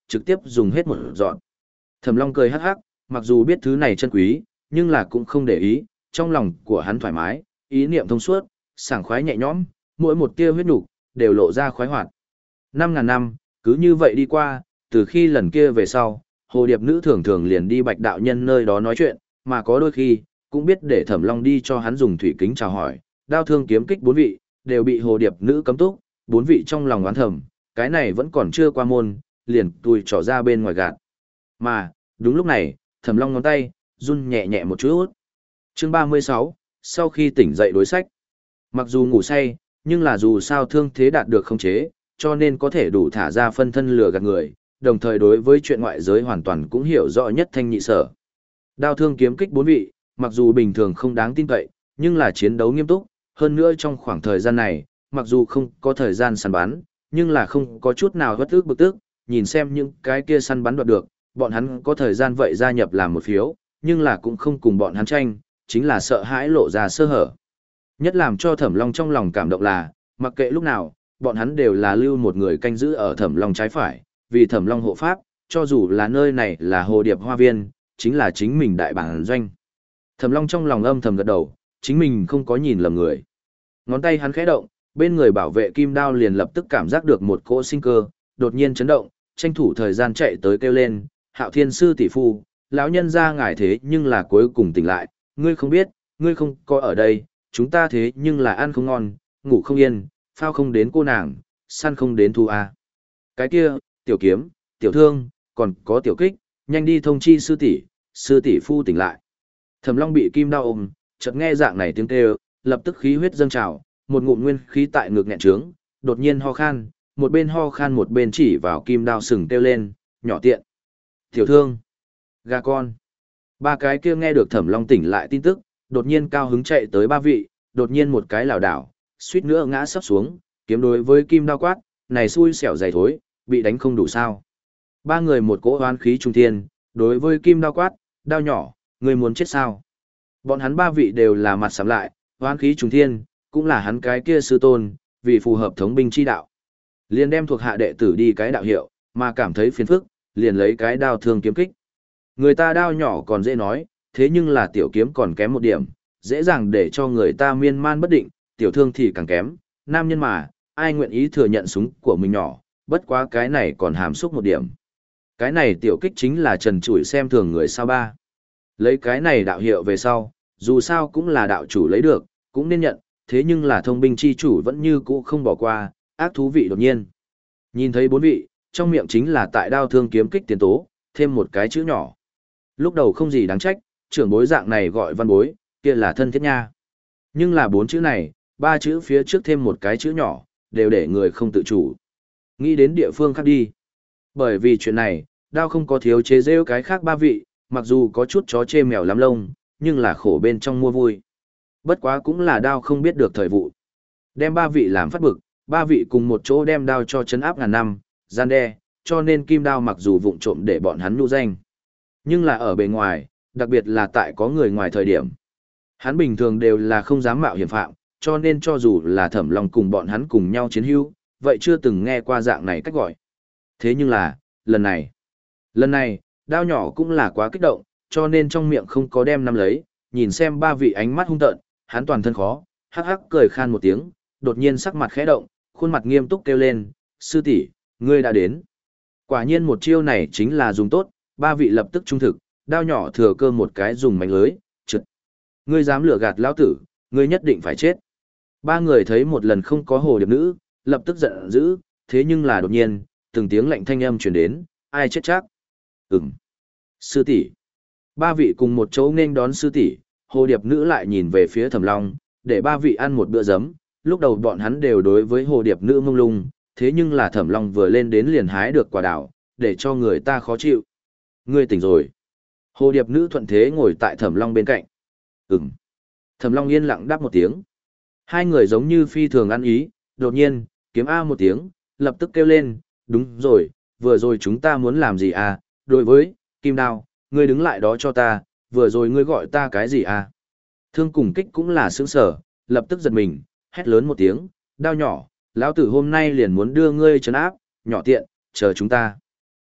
trực tiếp dùng hết một dọn. Thẩm Long cười hắc hắc, mặc dù biết thứ này chân quý, nhưng là cũng không để ý, trong lòng của hắn thoải mái, ý niệm thông suốt, sảng khoái nhẹ nhõm, mỗi một tia huyết nục đều lộ ra khoái hoạt. Năm ngàn năm, cứ như vậy đi qua, từ khi lần kia về sau, hồ điệp nữ thường thường liền đi Bạch đạo nhân nơi đó nói chuyện, mà có đôi khi, cũng biết để Thẩm Long đi cho hắn dùng thủy kính chào hỏi, đao thương kiếm kích bốn vị, đều bị hồ điệp nữ cấm túc, bốn vị trong lòng oán thầm, cái này vẫn còn chưa qua môn, liền tùi trỏ ra bên ngoài gạt. Mà, đúng lúc này, Thẩm Long ngón tay, run nhẹ nhẹ một chút. Chương ba mươi sáu, sau khi tỉnh dậy đối sách. Mặc dù ngủ say, nhưng là dù sao thương thế đạt được khống chế, cho nên có thể đủ thả ra phân thân lừa gạt người, đồng thời đối với chuyện ngoại giới hoàn toàn cũng hiểu rõ nhất thanh nhị sở. Đao thương kiếm kích bốn vị, mặc dù bình thường không đáng tin cậy, nhưng là chiến đấu nghiêm túc, hơn nữa trong khoảng thời gian này, mặc dù không có thời gian săn bắn, nhưng là không có chút nào bất ức bực tức, nhìn xem những cái kia săn bắn đoạt được, bọn hắn có thời gian vậy gia nhập làm một phiếu, nhưng là cũng không cùng bọn hắn tranh, chính là sợ hãi lộ ra sơ hở. Nhất làm cho Thẩm Long trong lòng cảm động là, mặc kệ lúc nào, bọn hắn đều là lưu một người canh giữ ở Thẩm Long trái phải, vì Thẩm Long hộ pháp, cho dù là nơi này là hồ điệp hoa viên, chính là chính mình đại bản doanh. Thẩm Long trong lòng âm thầm gật đầu, chính mình không có nhìn lầm người. Ngón tay hắn khẽ động, bên người bảo vệ kim đao liền lập tức cảm giác được một cỗ sinh cơ, đột nhiên chấn động, tranh thủ thời gian chạy tới kêu lên, Hạo Thiên sư tỷ phu, lão nhân ra ngài thế nhưng là cuối cùng tỉnh lại, ngươi không biết, ngươi không có ở đây, chúng ta thế nhưng là ăn không ngon, ngủ không yên, phao không đến cô nàng, săn không đến thu a. Cái kia, tiểu kiếm, tiểu thương, còn có tiểu kích, nhanh đi thông chi sư tỷ, sư tỷ phu tỉnh lại. Thẩm Long bị kim đao ôm, chợt nghe dạng này tiếng kêu, lập tức khí huyết dâng trào, một ngụm nguyên khí tại ngực nghẹn trướng, đột nhiên ho khan, một bên ho khan một bên chỉ vào kim đao sừng kêu lên, nhỏ tiện. Tiểu thương, gà con. Ba cái kia nghe được Thẩm Long tỉnh lại tin tức, đột nhiên cao hứng chạy tới ba vị, đột nhiên một cái lảo đảo, suýt nữa ngã sấp xuống, kiếm đối với kim đao quát, này xui xẻo dày thối, bị đánh không đủ sao. Ba người một cỗ oán khí trung thiên, đối với kim đao quát, đao nhỏ, người muốn chết sao. Bọn hắn ba vị đều là mặt sắm lại, oán khí trung thiên, cũng là hắn cái kia sư tôn, vì phù hợp thống binh chi đạo. Liền đem thuộc hạ đệ tử đi cái đạo hiệu, mà cảm thấy phiền phức, liền lấy cái đao thương kiếm kích. Người ta đao nhỏ còn dễ nói, thế nhưng là tiểu kiếm còn kém một điểm, dễ dàng để cho người ta miên man bất định, tiểu thương thì càng kém, nam nhân mà, ai nguyện ý thừa nhận súng của mình nhỏ, bất quá cái này còn hàm xúc một điểm. Cái này tiểu kích chính là trần trụi xem thường người sao ba. Lấy cái này đạo hiệu về sau, dù sao cũng là đạo chủ lấy được, cũng nên nhận, thế nhưng là thông binh chi chủ vẫn như cũ không bỏ qua, ác thú vị đột nhiên. Nhìn thấy bốn vị, trong miệng chính là tại đao thương kiếm kích tiền tố, thêm một cái chữ nhỏ. Lúc đầu không gì đáng trách, trưởng bối dạng này gọi văn bối, kia là thân thiết nha. Nhưng là bốn chữ này, ba chữ phía trước thêm một cái chữ nhỏ, đều để người không tự chủ. Nghĩ đến địa phương khác đi. Bởi vì chuyện này, đao không có thiếu chế rêu cái khác ba vị, mặc dù có chút chó chê mèo lắm lông, nhưng là khổ bên trong mua vui. Bất quá cũng là đao không biết được thời vụ. Đem ba vị làm phát bực, ba vị cùng một chỗ đem đao cho chấn áp ngàn năm, gian đe, cho nên kim đao mặc dù vụng trộm để bọn hắn nhu danh. Nhưng là ở bề ngoài, đặc biệt là tại có người ngoài thời điểm. Hắn bình thường đều là không dám mạo hiểm phạm, cho nên cho dù là Thẩm Long cùng bọn hắn cùng nhau chiến hữu, vậy chưa từng nghe qua dạng này cách gọi. Thế nhưng là, lần này, lần này, đao nhỏ cũng là quá kích động, cho nên trong miệng không có đem nắm lấy, nhìn xem ba vị ánh mắt hung tợn, hắn toàn thân khó, hắc hắc cười khan một tiếng, đột nhiên sắc mặt khẽ động, khuôn mặt nghiêm túc kêu lên, sư tỷ, ngươi đã đến. Quả nhiên một chiêu này chính là dùng tốt, ba vị lập tức trung thực, đao nhỏ thừa cơ một cái dùng mảnh lưới, trượt. Ngươi dám lừa gạt lão tử, ngươi nhất định phải chết. Ba người thấy một lần không có hồ điệp nữ, lập tức giận dữ, thế nhưng là đột nhiên, từng tiếng lạnh thanh âm truyền đến, ai chết chắc? Ừm. Sư tỷ. Ba vị cùng một chỗ nên đón sư tỷ, hồ điệp nữ lại nhìn về phía Thẩm Long, để ba vị ăn một bữa giấm, lúc đầu bọn hắn đều đối với hồ điệp nữ mông lung, thế nhưng là Thẩm Long vừa lên đến liền hái được quả đào, để cho người ta khó chịu. Ngươi tỉnh rồi. Hồ điệp nữ thuận thế ngồi tại Thẩm Long bên cạnh. Ừm. Thẩm Long yên lặng đáp một tiếng. Hai người giống như phi thường ăn ý, đột nhiên, kiếm a một tiếng, lập tức kêu lên, đúng rồi, vừa rồi chúng ta muốn làm gì à, đối với, kim đao, ngươi đứng lại đó cho ta, vừa rồi ngươi gọi ta cái gì à. Thương cùng kích cũng là sướng sở, lập tức giật mình, hét lớn một tiếng, đao nhỏ, lão tử hôm nay liền muốn đưa ngươi trấn áp, nhỏ tiện, chờ chúng ta.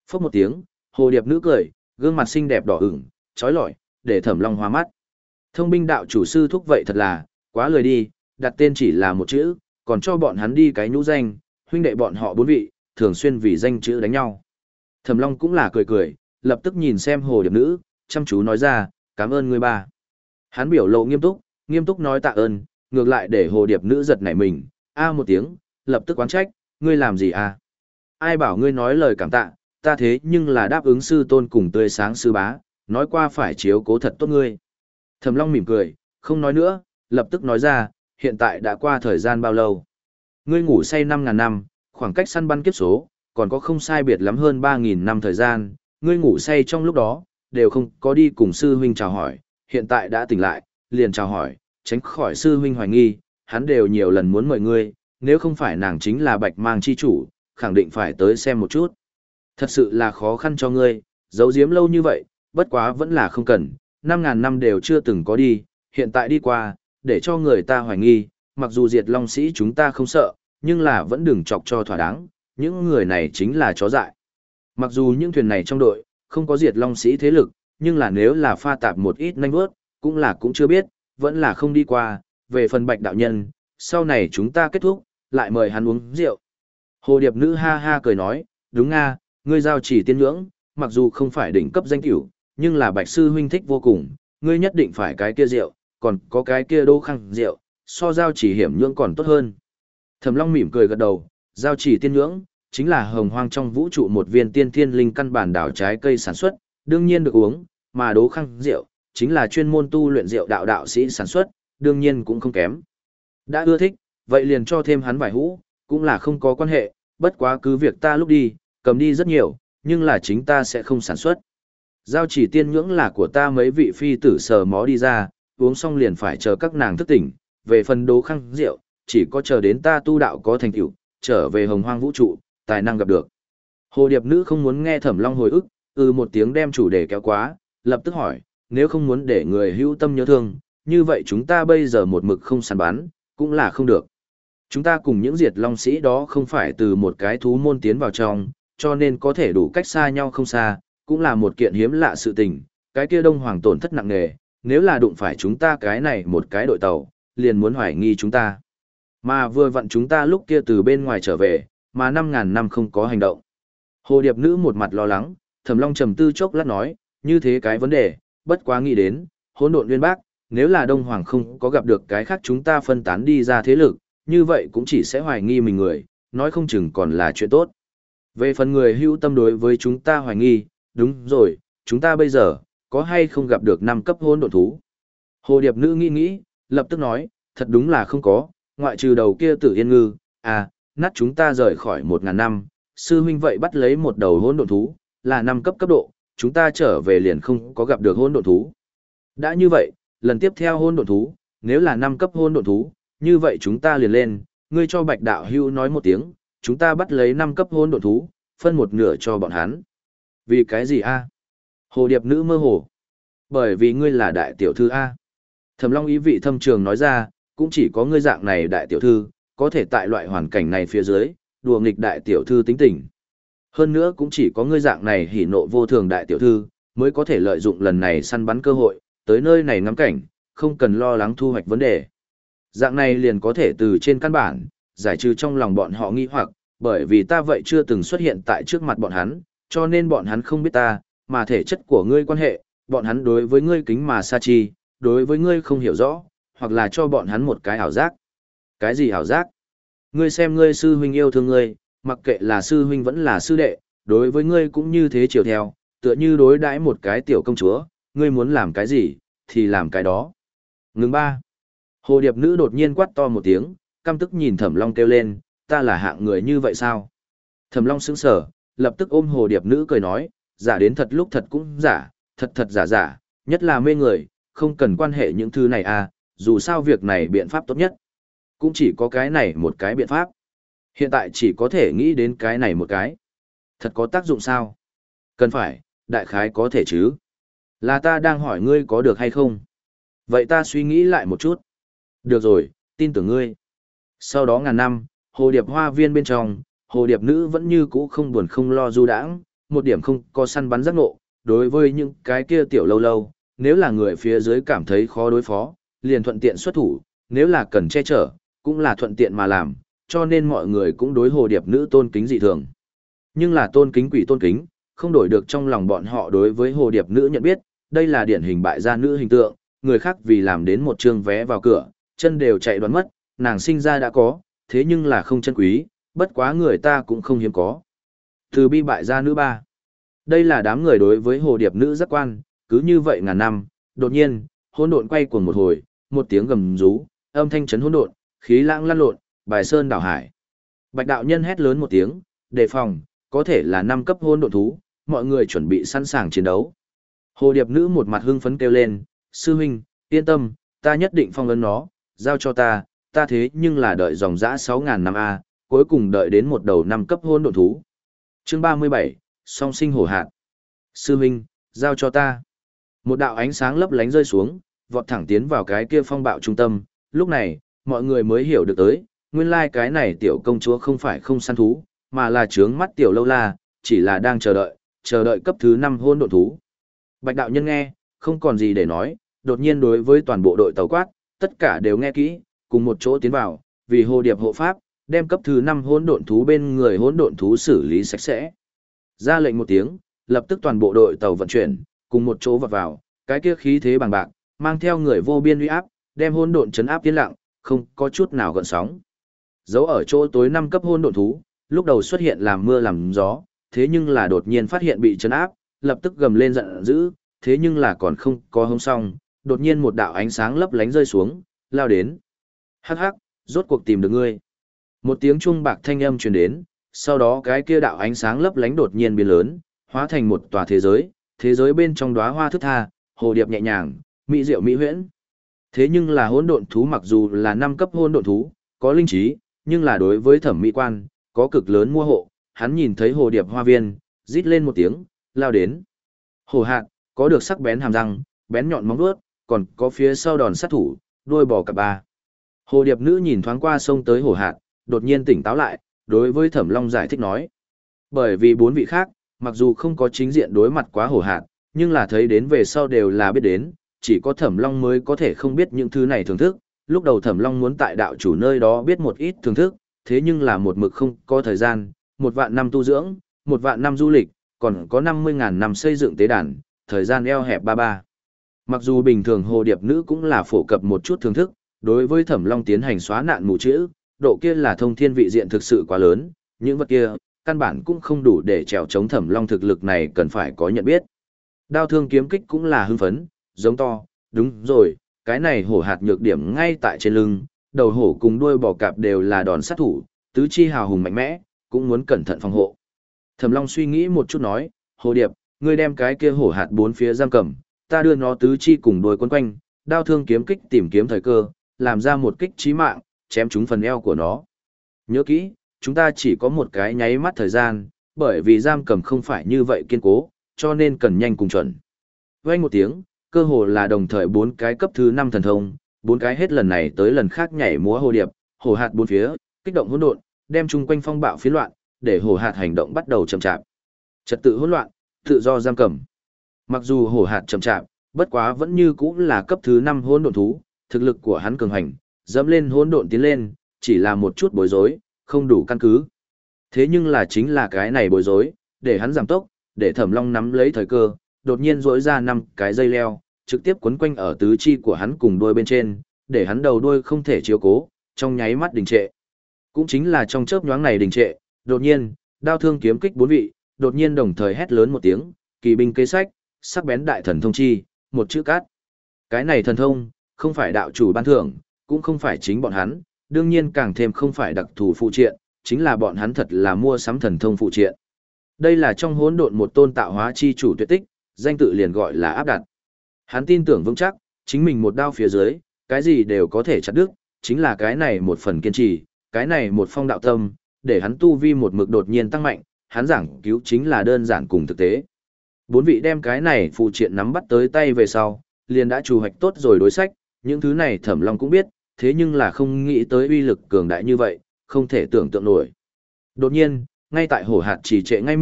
Phốc một tiếng, hồ điệp nữ cười, gương mặt xinh đẹp đỏ ửng, trói lọi, để Thẩm Long hoa mắt. Thông binh đạo chủ sư thúc vậy thật là, quá lời đi, đặt tên chỉ là một chữ, còn cho bọn hắn đi cái nhũ danh, huynh đệ bọn họ bốn vị, thường xuyên vì danh chữ đánh nhau. Thẩm Long cũng là cười cười, lập tức nhìn xem hồ điệp nữ, chăm chú nói ra, cảm ơn ngươi ba. Hắn biểu lộ nghiêm túc, nghiêm túc nói tạ ơn, ngược lại để hồ điệp nữ giật nảy mình, a một tiếng, lập tức oán trách, ngươi làm gì à? Ai bảo ngươi nói lời cảm tạ, ta thế nhưng là đáp ứng sư tôn cùng tươi sáng sư bá, nói qua phải chiếu cố thật tốt ngươi. Thẩm Long mỉm cười, không nói nữa, lập tức nói ra, hiện tại đã qua thời gian bao lâu? Ngươi ngủ say năm ngàn năm, khoảng cách săn bắn kiếp số, còn có không sai biệt lắm hơn ba nghìn năm thời gian, ngươi ngủ say trong lúc đó, đều không có đi cùng sư huynh chào hỏi, hiện tại đã tỉnh lại, liền chào hỏi, tránh khỏi sư huynh hoài nghi, hắn đều nhiều lần muốn mời ngươi, nếu không phải nàng chính là bạch mang chi chủ, khẳng định phải tới xem một chút. Thật sự là khó khăn cho ngươi, giấu giếm lâu như vậy, bất quá vẫn là không cần, năm ngàn năm đều chưa từng có đi, hiện tại đi qua, để cho người ta hoài nghi, mặc dù diệt long sĩ chúng ta không sợ, nhưng là vẫn đừng chọc cho thỏa đáng, những người này chính là chó dại. Mặc dù những thuyền này trong đội, không có diệt long sĩ thế lực, nhưng là nếu là pha tạp một ít nanh bước, cũng là cũng chưa biết, vẫn là không đi qua, về phần bạch đạo nhân, sau này chúng ta kết thúc, lại mời hắn uống rượu. Hồ điệp nữ ha ha cười nói, đúng nga, ngươi giao chỉ tiên ngưỡng, mặc dù không phải đỉnh cấp danh tiểu, nhưng là bạch sư huynh thích vô cùng, ngươi nhất định phải cái kia rượu, còn có cái kia đô khăn rượu, so giao chỉ hiểm nhưỡng còn tốt hơn. Thẩm Long mỉm cười gật đầu, giao chỉ tiên nhưỡng, chính là hồng hoang trong vũ trụ một viên tiên thiên linh căn bản đảo trái cây sản xuất, đương nhiên được uống, mà đố khăn rượu, chính là chuyên môn tu luyện rượu đạo đạo sĩ sản xuất, đương nhiên cũng không kém. Đã ưa thích, vậy liền cho thêm hắn vài hũ, cũng là không có quan hệ, bất quá cứ việc ta lúc đi, cầm đi rất nhiều, nhưng là chính ta sẽ không sản xuất. Giao chỉ tiên nhưỡng là của ta mấy vị phi tử sờ mó đi ra, uống xong liền phải chờ các nàng thức tỉnh, về phần đố khăn rượu, chỉ có chờ đến ta tu đạo có thành tựu, trở về hồng hoang vũ trụ, tài năng gặp được. Hồ điệp nữ không muốn nghe Thẩm Long hồi ức, ừ một tiếng đem chủ đề kéo quá, lập tức hỏi, nếu không muốn để người hữu tâm nhớ thương, như vậy chúng ta bây giờ một mực không săn bắn, cũng là không được. Chúng ta cùng những diệt long sĩ đó không phải từ một cái thú môn tiến vào trong, cho nên có thể đủ cách xa nhau không xa, cũng là một kiện hiếm lạ sự tình, cái kia đông hoàng tổn thất nặng nề, nếu là đụng phải chúng ta cái này một cái đội tàu, liền muốn hoài nghi chúng ta. Mà vừa vặn chúng ta lúc kia từ bên ngoài trở về, mà năm ngàn năm không có hành động. Hồ điệp nữ một mặt lo lắng, Thẩm Long trầm tư chốc lát nói, như thế cái vấn đề, bất quá nghĩ đến, hỗn độn nguyên bác, nếu là Đông Hoàng không có gặp được cái khác chúng ta phân tán đi ra thế lực, như vậy cũng chỉ sẽ hoài nghi mình người, nói không chừng còn là chuyện tốt. Về phần người hữu tâm đối với chúng ta hoài nghi, đúng rồi, chúng ta bây giờ, có hay không gặp được năm cấp hỗn độn thú? Hồ điệp nữ nghĩ nghĩ, lập tức nói, thật đúng là không có, ngoại trừ đầu kia Tử Yên Ngư, à, nát chúng ta rời khỏi một ngàn năm, sư huynh vậy bắt lấy một đầu hỗn độn thú, là năm cấp cấp độ, chúng ta trở về liền không có gặp được hỗn độn thú. Đã như vậy, lần tiếp theo hỗn độn thú, nếu là năm cấp hỗn độn thú, như vậy chúng ta liền lên, ngươi cho Bạch đạo hữu nói một tiếng, chúng ta bắt lấy năm cấp hỗn độn thú, phân một nửa cho bọn hắn. Vì cái gì a? Hồ điệp nữ mơ hồ. Bởi vì ngươi là đại tiểu thư a. Thẩm Long ý vị thâm trường nói ra, cũng chỉ có ngươi dạng này đại tiểu thư, có thể tại loại hoàn cảnh này phía dưới, đùa nghịch đại tiểu thư tính tình. Hơn nữa cũng chỉ có ngươi dạng này hỉ nộ vô thường đại tiểu thư, mới có thể lợi dụng lần này săn bắn cơ hội, tới nơi này ngắm cảnh, không cần lo lắng thu hoạch vấn đề. Dạng này liền có thể từ trên căn bản, giải trừ trong lòng bọn họ nghi hoặc, bởi vì ta vậy chưa từng xuất hiện tại trước mặt bọn hắn, cho nên bọn hắn không biết ta, mà thể chất của ngươi quan hệ, bọn hắn đối với ngươi kính mà sa chi, đối với ngươi không hiểu rõ, hoặc là cho bọn hắn một cái ảo giác. Cái gì ảo giác? Ngươi xem ngươi sư huynh yêu thương ngươi, mặc kệ là sư huynh vẫn là sư đệ, đối với ngươi cũng như thế chiều theo, tựa như đối đãi một cái tiểu công chúa, ngươi muốn làm cái gì, thì làm cái đó. Ngừng ba. Hồ điệp nữ đột nhiên quát to một tiếng, căm tức nhìn Thẩm Long kêu lên, ta là hạng người như vậy sao? Thẩm Long sững sờ, lập tức ôm hồ điệp nữ cười nói, giả đến thật lúc thật cũng giả, thật thật giả giả, nhất là mê người, không cần quan hệ những thứ này à, dù sao việc này biện pháp tốt nhất. Cũng chỉ có cái này một cái biện pháp. Hiện tại chỉ có thể nghĩ đến cái này một cái. Thật có tác dụng sao? Cần phải, đại khái có thể chứ. Là ta đang hỏi ngươi có được hay không? Vậy ta suy nghĩ lại một chút. Được rồi, tin tưởng ngươi. Sau đó ngàn năm, hồ điệp hoa viên bên trong, hồ điệp nữ vẫn như cũ không buồn không lo du đãng, một điểm không có săn bắn giác ngộ, đối với những cái kia tiểu lâu lâu, nếu là người phía dưới cảm thấy khó đối phó, liền thuận tiện xuất thủ, nếu là cần che chở, cũng là thuận tiện mà làm, cho nên mọi người cũng đối hồ điệp nữ tôn kính dị thường. Nhưng là tôn kính quỷ tôn kính, không đổi được trong lòng bọn họ đối với hồ điệp nữ nhận biết, đây là điển hình bại gia nữ hình tượng, người khác vì làm đến một trương vé vào cửa, chân đều chạy đoán mất, nàng sinh ra đã có, thế nhưng là không chân quý, bất quá người ta cũng không hiếm có. Từ bi bại gia nữ ba. Đây là đám người đối với hồ điệp nữ giác quan, cứ như vậy ngàn năm, đột nhiên, hỗn độn quay cuồng một hồi, một tiếng gầm rú, âm thanh chấn hỗn độn, khí lãng lăn lộn, bài sơn đảo hải. Bạch đạo nhân hét lớn một tiếng, đề phòng, có thể là năm cấp hỗn độn thú, mọi người chuẩn bị sẵn sàng chiến đấu. Hồ điệp nữ một mặt hưng phấn kêu lên, sư huynh, yên tâm, ta nhất định phong ấn nó, giao cho ta, ta thế nhưng là đợi dòng dã sáu ngàn năm A, cuối cùng đợi đến một đầu năm cấp hỗn độn thú. Chương ba mươi bảy, song sinh hổ hạt. Sư huynh, giao cho ta. Một đạo ánh sáng lấp lánh rơi xuống, vọt thẳng tiến vào cái kia phong bạo trung tâm, lúc này, mọi người mới hiểu được tới, nguyên lai cái này tiểu công chúa không phải không săn thú, mà là trướng mắt tiểu lâu la, chỉ là đang chờ đợi, chờ đợi cấp thứ năm hôn độn thú. Bạch đạo nhân nghe, không còn gì để nói, đột nhiên đối với toàn bộ đội tàu quát, tất cả đều nghe kỹ, cùng một chỗ tiến vào, vì hồ điệp hộ pháp, đem cấp thứ năm hỗn độn thú bên người hỗn độn thú xử lý sạch sẽ. Ra lệnh một tiếng, lập tức toàn bộ đội tàu vận chuyển, cùng một chỗ vọt vào, cái kia khí thế bằng bạc, mang theo người vô biên uy áp, đem hỗn độn chấn áp tiến lặng, không có chút nào gợn sóng. Giấu ở chỗ tối năm cấp hỗn độn thú, lúc đầu xuất hiện làm mưa làm gió, thế nhưng là đột nhiên phát hiện bị chấn áp, lập tức gầm lên giận dữ, thế nhưng là còn không có hống xong, đột nhiên một đạo ánh sáng lấp lánh rơi xuống, lao đến. Hắc hắc, rốt cuộc tìm được ngươi. Một tiếng chuông bạc thanh âm truyền đến, sau đó cái kia đạo ánh sáng lấp lánh đột nhiên biến lớn, hóa thành một tòa thế giới, thế giới bên trong đóa hoa thức tha, hồ điệp nhẹ nhàng, mỹ diệu mỹ huyễn. Thế nhưng là hỗn độn thú mặc dù là năm cấp hỗn độn thú, có linh trí, nhưng là đối với thẩm mỹ quan, có cực lớn mua hộ, hắn nhìn thấy hồ điệp hoa viên, rít lên một tiếng, lao đến. Hồ hạt, có được sắc bén hàm răng, bén nhọn móng vuốt, còn có phía sau đòn sát thủ, đuôi bò cặp ba. Hồ điệp nữ nhìn thoáng qua sông tới hồ hạt, đột nhiên tỉnh táo lại, đối với Thẩm Long giải thích nói. Bởi vì bốn vị khác, mặc dù không có chính diện đối mặt quá hồ hạt, nhưng là thấy đến về sau đều là biết đến, chỉ có Thẩm Long mới có thể không biết những thứ này thưởng thức. Lúc đầu Thẩm Long muốn tại đạo chủ nơi đó biết một ít thưởng thức, thế nhưng là một mực không có thời gian, một vạn năm tu dưỡng, một vạn năm du lịch, còn có năm mươi ngàn năm xây dựng tế đàn, thời gian eo hẹp ba ba. Mặc dù bình thường hồ điệp nữ cũng là phổ cập một chút thưởng thức, đối với Thẩm Long tiến hành xóa nạn mù chữ, độ kia là thông thiên vị diện thực sự quá lớn, những vật kia, căn bản cũng không đủ để trèo chống Thẩm Long thực lực này cần phải có nhận biết. Đao thương kiếm kích cũng là hưng phấn, giống to, đúng rồi, cái này hổ hạt nhược điểm ngay tại trên lưng, đầu hổ cùng đuôi bò cạp đều là đòn sát thủ, tứ chi hào hùng mạnh mẽ, cũng muốn cẩn thận phòng hộ. Thẩm Long suy nghĩ một chút nói, Hồ Điệp, ngươi đem cái kia hổ hạt bốn phía giam cầm, ta đưa nó tứ chi cùng đuôi quấn quanh, đao thương kiếm kích tìm kiếm thời cơ, làm ra một kích chí mạng, chém trúng phần eo của nó. Nhớ kỹ, chúng ta chỉ có một cái nháy mắt thời gian, bởi vì giam cầm không phải như vậy kiên cố, cho nên cần nhanh cùng chuẩn. Vang một tiếng, cơ hồ là đồng thời bốn cái cấp thứ năm thần thông, bốn cái hết lần này tới lần khác nhảy múa hồ điệp, hổ hạt bốn phía, kích động hỗn độn, đem chung quanh phong bạo phiến loạn, để hổ hạt hành động bắt đầu chậm chạp. Trật tự hỗn loạn, tự do giam cầm. Mặc dù hổ hạt chậm chạp, bất quá vẫn như cũ là cấp thứ năm hỗn độn thú, thực lực của hắn cường hành, dẫm lên hỗn độn tiến lên, chỉ là một chút bối rối, không đủ căn cứ. Thế nhưng là chính là cái này bối rối, để hắn giảm tốc, để Thẩm Long nắm lấy thời cơ, đột nhiên rỗi ra năm cái dây leo, trực tiếp quấn quanh ở tứ chi của hắn cùng đuôi bên trên, để hắn đầu đuôi không thể chiếu cố, trong nháy mắt đình trệ. Cũng chính là trong chớp nhoáng này đình trệ, đột nhiên, đao thương kiếm kích bốn vị, đột nhiên đồng thời hét lớn một tiếng, kỳ binh kế sách, sắc bén đại thần thông chi, một chữ cát. Cái này thần thông, không phải đạo chủ ban thưởng, cũng không phải chính bọn hắn, đương nhiên càng thêm không phải đặc thù phụ triện, chính là bọn hắn thật là mua sắm thần thông phụ triện. Đây là trong hỗn độn một tôn tạo hóa chi chủ tuyệt tích, danh tự liền gọi là áp đặt. Hắn tin tưởng vững chắc, chính mình một đao phía dưới, cái gì đều có thể chặt đứt, chính là cái này một phần kiên trì, cái này một phong đạo tâm, để hắn tu vi một mực đột nhiên tăng mạnh, hắn giảng cứu chính là đơn giản cùng thực tế. Bốn vị đem cái này phụ triện nắm bắt tới tay về sau, liền đã chủ hoạch tốt rồi đối sách, những thứ này Thẩm Long cũng biết, thế nhưng là không nghĩ tới uy lực cường đại như vậy, không thể tưởng tượng nổi. Đột nhiên, ngay tại hổ hạt chỉ trệ ngay miệng,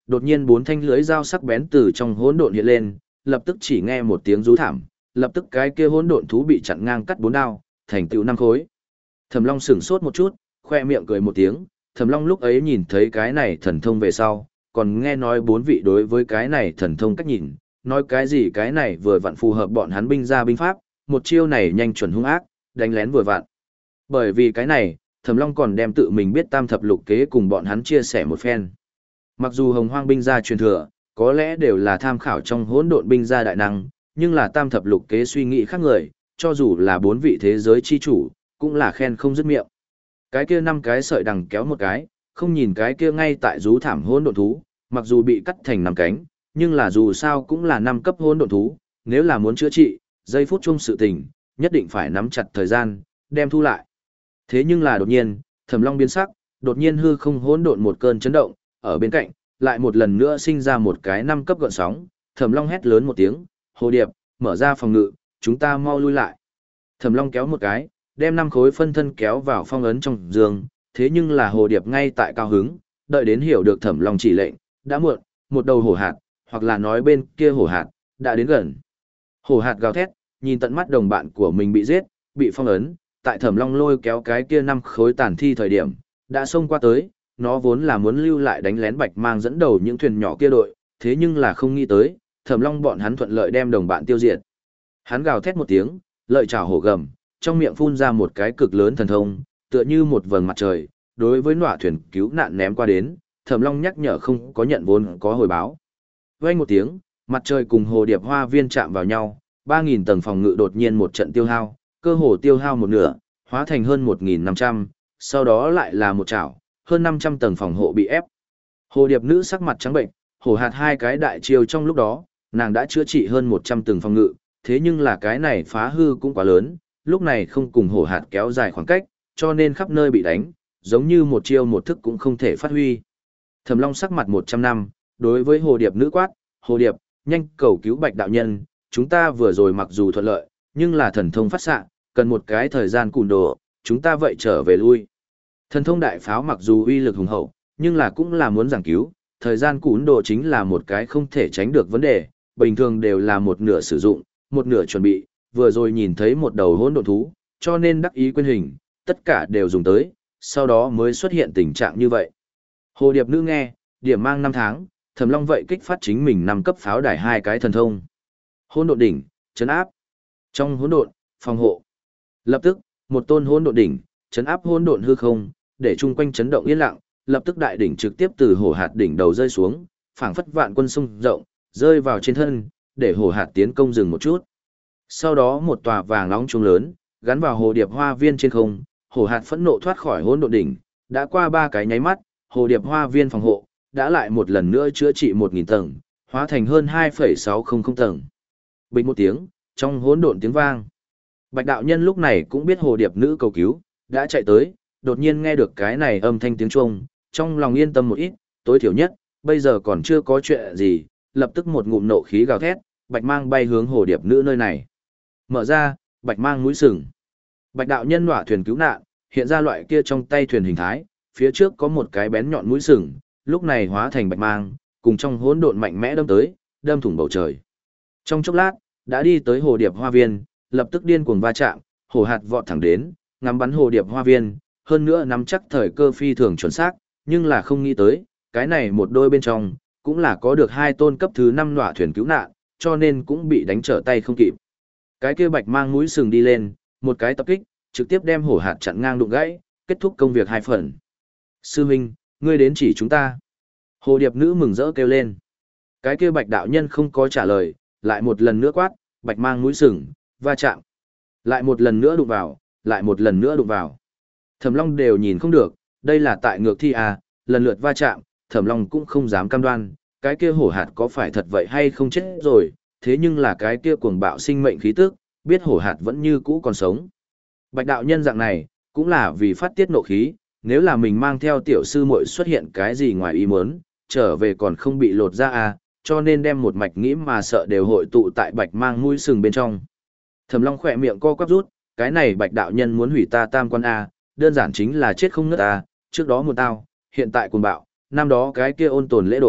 đột nhiên bốn thanh lưới dao sắc bén từ trong hỗn độn hiện lên, lập tức chỉ nghe một tiếng rú thảm, lập tức cái kia hỗn độn thú bị chặn ngang cắt bốn đao, thành tựu năm khối. Thẩm Long sững sốt một chút, khoe miệng cười một tiếng, Thẩm Long lúc ấy nhìn thấy cái này thần thông về sau, còn nghe nói bốn vị đối với cái này thần thông cách nhìn, nói cái gì cái này vừa vặn phù hợp bọn hắn binh gia binh pháp, một chiêu này nhanh chuẩn hung ác, đánh lén vừa vặn. Bởi vì cái này, Thẩm Long còn đem tự mình biết tam thập lục kế cùng bọn hắn chia sẻ một phen. Mặc dù Hồng Hoang binh gia truyền thừa, có lẽ đều là tham khảo trong hỗn độn binh gia đại năng, nhưng là tam thập lục kế suy nghĩ khác người, cho dù là bốn vị thế giới chi chủ, cũng là khen không dứt miệng. Cái kia năm cái sợi đằng kéo một cái, không nhìn cái kia ngay tại rú thảm hỗn độn thú, mặc dù bị cắt thành năm cánh, nhưng là dù sao cũng là năm cấp hỗn độn thú, nếu là muốn chữa trị, giây phút chung sự tình, nhất định phải nắm chặt thời gian, đem thu lại. Thế nhưng là đột nhiên, Thẩm Long biến sắc, đột nhiên hư không hỗn độn một cơn chấn động, ở bên cạnh, lại một lần nữa sinh ra một cái năm cấp gợn sóng, Thẩm Long hét lớn một tiếng, "Hồ Điệp, mở ra phòng ngự, chúng ta mau lui lại." Thẩm Long kéo một cái, đem năm khối phân thân kéo vào phong ấn trong giường, thế nhưng là Hồ Điệp ngay tại cao hứng, đợi đến hiểu được Thẩm Long chỉ lệnh, đã muộn, một đầu hổ hạt, hoặc là nói bên kia hổ hạt, đã đến gần. Hổ hạt gào thét, nhìn tận mắt đồng bạn của mình bị giết, bị phong ấn, tại Thẩm Long lôi kéo cái kia năm khối tàn thi thời điểm, đã xông qua tới, nó vốn là muốn lưu lại đánh lén Bạch Mang dẫn đầu những thuyền nhỏ kia đội, thế nhưng là không nghĩ tới, Thẩm Long bọn hắn thuận lợi đem đồng bạn tiêu diệt. Hắn gào thét một tiếng, lợi chảo hổ gầm, trong miệng phun ra một cái cực lớn thần thông, tựa như một vầng mặt trời, đối với nọa thuyền cứu nạn ném qua đến, Thẩm Long nhắc nhở không có nhận vốn có hồi báo. Vang một tiếng, mặt trời cùng hồ điệp hoa viên chạm vào nhau, ba nghìn tầng phòng ngự đột nhiên một trận tiêu hao, cơ hồ tiêu hao một nửa, hóa thành hơn một nghìn năm trăm, sau đó lại là một chảo, hơn năm trăm tầng phòng hộ bị ép. Hồ điệp nữ sắc mặt trắng bệnh, hổ hạt hai cái đại chiêu trong lúc đó, nàng đã chữa trị hơn một trăm tầng phòng ngự, thế nhưng là cái này phá hư cũng quá lớn, lúc này không cùng hổ hạt kéo dài khoảng cách, cho nên khắp nơi bị đánh, giống như một chiêu một thức cũng không thể phát huy. Thẩm Long sắc mặt một trăm năm, đối với hồ điệp nữ quát, "Hồ điệp, nhanh cầu cứu Bạch đạo nhân, chúng ta vừa rồi mặc dù thuận lợi, nhưng là thần thông phát xạ, cần một cái thời gian cùn đồ, chúng ta vậy trở về lui." Thần thông đại pháo mặc dù uy lực hùng hậu, nhưng là cũng là muốn giảng cứu, thời gian cùn đồ chính là một cái không thể tránh được vấn đề, bình thường đều là một nửa sử dụng, một nửa chuẩn bị, vừa rồi nhìn thấy một đầu hỗn độn thú, cho nên đắc ý quên hình, tất cả đều dùng tới, sau đó mới xuất hiện tình trạng như vậy. Hồ điệp nữ nghe, điểm mang năm tháng, Thẩm Long vậy kích phát chính mình năm cấp pháo đài hai cái thần thông. Hỗn độn đỉnh, trấn áp. Trong hỗn độn, phòng hộ. Lập tức, một tôn hỗn độn đỉnh, trấn áp hỗn độn hư không, để chung quanh chấn động yên lặng, lập tức đại đỉnh trực tiếp từ hổ hạt đỉnh đầu rơi xuống, phảng phất vạn quân sông rộng, rơi vào trên thân, để hổ hạt tiến công dừng một chút. Sau đó một tòa vàng nóng trung lớn, gắn vào hồ điệp hoa viên trên không, hổ hạt phẫn nộ thoát khỏi hỗn độn đỉnh, đã qua ba cái nháy mắt, hồ điệp hoa viên phòng hộ đã lại một lần nữa chữa trị một nghìn tầng, hóa thành hơn hai phẩy sáu không không tầng. Bình một tiếng, trong hỗn độn tiếng vang. Bạch đạo nhân lúc này cũng biết hồ điệp nữ cầu cứu, đã chạy tới, đột nhiên nghe được cái này âm thanh tiếng chuông, trong lòng yên tâm một ít, tối thiểu nhất, bây giờ còn chưa có chuyện gì, lập tức một ngụm nộ khí gào thét, bạch mang bay hướng hồ điệp nữ nơi này. Mở ra, bạch mang mũi sừng. Bạch đạo nhân nọa thuyền cứu nạn, hiện ra loại kia trong tay thuyền hình thái, phía trước có một cái bén nhọn mũi sừng, lúc này hóa thành bạch mang, cùng trong hỗn độn mạnh mẽ đâm tới, đâm thủng bầu trời. Trong chốc lát, đã đi tới hồ điệp hoa viên, lập tức điên cuồng va chạm, hổ hạt vọt thẳng đến, ngắm bắn hồ điệp hoa viên, hơn nữa nắm chắc thời cơ phi thường chuẩn xác, nhưng là không nghĩ tới, cái này một đôi bên trong, cũng là có được hai tôn cấp thứ năm nọa thuyền cứu nạn, cho nên cũng bị đánh trở tay không kịp. Cái kia bạch mang mũi sừng đi lên, một cái tập kích, trực tiếp đem hổ hạt chặn ngang đụng gãy, kết thúc công việc hai phần. Sư huynh, ngươi đến chỉ chúng ta. Hồ điệp nữ mừng rỡ kêu lên. Cái kia bạch đạo nhân không có trả lời, lại một lần nữa quát, bạch mang mũi sừng, va chạm. Lại một lần nữa đụng vào, lại một lần nữa đụng vào. Thẩm Long đều nhìn không được, đây là tại ngược thi à, lần lượt va chạm, Thẩm Long cũng không dám cam đoan, cái kia hổ hạt có phải thật vậy hay không chết rồi, thế nhưng là cái kia cuồng bạo sinh mệnh khí tức, biết hổ hạt vẫn như cũ còn sống. Bạch đạo nhân dạng này, cũng là vì phát tiết nộ khí, nếu là mình mang theo tiểu sư muội xuất hiện cái gì ngoài ý muốn, trở về còn không bị lột ra à, cho nên đem một mạch nghĩ mà sợ đều hội tụ tại bạch mang mũi sừng bên trong. Thẩm Long khỏe miệng co quắp rút, cái này bạch đạo nhân muốn hủy ta tam quan a, đơn giản chính là chết không ngớt a, trước đó một tao, hiện tại cuồng bạo, năm đó cái kia ôn tồn lễ độ,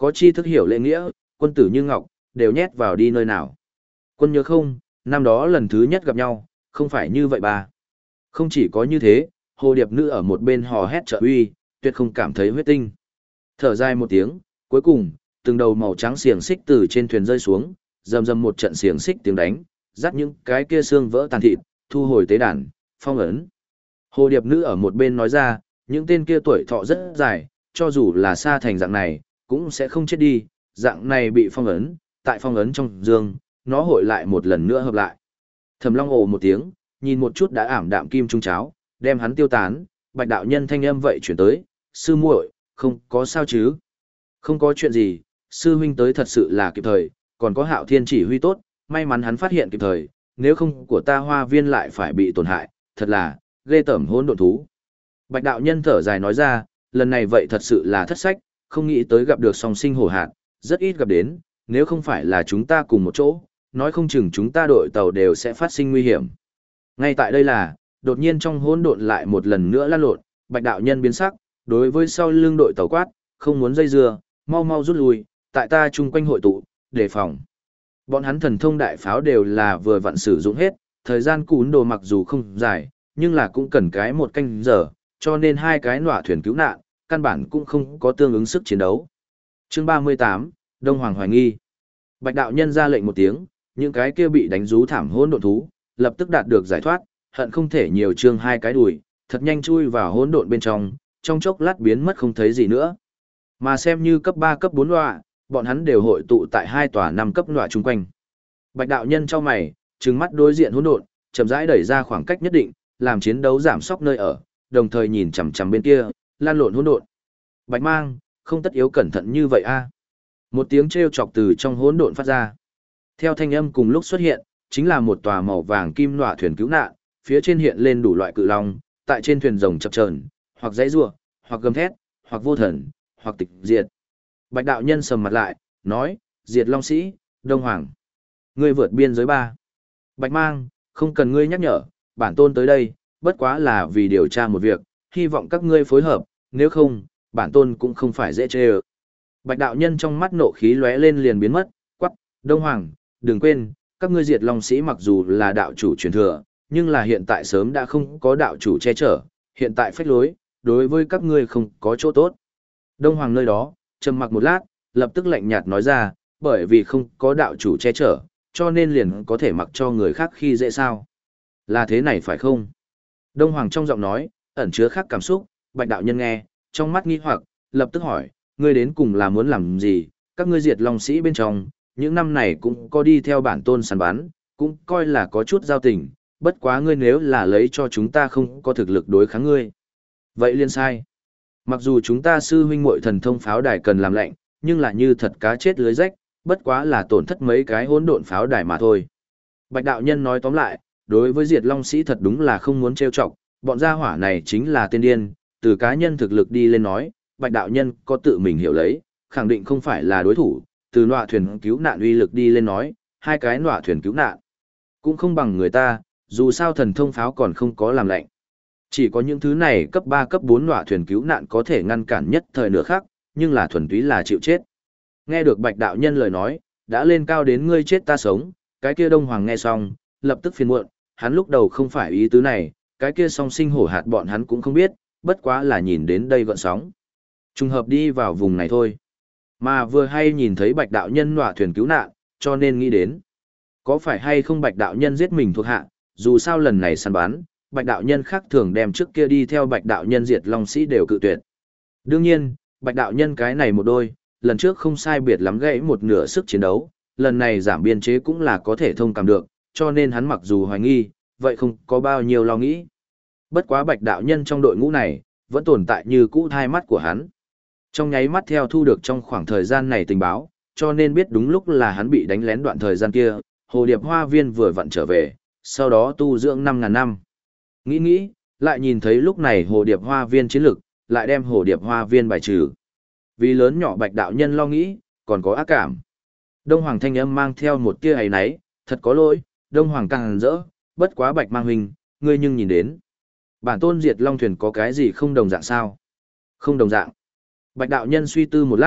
có chi thức hiểu lễ nghĩa, quân tử như ngọc, đều nhét vào đi nơi nào. Quân nhớ không, năm đó lần thứ nhất gặp nhau, không phải như vậy bà. Không chỉ có như thế, hồ điệp nữ ở một bên hò hét trợ uy, tuyệt không cảm thấy huyết tinh. Thở dài một tiếng, cuối cùng, từng đầu màu trắng xiềng xích từ trên thuyền rơi xuống, rầm rầm một trận xiềng xích tiếng đánh, dắt những cái kia xương vỡ tàn thịt, thu hồi tế đàn, phong ấn. Hồ điệp nữ ở một bên nói ra, những tên kia tuổi thọ rất dài, cho dù là xa thành dạng này, cũng sẽ không chết đi, dạng này bị phong ấn, tại phong ấn trong dương, nó hội lại một lần nữa hợp lại. Thẩm Long ồ một tiếng, nhìn một chút đã ảm đạm kim trung cháo, đem hắn tiêu tán, Bạch đạo nhân thanh âm vậy chuyển tới, sư muội, không có sao chứ? Không có chuyện gì, sư huynh tới thật sự là kịp thời, còn có Hạo Thiên chỉ huy tốt, may mắn hắn phát hiện kịp thời, nếu không của ta hoa viên lại phải bị tổn hại, thật là ghê tởm hỗn độn thú. Bạch đạo nhân thở dài nói ra, lần này vậy thật sự là thất sách, không nghĩ tới gặp được song sinh hổ hạt, rất ít gặp đến, nếu không phải là chúng ta cùng một chỗ, nói không chừng chúng ta đội tàu đều sẽ phát sinh nguy hiểm. Ngay tại đây là, đột nhiên trong hỗn độn lại một lần nữa lan lộn, Bạch đạo nhân biến sắc, đối với sau lưng đội tàu quát, không muốn dây dưa, mau mau rút lui, tại ta chung quanh hội tụ, đề phòng. Bọn hắn thần thông đại pháo đều là vừa vặn sử dụng hết, thời gian cún đồ mặc dù không dài, nhưng là cũng cần cái một canh giờ, cho nên hai cái nọa thuyền cứu nạn, căn bản cũng không có tương ứng sức chiến đấu. Chương ba mươi tám, Đông Hoàng hoài nghi. Bạch đạo nhân ra lệnh một tiếng, những cái kia bị đánh rú thảm hỗn độn thú, lập tức đạt được giải thoát, hận không thể nhiều chương hai cái đùi, thật nhanh chui vào hỗn độn bên trong, trong chốc lát biến mất không thấy gì nữa. Mà xem như cấp ba cấp bốn nọa, bọn hắn đều hội tụ tại hai tòa năm cấp nọa chung quanh. Bạch đạo nhân cho mày, trừng mắt đối diện hỗn độn, chậm rãi đẩy ra khoảng cách nhất định, làm chiến đấu giảm sóc nơi ở, đồng thời nhìn chằm chằm bên kia, lan lộn hỗn độn. Bạch mang, không tất yếu cẩn thận như vậy a. Một tiếng trêu chọc từ trong hỗn độn phát ra. Theo thanh âm cùng lúc xuất hiện, chính là một tòa màu vàng kim nọa thuyền cứu nạn, phía trên hiện lên đủ loại cự long, tại trên thuyền rồng chập chờn, hoặc dãy rủa, hoặc gầm thét, hoặc vô thần, hoặc tịch diệt. Bạch đạo nhân sầm mặt lại, nói, diệt long sĩ, Đông Hoàng. Ngươi vượt biên giới ba. Bạch mang, không cần ngươi nhắc nhở, bản tôn tới đây, bất quá là vì điều tra một việc, hy vọng các ngươi phối hợp, nếu không, bản tôn cũng không phải dễ chê ơ. Bạch đạo nhân trong mắt nộ khí lóe lên liền biến mất, quắc, Đông Hoàng, đừng quên, các ngươi diệt long sĩ mặc dù là đạo chủ truyền thừa, nhưng là hiện tại sớm đã không có đạo chủ che chở, hiện tại phách lối, đối với các ngươi không có chỗ tốt. Đông Hoàng nơi đó, trầm mặc một lát, lập tức lạnh nhạt nói ra, bởi vì không có đạo chủ che chở, cho nên liền có thể mặc cho người khác khi dễ sao. Là thế này phải không? Đông Hoàng trong giọng nói, ẩn chứa khác cảm xúc, Bạch đạo nhân nghe, trong mắt nghi hoặc, lập tức hỏi, ngươi đến cùng là muốn làm gì, các ngươi diệt long sĩ bên trong, những năm này cũng có đi theo bản tôn săn bắn, cũng coi là có chút giao tình, bất quá ngươi nếu là lấy cho chúng ta không có thực lực đối kháng ngươi. Vậy liên sai. Mặc dù chúng ta sư huynh muội thần thông pháo đài cần làm lệnh, nhưng là như thật cá chết lưới rách, bất quá là tổn thất mấy cái hỗn độn pháo đài mà thôi. Bạch đạo nhân nói tóm lại, đối với diệt long sĩ thật đúng là không muốn trêu chọc, bọn gia hỏa này chính là tiên điên, từ cá nhân thực lực đi lên nói, Bạch đạo nhân có tự mình hiểu lấy, khẳng định không phải là đối thủ, từ nọa thuyền cứu nạn uy lực đi lên nói, hai cái nọa thuyền cứu nạn cũng không bằng người ta, dù sao thần thông pháo còn không có làm lệnh. Chỉ có những thứ này cấp ba cấp bốn nọa thuyền cứu nạn có thể ngăn cản nhất thời nửa khác, nhưng là thuần túy là chịu chết. Nghe được Bạch đạo nhân lời nói, đã lên cao đến ngươi chết ta sống, cái kia Đông Hoàng nghe xong, lập tức phiền muộn, hắn lúc đầu không phải ý tứ này, cái kia song sinh hổ hạt bọn hắn cũng không biết, bất quá là nhìn đến đây gọn sóng. Trùng hợp đi vào vùng này thôi. Mà vừa hay nhìn thấy Bạch đạo nhân nọa thuyền cứu nạn, cho nên nghĩ đến. Có phải hay không Bạch đạo nhân giết mình thuộc hạ, dù sao lần này săn bắn, Bạch đạo nhân khác thường đem trước kia đi theo Bạch đạo nhân diệt long sĩ đều cự tuyệt. Đương nhiên, Bạch đạo nhân cái này một đôi, lần trước không sai biệt lắm gãy một nửa sức chiến đấu, lần này giảm biên chế cũng là có thể thông cảm được, cho nên hắn mặc dù hoài nghi, vậy không có bao nhiêu lo nghĩ. Bất quá Bạch đạo nhân trong đội ngũ này, vẫn tồn tại như cũ thai mắt của hắn. Trong nháy mắt theo thu được trong khoảng thời gian này tình báo, cho nên biết đúng lúc là hắn bị đánh lén đoạn thời gian kia, Hồ Điệp Hoa Viên vừa vặn trở về, sau đó tu dưỡng năm ngàn năm. Nghĩ nghĩ, lại nhìn thấy lúc này Hồ Điệp Hoa Viên chiến lực, lại đem Hồ Điệp Hoa Viên bài trừ. Vì lớn nhỏ Bạch đạo nhân lo nghĩ, còn có ác cảm. Đông Hoàng thanh âm mang theo một tia ấy náy, thật có lỗi, Đông Hoàng càng rỡ, bất quá Bạch mang huynh, ngươi nhưng nhìn đến. Bản tôn diệt long thuyền có cái gì không đồng dạng sao? Không đồng dạng. Bạch đạo nhân suy tư một lát,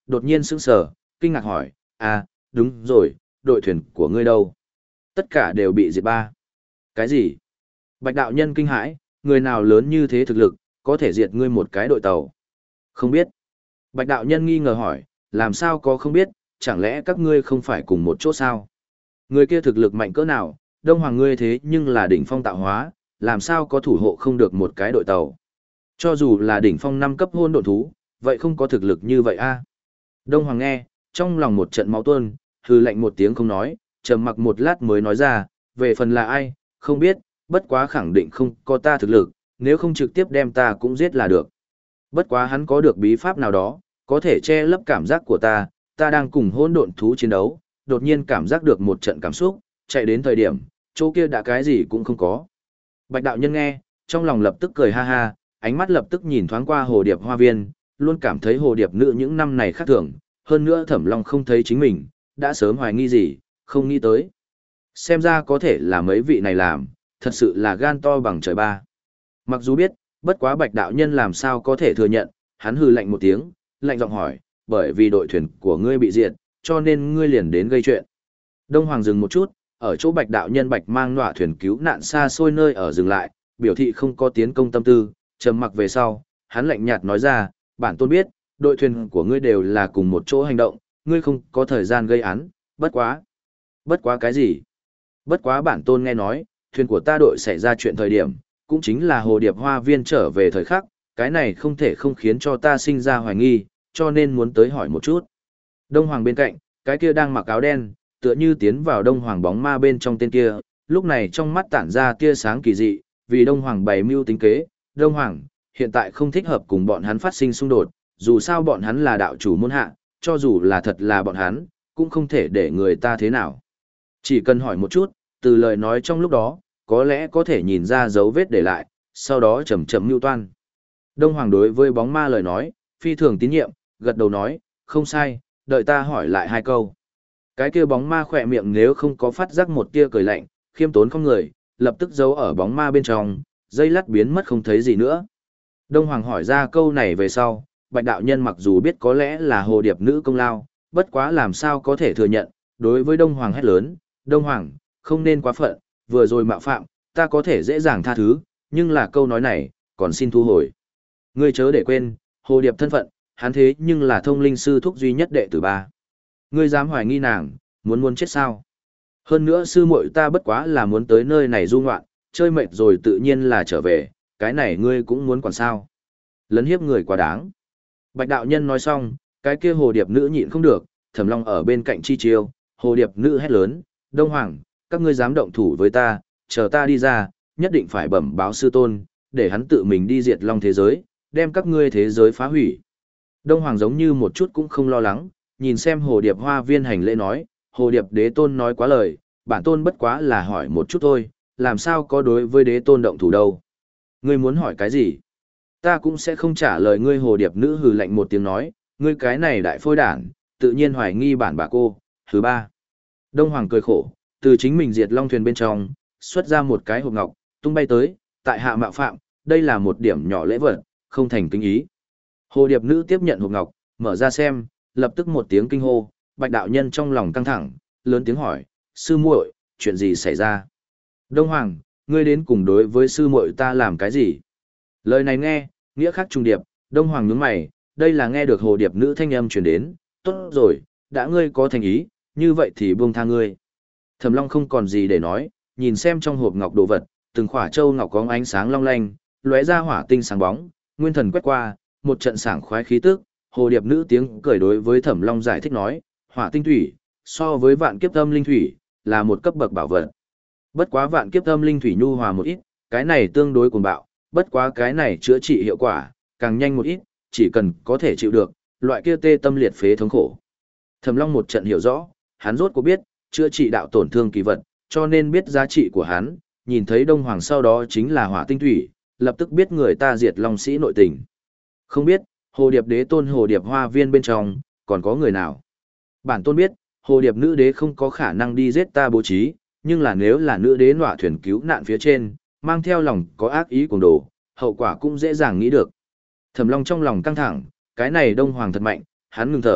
đột nhiên sững sờ, kinh ngạc hỏi, à, đúng rồi, đội thuyền của ngươi đâu? Tất cả đều bị diệt ba. Cái gì? Bạch đạo nhân kinh hãi, người nào lớn như thế thực lực, có thể diệt ngươi một cái đội tàu? Không biết. Bạch đạo nhân nghi ngờ hỏi, làm sao có không biết, chẳng lẽ các ngươi không phải cùng một chỗ sao? Người kia thực lực mạnh cỡ nào, Đông Hoàng ngươi thế nhưng là đỉnh phong tạo hóa, làm sao có thủ hộ không được một cái đội tàu? Cho dù là đỉnh phong năm cấp hôn độn thú, vậy không có thực lực như vậy a? Đông Hoàng nghe, trong lòng một trận máu tuôn, hừ lạnh một tiếng không nói, trầm mặc một lát mới nói ra, về phần là ai, không biết, bất quá khẳng định không có ta thực lực, nếu không trực tiếp đem ta cũng giết là được. Bất quá hắn có được bí pháp nào đó, có thể che lấp cảm giác của ta, ta đang cùng hỗn độn thú chiến đấu, đột nhiên cảm giác được một trận cảm xúc, chạy đến thời điểm, chỗ kia đã cái gì cũng không có. Bạch đạo nhân nghe, trong lòng lập tức cười ha ha, ánh mắt lập tức nhìn thoáng qua hồ điệp hoa viên, luôn cảm thấy hồ điệp nữ những năm này khác thường, hơn nữa Thẩm Long không thấy chính mình, đã sớm hoài nghi gì, không nghĩ tới. Xem ra có thể là mấy vị này làm, thật sự là gan to bằng trời ba. Mặc dù biết, bất quá Bạch đạo nhân làm sao có thể thừa nhận, hắn hừ lạnh một tiếng, lạnh giọng hỏi, bởi vì đội thuyền của ngươi bị diệt, cho nên ngươi liền đến gây chuyện. Đông Hoàng dừng một chút, ở chỗ Bạch đạo nhân Bạch mang nọa thuyền cứu nạn xa xôi nơi ở dừng lại, biểu thị không có tiến công tâm tư, trầm mặc về sau, hắn lạnh nhạt nói ra, bản tôn biết, đội thuyền của ngươi đều là cùng một chỗ hành động, ngươi không có thời gian gây án, bất quá. Bất quá cái gì? Bất quá bản tôn nghe nói, thuyền của ta đội xảy ra chuyện thời điểm, cũng chính là hồ điệp hoa viên trở về thời khắc, cái này không thể không khiến cho ta sinh ra hoài nghi, cho nên muốn tới hỏi một chút. Đông Hoàng bên cạnh, cái kia đang mặc áo đen, tựa như tiến vào Đông Hoàng bóng ma bên trong tên kia, lúc này trong mắt tản ra tia sáng kỳ dị, vì Đông Hoàng bày mưu tính kế, Đông Hoàng, hiện tại không thích hợp cùng bọn hắn phát sinh xung đột, dù sao bọn hắn là đạo chủ môn hạ, cho dù là thật là bọn hắn, cũng không thể để người ta thế nào. Chỉ cần hỏi một chút, từ lời nói trong lúc đó, có lẽ có thể nhìn ra dấu vết để lại, sau đó chậm chậm mưu toan. Đông Hoàng đối với bóng ma lời nói, phi thường tín nhiệm, gật đầu nói, không sai, đợi ta hỏi lại hai câu. Cái kia bóng ma khỏe miệng nếu không có phát giác một tia cười lạnh, khiêm tốn không người, lập tức giấu ở bóng ma bên trong, dây lát biến mất không thấy gì nữa. Đông Hoàng hỏi ra câu này về sau, Bạch đạo nhân mặc dù biết có lẽ là hồ điệp nữ công lao, bất quá làm sao có thể thừa nhận, đối với Đông Hoàng hét lớn, Đông Hoàng, không nên quá phận, vừa rồi mạo phạm, ta có thể dễ dàng tha thứ, nhưng là câu nói này, còn xin thu hồi. Ngươi chớ để quên, hồ điệp thân phận, hắn thế nhưng là thông linh sư thúc duy nhất đệ tử ba. Ngươi dám hoài nghi nàng, muốn muốn chết sao? Hơn nữa sư muội ta bất quá là muốn tới nơi này du ngoạn, chơi mệt rồi tự nhiên là trở về, cái này ngươi cũng muốn quản sao? Lấn hiếp người quá đáng. Bạch đạo nhân nói xong, cái kia hồ điệp nữ nhịn không được, Thẩm Long ở bên cạnh chi chiêu, hồ điệp nữ hét lớn, Đông Hoàng, các ngươi dám động thủ với ta, chờ ta đi ra, nhất định phải bẩm báo sư tôn, để hắn tự mình đi diệt long thế giới, đem các ngươi thế giới phá hủy. Đông Hoàng giống như một chút cũng không lo lắng, nhìn xem hồ điệp hoa viên hành lễ nói, hồ điệp đế tôn nói quá lời, bản tôn bất quá là hỏi một chút thôi, làm sao có đối với đế tôn động thủ đâu. Ngươi muốn hỏi cái gì? Ta cũng sẽ không trả lời ngươi. Hồ điệp nữ hừ lạnh một tiếng nói, ngươi cái này đại phôi đản, tự nhiên hoài nghi bản bà cô. Thứ ba. Đông Hoàng cười khổ, từ chính mình diệt long thuyền bên trong, xuất ra một cái hộp ngọc, tung bay tới, tại hạ mạo phạm, đây là một điểm nhỏ lễ vật, không thành kính ý. Hồ điệp nữ tiếp nhận hộp ngọc, mở ra xem, lập tức một tiếng kinh hô, Bạch đạo nhân trong lòng căng thẳng, lớn tiếng hỏi, sư muội, chuyện gì xảy ra? Đông Hoàng, ngươi đến cùng đối với sư muội ta làm cái gì? Lời này nghe, nghĩa khác trùng điệp, Đông Hoàng nhướng mày, đây là nghe được hồ điệp nữ thanh âm truyền đến, tốt rồi, đã ngươi có thành ý, như vậy thì buông tha ngươi. Thẩm Long không còn gì để nói, nhìn xem trong hộp ngọc đồ vật, từng khỏa châu ngọc có ánh sáng long lanh, lóe ra hỏa tinh sáng bóng, nguyên thần quét qua, một trận sảng khoái khí tức, hồ điệp nữ tiếng cười đối với Thẩm Long giải thích nói, hỏa tinh thủy, so với vạn kiếp âm linh thủy, là một cấp bậc bảo vật. Bất quá vạn kiếp âm linh thủy nhu hòa một ít, cái này tương đối cuồng bạo, bất quá cái này chữa trị hiệu quả, càng nhanh một ít, chỉ cần có thể chịu được, loại kia tê tâm liệt phế thống khổ. Thẩm Long một trận hiểu rõ, hắn rốt cuộc biết, chữa trị đạo tổn thương kỳ vật, cho nên biết giá trị của hắn, nhìn thấy Đông Hoàng sau đó chính là hỏa tinh thủy, lập tức biết người ta diệt long sĩ nội tình. Không biết, hồ điệp đế tôn hồ điệp hoa viên bên trong, còn có người nào? Bản tôn biết, hồ điệp nữ đế không có khả năng đi giết ta bố trí, nhưng là nếu là nữ đế nọa thuyền cứu nạn phía trên, mang theo lòng có ác ý cuồng đồ, hậu quả cũng dễ dàng nghĩ được. Thẩm Long trong lòng căng thẳng, cái này Đông Hoàng thật mạnh, hắn ngừng thở,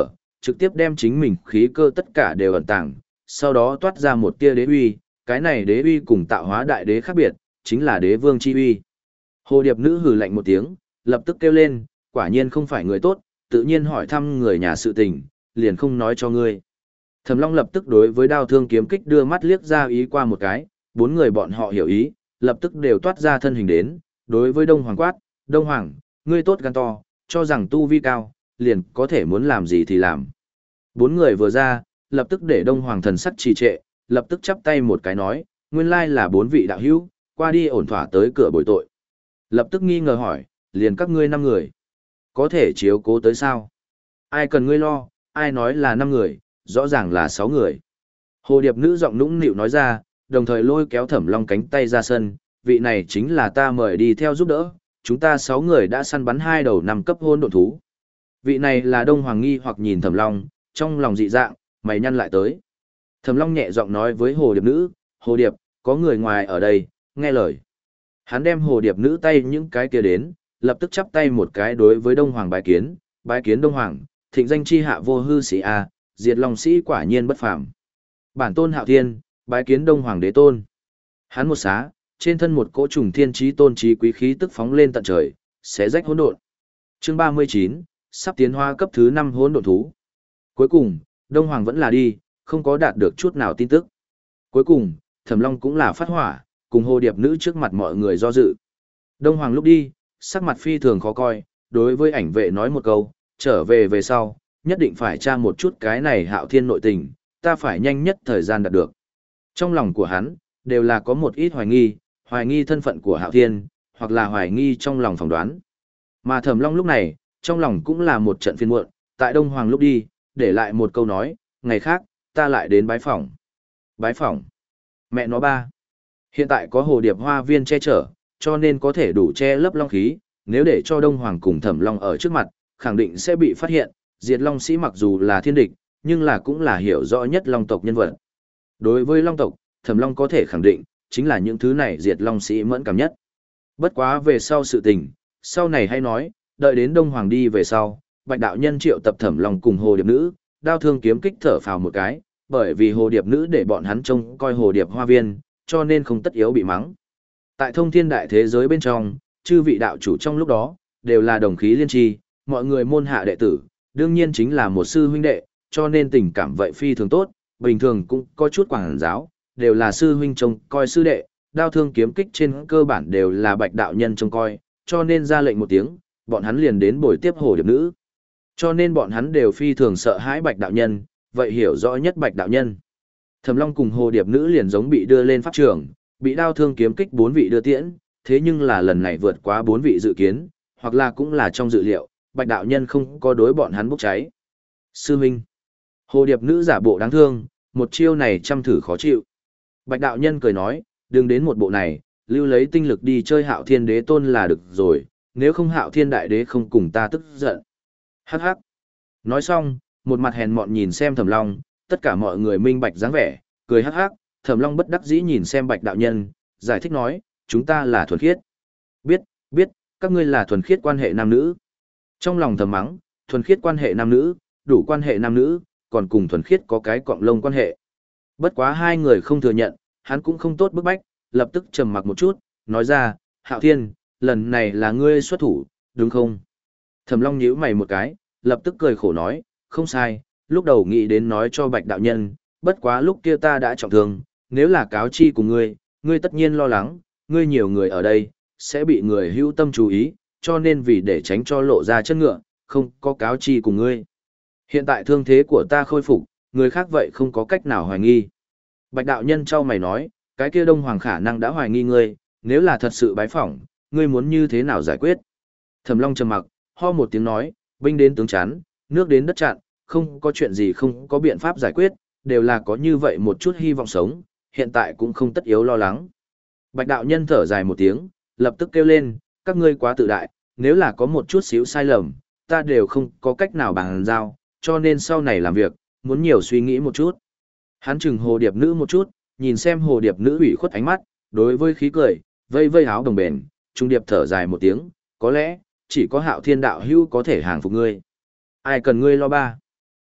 trực tiếp đem chính mình khí cơ tất cả đều ẩn tàng, sau đó toát ra một tia đế uy, cái này đế uy cùng tạo hóa đại đế khác biệt, chính là đế vương chi uy. Hồ điệp nữ hừ lạnh một tiếng, lập tức kêu lên, quả nhiên không phải người tốt, tự nhiên hỏi thăm người nhà sự tình, liền không nói cho ngươi. Thẩm Long lập tức đối với đao thương kiếm kích đưa mắt liếc ra ý qua một cái, bốn người bọn họ hiểu ý, lập tức đều toát ra thân hình đến, đối với Đông Hoàng quát, Đông Hoàng, ngươi tốt gan to, cho rằng tu vi cao, liền có thể muốn làm gì thì làm. Bốn người vừa ra, lập tức để Đông Hoàng thần sắc trì trệ, lập tức chắp tay một cái nói, nguyên lai là bốn vị đạo hữu, qua đi ổn thỏa tới cửa bồi tội. Lập tức nghi ngờ hỏi, liền các ngươi năm người, có thể chiếu cố tới sao? Ai cần ngươi lo, ai nói là năm người, rõ ràng là sáu người. Hồ điệp nữ giọng nũng nịu nói ra, đồng thời lôi kéo Thẩm Long cánh tay ra sân, vị này chính là ta mời đi theo giúp đỡ, chúng ta sáu người đã săn bắn hai đầu năm cấp hôn độn thú. Vị này là Đông Hoàng nghi hoặc nhìn Thẩm Long, trong lòng dị dạng, mày nhăn lại tới. Thẩm Long nhẹ giọng nói với hồ điệp nữ, hồ điệp, có người ngoài ở đây, nghe lời. Hắn đem hồ điệp nữ tay những cái kia đến, lập tức chắp tay một cái đối với Đông Hoàng bái kiến, bái kiến Đông Hoàng, thịnh danh chi hạ vô hư sĩ a, diệt long sĩ quả nhiên bất phàm. Bản tôn Hạo Thiên, bái kiến Đông Hoàng đế tôn. Hắn một xá, trên thân một cỗ trùng thiên chí tôn chí quý khí tức phóng lên tận trời, xé rách hỗn độn. Chương ba mươi chín, sắp tiến hóa cấp thứ năm hỗn độn thú. Cuối cùng, Đông Hoàng vẫn là đi, không có đạt được chút nào tin tức. Cuối cùng, Thẩm Long cũng là phát hỏa, cùng hồ điệp nữ trước mặt mọi người do dự. Đông Hoàng lúc đi, sắc mặt phi thường khó coi, đối với ảnh vệ nói một câu, trở về về sau, nhất định phải tra một chút cái này Hạo Thiên nội tình, ta phải nhanh nhất thời gian đạt được. Trong lòng của hắn, đều là có một ít hoài nghi, hoài nghi thân phận của Hạo Thiên, hoặc là hoài nghi trong lòng phỏng đoán. Mà Thẩm Long lúc này, trong lòng cũng là một trận phiền muộn, tại Đông Hoàng lúc đi, để lại một câu nói, ngày khác, ta lại đến bái phỏng. Bái phỏng. Mẹ nó ba. Hiện tại có hồ điệp hoa viên che chở, cho nên có thể đủ che lấp long khí, nếu để cho Đông Hoàng cùng Thẩm Long ở trước mặt, khẳng định sẽ bị phát hiện, diệt long sĩ mặc dù là thiên địch, nhưng là cũng là hiểu rõ nhất long tộc nhân vật. Đối với long tộc, Thẩm Long có thể khẳng định, chính là những thứ này diệt long sĩ mẫn cảm nhất. Bất quá về sau sự tình, sau này hay nói, đợi đến Đông Hoàng đi về sau, Bạch đạo nhân triệu tập Thẩm Long cùng hồ điệp nữ, đao thương kiếm kích thở phào một cái, bởi vì hồ điệp nữ để bọn hắn trông coi hồ điệp hoa viên, cho nên không tất yếu bị mắng. Tại thông thiên đại thế giới bên trong, chư vị đạo chủ trong lúc đó, đều là đồng khí liên tri, mọi người môn hạ đệ tử, đương nhiên chính là một sư huynh đệ, cho nên tình cảm vậy phi thường tốt, bình thường cũng có chút quảng giáo, đều là sư huynh trông coi sư đệ, đao thương kiếm kích trên cơ bản đều là Bạch đạo nhân trông coi, cho nên ra lệnh một tiếng, bọn hắn liền đến bồi tiếp hồ điệp nữ. Cho nên bọn hắn đều phi thường sợ hãi Bạch đạo nhân, vậy hiểu rõ nhất Bạch đạo nhân. Thẩm Long cùng hồ điệp nữ liền giống bị đưa lên pháp trường, bị đao thương kiếm kích bốn vị đưa tiễn, thế nhưng là lần này vượt quá bốn vị dự kiến, hoặc là cũng là trong dự liệu, Bạch đạo nhân không có đối bọn hắn bốc cháy. Sư huynh. Hồ điệp nữ giả bộ đáng thương, một chiêu này chăm thử khó chịu. Bạch đạo nhân cười nói, đừng đến một bộ này, lưu lấy tinh lực đi chơi Hạo Thiên đế tôn là được rồi, nếu không Hạo Thiên đại đế không cùng ta tức giận. Hắc hắc. Nói xong, một mặt hèn mọn nhìn xem Thẩm Long, tất cả mọi người minh bạch dáng vẻ, cười hắc hắc, Thẩm Long bất đắc dĩ nhìn xem Bạch đạo nhân, giải thích nói, chúng ta là thuần khiết. Biết, biết, các ngươi là thuần khiết quan hệ nam nữ. Trong lòng thầm mắng, thuần khiết quan hệ nam nữ, đủ quan hệ nam nữ, còn cùng thuần khiết có cái cọng lông quan hệ. Bất quá hai người không thừa nhận, hắn cũng không tốt bức bách, lập tức trầm mặc một chút, nói ra, Hạo Thiên, lần này là ngươi xuất thủ, đúng không? Thẩm Long nhíu mày một cái, lập tức cười khổ nói, không sai, lúc đầu nghĩ đến nói cho Bạch đạo nhân, bất quá lúc kia ta đã trọng thương, nếu là cáo chi cùng ngươi, ngươi tất nhiên lo lắng, ngươi nhiều người ở đây, sẽ bị người hữu tâm chú ý, cho nên vì để tránh cho lộ ra chân ngựa, không có cáo chi cùng ngươi. Hiện tại thương thế của ta khôi phục, người khác vậy không có cách nào hoài nghi. Bạch đạo nhân trao mày nói, cái kia Đông Hoàng khả năng đã hoài nghi ngươi, nếu là thật sự bái phỏng, ngươi muốn như thế nào giải quyết? Thẩm Long trầm mặc, ho một tiếng nói, binh đến tướng chắn, nước đến đất chặn, không có chuyện gì không có biện pháp giải quyết, đều là có như vậy một chút hy vọng sống, hiện tại cũng không tất yếu lo lắng. Bạch đạo nhân thở dài một tiếng, lập tức kêu lên, các ngươi quá tự đại, nếu là có một chút xíu sai lầm, ta đều không có cách nào bàn giao, cho nên sau này làm việc, muốn nhiều suy nghĩ một chút. Hắn chừng hồ điệp nữ một chút, nhìn xem hồ điệp nữ ủy khuất ánh mắt, đối với khí cười, vây vây áo đồng bền, trung điệp thở dài một tiếng, có lẽ, chỉ có Hạo Thiên đạo hữu có thể hàng phục ngươi. Ai cần ngươi lo ba.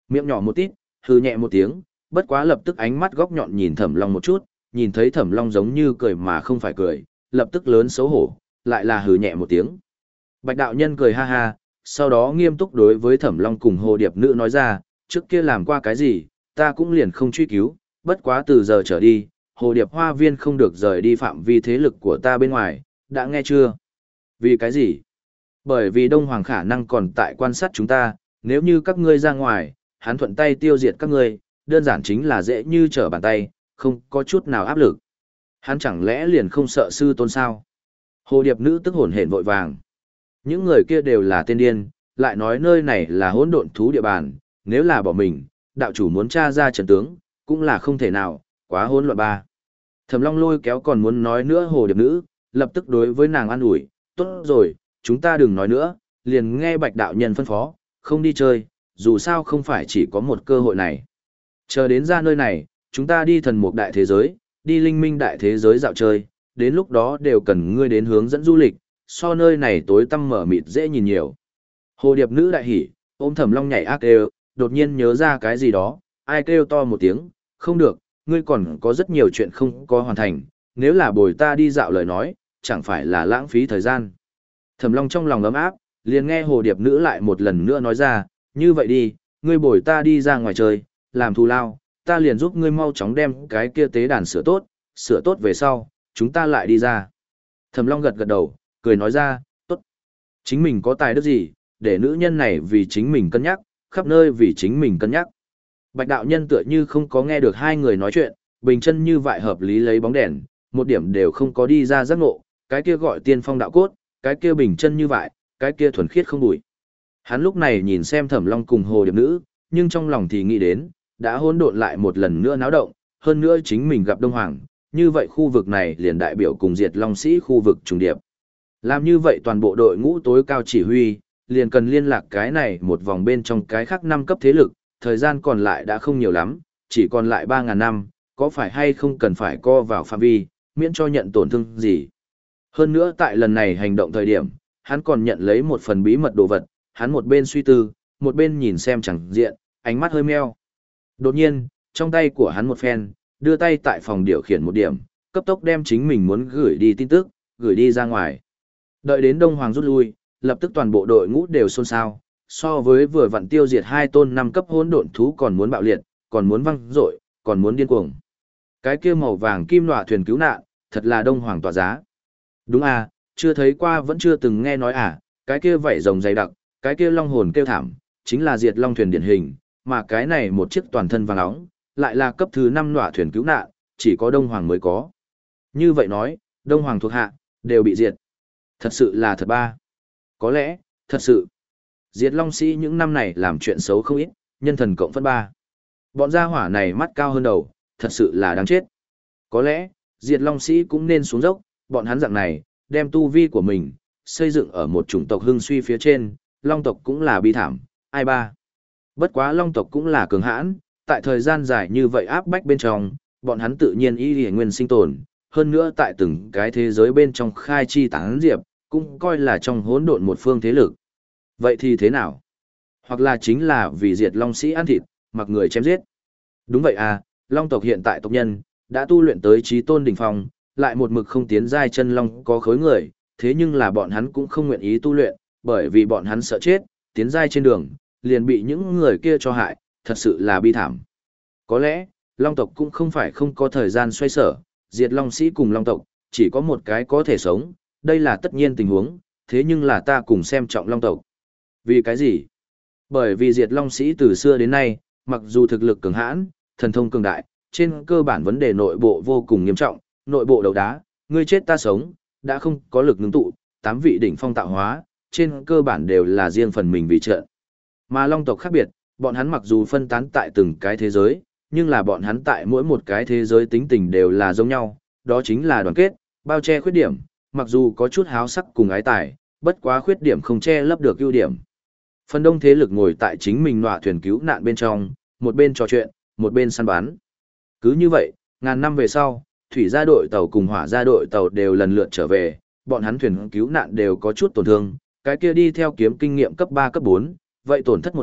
Miệng nhỏ một tít, hừ nhẹ một tiếng, bất quá lập tức ánh mắt góc nhọn nhìn Thẩm Long một chút, nhìn thấy Thẩm Long giống như cười mà không phải cười, lập tức lớn xấu hổ, lại là hừ nhẹ một tiếng. Bạch đạo nhân cười ha ha, sau đó nghiêm túc đối với Thẩm Long cùng Hồ Điệp Nữ nói ra, trước kia làm qua cái gì, ta cũng liền không truy cứu, bất quá từ giờ trở đi, Hồ Điệp Hoa Viên không được rời đi phạm vi thế lực của ta bên ngoài, đã nghe chưa? Vì cái gì? Bởi vì Đông Hoàng khả năng còn tại quan sát chúng ta, nếu như các ngươi ra ngoài, hắn thuận tay tiêu diệt các ngươi, đơn giản chính là dễ như trở bàn tay, không có chút nào áp lực. Hắn chẳng lẽ liền không sợ sư tôn sao? Hồ Điệp Nữ tức hổn hển vội vàng. Những người kia đều là tên điên, lại nói nơi này là hỗn độn thú địa bàn, nếu là bỏ mình, đạo chủ muốn tra ra trận tướng, cũng là không thể nào, quá hỗn loạn ba. Thẩm Long lôi kéo còn muốn nói nữa Hồ Điệp Nữ, lập tức đối với nàng an ủi, tốt rồi, chúng ta đừng nói nữa, liền nghe Bạch đạo nhân phân phó, không đi chơi, dù sao không phải chỉ có một cơ hội này. Chờ đến ra nơi này, chúng ta đi thần mục đại thế giới, đi linh minh đại thế giới dạo chơi, đến lúc đó đều cần ngươi đến hướng dẫn du lịch, so nơi này tối tăm mở mịt dễ nhìn nhiều. Hồ Điệp Nữ đại hỉ, ôm Thẩm Long nhảy ác kêu, đột nhiên nhớ ra cái gì đó, ai kêu to một tiếng, không được, ngươi còn có rất nhiều chuyện không có hoàn thành, nếu là bồi ta đi dạo lời nói, chẳng phải là lãng phí thời gian. Thẩm Long trong lòng ấm áp, liền nghe Hồ Điệp Nữ lại một lần nữa nói ra, như vậy đi, ngươi bồi ta đi ra ngoài chơi, làm thù lao, ta liền giúp ngươi mau chóng đem cái kia tế đàn sửa tốt, sửa tốt về sau, chúng ta lại đi ra. Thẩm Long gật gật đầu, cười nói ra, tốt. Chính mình có tài đức gì, để nữ nhân này vì chính mình cân nhắc, khắp nơi vì chính mình cân nhắc. Bạch đạo nhân tựa như không có nghe được hai người nói chuyện, bình chân như vậy hợp lý lấy bóng đèn, một điểm đều không có đi ra giác ngộ, cái kia gọi tiên phong đạo cốt, cái kia bình chân như vậy, cái kia thuần khiết không bụi. Hắn lúc này nhìn xem Thẩm Long cùng Hồ Điệp Nữ, nhưng trong lòng thì nghĩ đến, đã hỗn độn lại một lần nữa náo động, hơn nữa chính mình gặp Đông Hoàng, như vậy khu vực này liền đại biểu cùng diệt Long Sĩ khu vực trùng điệp. Làm như vậy toàn bộ đội ngũ tối cao chỉ huy, liền cần liên lạc cái này một vòng bên trong cái khác năm cấp thế lực, thời gian còn lại đã không nhiều lắm, chỉ còn lại ba ngàn năm, có phải hay không cần phải co vào phạm vi, miễn cho nhận tổn thương gì. Hơn nữa tại lần này hành động thời điểm, hắn còn nhận lấy một phần bí mật đồ vật, hắn một bên suy tư, một bên nhìn xem chẳng diện, ánh mắt hơi meo. Đột nhiên, trong tay của hắn một phen, đưa tay tại phòng điều khiển một điểm, cấp tốc đem chính mình muốn gửi đi tin tức, gửi đi ra ngoài. Đợi đến Đông Hoàng rút lui, lập tức toàn bộ đội ngũ đều xôn xao, so với vừa vặn tiêu diệt hai tôn năm cấp hỗn độn thú còn muốn bạo liệt, còn muốn văng dội, còn muốn điên cuồng. Cái kia màu vàng kim nọa thuyền cứu nạn, thật là Đông Hoàng tỏa giá. Đúng à, chưa thấy qua vẫn chưa từng nghe nói à, cái kia vảy rồng dày đặc, cái kia long hồn kêu thảm, chính là diệt long thuyền điển hình, mà cái này một chiếc toàn thân vàng óng, lại là cấp thứ năm nọa thuyền cứu nạn, chỉ có Đông Hoàng mới có. Như vậy nói, Đông Hoàng thuộc hạ, đều bị diệt. Thật sự là thật ba. Có lẽ, thật sự. Diệt Long Sĩ những năm này làm chuyện xấu không ít, nhân thần cộng phân ba. Bọn gia hỏa này mắt cao hơn đầu, thật sự là đáng chết. Có lẽ, Diệt Long Sĩ cũng nên xuống dốc, bọn hắn dạng này, đem tu vi của mình, xây dựng ở một chủng tộc hưng suy phía trên, Long tộc cũng là bi thảm, ai ba. Bất quá Long tộc cũng là cường hãn, tại thời gian dài như vậy áp bách bên trong, bọn hắn tự nhiên y lìa nguyên sinh tồn, hơn nữa tại từng cái thế giới bên trong khai chi tán diệp, cũng coi là trong hỗn độn một phương thế lực. Vậy thì thế nào? Hoặc là chính là vì diệt Long Sĩ ăn thịt, mặc người chém giết. Đúng vậy à, Long tộc hiện tại tộc nhân, đã tu luyện tới chí tôn đỉnh phong, lại một mực không tiến giai chân Long có khối người, thế nhưng là bọn hắn cũng không nguyện ý tu luyện, bởi vì bọn hắn sợ chết, tiến giai trên đường, liền bị những người kia cho hại, thật sự là bi thảm. Có lẽ, Long tộc cũng không phải không có thời gian xoay sở, diệt Long Sĩ cùng Long tộc, chỉ có một cái có thể sống, đây là tất nhiên tình huống, thế nhưng là ta cùng xem trọng Long tộc. Vì cái gì? Bởi vì diệt Long Sĩ từ xưa đến nay, mặc dù thực lực cường hãn, thần thông cường đại, trên cơ bản vấn đề nội bộ vô cùng nghiêm trọng, nội bộ đầu đá, ngươi chết ta sống, đã không có lực ngưng tụ, tám vị đỉnh phong tạo hóa, trên cơ bản đều là riêng phần mình vì trận. Mà Long tộc khác biệt, bọn hắn mặc dù phân tán tại từng cái thế giới, nhưng là bọn hắn tại mỗi một cái thế giới tính tình đều là giống nhau, đó chính là đoàn kết, bao che khuyết điểm, mặc dù có chút háo sắc cùng ái tài, bất quá khuyết điểm không che lấp được ưu điểm. Phần đông thế lực ngồi tại chính mình nọa thuyền cứu nạn bên trong, một bên trò chuyện, một bên săn bắn. Cứ như vậy, ngàn năm về sau, thủy gia đội tàu cùng hỏa gia đội tàu đều lần lượt trở về, bọn hắn thuyền cứu nạn đều có chút tổn thương, cái kia đi theo kiếm kinh nghiệm cấp ba cấp bốn, vậy tổn thất một ít,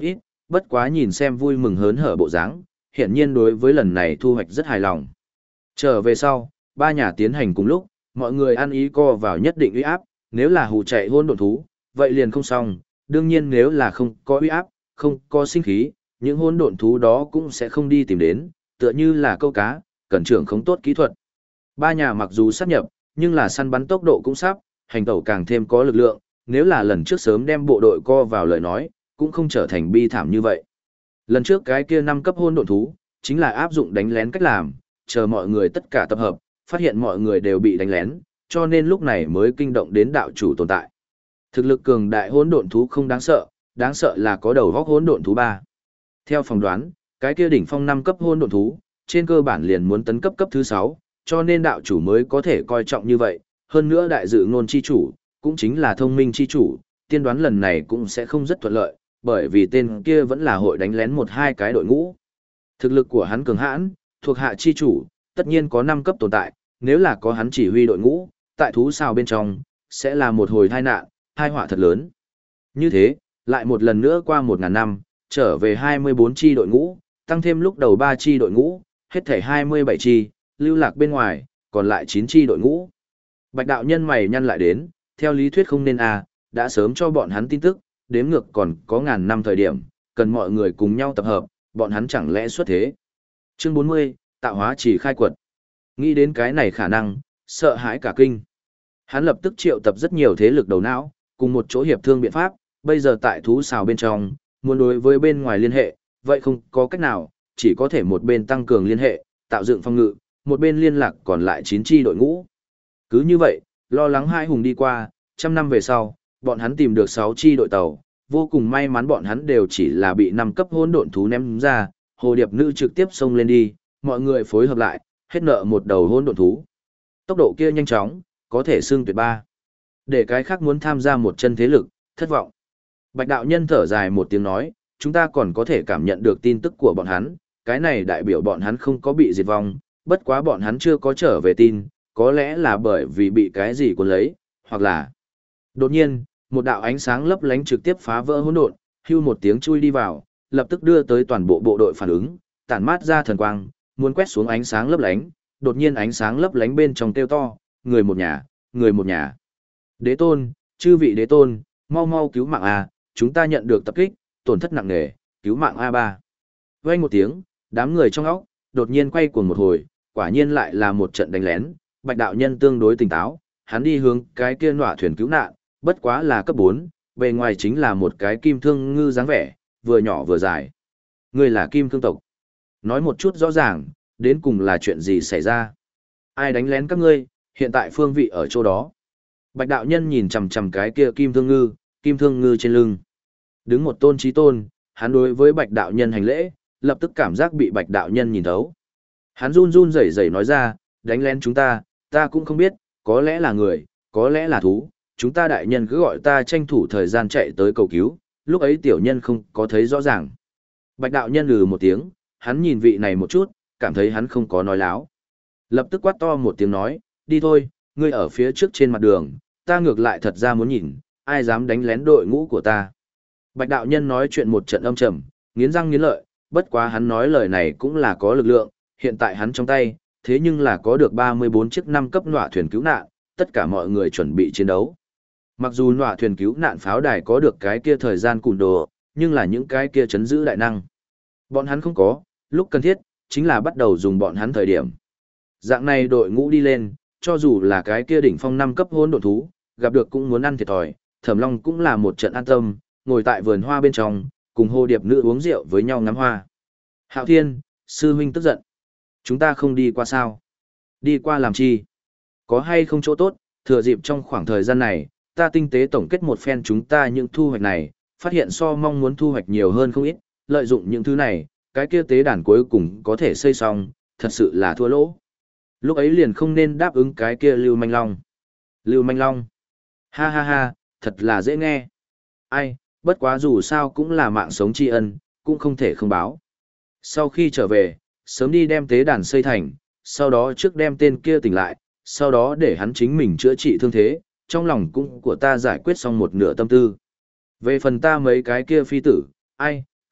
bất quá nhìn xem vui mừng hớn hở bộ dáng, hiển nhiên đối với lần này thu hoạch rất hài lòng. Trở về sau, ba nhà tiến hành cùng lúc, mọi người ăn ý co vào nhất định uy áp, nếu là hù chạy hôn độn thú, vậy liền không xong, đương nhiên nếu là không có uy áp, không có sinh khí, những hôn độn thú đó cũng sẽ không đi tìm đến, tựa như là câu cá, cần trưởng không tốt kỹ thuật. Ba nhà mặc dù sát nhập, nhưng là săn bắn tốc độ cũng sắp, hành tẩu càng thêm có lực lượng, nếu là lần trước sớm đem bộ đội co vào lời nói, cũng không trở thành bi thảm như vậy. Lần trước cái kia năm cấp hôn độn thú, chính là áp dụng đánh lén cách làm, chờ mọi người tất cả tập hợp, phát hiện mọi người đều bị đánh lén, cho nên lúc này mới kinh động đến đạo chủ tồn tại. Thực lực cường đại hỗn độn thú không đáng sợ, đáng sợ là có đầu góc hỗn độn thú ba. Theo phỏng đoán, cái kia đỉnh phong năm cấp hỗn độn thú, trên cơ bản liền muốn tấn cấp cấp thứ sáu, cho nên đạo chủ mới có thể coi trọng như vậy, hơn nữa đại dự ngôn chi chủ, cũng chính là thông minh chi chủ, tiên đoán lần này cũng sẽ không rất thuận lợi, bởi vì tên kia vẫn là hội đánh lén một hai cái đội ngũ. Thực lực của hắn cường hãn, thuộc hạ chi chủ, tất nhiên có năm cấp tồn tại, nếu là có hắn chỉ huy đội ngũ, tại thú xào bên trong, sẽ là một hồi tai nạn, tai họa thật lớn. Như thế, lại một lần nữa qua một ngàn năm, trở về hai mươi bốn chi đội ngũ, tăng thêm lúc đầu ba chi đội ngũ, hết thể hai mươi bảy chi, lưu lạc bên ngoài, còn lại chín chi đội ngũ. Bạch đạo nhân mày nhăn lại đến, theo lý thuyết không nên à, đã sớm cho bọn hắn tin tức, đếm ngược còn có ngàn năm thời điểm, cần mọi người cùng nhau tập hợp, bọn hắn chẳng lẽ xuất thế. Chương bốn mươi, tạo hóa chỉ khai quật. Nghĩ đến cái này khả năng, sợ hãi cả kinh. Hắn lập tức triệu tập rất nhiều thế lực đầu não, cùng một chỗ hiệp thương biện pháp, bây giờ tại thú xào bên trong, muốn đối với bên ngoài liên hệ, vậy không có cách nào, chỉ có thể một bên tăng cường liên hệ, tạo dựng phòng ngự, một bên liên lạc còn lại chín chi đội ngũ. Cứ như vậy, lo lắng hai hùng đi qua, trăm năm về sau, bọn hắn tìm được sáu chi đội tàu, vô cùng may mắn bọn hắn đều chỉ là bị năm cấp hỗn độn thú ném ra, hồ điệp nữ trực tiếp xông lên đi, mọi người phối hợp lại, hết nợ một đầu hỗn độn thú. Tốc độ kia nhanh chóng, có thể xưng tuyệt ba. Để cái khác muốn tham gia một chân thế lực, thất vọng. Bạch đạo nhân thở dài một tiếng nói, chúng ta còn có thể cảm nhận được tin tức của bọn hắn, cái này đại biểu bọn hắn không có bị diệt vong, bất quá bọn hắn chưa có trở về tin, có lẽ là bởi vì bị cái gì cuốn lấy, hoặc là... Đột nhiên, một đạo ánh sáng lấp lánh trực tiếp phá vỡ hỗn độn, hưu một tiếng chui đi vào, lập tức đưa tới toàn bộ bộ đội phản ứng, tản mát ra thần quang, muốn quét xuống ánh sáng lấp lánh, đột nhiên ánh sáng lấp lánh bên trong kêu to, người một nhà, người một nhà. Đế tôn, chư vị đế tôn, mau mau cứu mạng A, chúng ta nhận được tập kích, tổn thất nặng nề, cứu mạng A ba. Vang một tiếng, đám người trong óc, đột nhiên quay cuồng một hồi, quả nhiên lại là một trận đánh lén, Bạch đạo nhân tương đối tỉnh táo, hắn đi hướng cái kia nọa thuyền cứu nạn, bất quá là cấp bốn, bề ngoài chính là một cái kim thương ngư dáng vẻ, vừa nhỏ vừa dài. Ngươi là kim thương tộc. Nói một chút rõ ràng, đến cùng là chuyện gì xảy ra? Ai đánh lén các ngươi, hiện tại phương vị ở chỗ đó. Bạch đạo nhân nhìn chằm chằm cái kia kim thương ngư, kim thương ngư trên lưng. Đứng một tôn trí tôn, hắn đối với bạch đạo nhân hành lễ, lập tức cảm giác bị bạch đạo nhân nhìn thấu. Hắn run run rẩy rẩy nói ra, đánh lén chúng ta, ta cũng không biết, có lẽ là người, có lẽ là thú, chúng ta đại nhân cứ gọi ta tranh thủ thời gian chạy tới cầu cứu, lúc ấy tiểu nhân không có thấy rõ ràng. Bạch đạo nhân lừ một tiếng, hắn nhìn vị này một chút, cảm thấy hắn không có nói láo. Lập tức quát to một tiếng nói, đi thôi, ngươi ở phía trước trên mặt đường, ta ngược lại thật ra muốn nhìn, ai dám đánh lén đội ngũ của ta. Bạch đạo nhân nói chuyện một trận âm trầm, nghiến răng nghiến lợi, bất quá hắn nói lời này cũng là có lực lượng, hiện tại hắn trong tay, thế nhưng là có được ba mươi bốn chiếc năm cấp nọa thuyền cứu nạn, tất cả mọi người chuẩn bị chiến đấu. Mặc dù nọa thuyền cứu nạn pháo đài có được cái kia thời gian cùn đồ, nhưng là những cái kia chấn giữ đại năng. Bọn hắn không có, lúc cần thiết, chính là bắt đầu dùng bọn hắn thời điểm. Dạng này đội ngũ đi lên, cho dù là cái kia đỉnh phong năm cấp hỗn độn thú, gặp được cũng muốn ăn thiệt thòi, Thẩm Long cũng là một trận an tâm, ngồi tại vườn hoa bên trong, cùng hồ điệp nữ uống rượu với nhau ngắm hoa. Hạo Thiên, sư huynh tức giận. Chúng ta không đi qua sao? Đi qua làm chi? Có hay không chỗ tốt, thừa dịp trong khoảng thời gian này, ta tinh tế tổng kết một phen chúng ta những thu hoạch này, phát hiện so mong muốn thu hoạch nhiều hơn không ít, lợi dụng những thứ này, cái kia tế đàn cuối cùng có thể xây xong, thật sự là thua lỗ. Lúc ấy liền không nên đáp ứng cái kia Lưu Manh Long. Lưu Manh Long. Ha ha ha, thật là dễ nghe. Ai, bất quá dù sao cũng là mạng sống tri ân, cũng không thể không báo. Sau khi trở về, sớm đi đem tế đàn xây thành, sau đó trước đem tên kia tỉnh lại, sau đó để hắn chính mình chữa trị thương thế, trong lòng cũng của ta giải quyết xong một nửa tâm tư. Về phần ta mấy cái kia phi tử, ai,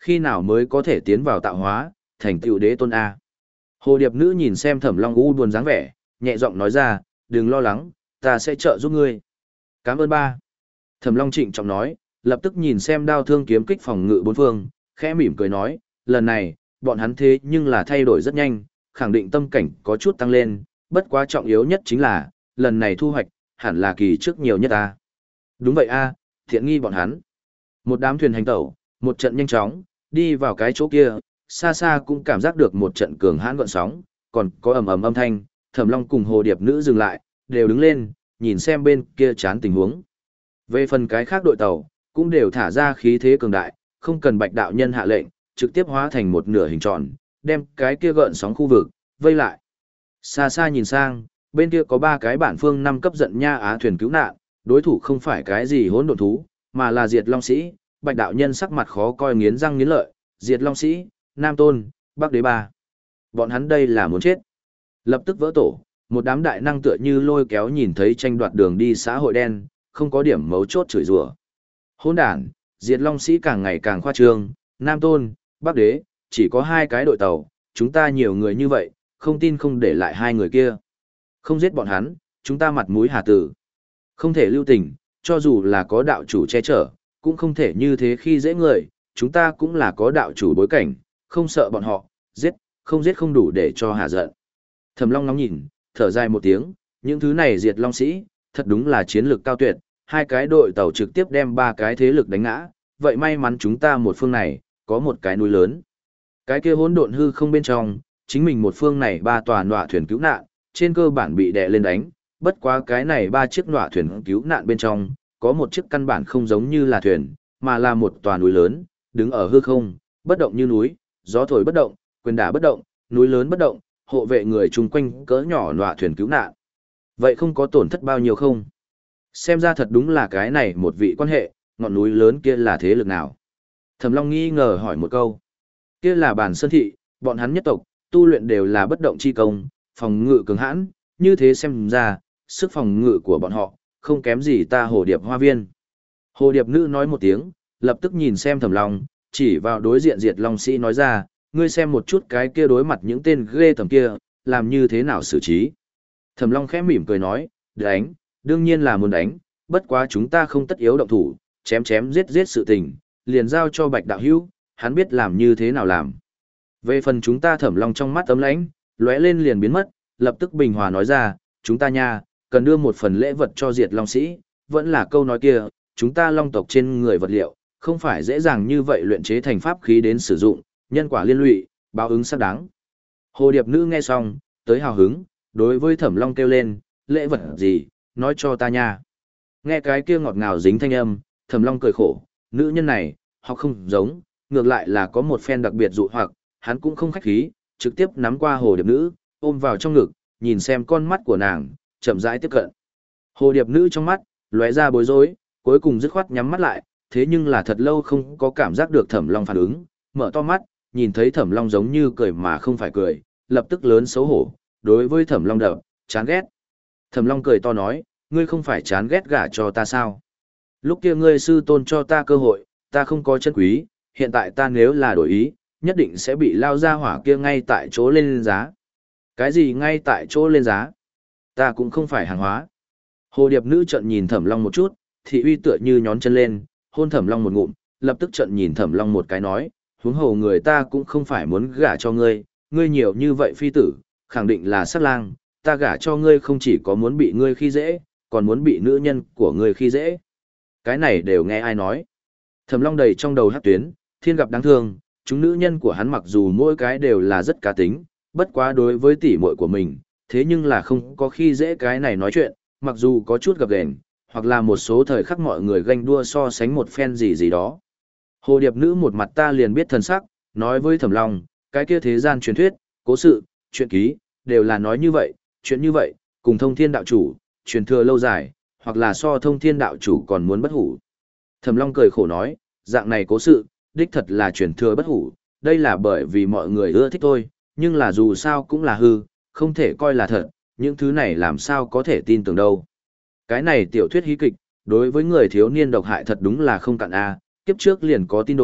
khi nào mới có thể tiến vào tạo hóa, thành tựu đế tôn A. Hồ điệp nữ nhìn xem Thẩm Long u buồn dáng vẻ, nhẹ giọng nói ra, đừng lo lắng, ta sẽ trợ giúp ngươi. Cảm ơn ba. Thẩm Long trịnh trọng nói, lập tức nhìn xem đao thương kiếm kích phòng ngự bốn phương, khẽ mỉm cười nói, lần này, bọn hắn thế nhưng là thay đổi rất nhanh, khẳng định tâm cảnh có chút tăng lên, bất quá trọng yếu nhất chính là, lần này thu hoạch, hẳn là kỳ trước nhiều nhất ta. Đúng vậy a, thiện nghi bọn hắn. Một đám thuyền hành tẩu, một trận nhanh chóng, đi vào cái chỗ kia, xa xa cũng cảm giác được một trận cường hãn gợn sóng, còn có ầm ầm âm thanh, Thẩm Long cùng hồ điệp nữ dừng lại, đều đứng lên, nhìn xem bên kia chán tình huống. Về phần cái khác đội tàu, cũng đều thả ra khí thế cường đại, không cần Bạch đạo nhân hạ lệnh, trực tiếp hóa thành một nửa hình tròn, đem cái kia gợn sóng khu vực vây lại. Xa xa nhìn sang, bên kia có ba cái bản phương năm cấp giận nha á thuyền cứu nạn, đối thủ không phải cái gì hỗn độn thú, mà là Diệt Long Sĩ. Bạch đạo nhân sắc mặt khó coi nghiến răng nghiến lợi, Diệt Long Sĩ, Nam Tôn, Bắc Đế Ba. Bọn hắn đây là muốn chết. Lập tức vỡ tổ, một đám đại năng tựa như lôi kéo nhìn thấy tranh đoạt đường đi xã hội đen, không có điểm mấu chốt chửi rủa. Hỗn đản, Diệt Long Sĩ càng ngày càng khoa trương, Nam Tôn, Bắc Đế, chỉ có hai cái đội tàu, chúng ta nhiều người như vậy, không tin không để lại hai người kia. Không giết bọn hắn, chúng ta mặt mũi hà tử. Không thể lưu tình, cho dù là có đạo chủ che chở, cũng không thể như thế khi dễ người, chúng ta cũng là có đạo chủ bối cảnh, không sợ bọn họ, giết, không giết không đủ để cho hà giận. Thẩm Long ngóng nhìn, thở dài một tiếng, những thứ này Diệt Long Sĩ, thật đúng là chiến lược cao tuyệt, hai cái đội tàu trực tiếp đem ba cái thế lực đánh ngã, vậy may mắn chúng ta một phương này, có một cái núi lớn. Cái kia hỗn độn hư không bên trong, chính mình một phương này ba tòa nọa thuyền cứu nạn, trên cơ bản bị đè lên đánh, bất quá cái này ba chiếc nọa thuyền cứu nạn bên trong, có một chiếc căn bản không giống như là thuyền, mà là một tòa núi lớn, đứng ở hư không, bất động như núi, gió thổi bất động, quyền đả bất động, núi lớn bất động, hộ vệ người chung quanh cỡ nhỏ nọa thuyền cứu nạn. Vậy không có tổn thất bao nhiêu không? Xem ra thật đúng là cái này một vị quan hệ, ngọn núi lớn kia là thế lực nào? Thẩm Long nghi ngờ hỏi một câu. Kia là Bản Sơn Thị, bọn hắn nhất tộc, tu luyện đều là bất động chi công, phòng ngự cường hãn, như thế xem ra, sức phòng ngự của bọn họ, không kém gì ta hồ điệp hoa viên. Hồ điệp nữ nói một tiếng, lập tức nhìn xem Thẩm Long, chỉ vào đối diện Diệt Long Sĩ nói ra, ngươi xem một chút cái kia đối mặt những tên ghê tầm kia, làm như thế nào xử trí. Thẩm Long khẽ mỉm cười nói, đánh, đương nhiên là muốn đánh, bất quá chúng ta không tất yếu động thủ, chém chém giết giết sự tình, liền giao cho Bạch đạo hữu, hắn biết làm như thế nào làm. Về phần chúng ta Thẩm Long trong mắt ấm lãnh, lóe lên liền biến mất, lập tức bình hòa nói ra, chúng ta nha, cần đưa một phần lễ vật cho Diệt Long Sĩ, vẫn là câu nói kia, chúng ta Long tộc trên người vật liệu, không phải dễ dàng như vậy luyện chế thành pháp khí đến sử dụng, nhân quả liên lụy, báo ứng xác đáng. Hồ điệp nữ nghe xong, tới hào hứng, đối với Thẩm Long kêu lên, lễ vật gì, nói cho ta nha. Nghe cái kia ngọt ngào dính thanh âm, Thẩm Long cười khổ, nữ nhân này, họ không giống, ngược lại là có một phen đặc biệt dụ hoặc, hắn cũng không khách khí, trực tiếp nắm qua hồ điệp nữ, ôm vào trong ngực, nhìn xem con mắt của nàng, chậm rãi tiếp cận. Hồ điệp nữ trong mắt, lóe ra bối rối, cuối cùng dứt khoát nhắm mắt lại, thế nhưng là thật lâu không có cảm giác được Thẩm Long phản ứng, mở to mắt, nhìn thấy Thẩm Long giống như cười mà không phải cười, lập tức lớn xấu hổ, đối với Thẩm Long đập, chán ghét. Thẩm Long cười to nói, ngươi không phải chán ghét gả cho ta sao? Lúc kia ngươi sư tôn cho ta cơ hội, ta không có chân quý, hiện tại ta nếu là đổi ý, nhất định sẽ bị lao ra hỏa kia ngay tại chỗ lên giá. Cái gì ngay tại chỗ lên giá? Ta cũng không phải hàng hóa. Hồ điệp nữ trận nhìn Thẩm Long một chút, thị uy tựa như nhón chân lên, hôn Thẩm Long một ngụm, lập tức trận nhìn Thẩm Long một cái nói, huống hồ người ta cũng không phải muốn gả cho ngươi, ngươi nhiều như vậy phi tử, khẳng định là sát lang, ta gả cho ngươi không chỉ có muốn bị ngươi khi dễ, còn muốn bị nữ nhân của ngươi khi dễ. Cái này đều nghe ai nói. Thẩm Long đầy trong đầu hát tuyến, thiên gặp đáng thương, chúng nữ nhân của hắn mặc dù mỗi cái đều là rất cá tính, bất quá đối với tỷ muội của mình, thế nhưng là không có khi dễ cái này nói chuyện, mặc dù có chút gập ghềnh, hoặc là một số thời khắc mọi người ganh đua so sánh một phen gì gì đó. Hồ điệp nữ một mặt ta liền biết thần sắc, nói với Thẩm Long, cái kia thế gian truyền thuyết, cố sự, chuyện ký, đều là nói như vậy, chuyện như vậy, cùng thông thiên đạo chủ, truyền thừa lâu dài, hoặc là so thông thiên đạo chủ còn muốn bất hủ. Thẩm Long cười khổ nói, dạng này cố sự, đích thật là truyền thừa bất hủ, đây là bởi vì mọi người ưa thích thôi, nhưng là dù sao cũng là hư, không thể coi là thật, những thứ này làm sao có thể tin tưởng đâu. Cái này tiểu thuyết hí kịch, đối với người thiếu niên độc hại thật đúng là không cạn a, kiếp trước liền có tin đồn,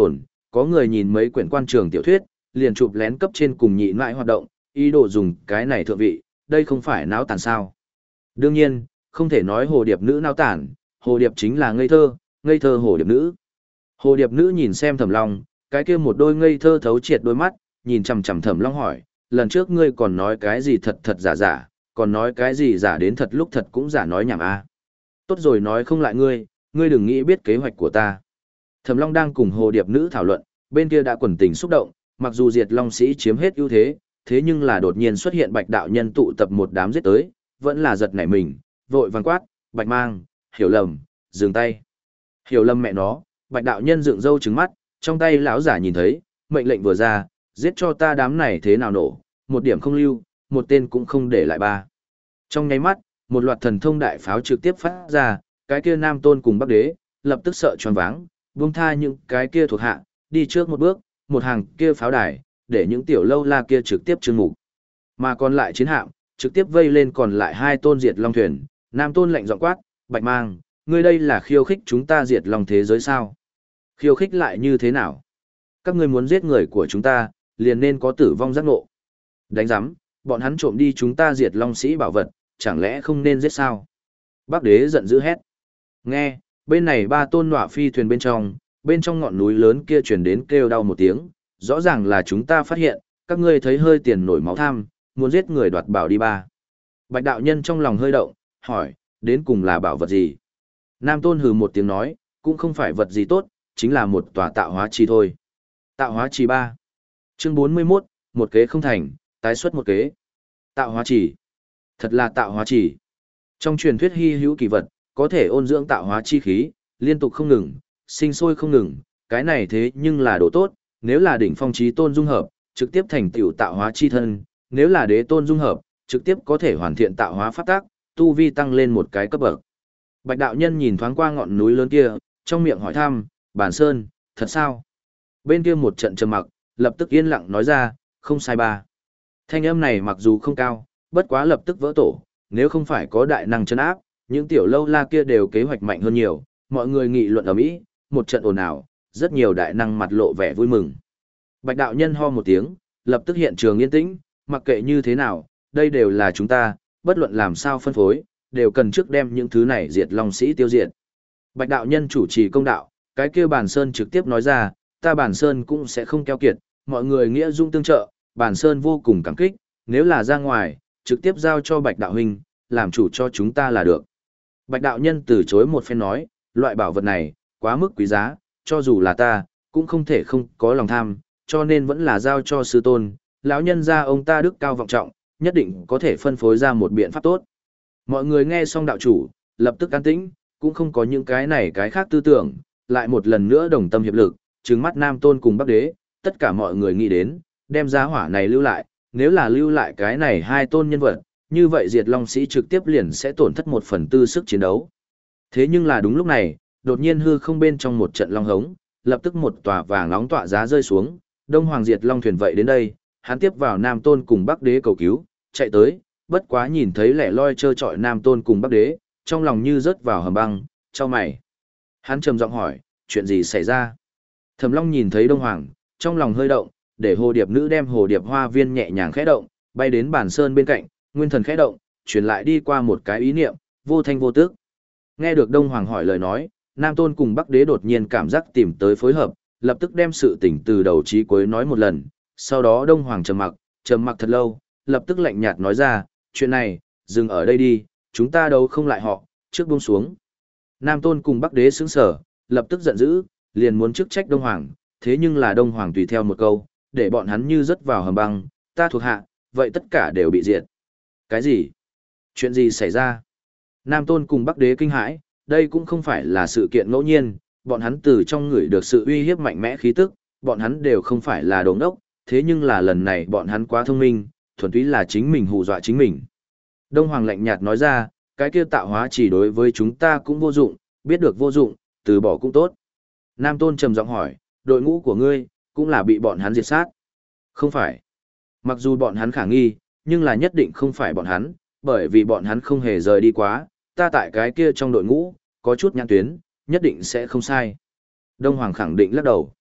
có người nhìn mấy quyển quan trường tiểu thuyết, liền chụp lén cấp trên cùng nhị mãi hoạt động, ý đồ dùng cái này thượng vị, đây không phải náo tàn sao. Đương nhiên, không thể nói hồ điệp nữ náo tàn, hồ điệp chính là ngây thơ, ngây thơ hồ điệp nữ. Hồ điệp nữ nhìn xem Thẩm Long, cái kia một đôi ngây thơ thấu triệt đôi mắt, nhìn chằm chằm Thẩm Long hỏi, lần trước ngươi còn nói cái gì thật thật giả giả, còn nói cái gì giả đến thật lúc thật cũng giả nói nhảm a. Tốt rồi nói không lại ngươi, ngươi đừng nghĩ biết kế hoạch của ta. Thẩm Long đang cùng hồ điệp nữ thảo luận, bên kia đã quần tình xúc động, mặc dù Diệt Long sĩ chiếm hết ưu thế, thế nhưng là đột nhiên xuất hiện Bạch đạo nhân tụ tập một đám giết tới, vẫn là giật nảy mình, vội vàng quát, Bạch Mang, hiểu lầm, dừng tay. Hiểu lầm mẹ nó, Bạch đạo nhân dựng râu trừng mắt, trong tay lão giả nhìn thấy, mệnh lệnh vừa ra, giết cho ta đám này thế nào nổ, một điểm không lưu, một tên cũng không để lại ba. Trong nháy mắt, một loạt thần thông đại pháo trực tiếp phát ra, cái kia Nam Tôn cùng Bắc Đế, lập tức sợ choáng váng, buông tha những cái kia thuộc hạ, đi trước một bước, một hàng kia pháo đài, để những tiểu lâu la kia trực tiếp trừng mục. Mà còn lại chiến hạm, trực tiếp vây lên còn lại hai tôn Diệt Long thuyền, Nam Tôn lạnh giọng quát, Bạch Mang, ngươi đây là khiêu khích chúng ta Diệt Long thế giới sao? Khiêu khích lại như thế nào? Các ngươi muốn giết người của chúng ta, liền nên có tử vong giác ngộ. Đánh giám, bọn hắn trộm đi chúng ta Diệt Long sĩ bảo vật, chẳng lẽ không nên giết sao? Bắc Đế giận dữ hét. Nghe, bên này ba tôn nọa phi thuyền bên trong, bên trong ngọn núi lớn kia truyền đến kêu đau một tiếng, rõ ràng là chúng ta phát hiện, các ngươi thấy hơi tiền nổi máu tham, muốn giết người đoạt bảo đi ba. Bạch đạo nhân trong lòng hơi động, hỏi, đến cùng là bảo vật gì? Nam Tôn hừ một tiếng nói, cũng không phải vật gì tốt, chính là một tòa tạo hóa trì thôi. Tạo hóa trì ba. Chương bốn mươi mốt, một kế không thành, tái xuất một kế. Tạo hóa trì. Thật là tạo hóa trì. Trong truyền thuyết hy hữu kỳ vật, có thể ôn dưỡng tạo hóa chi khí, liên tục không ngừng, sinh sôi không ngừng, cái này thế nhưng là đồ tốt, nếu là đỉnh phong chí tôn dung hợp, trực tiếp thành tựu tạo hóa chi thân, nếu là đế tôn dung hợp, trực tiếp có thể hoàn thiện tạo hóa pháp tác, tu vi tăng lên một cái cấp bậc. Bạch đạo nhân nhìn thoáng qua ngọn núi lớn kia, trong miệng hỏi thăm, Bản Sơn, thật sao? Bên kia một trận trầm mặc, lập tức yên lặng nói ra, không sai ba. Thanh âm này mặc dù không cao, bất quá lập tức vỡ tổ, nếu không phải có đại năng chân áp, những tiểu lâu la kia đều kế hoạch mạnh hơn nhiều, mọi người nghị luận ở mỹ, một trận ồn ào, rất nhiều đại năng mặt lộ vẻ vui mừng. Bạch đạo nhân ho một tiếng, lập tức hiện trường yên tĩnh, mặc kệ như thế nào, đây đều là chúng ta, bất luận làm sao phân phối, đều cần trước đem những thứ này diệt long sĩ tiêu diệt. Bạch đạo nhân chủ trì công đạo, cái kia Bản Sơn trực tiếp nói ra, ta Bản Sơn cũng sẽ không keo kiệt, mọi người nghĩa dung tương trợ, Bản Sơn vô cùng cảm kích, nếu là ra ngoài, trực tiếp giao cho Bạch đạo huynh, làm chủ cho chúng ta là được. Bạch đạo nhân từ chối một phen nói, loại bảo vật này, quá mức quý giá, cho dù là ta, cũng không thể không có lòng tham, cho nên vẫn là giao cho sư tôn, lão nhân gia ông ta đức cao vọng trọng, nhất định có thể phân phối ra một biện pháp tốt. Mọi người nghe xong đạo chủ, lập tức an tĩnh, cũng không có những cái này cái khác tư tưởng, lại một lần nữa đồng tâm hiệp lực, trừng mắt Nam Tôn cùng Bắc Đế, tất cả mọi người nghĩ đến, đem giá hỏa này lưu lại, nếu là lưu lại cái này hai tôn nhân vật, như vậy Diệt Long sĩ trực tiếp liền sẽ tổn thất một phần tư sức chiến đấu. Thế nhưng là đúng lúc này, đột nhiên hư không bên trong một trận long hống, lập tức một tòa vàng nóng tọa giá rơi xuống, Đông Hoàng Diệt Long thuyền vậy đến đây, hắn tiếp vào Nam Tôn cùng Bắc Đế cầu cứu, chạy tới, bất quá nhìn thấy lẻ loi trơ trọi Nam Tôn cùng Bắc Đế, trong lòng như rớt vào hầm băng, cho mày. Hắn trầm giọng hỏi, chuyện gì xảy ra? Thẩm Long nhìn thấy Đông Hoàng, trong lòng hơi động, để hồ điệp nữ đem hồ điệp hoa viên nhẹ nhàng khẽ động, bay đến Bản Sơn bên cạnh, nguyên thần khẽ động, truyền lại đi qua một cái ý niệm, vô thanh vô tức. Nghe được Đông Hoàng hỏi lời nói, Nam Tôn cùng Bắc Đế đột nhiên cảm giác tìm tới phối hợp, lập tức đem sự tình từ đầu chí cuối nói một lần, sau đó Đông Hoàng trầm mặc, trầm mặc thật lâu, lập tức lạnh nhạt nói ra, chuyện này, dừng ở đây đi, chúng ta đâu không lại họ, trước buông xuống. Nam Tôn cùng Bắc Đế sững sờ, lập tức giận dữ, liền muốn chức trách Đông Hoàng, thế nhưng là Đông Hoàng tùy theo một câu, để bọn hắn như rớt vào hầm băng, ta thuộc hạ, vậy tất cả đều bị diệt. Cái gì? Chuyện gì xảy ra? Nam Tôn cùng Bắc Đế kinh hãi, đây cũng không phải là sự kiện ngẫu nhiên, bọn hắn từ trong người được sự uy hiếp mạnh mẽ khí tức, bọn hắn đều không phải là đồ ngốc, thế nhưng là lần này bọn hắn quá thông minh, thuần túy là chính mình hù dọa chính mình. Đông Hoàng lạnh nhạt nói ra, cái kia tạo hóa chỉ đối với chúng ta cũng vô dụng, biết được vô dụng, từ bỏ cũng tốt. Nam Tôn trầm giọng hỏi, đội ngũ của ngươi, cũng là bị bọn hắn diệt sát. Không phải. Mặc dù bọn hắn khả nghi, nhưng là nhất định không phải bọn hắn, bởi vì bọn hắn không hề rời đi quá, ta tại cái kia trong đội ngũ, có chút nhãn tuyến, nhất định sẽ không sai. Đông Hoàng khẳng định lắc đầu.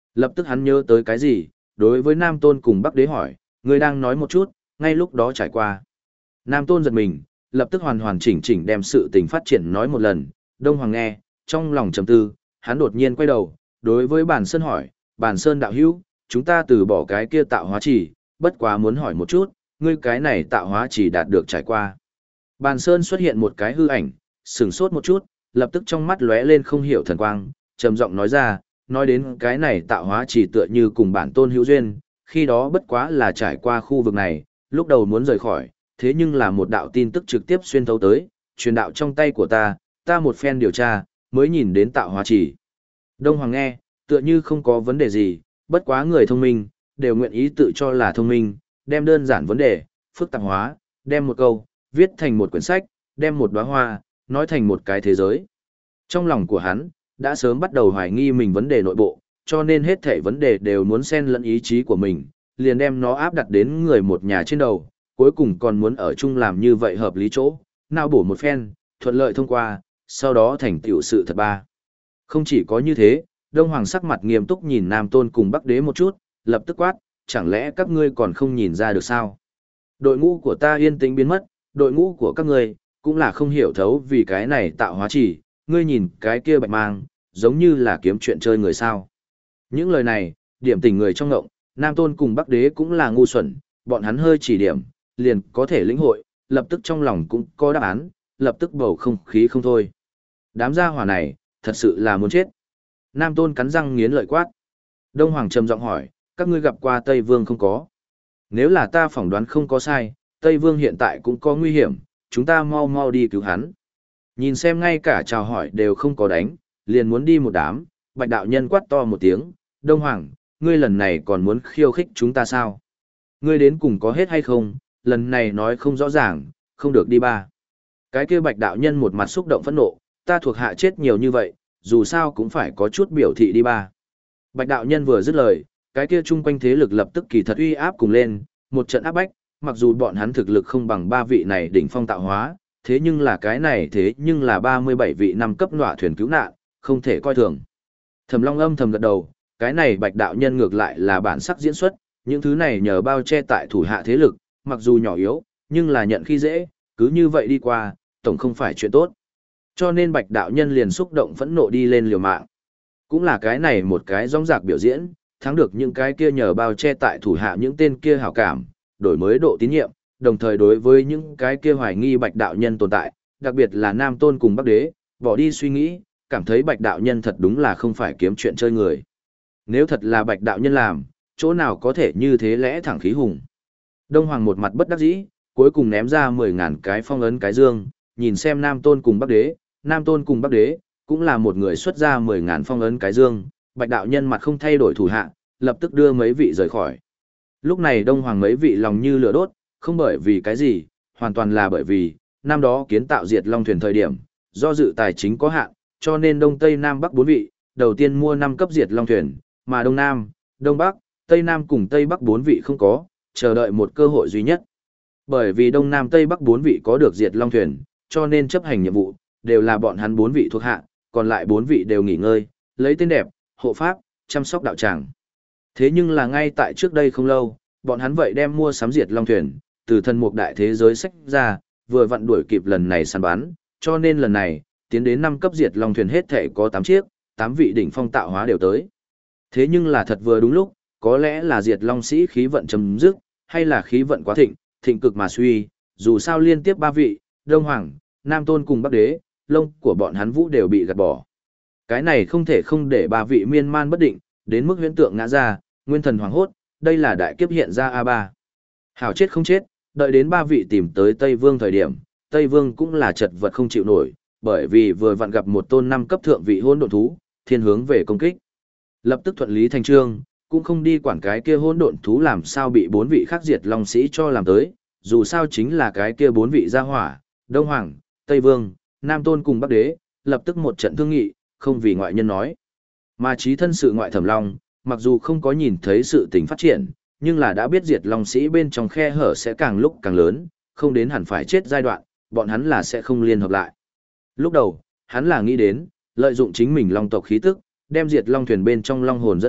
Lập tức hắn nhớ tới cái gì, đối với Nam Tôn cùng Bắc Đế hỏi, ngươi đang nói một chút, ngay lúc đó trải qua. Nam Tôn giật mình, lập tức hoàn hoàn chỉnh chỉnh đem sự tình phát triển nói một lần, Đông Hoàng nghe, trong lòng trầm tư, hắn đột nhiên quay đầu, đối với Bàn Sơn hỏi, Bàn Sơn đạo hữu, chúng ta từ bỏ cái kia tạo hóa chỉ, bất quá muốn hỏi một chút, ngươi cái này tạo hóa chỉ đạt được trải qua. Bàn Sơn xuất hiện một cái hư ảnh, sửng sốt một chút, lập tức trong mắt lóe lên không hiểu thần quang, trầm giọng nói ra, nói đến cái này tạo hóa chỉ tựa như cùng bản tôn hữu duyên, khi đó bất quá là trải qua khu vực này, lúc đầu muốn rời khỏi, thế nhưng là một đạo tin tức trực tiếp xuyên thấu tới, truyền đạo trong tay của ta, ta một phen điều tra, mới nhìn đến tạo hóa chỉ. Đông Hoàng nghe, tựa như không có vấn đề gì, bất quá người thông minh, đều nguyện ý tự cho là thông minh, đem đơn giản vấn đề, phức tạp hóa, đem một câu, viết thành một quyển sách, đem một đóa hoa, nói thành một cái thế giới. Trong lòng của hắn, đã sớm bắt đầu hoài nghi mình vấn đề nội bộ, cho nên hết thảy vấn đề đều muốn xen lẫn ý chí của mình, liền đem nó áp đặt đến người một nhà trên đầu, cuối cùng còn muốn ở chung làm như vậy hợp lý chỗ, nào bổ một phen, thuận lợi thông qua, sau đó thành tựu sự thật ba. Không chỉ có như thế, Đông Hoàng sắc mặt nghiêm túc nhìn Nam Tôn cùng Bắc Đế một chút, lập tức quát, chẳng lẽ các ngươi còn không nhìn ra được sao? Đội ngũ của ta yên tĩnh biến mất, đội ngũ của các ngươi cũng là không hiểu thấu vì cái này tạo hóa chỉ, ngươi nhìn cái kia bạch mang, giống như là kiếm chuyện chơi người sao. Những lời này, điểm tỉnh người trong ngộng, Nam Tôn cùng Bắc Đế cũng là ngu xuẩn, bọn hắn hơi chỉ điểm, liền có thể lĩnh hội, lập tức trong lòng cũng có đáp án, lập tức bầu không khí không thôi. Đám gia hỏa này, thật sự là muốn chết. Nam Tôn cắn răng nghiến lợi quát. Đông Hoàng trầm giọng hỏi, các ngươi gặp qua Tây Vương không có? Nếu là ta phỏng đoán không có sai, Tây Vương hiện tại cũng có nguy hiểm, chúng ta mau mau đi cứu hắn. Nhìn xem ngay cả chào hỏi đều không có đánh, liền muốn đi một đám, Bạch đạo nhân quát to một tiếng, Đông Hoàng, ngươi lần này còn muốn khiêu khích chúng ta sao? Ngươi đến cùng có hết hay không, lần này nói không rõ ràng, không được đi ba. Cái kia Bạch đạo nhân một mặt xúc động phẫn nộ, ta thuộc hạ chết nhiều như vậy, dù sao cũng phải có chút biểu thị đi ba. Bạch đạo nhân vừa dứt lời, cái kia chung quanh thế lực lập tức kỳ thật uy áp cùng lên, một trận áp bách, mặc dù bọn hắn thực lực không bằng ba vị này đỉnh phong tạo hóa, thế nhưng là cái này thế nhưng là ba mươi bảy vị năm cấp nọa thuyền cứu nạn, không thể coi thường. Thẩm Long âm thầm gật đầu, cái này Bạch đạo nhân ngược lại là bản sắc diễn xuất, những thứ này nhờ bao che tại thủ hạ thế lực, mặc dù nhỏ yếu, nhưng là nhận khi dễ, cứ như vậy đi qua, tổng không phải chuyện tốt. Cho nên Bạch đạo nhân liền xúc động phẫn nộ đi lên liều mạng. Cũng là cái này một cái rong rạc biểu diễn, thắng được những cái kia nhờ bao che tại thủ hạ những tên kia hảo cảm, đổi mới độ tín nhiệm, đồng thời đối với những cái kia hoài nghi Bạch đạo nhân tồn tại, đặc biệt là Nam Tôn cùng Bắc Đế, bỏ đi suy nghĩ, cảm thấy Bạch đạo nhân thật đúng là không phải kiếm chuyện chơi người. Nếu thật là Bạch đạo nhân làm, chỗ nào có thể như thế lẽ thẳng khí hùng. Đông Hoàng một mặt bất đắc dĩ, cuối cùng ném ra mười ngàn cái phong ấn cái dương, nhìn xem Nam Tôn cùng Bắc Đế, Nam Tôn cùng Bắc Đế, cũng là một người xuất ra mười ngàn phong ấn cái dương, Bạch đạo nhân mặt không thay đổi thủ hạ, lập tức đưa mấy vị rời khỏi. Lúc này Đông Hoàng mấy vị lòng như lửa đốt, không bởi vì cái gì, hoàn toàn là bởi vì, năm đó kiến tạo diệt long thuyền thời điểm, do dự tài chính có hạn, cho nên Đông Tây Nam Bắc bốn vị, đầu tiên mua năm cấp diệt long thuyền, mà Đông Nam, Đông Bắc, Tây Nam cùng Tây Bắc bốn vị không có, chờ đợi một cơ hội duy nhất. Bởi vì Đông Nam Tây Bắc bốn vị có được diệt long thuyền, cho nên chấp hành nhiệm vụ, đều là bọn hắn bốn vị thuộc hạ, còn lại bốn vị đều nghỉ ngơi, lấy tên đẹp, hộ pháp, chăm sóc đạo tràng. Thế nhưng là ngay tại trước đây không lâu, bọn hắn vậy đem mua sắm diệt long thuyền, từ thần mục đại thế giới sách ra, vừa vặn đuổi kịp lần này săn bắn, cho nên lần này, tiến đến năm cấp diệt long thuyền hết thể có tám chiếc, tám vị đỉnh phong tạo hóa đều tới. Thế nhưng là thật vừa đúng lúc, có lẽ là diệt long sĩ khí vận chấm dứt, hay là khí vận quá thịnh, thịnh cực mà suy, dù sao liên tiếp ba vị, Đông Hoàng, Nam Tôn cùng Bắc Đế, lông của bọn hắn vũ đều bị gạt bỏ. Cái này không thể không để ba vị miên man bất định, đến mức huyễn tượng ngã ra, nguyên thần hoàng hốt, đây là đại kiếp hiện ra a ba. Hảo chết không chết, đợi đến ba vị tìm tới Tây Vương thời điểm, Tây Vương cũng là chật vật không chịu nổi, bởi vì vừa vặn gặp một tôn năm cấp thượng vị hôn độn thú, thiên hướng về công kích. Lập tức thuận lý thành trương, cũng không đi quản cái kia hôn độn thú làm sao bị bốn vị khác diệt long sĩ cho làm tới, dù sao chính là cái kia bốn vị gia hỏa, Đông Hoàng, Tây Vương, Nam Tôn cùng Bắc Đế, lập tức một trận thương nghị, không vì ngoại nhân nói. Mà trí thân sự ngoại Thẩm Long, mặc dù không có nhìn thấy sự tình phát triển, nhưng là đã biết diệt long sĩ bên trong khe hở sẽ càng lúc càng lớn, không đến hẳn phải chết giai đoạn, bọn hắn là sẽ không liên hợp lại. Lúc đầu, hắn là nghĩ đến, lợi dụng chính mình long tộc khí tức, đem diệt long thuyền bên trong long hồn dẫn bạo,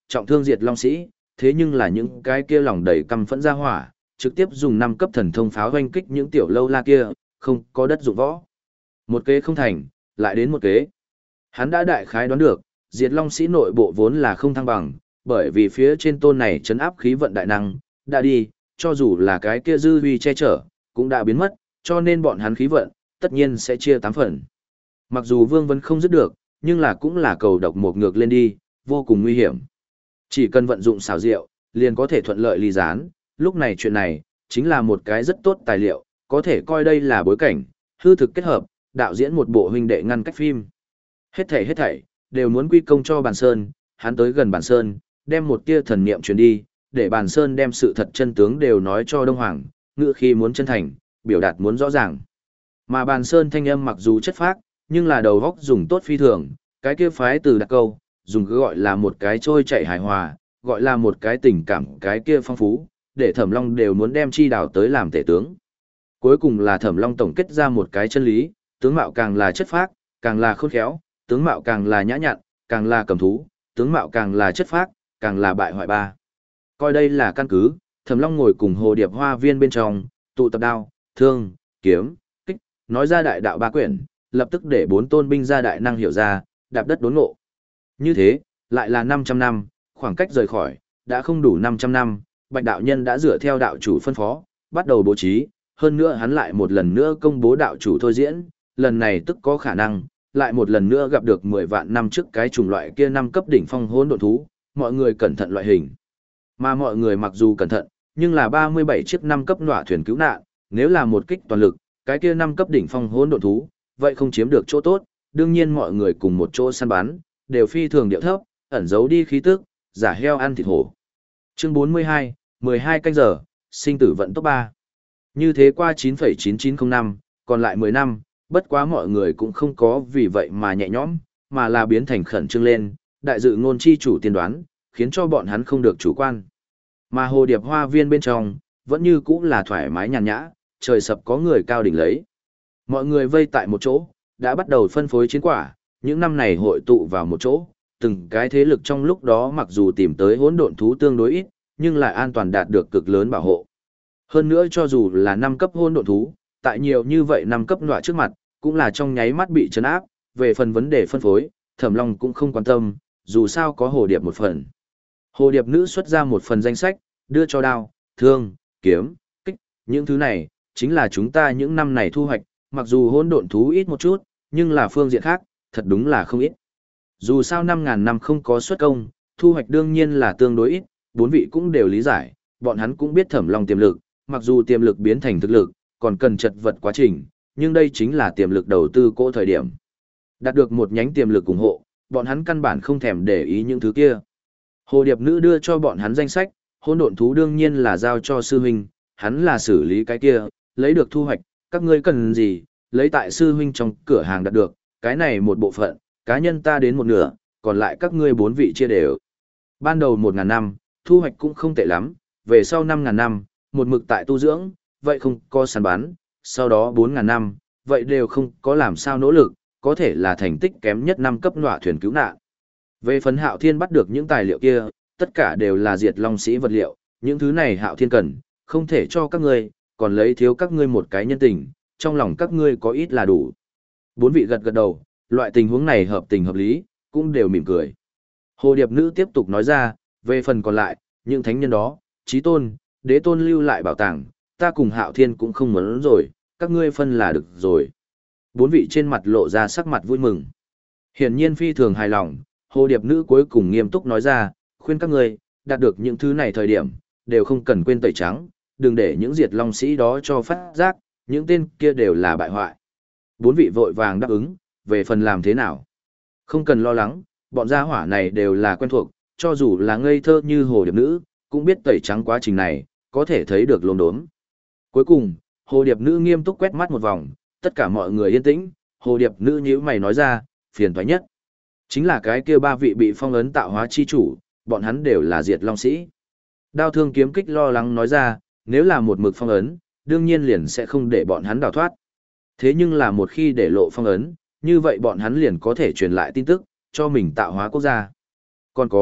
trọng thương diệt long sĩ, thế nhưng là những cái kia lòng đầy căm phẫn ra hỏa, trực tiếp dùng năm cấp thần thông pháo hoanh kích những tiểu lâu la kia, không có đất dụng võ. Một kế không thành, lại đến một kế. Hắn đã đại khái đoán được, diệt long sĩ nội bộ vốn là không thăng bằng, bởi vì phía trên tôn này chấn áp khí vận đại năng, đã đi, cho dù là cái kia dư huy che chở, cũng đã biến mất, cho nên bọn hắn khí vận, tất nhiên sẽ chia tám phần. Mặc dù Vương Vân không dứt được, nhưng là cũng là cầu độc một ngược lên đi, vô cùng nguy hiểm. Chỉ cần vận dụng xảo diệu, liền có thể thuận lợi ly gián, lúc này chuyện này, chính là một cái rất tốt tài liệu, có thể coi đây là bối cảnh, hư thực kết hợp, đạo diễn một bộ huynh đệ ngăn cách phim. Hết thảy hết thảy, đều muốn quy công cho Bàn Sơn, hắn tới gần Bàn Sơn, đem một tia thần niệm truyền đi, để Bàn Sơn đem sự thật chân tướng đều nói cho Đông Hoàng, ngựa khi muốn chân thành, biểu đạt muốn rõ ràng. Mà Bàn Sơn thanh âm mặc dù chất phác, nhưng là đầu góc dùng tốt phi thường, cái kia phái từ đặc câu, dùng cứ gọi là một cái trôi chạy hài hòa, gọi là một cái tình cảm cái kia phong phú, để Thẩm Long đều muốn đem chi đào tới làm tể tướng. Cuối cùng là Thẩm Long tổng kết ra một cái chân lý, tướng mạo càng là chất phác, càng là khôn khéo, tướng mạo càng là nhã nhặn, càng là cầm thú, tướng mạo càng là chất phác, càng là bại hoại ba. Coi đây là căn cứ, Thẩm Long ngồi cùng Hồ Điệp Hoa Viên bên trong, tụ tập đao, thương, kiếm, kích, nói ra đại đạo ba quyển, lập tức để bốn tôn binh gia đại năng hiểu ra, đạp đất đốn ngộ. Như thế, lại là năm trăm năm, khoảng cách rời khỏi, đã không đủ năm trăm năm, Bạch đạo nhân đã dựa theo đạo chủ phân phó, bắt đầu bố trí, hơn nữa hắn lại một lần nữa công bố đạo chủ thôi diễn, lần này tức có khả năng, lại một lần nữa gặp được mười vạn năm trước cái chủng loại kia năm cấp đỉnh phong hỗn độn thú, mọi người cẩn thận loại hình. Mà mọi người mặc dù cẩn thận, nhưng là ba mươi bảy chiếc năm cấp nọa thuyền cứu nạn, nếu là một kích toàn lực, cái kia năm cấp đỉnh phong hỗn độn thú, vậy không chiếm được chỗ tốt, đương nhiên mọi người cùng một chỗ săn bắn, đều phi thường điệu thấp, ẩn giấu đi khí tức, giả heo ăn thịt hổ. Chương bốn mươi hai, mười hai canh giờ, sinh tử vận tốc ba. Như thế qua chín phẩy chín chín không năm, còn lại mười năm, bất quá mọi người cũng không có vì vậy mà nhẹ nhõm, mà là biến thành khẩn trương lên, đại dự ngôn chi chủ tiên đoán, khiến cho bọn hắn không được chủ quan. Mà Hồ Điệp Hoa Viên bên trong, vẫn như cũ là thoải mái nhàn nhã, trời sập có người cao đỉnh lấy. Mọi người vây tại một chỗ, đã bắt đầu phân phối chiến quả, những năm này hội tụ vào một chỗ, từng cái thế lực trong lúc đó mặc dù tìm tới hỗn độn thú tương đối ít, nhưng lại an toàn đạt được cực lớn bảo hộ. Hơn nữa cho dù là năm cấp hỗn độn thú, tại nhiều như vậy năm cấp nọa trước mặt, cũng là trong nháy mắt bị trấn áp, về phần vấn đề phân phối, Thẩm Long cũng không quan tâm, dù sao có Hồ Điệp một phần. Hồ Điệp nữ xuất ra một phần danh sách, đưa cho đao, thương, kiếm, kích, những thứ này, chính là chúng ta những năm này thu hoạch, mặc dù hỗn độn thú ít một chút, nhưng là phương diện khác, thật đúng là không ít. Dù sao năm ngàn năm không có xuất công, thu hoạch đương nhiên là tương đối ít, bốn vị cũng đều lý giải, bọn hắn cũng biết Thẩm Long tiềm lực, mặc dù tiềm lực biến thành thực lực, còn cần chật vật quá trình, nhưng đây chính là tiềm lực đầu tư cỗ thời điểm. Đạt được một nhánh tiềm lực ủng hộ, bọn hắn căn bản không thèm để ý những thứ kia. Hồ Điệp nữ đưa cho bọn hắn danh sách, hỗn độn thú đương nhiên là giao cho sư huynh, hắn là xử lý cái kia, lấy được thu hoạch, các ngươi cần gì, lấy tại sư huynh trong cửa hàng đạt được, cái này một bộ phận, cá nhân ta đến một nửa, còn lại các ngươi bốn vị chia đều. Ban đầu một ngàn năm, thu hoạch cũng không tệ lắm, về sau năm ngàn năm, một mực tại tu dưỡng, vậy không có săn bán, sau đó bốn ngàn năm, vậy đều không có làm sao nỗ lực, có thể là thành tích kém nhất năm cấp nọa thuyền cứu nạn. Về phần Hạo Thiên bắt được những tài liệu kia, tất cả đều là diệt long sĩ vật liệu, những thứ này Hạo Thiên cần, không thể cho các ngươi, còn lấy thiếu các ngươi một cái nhân tình, trong lòng các ngươi có ít là đủ. Bốn vị gật gật đầu, loại tình huống này hợp tình hợp lý, cũng đều mỉm cười. Hồ Điệp nữ tiếp tục nói ra, về phần còn lại, những thánh nhân đó, Chí Tôn, Đế Tôn lưu lại bảo tàng, ta cùng Hạo Thiên cũng không muốn rồi, các ngươi phân là được rồi. Bốn vị trên mặt lộ ra sắc mặt vui mừng. Hiển nhiên phi thường hài lòng, Hồ Điệp nữ cuối cùng nghiêm túc nói ra, khuyên các ngươi, đạt được những thứ này thời điểm, đều không cần quên tẩy trắng, đừng để những diệt long sĩ đó cho phát giác, những tên kia đều là bại hoại. Bốn vị vội vàng đáp ứng, về phần làm thế nào? Không cần lo lắng, bọn gia hỏa này đều là quen thuộc, cho dù là ngây thơ như Hồ Điệp nữ, cũng biết tẩy trắng quá trình này, có thể thấy được lốm đốm. Cuối cùng, Hồ Điệp nữ nghiêm túc quét mắt một vòng, tất cả mọi người yên tĩnh, Hồ Điệp nữ nhíu mày nói ra, phiền toái nhất chính là cái kia ba vị bị phong ấn tạo hóa chi chủ, bọn hắn đều là diệt long sĩ. Đao thương kiếm kích lo lắng nói ra, nếu là một mực phong ấn, đương nhiên liền sẽ không để bọn hắn đào thoát. Thế nhưng là một khi để lộ phong ấn, như vậy bọn hắn liền có thể truyền lại tin tức, cho mình tạo hóa quốc gia. Còn có,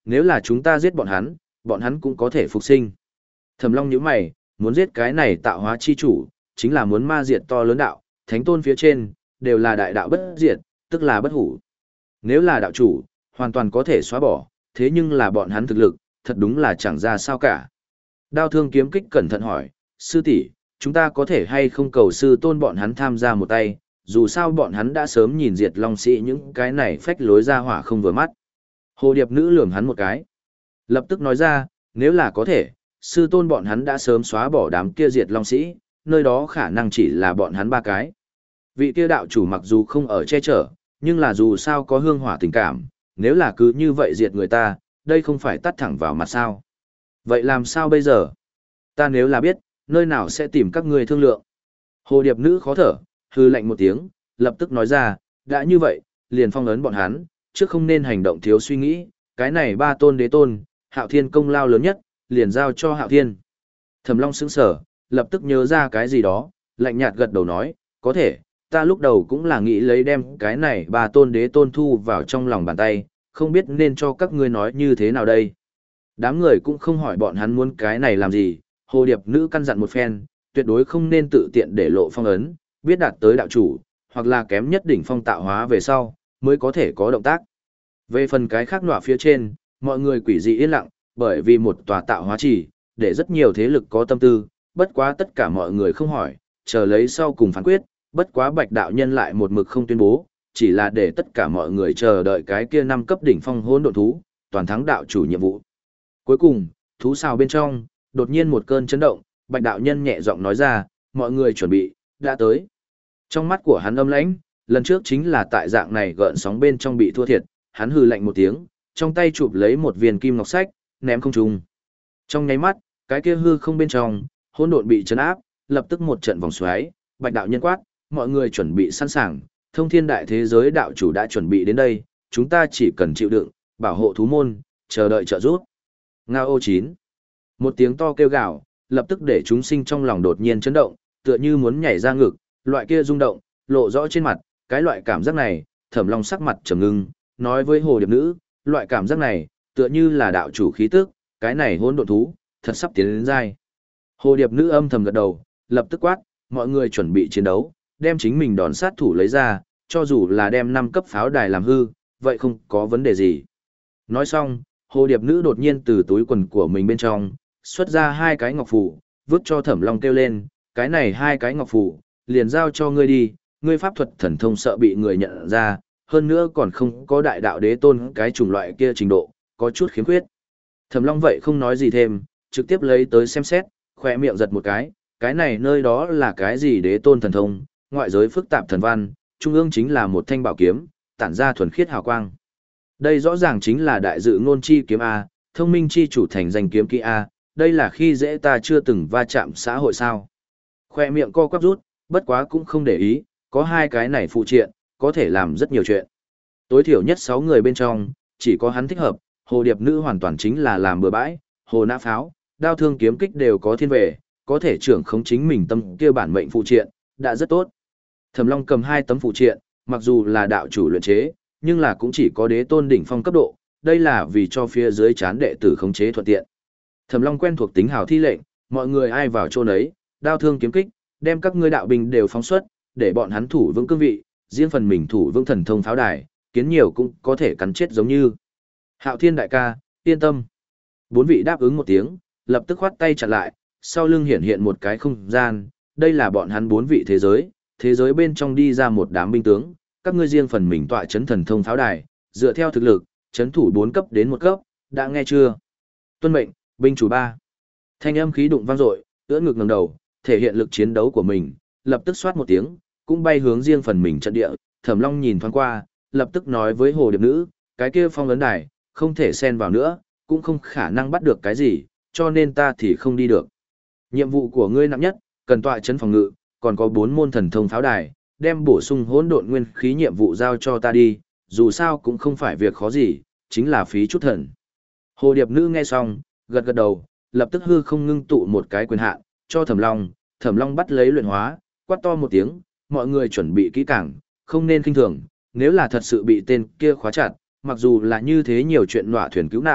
nếu là chúng ta giết bọn hắn, bọn hắn cũng có thể phục sinh. Thẩm Long nhíu mày, muốn giết cái này tạo hóa chi chủ, chính là muốn ma diệt to lớn đạo, thánh tôn phía trên, đều là đại đạo bất diệt, tức là bất hủ. Nếu là đạo chủ, hoàn toàn có thể xóa bỏ, thế nhưng là bọn hắn thực lực, thật đúng là chẳng ra sao cả. Đao thương kiếm kích cẩn thận hỏi, sư tỷ, chúng ta có thể hay không cầu sư tôn bọn hắn tham gia một tay, dù sao bọn hắn đã sớm nhìn diệt long sĩ những cái này phách lối ra hỏa không vừa mắt. Hồ điệp nữ lườm hắn một cái. Lập tức nói ra, nếu là có thể, sư tôn bọn hắn đã sớm xóa bỏ đám kia diệt long sĩ, nơi đó khả năng chỉ là bọn hắn ba cái. Vị kia đạo chủ mặc dù không ở che chở, nhưng là dù sao có hương hỏa tình cảm, nếu là cứ như vậy diệt người ta, đây không phải tắt thẳng vào mặt sao. Vậy làm sao bây giờ? Ta nếu là biết, nơi nào sẽ tìm các ngươi thương lượng. Hồ điệp nữ khó thở, hư lạnh một tiếng, lập tức nói ra, đã như vậy, liền phong ấn bọn hắn, trước không nên hành động thiếu suy nghĩ, cái này ba tôn đế tôn, Hạo Thiên công lao lớn nhất, liền giao cho Hạo Thiên. Thẩm Long sững sờ, lập tức nhớ ra cái gì đó, lạnh nhạt gật đầu nói, có thể, ta lúc đầu cũng là nghĩ lấy đem cái này ba tôn đế tôn thu vào trong lòng bàn tay, không biết nên cho các ngươi nói như thế nào đây. Đám người cũng không hỏi bọn hắn muốn cái này làm gì, hồ điệp nữ căn dặn một phen, tuyệt đối không nên tự tiện để lộ phong ấn, biết đạt tới đạo chủ, hoặc là kém nhất đỉnh phong tạo hóa về sau, mới có thể có động tác. Về phần cái khác nọa phía trên, mọi người quỷ dị yên lặng, bởi vì một tòa tạo hóa chỉ, để rất nhiều thế lực có tâm tư, bất quá tất cả mọi người không hỏi, chờ lấy sau cùng phán quyết, bất quá bạch đạo nhân lại một mực không tuyên bố, chỉ là để tất cả mọi người chờ đợi cái kia năm cấp đỉnh phong hỗn độn thú, toàn thắng đạo chủ nhiệm vụ. Cuối cùng, thú xào bên trong, đột nhiên một cơn chấn động, bạch đạo nhân nhẹ giọng nói ra, mọi người chuẩn bị, đã tới. Trong mắt của hắn âm lãnh, lần trước chính là tại dạng này gợn sóng bên trong bị thua thiệt, hắn hừ lạnh một tiếng, trong tay chụp lấy một viên kim ngọc sách, ném không trung. Trong nháy mắt, cái kia hư không bên trong, hỗn độn bị chấn áp, lập tức một trận vòng xoáy, bạch đạo nhân quát, mọi người chuẩn bị sẵn sàng, thông thiên đại thế giới đạo chủ đã chuẩn bị đến đây, chúng ta chỉ cần chịu đựng, bảo hộ thú môn, chờ đợi trợ giúp. Ngao ô chín. Một tiếng to kêu gào, lập tức để chúng sinh trong lòng đột nhiên chấn động, tựa như muốn nhảy ra ngực, loại kia rung động, lộ rõ trên mặt, cái loại cảm giác này, Thẩm Long sắc mặt trầm ngưng, nói với hồ điệp nữ, loại cảm giác này, tựa như là đạo chủ khí tức, cái này hỗn độn thú, thật sắp tiến đến giai. Hồ điệp nữ âm thầm gật đầu, lập tức quát, mọi người chuẩn bị chiến đấu, đem chính mình đòn sát thủ lấy ra, cho dù là đem năm cấp pháo đài làm hư, vậy không có vấn đề gì. Nói xong, hồ điệp nữ đột nhiên từ túi quần của mình bên trong, xuất ra hai cái ngọc phù, vứt cho Thẩm Long kêu lên, cái này hai cái ngọc phù, liền giao cho ngươi đi, ngươi pháp thuật thần thông sợ bị người nhận ra, hơn nữa còn không có đại đạo đế tôn cái chủng loại kia trình độ, có chút khiếm khuyết. Thẩm Long vậy không nói gì thêm, trực tiếp lấy tới xem xét, khỏe miệng giật một cái, cái này nơi đó là cái gì đế tôn thần thông, ngoại giới phức tạp thần văn, trung ương chính là một thanh bảo kiếm, tản ra thuần khiết hào quang. Đây rõ ràng chính là đại dự ngôn chi kiếm A, thông minh chi chủ thành danh kiếm kỹ A, đây là khi dễ ta chưa từng va chạm xã hội sao. Khoe miệng co quắp rút, bất quá cũng không để ý, có hai cái này phụ triện, có thể làm rất nhiều chuyện. Tối thiểu nhất sáu người bên trong, chỉ có hắn thích hợp, hồ điệp nữ hoàn toàn chính là làm bừa bãi, hồ nã pháo, đao thương kiếm kích đều có thiên về, có thể trưởng khống chính mình tâm kia bản mệnh phụ triện, đã rất tốt. Thẩm Long cầm hai tấm phụ triện, mặc dù là đạo chủ luyện chế, nhưng là cũng chỉ có đế tôn đỉnh phong cấp độ, đây là vì cho phía dưới chán đệ tử khống chế thuận tiện. Thẩm Long quen thuộc tính hào thi lệnh, mọi người ai vào chỗ nấy, đao thương kiếm kích, đem các ngươi đạo binh đều phóng xuất, để bọn hắn thủ vững cương vị, riêng phần mình thủ vững thần thông pháo đài, kiến nhiều cũng có thể cắn chết giống như. Hạo Thiên đại ca, yên tâm. Bốn vị đáp ứng một tiếng, lập tức khoát tay chặn lại, sau lưng hiện hiện một cái không gian, đây là bọn hắn bốn vị thế giới, thế giới bên trong đi ra một đám binh tướng, các ngươi riêng phần mình tọa chấn thần thông pháo đài, dựa theo thực lực, chấn thủ bốn cấp đến một cấp, đã nghe chưa? Tuân mệnh, binh chủ ba. Thanh âm khí đụng vang dội, ưỡn ngực ngẩng đầu, thể hiện lực chiến đấu của mình, lập tức xoát một tiếng, cũng bay hướng riêng phần mình trận địa, Thẩm Long nhìn thoáng qua, lập tức nói với hồ điệp nữ, cái kia phong ấn đài, không thể xen vào nữa, cũng không khả năng bắt được cái gì, cho nên ta thì không đi được. Nhiệm vụ của ngươi nặng nhất, cần tọa chấn phòng ngự, còn có bốn môn thần thông pháo đài, đem bổ sung hỗn độn nguyên khí nhiệm vụ giao cho ta đi, dù sao cũng không phải việc khó gì, chính là phí chút thần. Hồ điệp nữ nghe xong, gật gật đầu, lập tức hư không ngưng tụ một cái quyền hạn, cho Thẩm Long, Thẩm Long bắt lấy luyện hóa, quát to một tiếng, mọi người chuẩn bị kỹ càng, không nên khinh thường, nếu là thật sự bị tên kia khóa chặt, mặc dù là như thế nhiều chuyện nọa thuyền cứu nạn,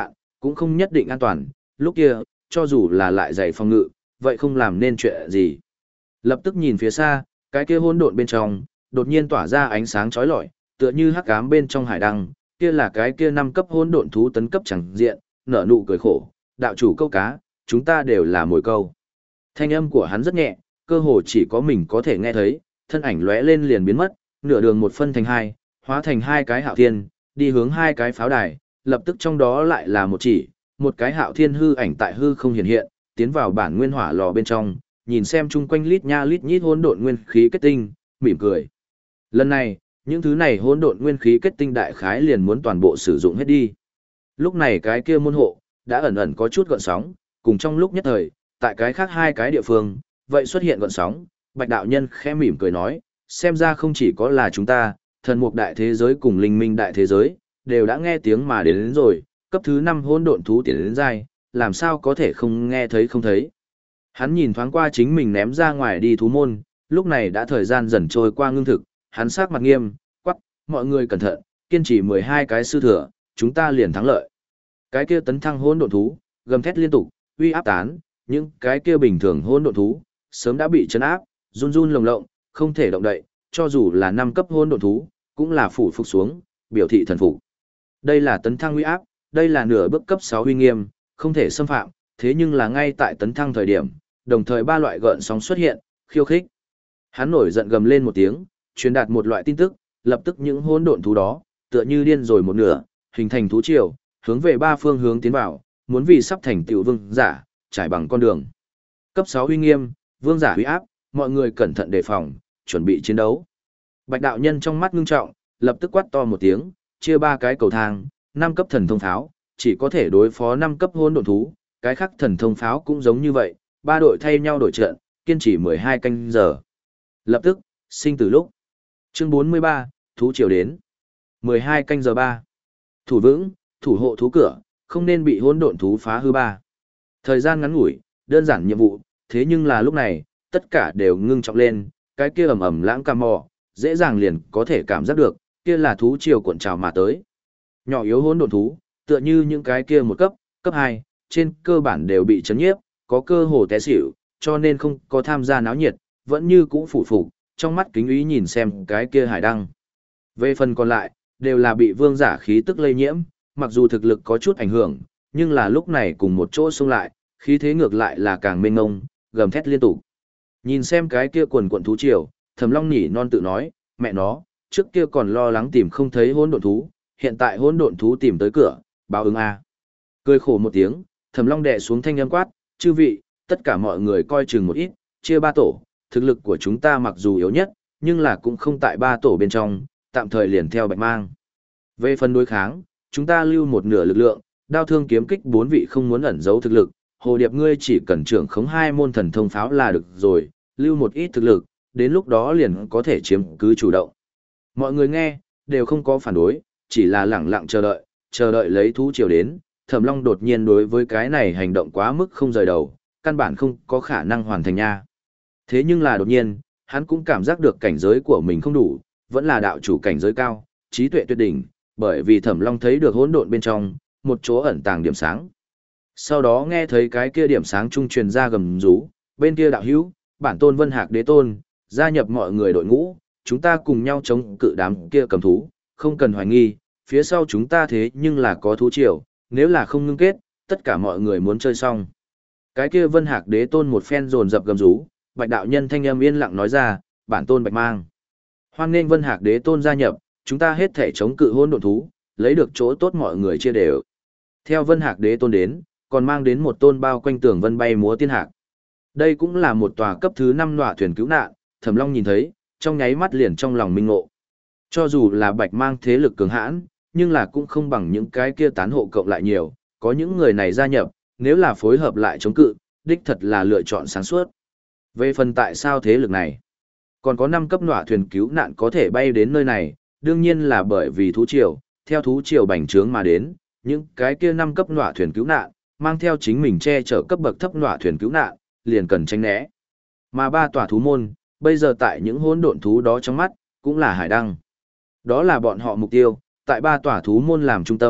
cũng không nhất định an toàn, lúc kia, cho dù là lại dày phòng ngự, vậy không làm nên chuyện gì. Lập tức nhìn phía xa, cái kia hỗn độn bên trong, đột nhiên tỏa ra ánh sáng chói lọi, tựa như hắc ám bên trong hải đăng, kia là cái kia năm cấp hỗn độn thú tấn cấp chẳng diện, nở nụ cười khổ, đạo chủ câu cá, chúng ta đều là mồi câu. Thanh âm của hắn rất nhẹ, cơ hồ chỉ có mình có thể nghe thấy, thân ảnh lóe lên liền biến mất, nửa đường một phân thành hai, hóa thành hai cái hạo thiên, đi hướng hai cái pháo đài, lập tức trong đó lại là một chỉ, một cái hạo thiên hư ảnh tại hư không hiện hiện, tiến vào bản nguyên hỏa lò bên trong, nhìn xem chung quanh lít nha lít nhít hỗn độn nguyên khí kết tinh, mỉm cười. Lần này, những thứ này hỗn độn nguyên khí kết tinh đại khái liền muốn toàn bộ sử dụng hết đi. Lúc này cái kia môn hộ đã ẩn ẩn có chút gợn sóng, cùng trong lúc nhất thời, tại cái khác hai cái địa phương, vậy xuất hiện gợn sóng, Bạch đạo nhân khẽ mỉm cười nói, xem ra không chỉ có là chúng ta, thần mục đại thế giới cùng linh minh đại thế giới, đều đã nghe tiếng mà đến, đến rồi, cấp thứ năm hỗn độn thú tiến đến giai, làm sao có thể không nghe thấy không thấy. Hắn nhìn thoáng qua chính mình ném ra ngoài đi thú môn, lúc này đã thời gian dần trôi qua ngưng thực, hắn sắc mặt nghiêm, quắc, mọi người cẩn thận, kiên trì mười hai cái sư thừa, chúng ta liền thắng lợi. Cái kia tấn thăng hỗn độn thú, gầm thét liên tục, uy áp tán, những cái kia bình thường hỗn độn thú, sớm đã bị chấn áp, run run lồng lộng, không thể động đậy, cho dù là năm cấp hỗn độn thú, cũng là phủ phục xuống, biểu thị thần phục. Đây là tấn thăng uy áp, đây là nửa bước cấp sáu uy nghiêm, không thể xâm phạm, thế nhưng là ngay tại tấn thăng thời điểm, đồng thời ba loại gợn sóng xuất hiện, khiêu khích. Hắn nổi giận gầm lên một tiếng, truyền đạt một loại tin tức, lập tức những hỗn độn thú đó, tựa như điên rồi một nửa, hình thành thú triều, hướng về ba phương hướng tiến vào, muốn vì sắp thành tiểu vương giả, trải bằng con đường. Cấp sáu uy nghiêm, vương giả uy áp, mọi người cẩn thận đề phòng, chuẩn bị chiến đấu. Bạch đạo nhân trong mắt ngưng trọng, lập tức quát to một tiếng, chia ba cái cầu thang, năm cấp thần thông pháo, chỉ có thể đối phó năm cấp hỗn độn thú, cái khác thần thông pháo cũng giống như vậy, ba đội thay nhau đổi trận, kiên trì mười hai canh giờ. Lập tức, sinh từ lúc. Chương bốn mươi ba, thú triều đến. mười hai canh giờ ba. Thủ vững, thủ hộ thú cửa, không nên bị hỗn độn thú phá hư ba. Thời gian ngắn ngủi, đơn giản nhiệm vụ, thế nhưng là lúc này, tất cả đều ngưng trọng lên, cái kia ầm ầm lãng cam mò, dễ dàng liền có thể cảm giác được, kia là thú triều cuộn trào mà tới. Nhỏ yếu hỗn độn thú, tựa như những cái kia một cấp, cấp hai, trên cơ bản đều bị chấn nhiếp, có cơ hồ té xỉu, cho nên không có tham gia náo nhiệt, vẫn như cũ phủ phục, trong mắt kính ý nhìn xem cái kia hải đăng. Về phần còn lại, đều là bị vương giả khí tức lây nhiễm, mặc dù thực lực có chút ảnh hưởng, nhưng là lúc này cùng một chỗ xông lại, khí thế ngược lại là càng mênh mông, gầm thét liên tục. Nhìn xem cái kia quần quần thú triều, Thẩm Long nhỉ non tự nói, mẹ nó, trước kia còn lo lắng tìm không thấy hỗn độn thú, hiện tại hỗn độn thú tìm tới cửa, báo ứng a. Cười khổ một tiếng, Thẩm Long đè xuống thanh âm quát, chư vị, tất cả mọi người coi chừng một ít, chia ba tổ, thực lực của chúng ta mặc dù yếu nhất, nhưng là cũng không tại ba tổ bên trong, tạm thời liền theo Bạch Mang. Về phần đối kháng, chúng ta lưu một nửa lực lượng, đao thương kiếm kích bốn vị không muốn ẩn giấu thực lực, Hồ Điệp ngươi chỉ cần trưởng khống hai môn thần thông pháo là được rồi, lưu một ít thực lực, đến lúc đó liền có thể chiếm cứ chủ động. Mọi người nghe, đều không có phản đối, chỉ là lẳng lặng chờ đợi, chờ đợi lấy thú triều đến. Thẩm Long đột nhiên đối với cái này hành động quá mức không rời đầu, căn bản không có khả năng hoàn thành nha. Thế nhưng là đột nhiên, hắn cũng cảm giác được cảnh giới của mình không đủ, vẫn là đạo chủ cảnh giới cao, trí tuệ tuyệt đỉnh, bởi vì Thẩm Long thấy được hỗn độn bên trong, một chỗ ẩn tàng điểm sáng. Sau đó nghe thấy cái kia điểm sáng trung truyền ra gầm rú, bên kia đạo hữu, bản tôn Vân Hạc Đế Tôn, gia nhập mọi người đội ngũ, chúng ta cùng nhau chống cự đám kia cầm thú, không cần hoài nghi, phía sau chúng ta thế nhưng là có thú triều, nếu là không ngưng kết, tất cả mọi người muốn chơi xong. Cái kia Vân Hạc Đế Tôn một phen dồn dập gầm rú, Bạch đạo nhân thanh âm yên lặng nói ra, bản tôn Bạch Mang. Hoan nghênh Vân Hạc Đế Tôn gia nhập, chúng ta hết thể chống cự hỗn độn thú, lấy được chỗ tốt mọi người chia đều. Theo Vân Hạc Đế Tôn đến, còn mang đến một tôn bao quanh tường vân bay múa tiên hạc. Đây cũng là một tòa cấp thứ năm nọa thuyền cứu nạn, Thẩm Long nhìn thấy, trong nháy mắt liền trong lòng minh ngộ. Cho dù là Bạch Mang thế lực cường hãn, nhưng là cũng không bằng những cái kia tán hộ cộng lại nhiều, có những người này gia nhập, nếu là phối hợp lại chống cự, đích thật là lựa chọn sáng suốt. Về phần tại sao thế lực này, còn có năm cấp nọa thuyền cứu nạn có thể bay đến nơi này, đương nhiên là bởi vì thú triều, theo thú triều bành trướng mà đến, những cái kia năm cấp nọa thuyền cứu nạn, mang theo chính mình che chở cấp bậc thấp nọa thuyền cứu nạn, liền cần tránh né. Mà ba tòa thú môn, bây giờ tại những hỗn độn thú đó trong mắt, cũng là hải đăng. Đó là bọn họ mục tiêu, tại ba tòa thú môn làm trung tâm,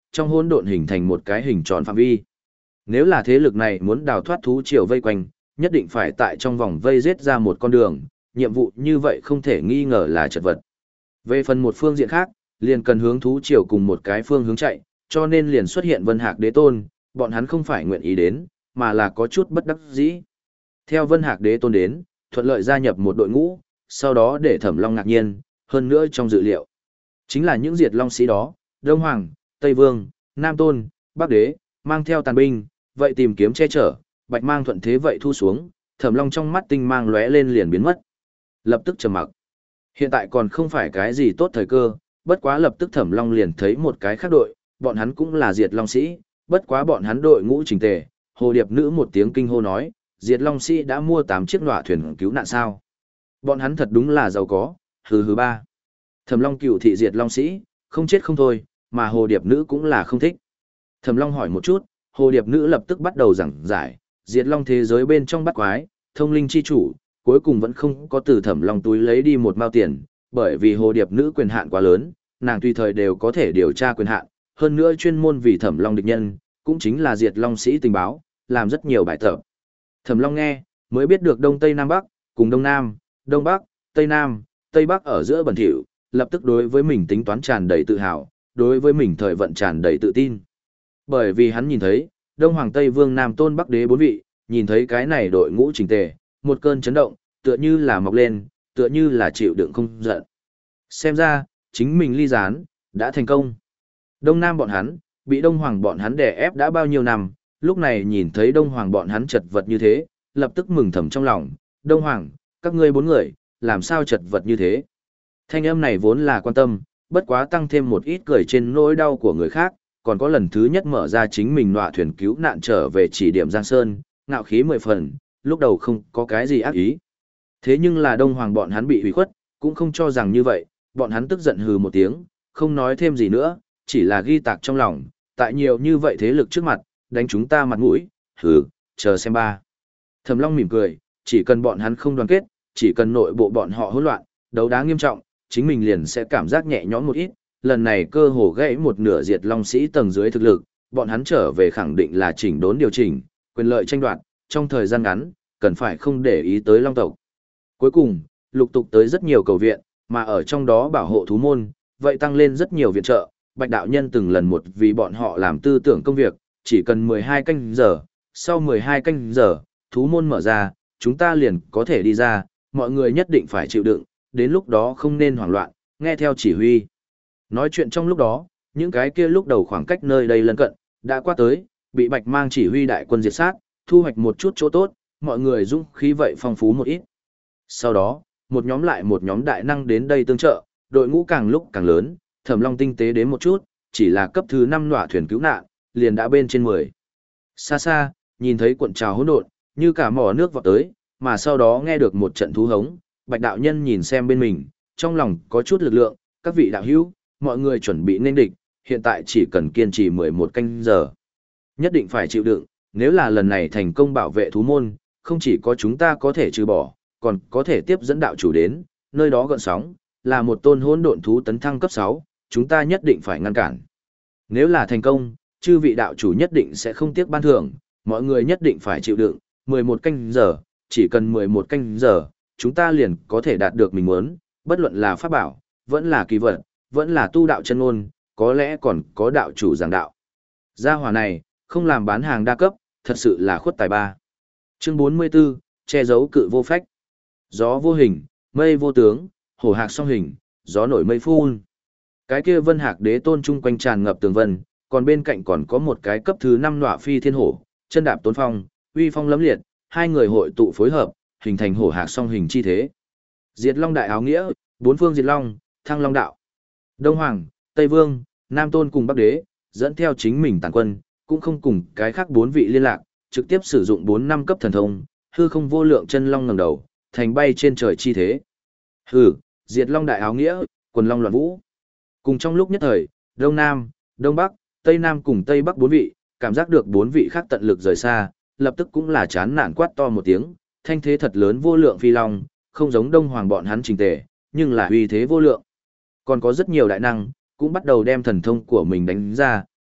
trong hỗn độn hình thành một cái hình tròn phạm vi. Nếu là thế lực này muốn đào thoát thú triều vây quanh, nhất định phải tại trong vòng vây giết ra một con đường, nhiệm vụ như vậy không thể nghi ngờ là chật vật. Về phần một phương diện khác, liền cần hướng thú triều cùng một cái phương hướng chạy, cho nên liền xuất hiện Vân Hạc Đế Tôn, bọn hắn không phải nguyện ý đến, mà là có chút bất đắc dĩ. Theo Vân Hạc Đế Tôn đến, thuận lợi gia nhập một đội ngũ, sau đó để Thẩm Long ngạc nhiên, hơn nữa trong dự liệu. Chính là những diệt long sĩ đó, Đông Hoàng, Tây Vương, Nam Tôn, Bắc Đế, mang theo tàn binh, vậy tìm kiếm che chở, Bạch Mang thuận thế vậy thu xuống, Thẩm Long trong mắt tinh mang lóe lên liền biến mất. Lập tức trầm mặc. Hiện tại còn không phải cái gì tốt thời cơ, bất quá lập tức Thẩm Long liền thấy một cái khác đội, bọn hắn cũng là diệt long sĩ, bất quá bọn hắn đội ngũ chỉnh tề, Hồ Điệp Nữ một tiếng kinh hô nói, diệt long sĩ đã mua tám chiếc nọa thuyền cứu nạn sao? Bọn hắn thật đúng là giàu có, hừ hừ ba. Thẩm Long cựu thị diệt long sĩ, không chết không thôi, mà Hồ Điệp Nữ cũng là không thích. Thẩm Long hỏi một chút, Hồ Điệp Nữ lập tức bắt đầu giảng giải, diệt long thế giới bên trong bắt quái, thông linh chi chủ, cuối cùng vẫn không có từ Thẩm Long túi lấy đi một mao tiền, bởi vì Hồ Điệp Nữ quyền hạn quá lớn, nàng tùy thời đều có thể điều tra quyền hạn, hơn nữa chuyên môn vì Thẩm Long địch nhân, cũng chính là diệt long sĩ tình báo, làm rất nhiều bài tập. Thẩm Long nghe, mới biết được Đông Tây Nam Bắc, cùng Đông Nam, Đông Bắc, Tây Nam, Tây Bắc ở giữa bẩn thỉu, lập tức đối với mình tính toán tràn đầy tự hào, đối với mình thời vận tràn đầy tự tin. Bởi vì hắn nhìn thấy, Đông Hoàng Tây Vương Nam Tôn Bắc Đế bốn vị, nhìn thấy cái này đội ngũ chỉnh tề, một cơn chấn động, tựa như là mọc lên, tựa như là chịu đựng không giận. Xem ra, chính mình ly gián, đã thành công. Đông Nam bọn hắn, bị Đông Hoàng bọn hắn đè ép đã bao nhiêu năm, lúc này nhìn thấy Đông Hoàng bọn hắn chật vật như thế, lập tức mừng thầm trong lòng, Đông Hoàng, các ngươi bốn người, làm sao chật vật như thế? Thanh âm này vốn là quan tâm, bất quá tăng thêm một ít cười trên nỗi đau của người khác, còn có lần thứ nhất mở ra chính mình nọa thuyền cứu nạn trở về chỉ điểm Giang Sơn, ngạo khí mười phần, lúc đầu không có cái gì ác ý. Thế nhưng là Đông Hoàng bọn hắn bị hủy khuất, cũng không cho rằng như vậy, bọn hắn tức giận hừ một tiếng, không nói thêm gì nữa, chỉ là ghi tạc trong lòng, tại nhiều như vậy thế lực trước mặt, đánh chúng ta mặt mũi, hừ, chờ xem ba. Thẩm Long mỉm cười, chỉ cần bọn hắn không đoàn kết, chỉ cần nội bộ bọn họ hỗn loạn, đấu đá nghiêm trọng, chính mình liền sẽ cảm giác nhẹ nhõm một ít, lần này cơ hồ gãy một nửa diệt long sĩ tầng dưới thực lực, bọn hắn trở về khẳng định là chỉnh đốn điều chỉnh, quyền lợi tranh đoạt, trong thời gian ngắn, cần phải không để ý tới long tộc. Cuối cùng, lục tục tới rất nhiều cầu viện, mà ở trong đó bảo hộ thú môn, vậy tăng lên rất nhiều viện trợ, Bạch đạo nhân từng lần một vì bọn họ làm tư tưởng công việc, chỉ cần mười hai canh giờ, sau mười hai canh giờ, thú môn mở ra, chúng ta liền có thể đi ra, mọi người nhất định phải chịu đựng, đến lúc đó không nên hoảng loạn, nghe theo chỉ huy. Nói chuyện trong lúc đó, những cái kia lúc đầu khoảng cách nơi đây lân cận, đã qua tới, bị Bạch Mang chỉ huy đại quân diệt sát, thu hoạch một chút chỗ tốt, mọi người dũng khí vậy phong phú một ít. Sau đó, một nhóm lại một nhóm đại năng đến đây tương trợ, đội ngũ càng lúc càng lớn, Thẩm Long tinh tế đến một chút, chỉ là cấp thứ năm nọa thuyền cứu nạn, liền đã bên trên mười. Xa xa, nhìn thấy cuộn trào hỗn độn, như cả mỏ nước vọt tới, mà sau đó nghe được một trận thú hống, Bạch đạo nhân nhìn xem bên mình, trong lòng có chút lực lượng, các vị đạo hữu, mọi người chuẩn bị nên địch, hiện tại chỉ cần kiên trì mười một canh giờ. Nhất định phải chịu đựng, nếu là lần này thành công bảo vệ thú môn, không chỉ có chúng ta có thể trừ bỏ, còn có thể tiếp dẫn đạo chủ đến, nơi đó gợn sóng, là một tôn hỗn độn thú tấn thăng cấp sáu, chúng ta nhất định phải ngăn cản. Nếu là thành công, chư vị đạo chủ nhất định sẽ không tiếc ban thưởng, mọi người nhất định phải chịu đựng, mười một canh giờ, chỉ cần mười một canh giờ, chúng ta liền có thể đạt được mình muốn, bất luận là pháp bảo, vẫn là kỳ vật, vẫn là tu đạo chân ngôn, có lẽ còn có đạo chủ giảng đạo. Gia hỏa này, không làm bán hàng đa cấp, thật sự là khuất tài ba. Chương bốn mươi 44, che giấu cự vô phách. Gió vô hình, mây vô tướng, hổ hạc song hình, gió nổi mây phun. Cái kia Vân Hạc Đế Tôn chung quanh tràn ngập tường vân, còn bên cạnh còn có một cái cấp thứ năm nọa phi thiên hổ, chân đạp tốn phong, uy phong lẫm liệt, hai người hội tụ phối hợp, hình thành hổ hạc song hình chi thế. Diệt Long đại áo nghĩa, bốn phương diệt long, thăng long đạo. Đông Hoàng, Tây Vương, Nam Tôn cùng Bắc Đế, dẫn theo chính mình tàn quân, cũng không cùng cái khác bốn vị liên lạc, trực tiếp sử dụng bốn năm cấp thần thông, hư không vô lượng chân long ngẩng đầu, thành bay trên trời chi thế. Hừ, Diệt Long đại áo nghĩa, quần long loạn vũ. Cùng trong lúc nhất thời, Đông Nam, Đông Bắc, Tây Nam cùng Tây Bắc bốn vị, cảm giác được bốn vị khác tận lực rời xa, lập tức cũng là chán nản quát to một tiếng, thanh thế thật lớn vô lượng phi long, không giống Đông Hoàng bọn hắn trình tề, nhưng là uy thế vô lượng. Còn có rất nhiều đại năng, cũng bắt đầu đem thần thông của mình đánh ra,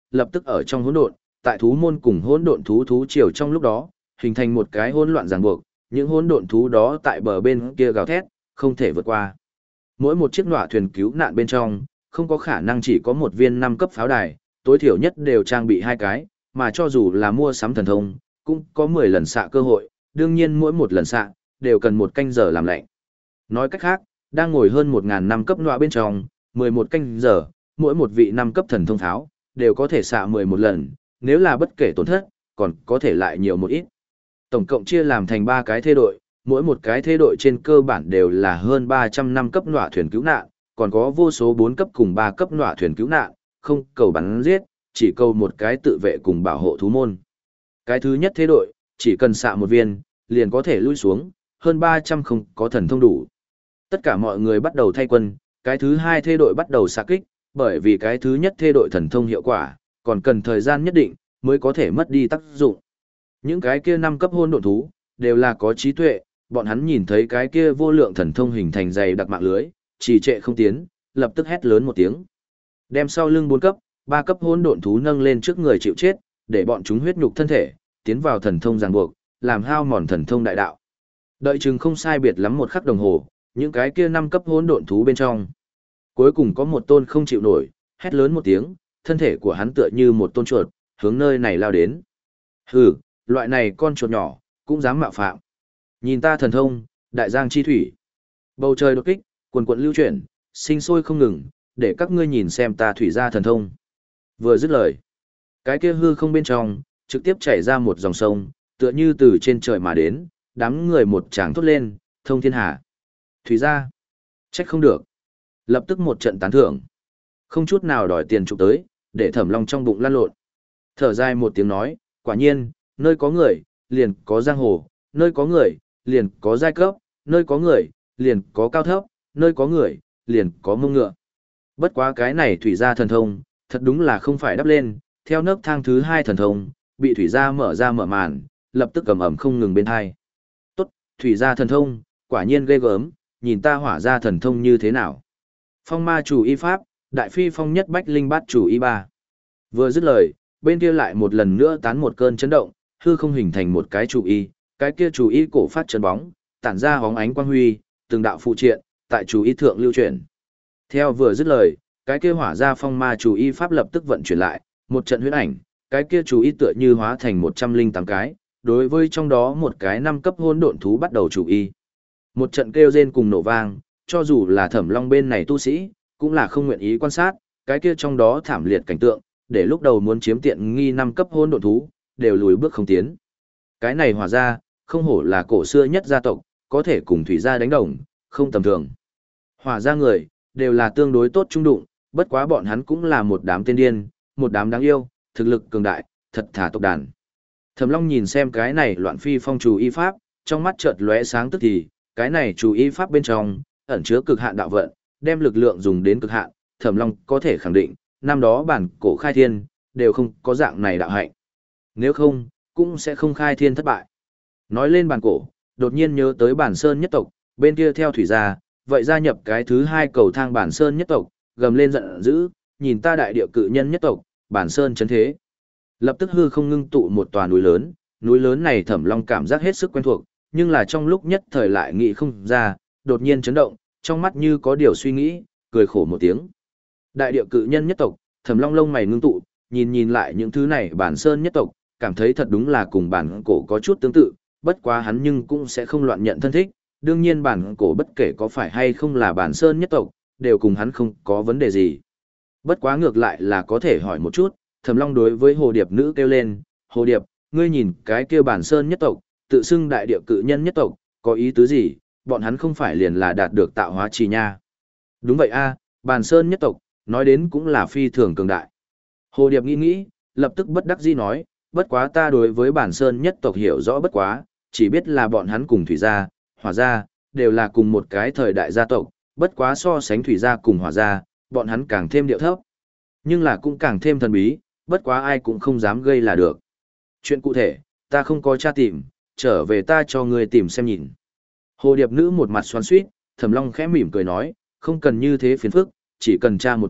lập tức ở trong hỗn độn, tại thú môn cùng hỗn độn thú thú triều trong lúc đó, hình thành một cái hỗn loạn ràng buộc, những hỗn độn thú đó tại bờ bên kia gào thét, không thể vượt qua. Mỗi một chiếc nọa thuyền cứu nạn bên trong, không có khả năng chỉ có một viên năm cấp pháo đài, tối thiểu nhất đều trang bị hai cái, mà cho dù là mua sắm thần thông, cũng có mười lần xạ cơ hội, đương nhiên mỗi một lần xạ, đều cần một canh giờ làm lạnh. Nói cách khác, đang ngồi hơn một nghìn năm cấp nọa bên trong, mười một canh giờ, mỗi một vị năm cấp thần thông pháo, đều có thể xạ mười một lần, nếu là bất kể tổn thất, còn có thể lại nhiều một ít. Tổng cộng chia làm thành ba cái thê đội, mỗi một cái thê đội trên cơ bản đều là hơn ba trăm năm cấp nọa thuyền cứu nạn, còn có vô số bốn cấp cùng ba cấp nọa thuyền cứu nạn, không cầu bắn giết, chỉ cầu một cái tự vệ cùng bảo hộ thú môn. Cái thứ nhất thế đội, chỉ cần xạ một viên, liền có thể lui xuống, hơn ba trăm không có thần thông đủ. Tất cả mọi người bắt đầu thay quân, cái thứ hai thế đội bắt đầu xạ kích, bởi vì cái thứ nhất thế đội thần thông hiệu quả, còn cần thời gian nhất định, mới có thể mất đi tác dụng. Những cái kia năm cấp hôn độn thú, đều là có trí tuệ, bọn hắn nhìn thấy cái kia vô lượng thần thông hình thành dày đặc mạng lưới, trì trệ không tiến, lập tức hét lớn một tiếng. Đem sau lưng bốn cấp, ba cấp hỗn độn thú nâng lên trước người chịu chết, để bọn chúng huyết nhục thân thể, tiến vào thần thông ràng buộc, làm hao mòn thần thông đại đạo. Đợi chừng không sai biệt lắm một khắc đồng hồ, những cái kia năm cấp hỗn độn thú bên trong. Cuối cùng có một tôn không chịu nổi, hét lớn một tiếng, thân thể của hắn tựa như một tôn chuột, hướng nơi này lao đến. Hừ, loại này con chuột nhỏ, cũng dám mạo phạm. Nhìn ta thần thông, đại giang chi thủy. Bầu trời đột kích, quần quận lưu chuyển, sinh sôi không ngừng, để các ngươi nhìn xem ta thủy ra thần thông. Vừa dứt lời, cái kia hư không bên trong, trực tiếp chảy ra một dòng sông, tựa như từ trên trời mà đến, đám người một tràng thốt lên, thông thiên hà. Thủy ra, trách không được. Lập tức một trận tán thưởng. Không chút nào đòi tiền chụp tới, để Thẩm Long trong bụng lăn lộn. Thở dài một tiếng nói, quả nhiên, nơi có người, liền có giang hồ, nơi có người, liền có giai cấp, nơi có người, liền có cao thấp, nơi có người, liền có mông ngựa. Bất quá cái này thủy gia thần thông, thật đúng là không phải đắp lên, theo nấc thang thứ hai thần thông, bị thủy gia mở ra mở màn, lập tức cầm ẩm không ngừng bên hai. Tốt, thủy gia thần thông, quả nhiên ghê gớm, nhìn ta hỏa gia thần thông như thế nào. Phong ma chủ y pháp, đại phi phong nhất bách linh bát chủ y ba. Vừa dứt lời, bên kia lại một lần nữa tán một cơn chấn động, hư không hình thành một cái chủ y, cái kia chủ y cổ phát chân bóng, tản ra hóng ánh quang huy, từng đạo phụ triện, tại chủ y thượng lưu chuyển. Theo vừa dứt lời, cái kia hỏa ra phong ma chủ y pháp lập tức vận chuyển lại, một trận huyễn ảnh, cái kia chủ y tựa như hóa thành một trăm linh tám cái, đối với trong đó một cái năm cấp hỗn độn thú bắt đầu chủ y. Một trận kêu rên cùng nổ vang, cho dù là Thẩm Long bên này tu sĩ, cũng là không nguyện ý quan sát, cái kia trong đó thảm liệt cảnh tượng, để lúc đầu muốn chiếm tiện nghi năm cấp hỗn độn thú, đều lùi bước không tiến. Cái này hỏa ra, không hổ là cổ xưa nhất gia tộc, có thể cùng thủy gia đánh đồng, không tầm thường. Hỏa ra người, đều là tương đối tốt trung đụng, bất quá bọn hắn cũng là một đám tên điên, một đám đáng yêu, thực lực cường đại, thật thà tộc đàn. Thẩm Long nhìn xem cái này loạn phi phong chủ y pháp, trong mắt chợt lóe sáng tức thì, cái này chủ y pháp bên trong, ẩn chứa cực hạn đạo vận, đem lực lượng dùng đến cực hạn, Thẩm Long có thể khẳng định, năm đó bản cổ khai thiên, đều không có dạng này đạo hạnh. Nếu không, cũng sẽ không khai thiên thất bại. Nói lên bản cổ, đột nhiên nhớ tới bản sơn nhất tộc, bên kia theo thủy gia, vậy gia nhập cái thứ hai cầu thang bản sơn nhất tộc, gầm lên giận dữ, nhìn ta đại địa cự nhân nhất tộc, bản sơn chấn thế. Lập tức hư không ngưng tụ một tòa núi lớn, núi lớn này Thẩm Long cảm giác hết sức quen thuộc, nhưng là trong lúc nhất thời lại nghĩ không ra, đột nhiên chấn động, trong mắt như có điều suy nghĩ, cười khổ một tiếng. Đại địa cự nhân nhất tộc, Thẩm Long lông mày ngưng tụ, nhìn nhìn lại những thứ này bản sơn nhất tộc, cảm thấy thật đúng là cùng bản cổ có chút tương tự, bất quá hắn nhưng cũng sẽ không loạn nhận thân thích, đương nhiên bản cổ bất kể có phải hay không là bản sơn nhất tộc, đều cùng hắn không có vấn đề gì. Bất quá ngược lại là có thể hỏi một chút, Thẩm Long đối với Hồ Điệp nữ kêu lên, Hồ Điệp, ngươi nhìn cái kia bản sơn nhất tộc, tự xưng đại địa cự nhân nhất tộc, có ý tứ gì, bọn hắn không phải liền là đạt được tạo hóa trì nha. Đúng vậy a, bản sơn nhất tộc, nói đến cũng là phi thường cường đại. Hồ Điệp nghĩ nghĩ, lập tức bất đắc dĩ nói, bất quá ta đối với bản sơn nhất tộc hiểu rõ bất quá, chỉ biết là bọn hắn cùng thủy gia, hỏa gia, đều là cùng một cái thời đại gia tộc, bất quá so sánh thủy gia cùng hỏa gia, bọn hắn càng thêm điệu thấp. Nhưng là cũng càng thêm thần bí, bất quá ai cũng không dám gây là được. Chuyện cụ thể, ta không có tra tìm, trở về ta cho ngươi tìm xem nhìn. Hồ Điệp nữ một mặt xoắn xuýt, Thẩm Long khẽ mỉm cười nói, không cần như thế phiền phức, chỉ cần tra một chút,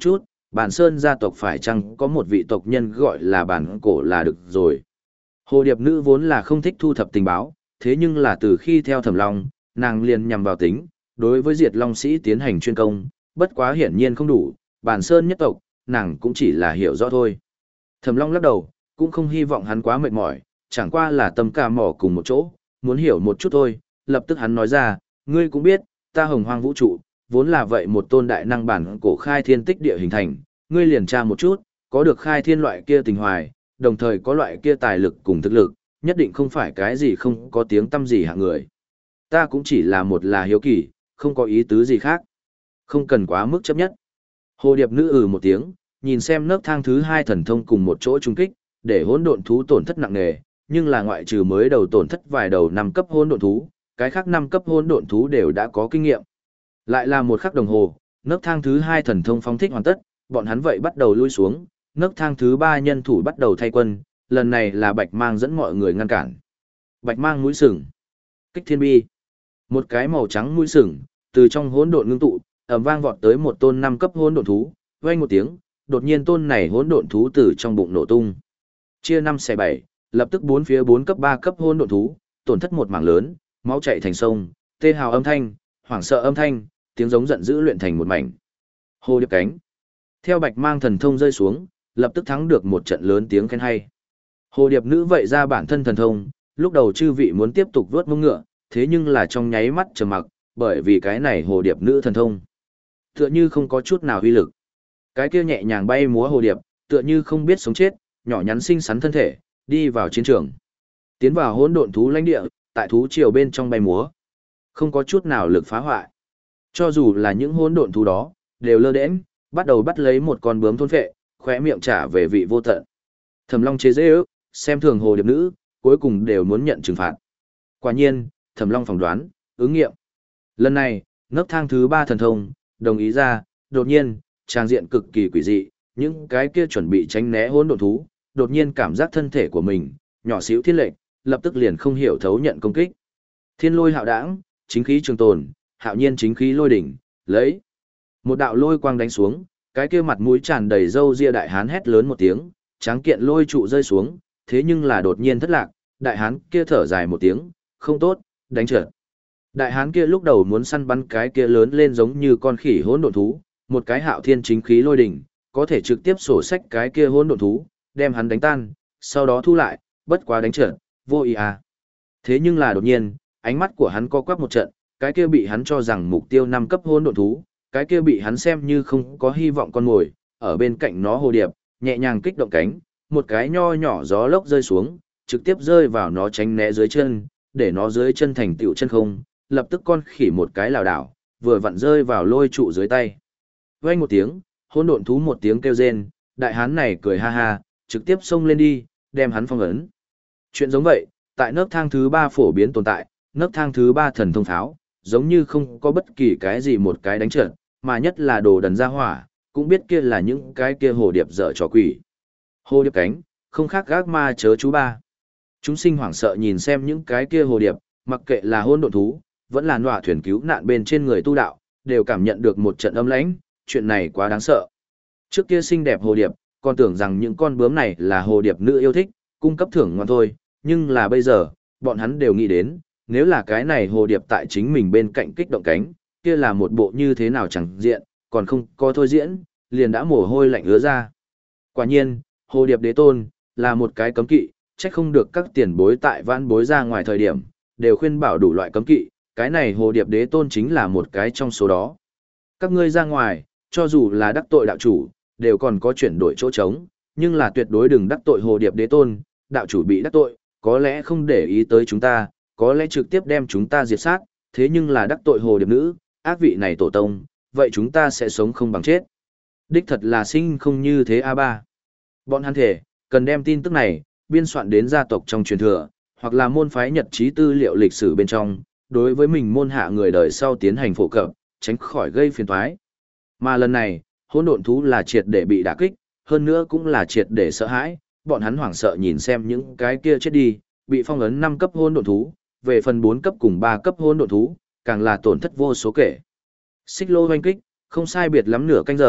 Bản Sơn gia tộc phải chăng có một vị tộc nhân gọi là bản cổ là được rồi. Hồ điệp nữ vốn là không thích thu thập tình báo, thế nhưng là từ khi theo Thẩm Long, nàng liền nhằm vào tính, đối với Diệt Long sĩ tiến hành chuyên công, bất quá hiển nhiên không đủ, Bản Sơn nhất tộc, nàng cũng chỉ là hiểu rõ thôi. Thẩm Long lắc đầu, cũng không hy vọng hắn quá mệt mỏi, chẳng qua là tâm ca mỏ cùng một chỗ, muốn hiểu một chút thôi, lập tức hắn nói ra, ngươi cũng biết, ta hồng hoang vũ trụ, vốn là vậy một tôn đại năng bản cổ khai thiên tích địa hình thành, ngươi liền tra một chút, có được khai thiên loại kia tình hoài, đồng thời có loại kia tài lực cùng thực lực, nhất định không phải cái gì không có tiếng tâm gì hạng người. Ta cũng chỉ là một là hiếu kỳ, không có ý tứ gì khác. Không cần quá mức chấp nhất. Hồ điệp nữ ừ một tiếng, nhìn xem nấc thang thứ hai thần thông cùng một chỗ trung kích, để hỗn độn thú tổn thất nặng nề, nhưng là ngoại trừ mới đầu tổn thất vài đầu năm cấp hỗn độn thú, cái khác năm cấp hỗn độn thú đều đã có kinh nghiệm. Lại là một khắc đồng hồ, nấc thang thứ hai thần thông phóng thích hoàn tất, bọn hắn vậy bắt đầu lui xuống, nấc thang thứ ba nhân thủ bắt đầu thay quân, lần này là Bạch Mang dẫn mọi người ngăn cản. Bạch Mang mũi sừng, kích thiên bi, một cái màu trắng mũi sừng từ trong hỗn độn ngưng tụ, ầm vang vọt tới một tôn năm cấp hỗn độn thú, vang một tiếng, đột nhiên tôn này hỗn độn thú từ trong bụng nổ tung. Chia năm xẻ bảy, lập tức bốn phía bốn cấp ba cấp hỗn độn thú, tổn thất một mảng lớn, máu chảy thành sông, tê hào âm thanh, hoảng sợ âm thanh, tiếng giống giận dữ luyện thành một mảnh. Hồ điệp cánh. Theo Bạch Mang thần thông rơi xuống, lập tức thắng được một trận lớn tiếng khen hay. Hồ điệp nữ vậy ra bản thân thần thông, lúc đầu chư vị muốn tiếp tục vớt mông ngựa, thế nhưng là trong nháy mắt trầm mặc, bởi vì cái này hồ điệp nữ thần thông. Tựa như không có chút nào uy lực. Cái kia nhẹ nhàng bay múa hồ điệp, tựa như không biết sống chết, nhỏ nhắn xinh xắn thân thể, đi vào chiến trường. Tiến vào hỗn độn thú lãnh địa, tại thú triều bên trong bay múa. Không có chút nào lực phá hoại. Cho dù là những hỗn độn thú đó, đều lơ đễnh, bắt đầu bắt lấy một con bướm thôn phệ, khóe miệng trả về vị vô tận. Thẩm Long chế giễu, xem thường hồ điệp nữ, cuối cùng đều muốn nhận trừng phạt. Quả nhiên, Thẩm Long phỏng đoán, ứng nghiệm. Lần này, nấc thang thứ ba thần thông, đồng ý ra, đột nhiên, trang diện cực kỳ quỷ dị, những cái kia chuẩn bị tránh né hỗn độn thú, đột nhiên cảm giác thân thể của mình, nhỏ xíu thiên lệch, lập tức liền không hiểu thấu nhận công kích. Thiên lôi hạo đãng, chính khí trường tồn, hạo nhiên chính khí lôi đỉnh, lấy. Một đạo lôi quang đánh xuống, cái kia mặt mũi tràn đầy râu ria đại hán hét lớn một tiếng, tráng kiện lôi trụ rơi xuống, thế nhưng là đột nhiên thất lạc, đại hán kia thở dài một tiếng, không tốt, đánh trượt. Đại hán kia lúc đầu muốn săn bắn cái kia lớn lên giống như con khỉ hỗn độn thú, một cái hạo thiên chính khí lôi đỉnh, có thể trực tiếp sổ sách cái kia hỗn độn thú, đem hắn đánh tan, sau đó thu lại, bất quá đánh trượt, vô ý à. Thế nhưng là đột nhiên, ánh mắt của hắn co quắp một trận, cái kia bị hắn cho rằng mục tiêu năm cấp hỗn độn thú, cái kia bị hắn xem như không có hy vọng con mồi, ở bên cạnh nó hồ điệp, nhẹ nhàng kích động cánh, một cái nho nhỏ gió lốc rơi xuống, trực tiếp rơi vào nó tránh né dưới chân, để nó dưới chân thành tựu chân không, lập tức con khỉ một cái lảo đảo, vừa vặn rơi vào lôi trụ dưới tay. Vang một tiếng, hỗn độn thú một tiếng kêu rên, đại hán này cười ha ha, trực tiếp xông lên đi, đem hắn phong ấn. Chuyện giống vậy, tại nấc thang thứ ba phổ biến tồn tại, nấc thang thứ ba thần thông pháo, giống như không có bất kỳ cái gì một cái đánh trượt, mà nhất là đồ đần ra hỏa, cũng biết kia là những cái kia hồ điệp dở trò quỷ. Hồ điệp cánh, không khác gác ma chớ chú ba. Chúng sinh hoảng sợ nhìn xem những cái kia hồ điệp, mặc kệ là hôn độn thú, vẫn là nọa thuyền cứu nạn bên trên người tu đạo, đều cảm nhận được một trận âm lãnh, chuyện này quá đáng sợ. Trước kia xinh đẹp hồ điệp, còn tưởng rằng những con bướm này là hồ điệp nữ yêu thích, cung cấp thưởng ngoan thôi, nhưng là bây giờ, bọn hắn đều nghĩ đến, nếu là cái này hồ điệp tại chính mình bên cạnh kích động cánh, kia là một bộ như thế nào chẳng diện, còn không có thôi diễn, liền đã mồ hôi lạnh ứa ra. Quả nhiên, hồ điệp đế tôn, là một cái cấm kỵ, trách không được các tiền bối tại vãn bối ra ngoài thời điểm, đều khuyên bảo đủ loại cấm kỵ, cái này hồ điệp đế tôn chính là một cái trong số đó. Các ngươi ra ngoài, cho dù là đắc tội đạo chủ, đều còn có chuyển đổi chỗ trống, nhưng là tuyệt đối đừng đắc tội hồ điệp đế tôn, đạo chủ bị đắc tội, có lẽ không để ý tới chúng ta, có lẽ trực tiếp đem chúng ta diệt sát, thế nhưng là đắc tội hồ điệp nữ, ác vị này tổ tông, vậy chúng ta sẽ sống không bằng chết. Đích thật là sinh không như thế a ba. Bọn hắn thể, cần đem tin tức này, biên soạn đến gia tộc trong truyền thừa, hoặc là môn phái nhật trí tư liệu lịch sử bên trong, đối với mình môn hạ người đời sau tiến hành phổ cập, tránh khỏi gây phiền toái. Mà lần này, hỗn độn thú là triệt để bị đả kích, hơn nữa cũng là triệt để sợ hãi, bọn hắn hoảng sợ nhìn xem những cái kia chết đi, bị phong ấn năm cấp hỗn độn thú, về phần bốn cấp cùng ba cấp hỗn độn thú, càng là tổn thất vô số kể. Xích lô hoanh kích, không sai biệt lắm nửa canh giờ,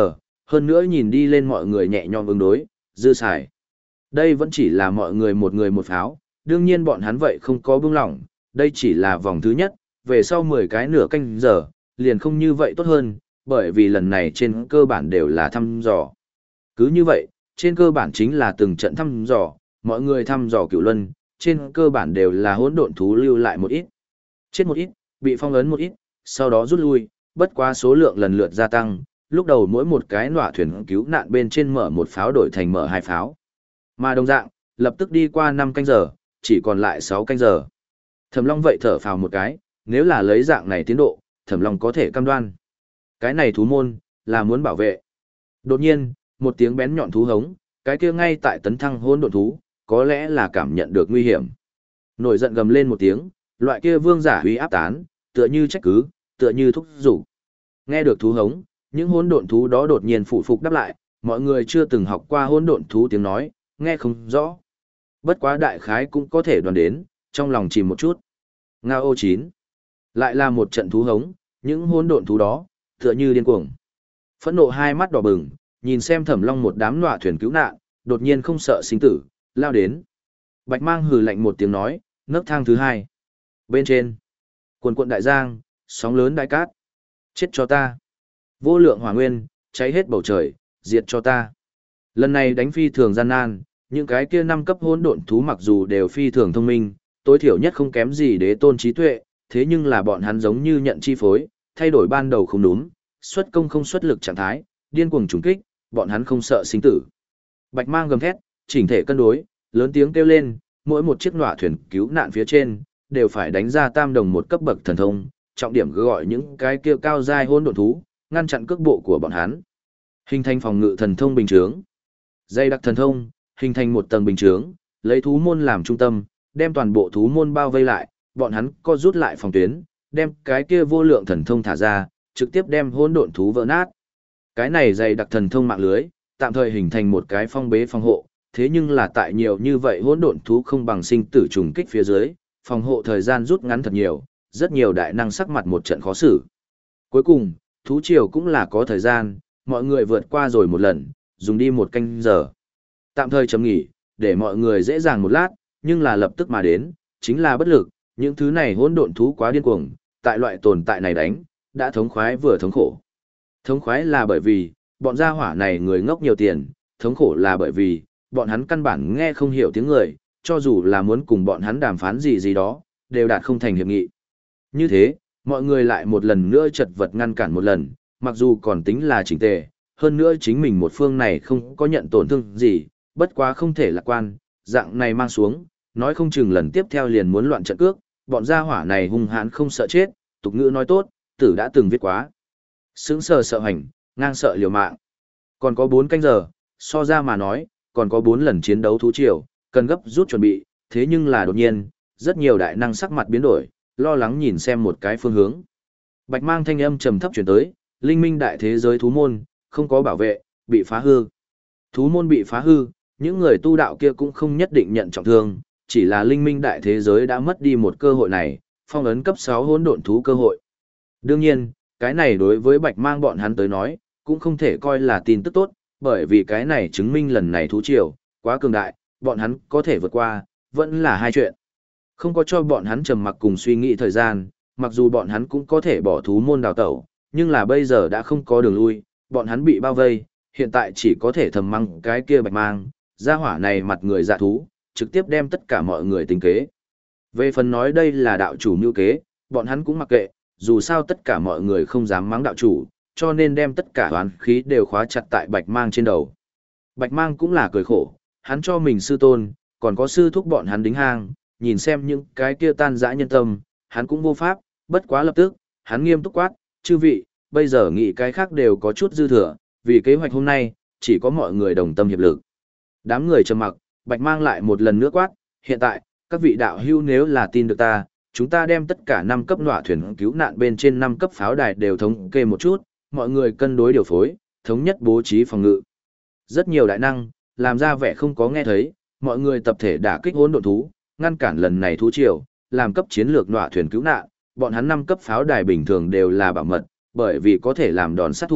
hơn nữa nhìn đi lên mọi người nhẹ nhõm ứng đối, dư xài. Đây vẫn chỉ là mọi người một người một pháo, đương nhiên bọn hắn vậy không có buông lỏng, đây chỉ là vòng thứ nhất, về sau mười cái nửa canh giờ, liền không như vậy tốt hơn, bởi vì lần này trên cơ bản đều là thăm dò. Cứ như vậy, trên cơ bản chính là từng trận thăm dò, mọi người thăm dò cửu luân, trên cơ bản đều là hỗn độn thú lưu lại một ít. Chết một ít, bị phong ấn một ít, sau đó rút lui, bất quá số lượng lần lượt gia tăng, lúc đầu mỗi một cái nọa thuyền cứu nạn bên trên mở một pháo đổi thành mở hai pháo. Mà đồng dạng, lập tức đi qua năm canh giờ, chỉ còn lại sáu canh giờ. Thẩm Long vậy thở phào một cái, nếu là lấy dạng này tiến độ, Thẩm Long có thể cam đoan. Cái này thú môn, là muốn bảo vệ. Đột nhiên, một tiếng bén nhọn thú hống, cái kia ngay tại tấn thăng hỗn độn thú, có lẽ là cảm nhận được nguy hiểm. Nổi giận gầm lên một tiếng, loại kia vương giả uy áp tán, tựa như trách cứ, tựa như thúc giục. Nghe được thú hống, những hỗn độn thú đó đột nhiên phụ phục đáp lại, mọi người chưa từng học qua hỗn độn thú tiếng nói, nghe không rõ. Bất quá đại khái cũng có thể đoán đến, trong lòng chìm một chút. Ngao ô chín. Lại là một trận thú hống, những hỗn độn thú đó, tựa như điên cuồng. Phẫn nộ hai mắt đỏ bừng, nhìn xem Thẩm Long một đám nọa thuyền cứu nạn, đột nhiên không sợ sinh tử, lao đến. Bạch Mang hừ lạnh một tiếng nói, nấc thang thứ hai. Bên trên, quần quận đại giang, sóng lớn đại cát. Chết cho ta. Vô lượng hỏa nguyên, cháy hết bầu trời, diệt cho ta. Lần này đánh phi thường gian nan, những cái kia năm cấp hỗn độn thú mặc dù đều phi thường thông minh, tối thiểu nhất không kém gì đế tôn trí tuệ, thế nhưng là bọn hắn giống như nhận chi phối, thay đổi ban đầu không đúng, xuất công không xuất lực trạng thái, điên cuồng trùng kích, bọn hắn không sợ sinh tử. Bạch Mang gầm thét, chỉnh thể cân đối, lớn tiếng kêu lên, mỗi một chiếc nọa thuyền cứu nạn phía trên đều phải đánh ra tam đồng một cấp bậc thần thông, trọng điểm gọi những cái kia cao giai hỗn độn thú, ngăn chặn cước bộ của bọn hắn. Hình thành phòng ngự thần thông bình chướng. Dây đặc thần thông, hình thành một tầng bình chướng, lấy thú môn làm trung tâm, đem toàn bộ thú môn bao vây lại, bọn hắn co rút lại phòng tuyến, đem cái kia vô lượng thần thông thả ra, trực tiếp đem hỗn độn thú vỡ nát. Cái này dày đặc thần thông mạng lưới, tạm thời hình thành một cái phong bế phòng hộ, thế nhưng là tại nhiều như vậy hỗn độn thú không bằng sinh tử trùng kích phía dưới, phòng hộ thời gian rút ngắn thật nhiều, rất nhiều đại năng sắc mặt một trận khó xử. Cuối cùng, thú triều cũng là có thời gian, mọi người vượt qua rồi một lần, dùng đi một canh giờ. Tạm thời chấm nghỉ, để mọi người dễ dàng một lát, nhưng là lập tức mà đến, chính là bất lực, những thứ này hỗn độn thú quá điên cuồng, tại loại tồn tại này đánh, đã thống khoái vừa thống khổ. Thống khoái là bởi vì, bọn gia hỏa này người ngốc nhiều tiền, thống khổ là bởi vì, bọn hắn căn bản nghe không hiểu tiếng người, cho dù là muốn cùng bọn hắn đàm phán gì gì đó, đều đạt không thành hiệp nghị. Như thế, mọi người lại một lần nữa chật vật ngăn cản một lần, mặc dù còn tính là chỉnh tề, hơn nữa chính mình một phương này không có nhận tổn thương gì, bất quá không thể lạc quan, dạng này mang xuống, nói không chừng lần tiếp theo liền muốn loạn trận cước, bọn gia hỏa này hung hãn không sợ chết, tục ngữ nói tốt, tử đã từng viết quá. Sững sờ sợ hành, ngang sợ liều mạng. Còn có bốn canh giờ, so ra mà nói, còn có bốn lần chiến đấu thú triều, cần gấp rút chuẩn bị, thế nhưng là đột nhiên, rất nhiều đại năng sắc mặt biến đổi, lo lắng nhìn xem một cái phương hướng. Bạch Mang thanh âm trầm thấp chuyển tới, linh minh đại thế giới thú môn, không có bảo vệ, bị phá hư. Thú môn bị phá hư, những người tu đạo kia cũng không nhất định nhận trọng thương, chỉ là linh minh đại thế giới đã mất đi một cơ hội này, phong ấn cấp sáu hỗn độn thú cơ hội. Đương nhiên, cái này đối với Bạch Mang bọn hắn tới nói, cũng không thể coi là tin tức tốt, bởi vì cái này chứng minh lần này thú triều quá cường đại, bọn hắn có thể vượt qua, vẫn là hai chuyện. Không có cho bọn hắn trầm mặc cùng suy nghĩ thời gian, mặc dù bọn hắn cũng có thể bỏ thú môn đào tẩu, nhưng là bây giờ đã không có đường lui, bọn hắn bị bao vây, hiện tại chỉ có thể thầm măng cái kia Bạch Mang, gia hỏa này mặt người dạ thú, trực tiếp đem tất cả mọi người tính kế. Về phần nói đây là đạo chủ mưu kế, bọn hắn cũng mặc kệ, dù sao tất cả mọi người không dám mắng đạo chủ, cho nên đem tất cả oán khí đều khóa chặt tại Bạch Mang trên đầu. Bạch Mang cũng là cười khổ, hắn cho mình sư tôn, còn có sư thúc bọn hắn đính hang, nhìn xem những cái kia tan dã nhân tâm, hắn cũng vô pháp, bất quá lập tức, hắn nghiêm túc quát, chư vị, bây giờ nghĩ cái khác đều có chút dư thừa, vì kế hoạch hôm nay, chỉ có mọi người đồng tâm hiệp lực. Đám người trầm mặc, Bạch Mang lại một lần nữa quát, hiện tại, các vị đạo hữu nếu là tin được ta, chúng ta đem tất cả năm cấp nọa thuyền cứu nạn bên trên năm cấp pháo đài đều thống kê một chút, mọi người cân đối điều phối, thống nhất bố trí phòng ngự. Rất nhiều đại năng, làm ra vẻ không có nghe thấy, mọi người tập thể đả kích hỗn độn thú, ngăn cản lần này thú triều, làm cấp chiến lược nọa thuyền cứu nạn, bọn hắn năm cấp pháo đài bình thường đều là bảo mật, bởi vì có thể làm đòn sát thủ,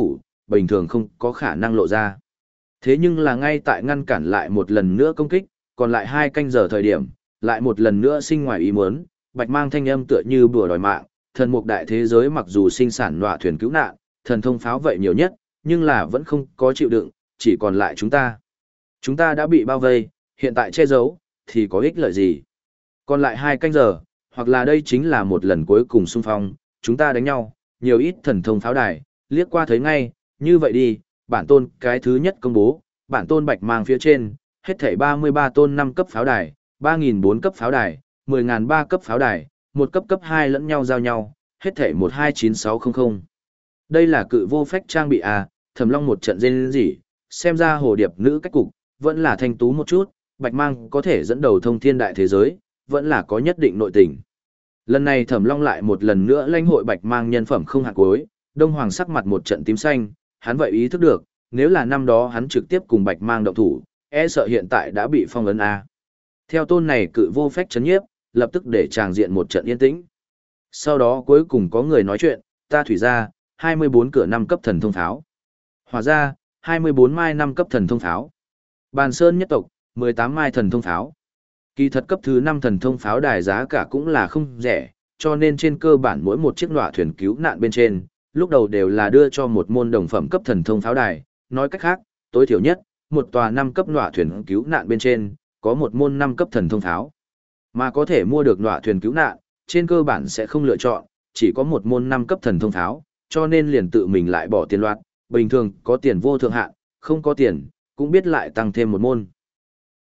bình thường không có khả năng lộ ra. Thế nhưng là ngay tại ngăn cản lại một lần nữa công kích, còn lại hai canh giờ thời điểm, lại một lần nữa sinh ngoài ý muốn, bạch mang thanh âm tựa như bùa đòi mạng, thần mục đại thế giới mặc dù sinh sản nọa thuyền cứu nạn, thần thông pháo vậy nhiều nhất, nhưng là vẫn không có chịu đựng, chỉ còn lại chúng ta. Chúng ta đã bị bao vây, hiện tại che giấu, thì có ích lợi gì? Còn lại hai canh giờ, hoặc là đây chính là một lần cuối cùng xung phong, chúng ta đánh nhau, nhiều ít thần thông pháo đài, liếc qua thấy ngay, như vậy đi, bản tôn cái thứ nhất công bố, bản tôn bạch mang phía trên, hết thảy ba mươi ba tôn năm cấp pháo đài, ba nghìn bốn cấp pháo đài, mười nghìn ba cấp pháo đài, một cấp cấp hai lẫn nhau giao nhau, hết thảy một hai chín sáu không không. Đây là cự vô phách trang bị à, Thẩm Long một trận rên rỉ, xem ra hồ điệp nữ cách cục, vẫn là thanh tú một chút, bạch mang có thể dẫn đầu thông thiên đại thế giới, vẫn là có nhất định nội tình. Lần này Thẩm Long lại một lần nữa lãnh hội bạch mang nhân phẩm không hạt cuối, Đông Hoàng sắc mặt một trận tím xanh, hắn vậy ý thức được, nếu là năm đó hắn trực tiếp cùng bạch mang động thủ, e sợ hiện tại đã bị phong ấn a. Theo tôn này cự vô phách chấn nhiếp, lập tức để tràng diện một trận yên tĩnh. Sau đó cuối cùng có người nói chuyện, ta thủy ra, hai mươi bốn cửa năm cấp thần thông pháo. Hỏa ra, hai mươi bốn mai năm cấp thần thông pháo. Bàn Sơn nhất tộc, mười tám mai thần thông pháo. Kỳ thật cấp thứ năm thần thông pháo đài giá cả cũng là không rẻ, cho nên trên cơ bản mỗi một chiếc nọa thuyền cứu nạn bên trên, lúc đầu đều là đưa cho một môn đồng phẩm cấp thần thông pháo đài, nói cách khác, tối thiểu nhất, một tòa năm cấp nọa thuyền cứu nạn bên trên, có một môn năm cấp thần thông pháo. Mà có thể mua được nọa thuyền cứu nạn, trên cơ bản sẽ không lựa chọn, chỉ có một môn năm cấp thần thông pháo, cho nên liền tự mình lại bỏ tiền loạt, bình thường có tiền vô thượng hạn, không có tiền, cũng biết lại tăng thêm một môn.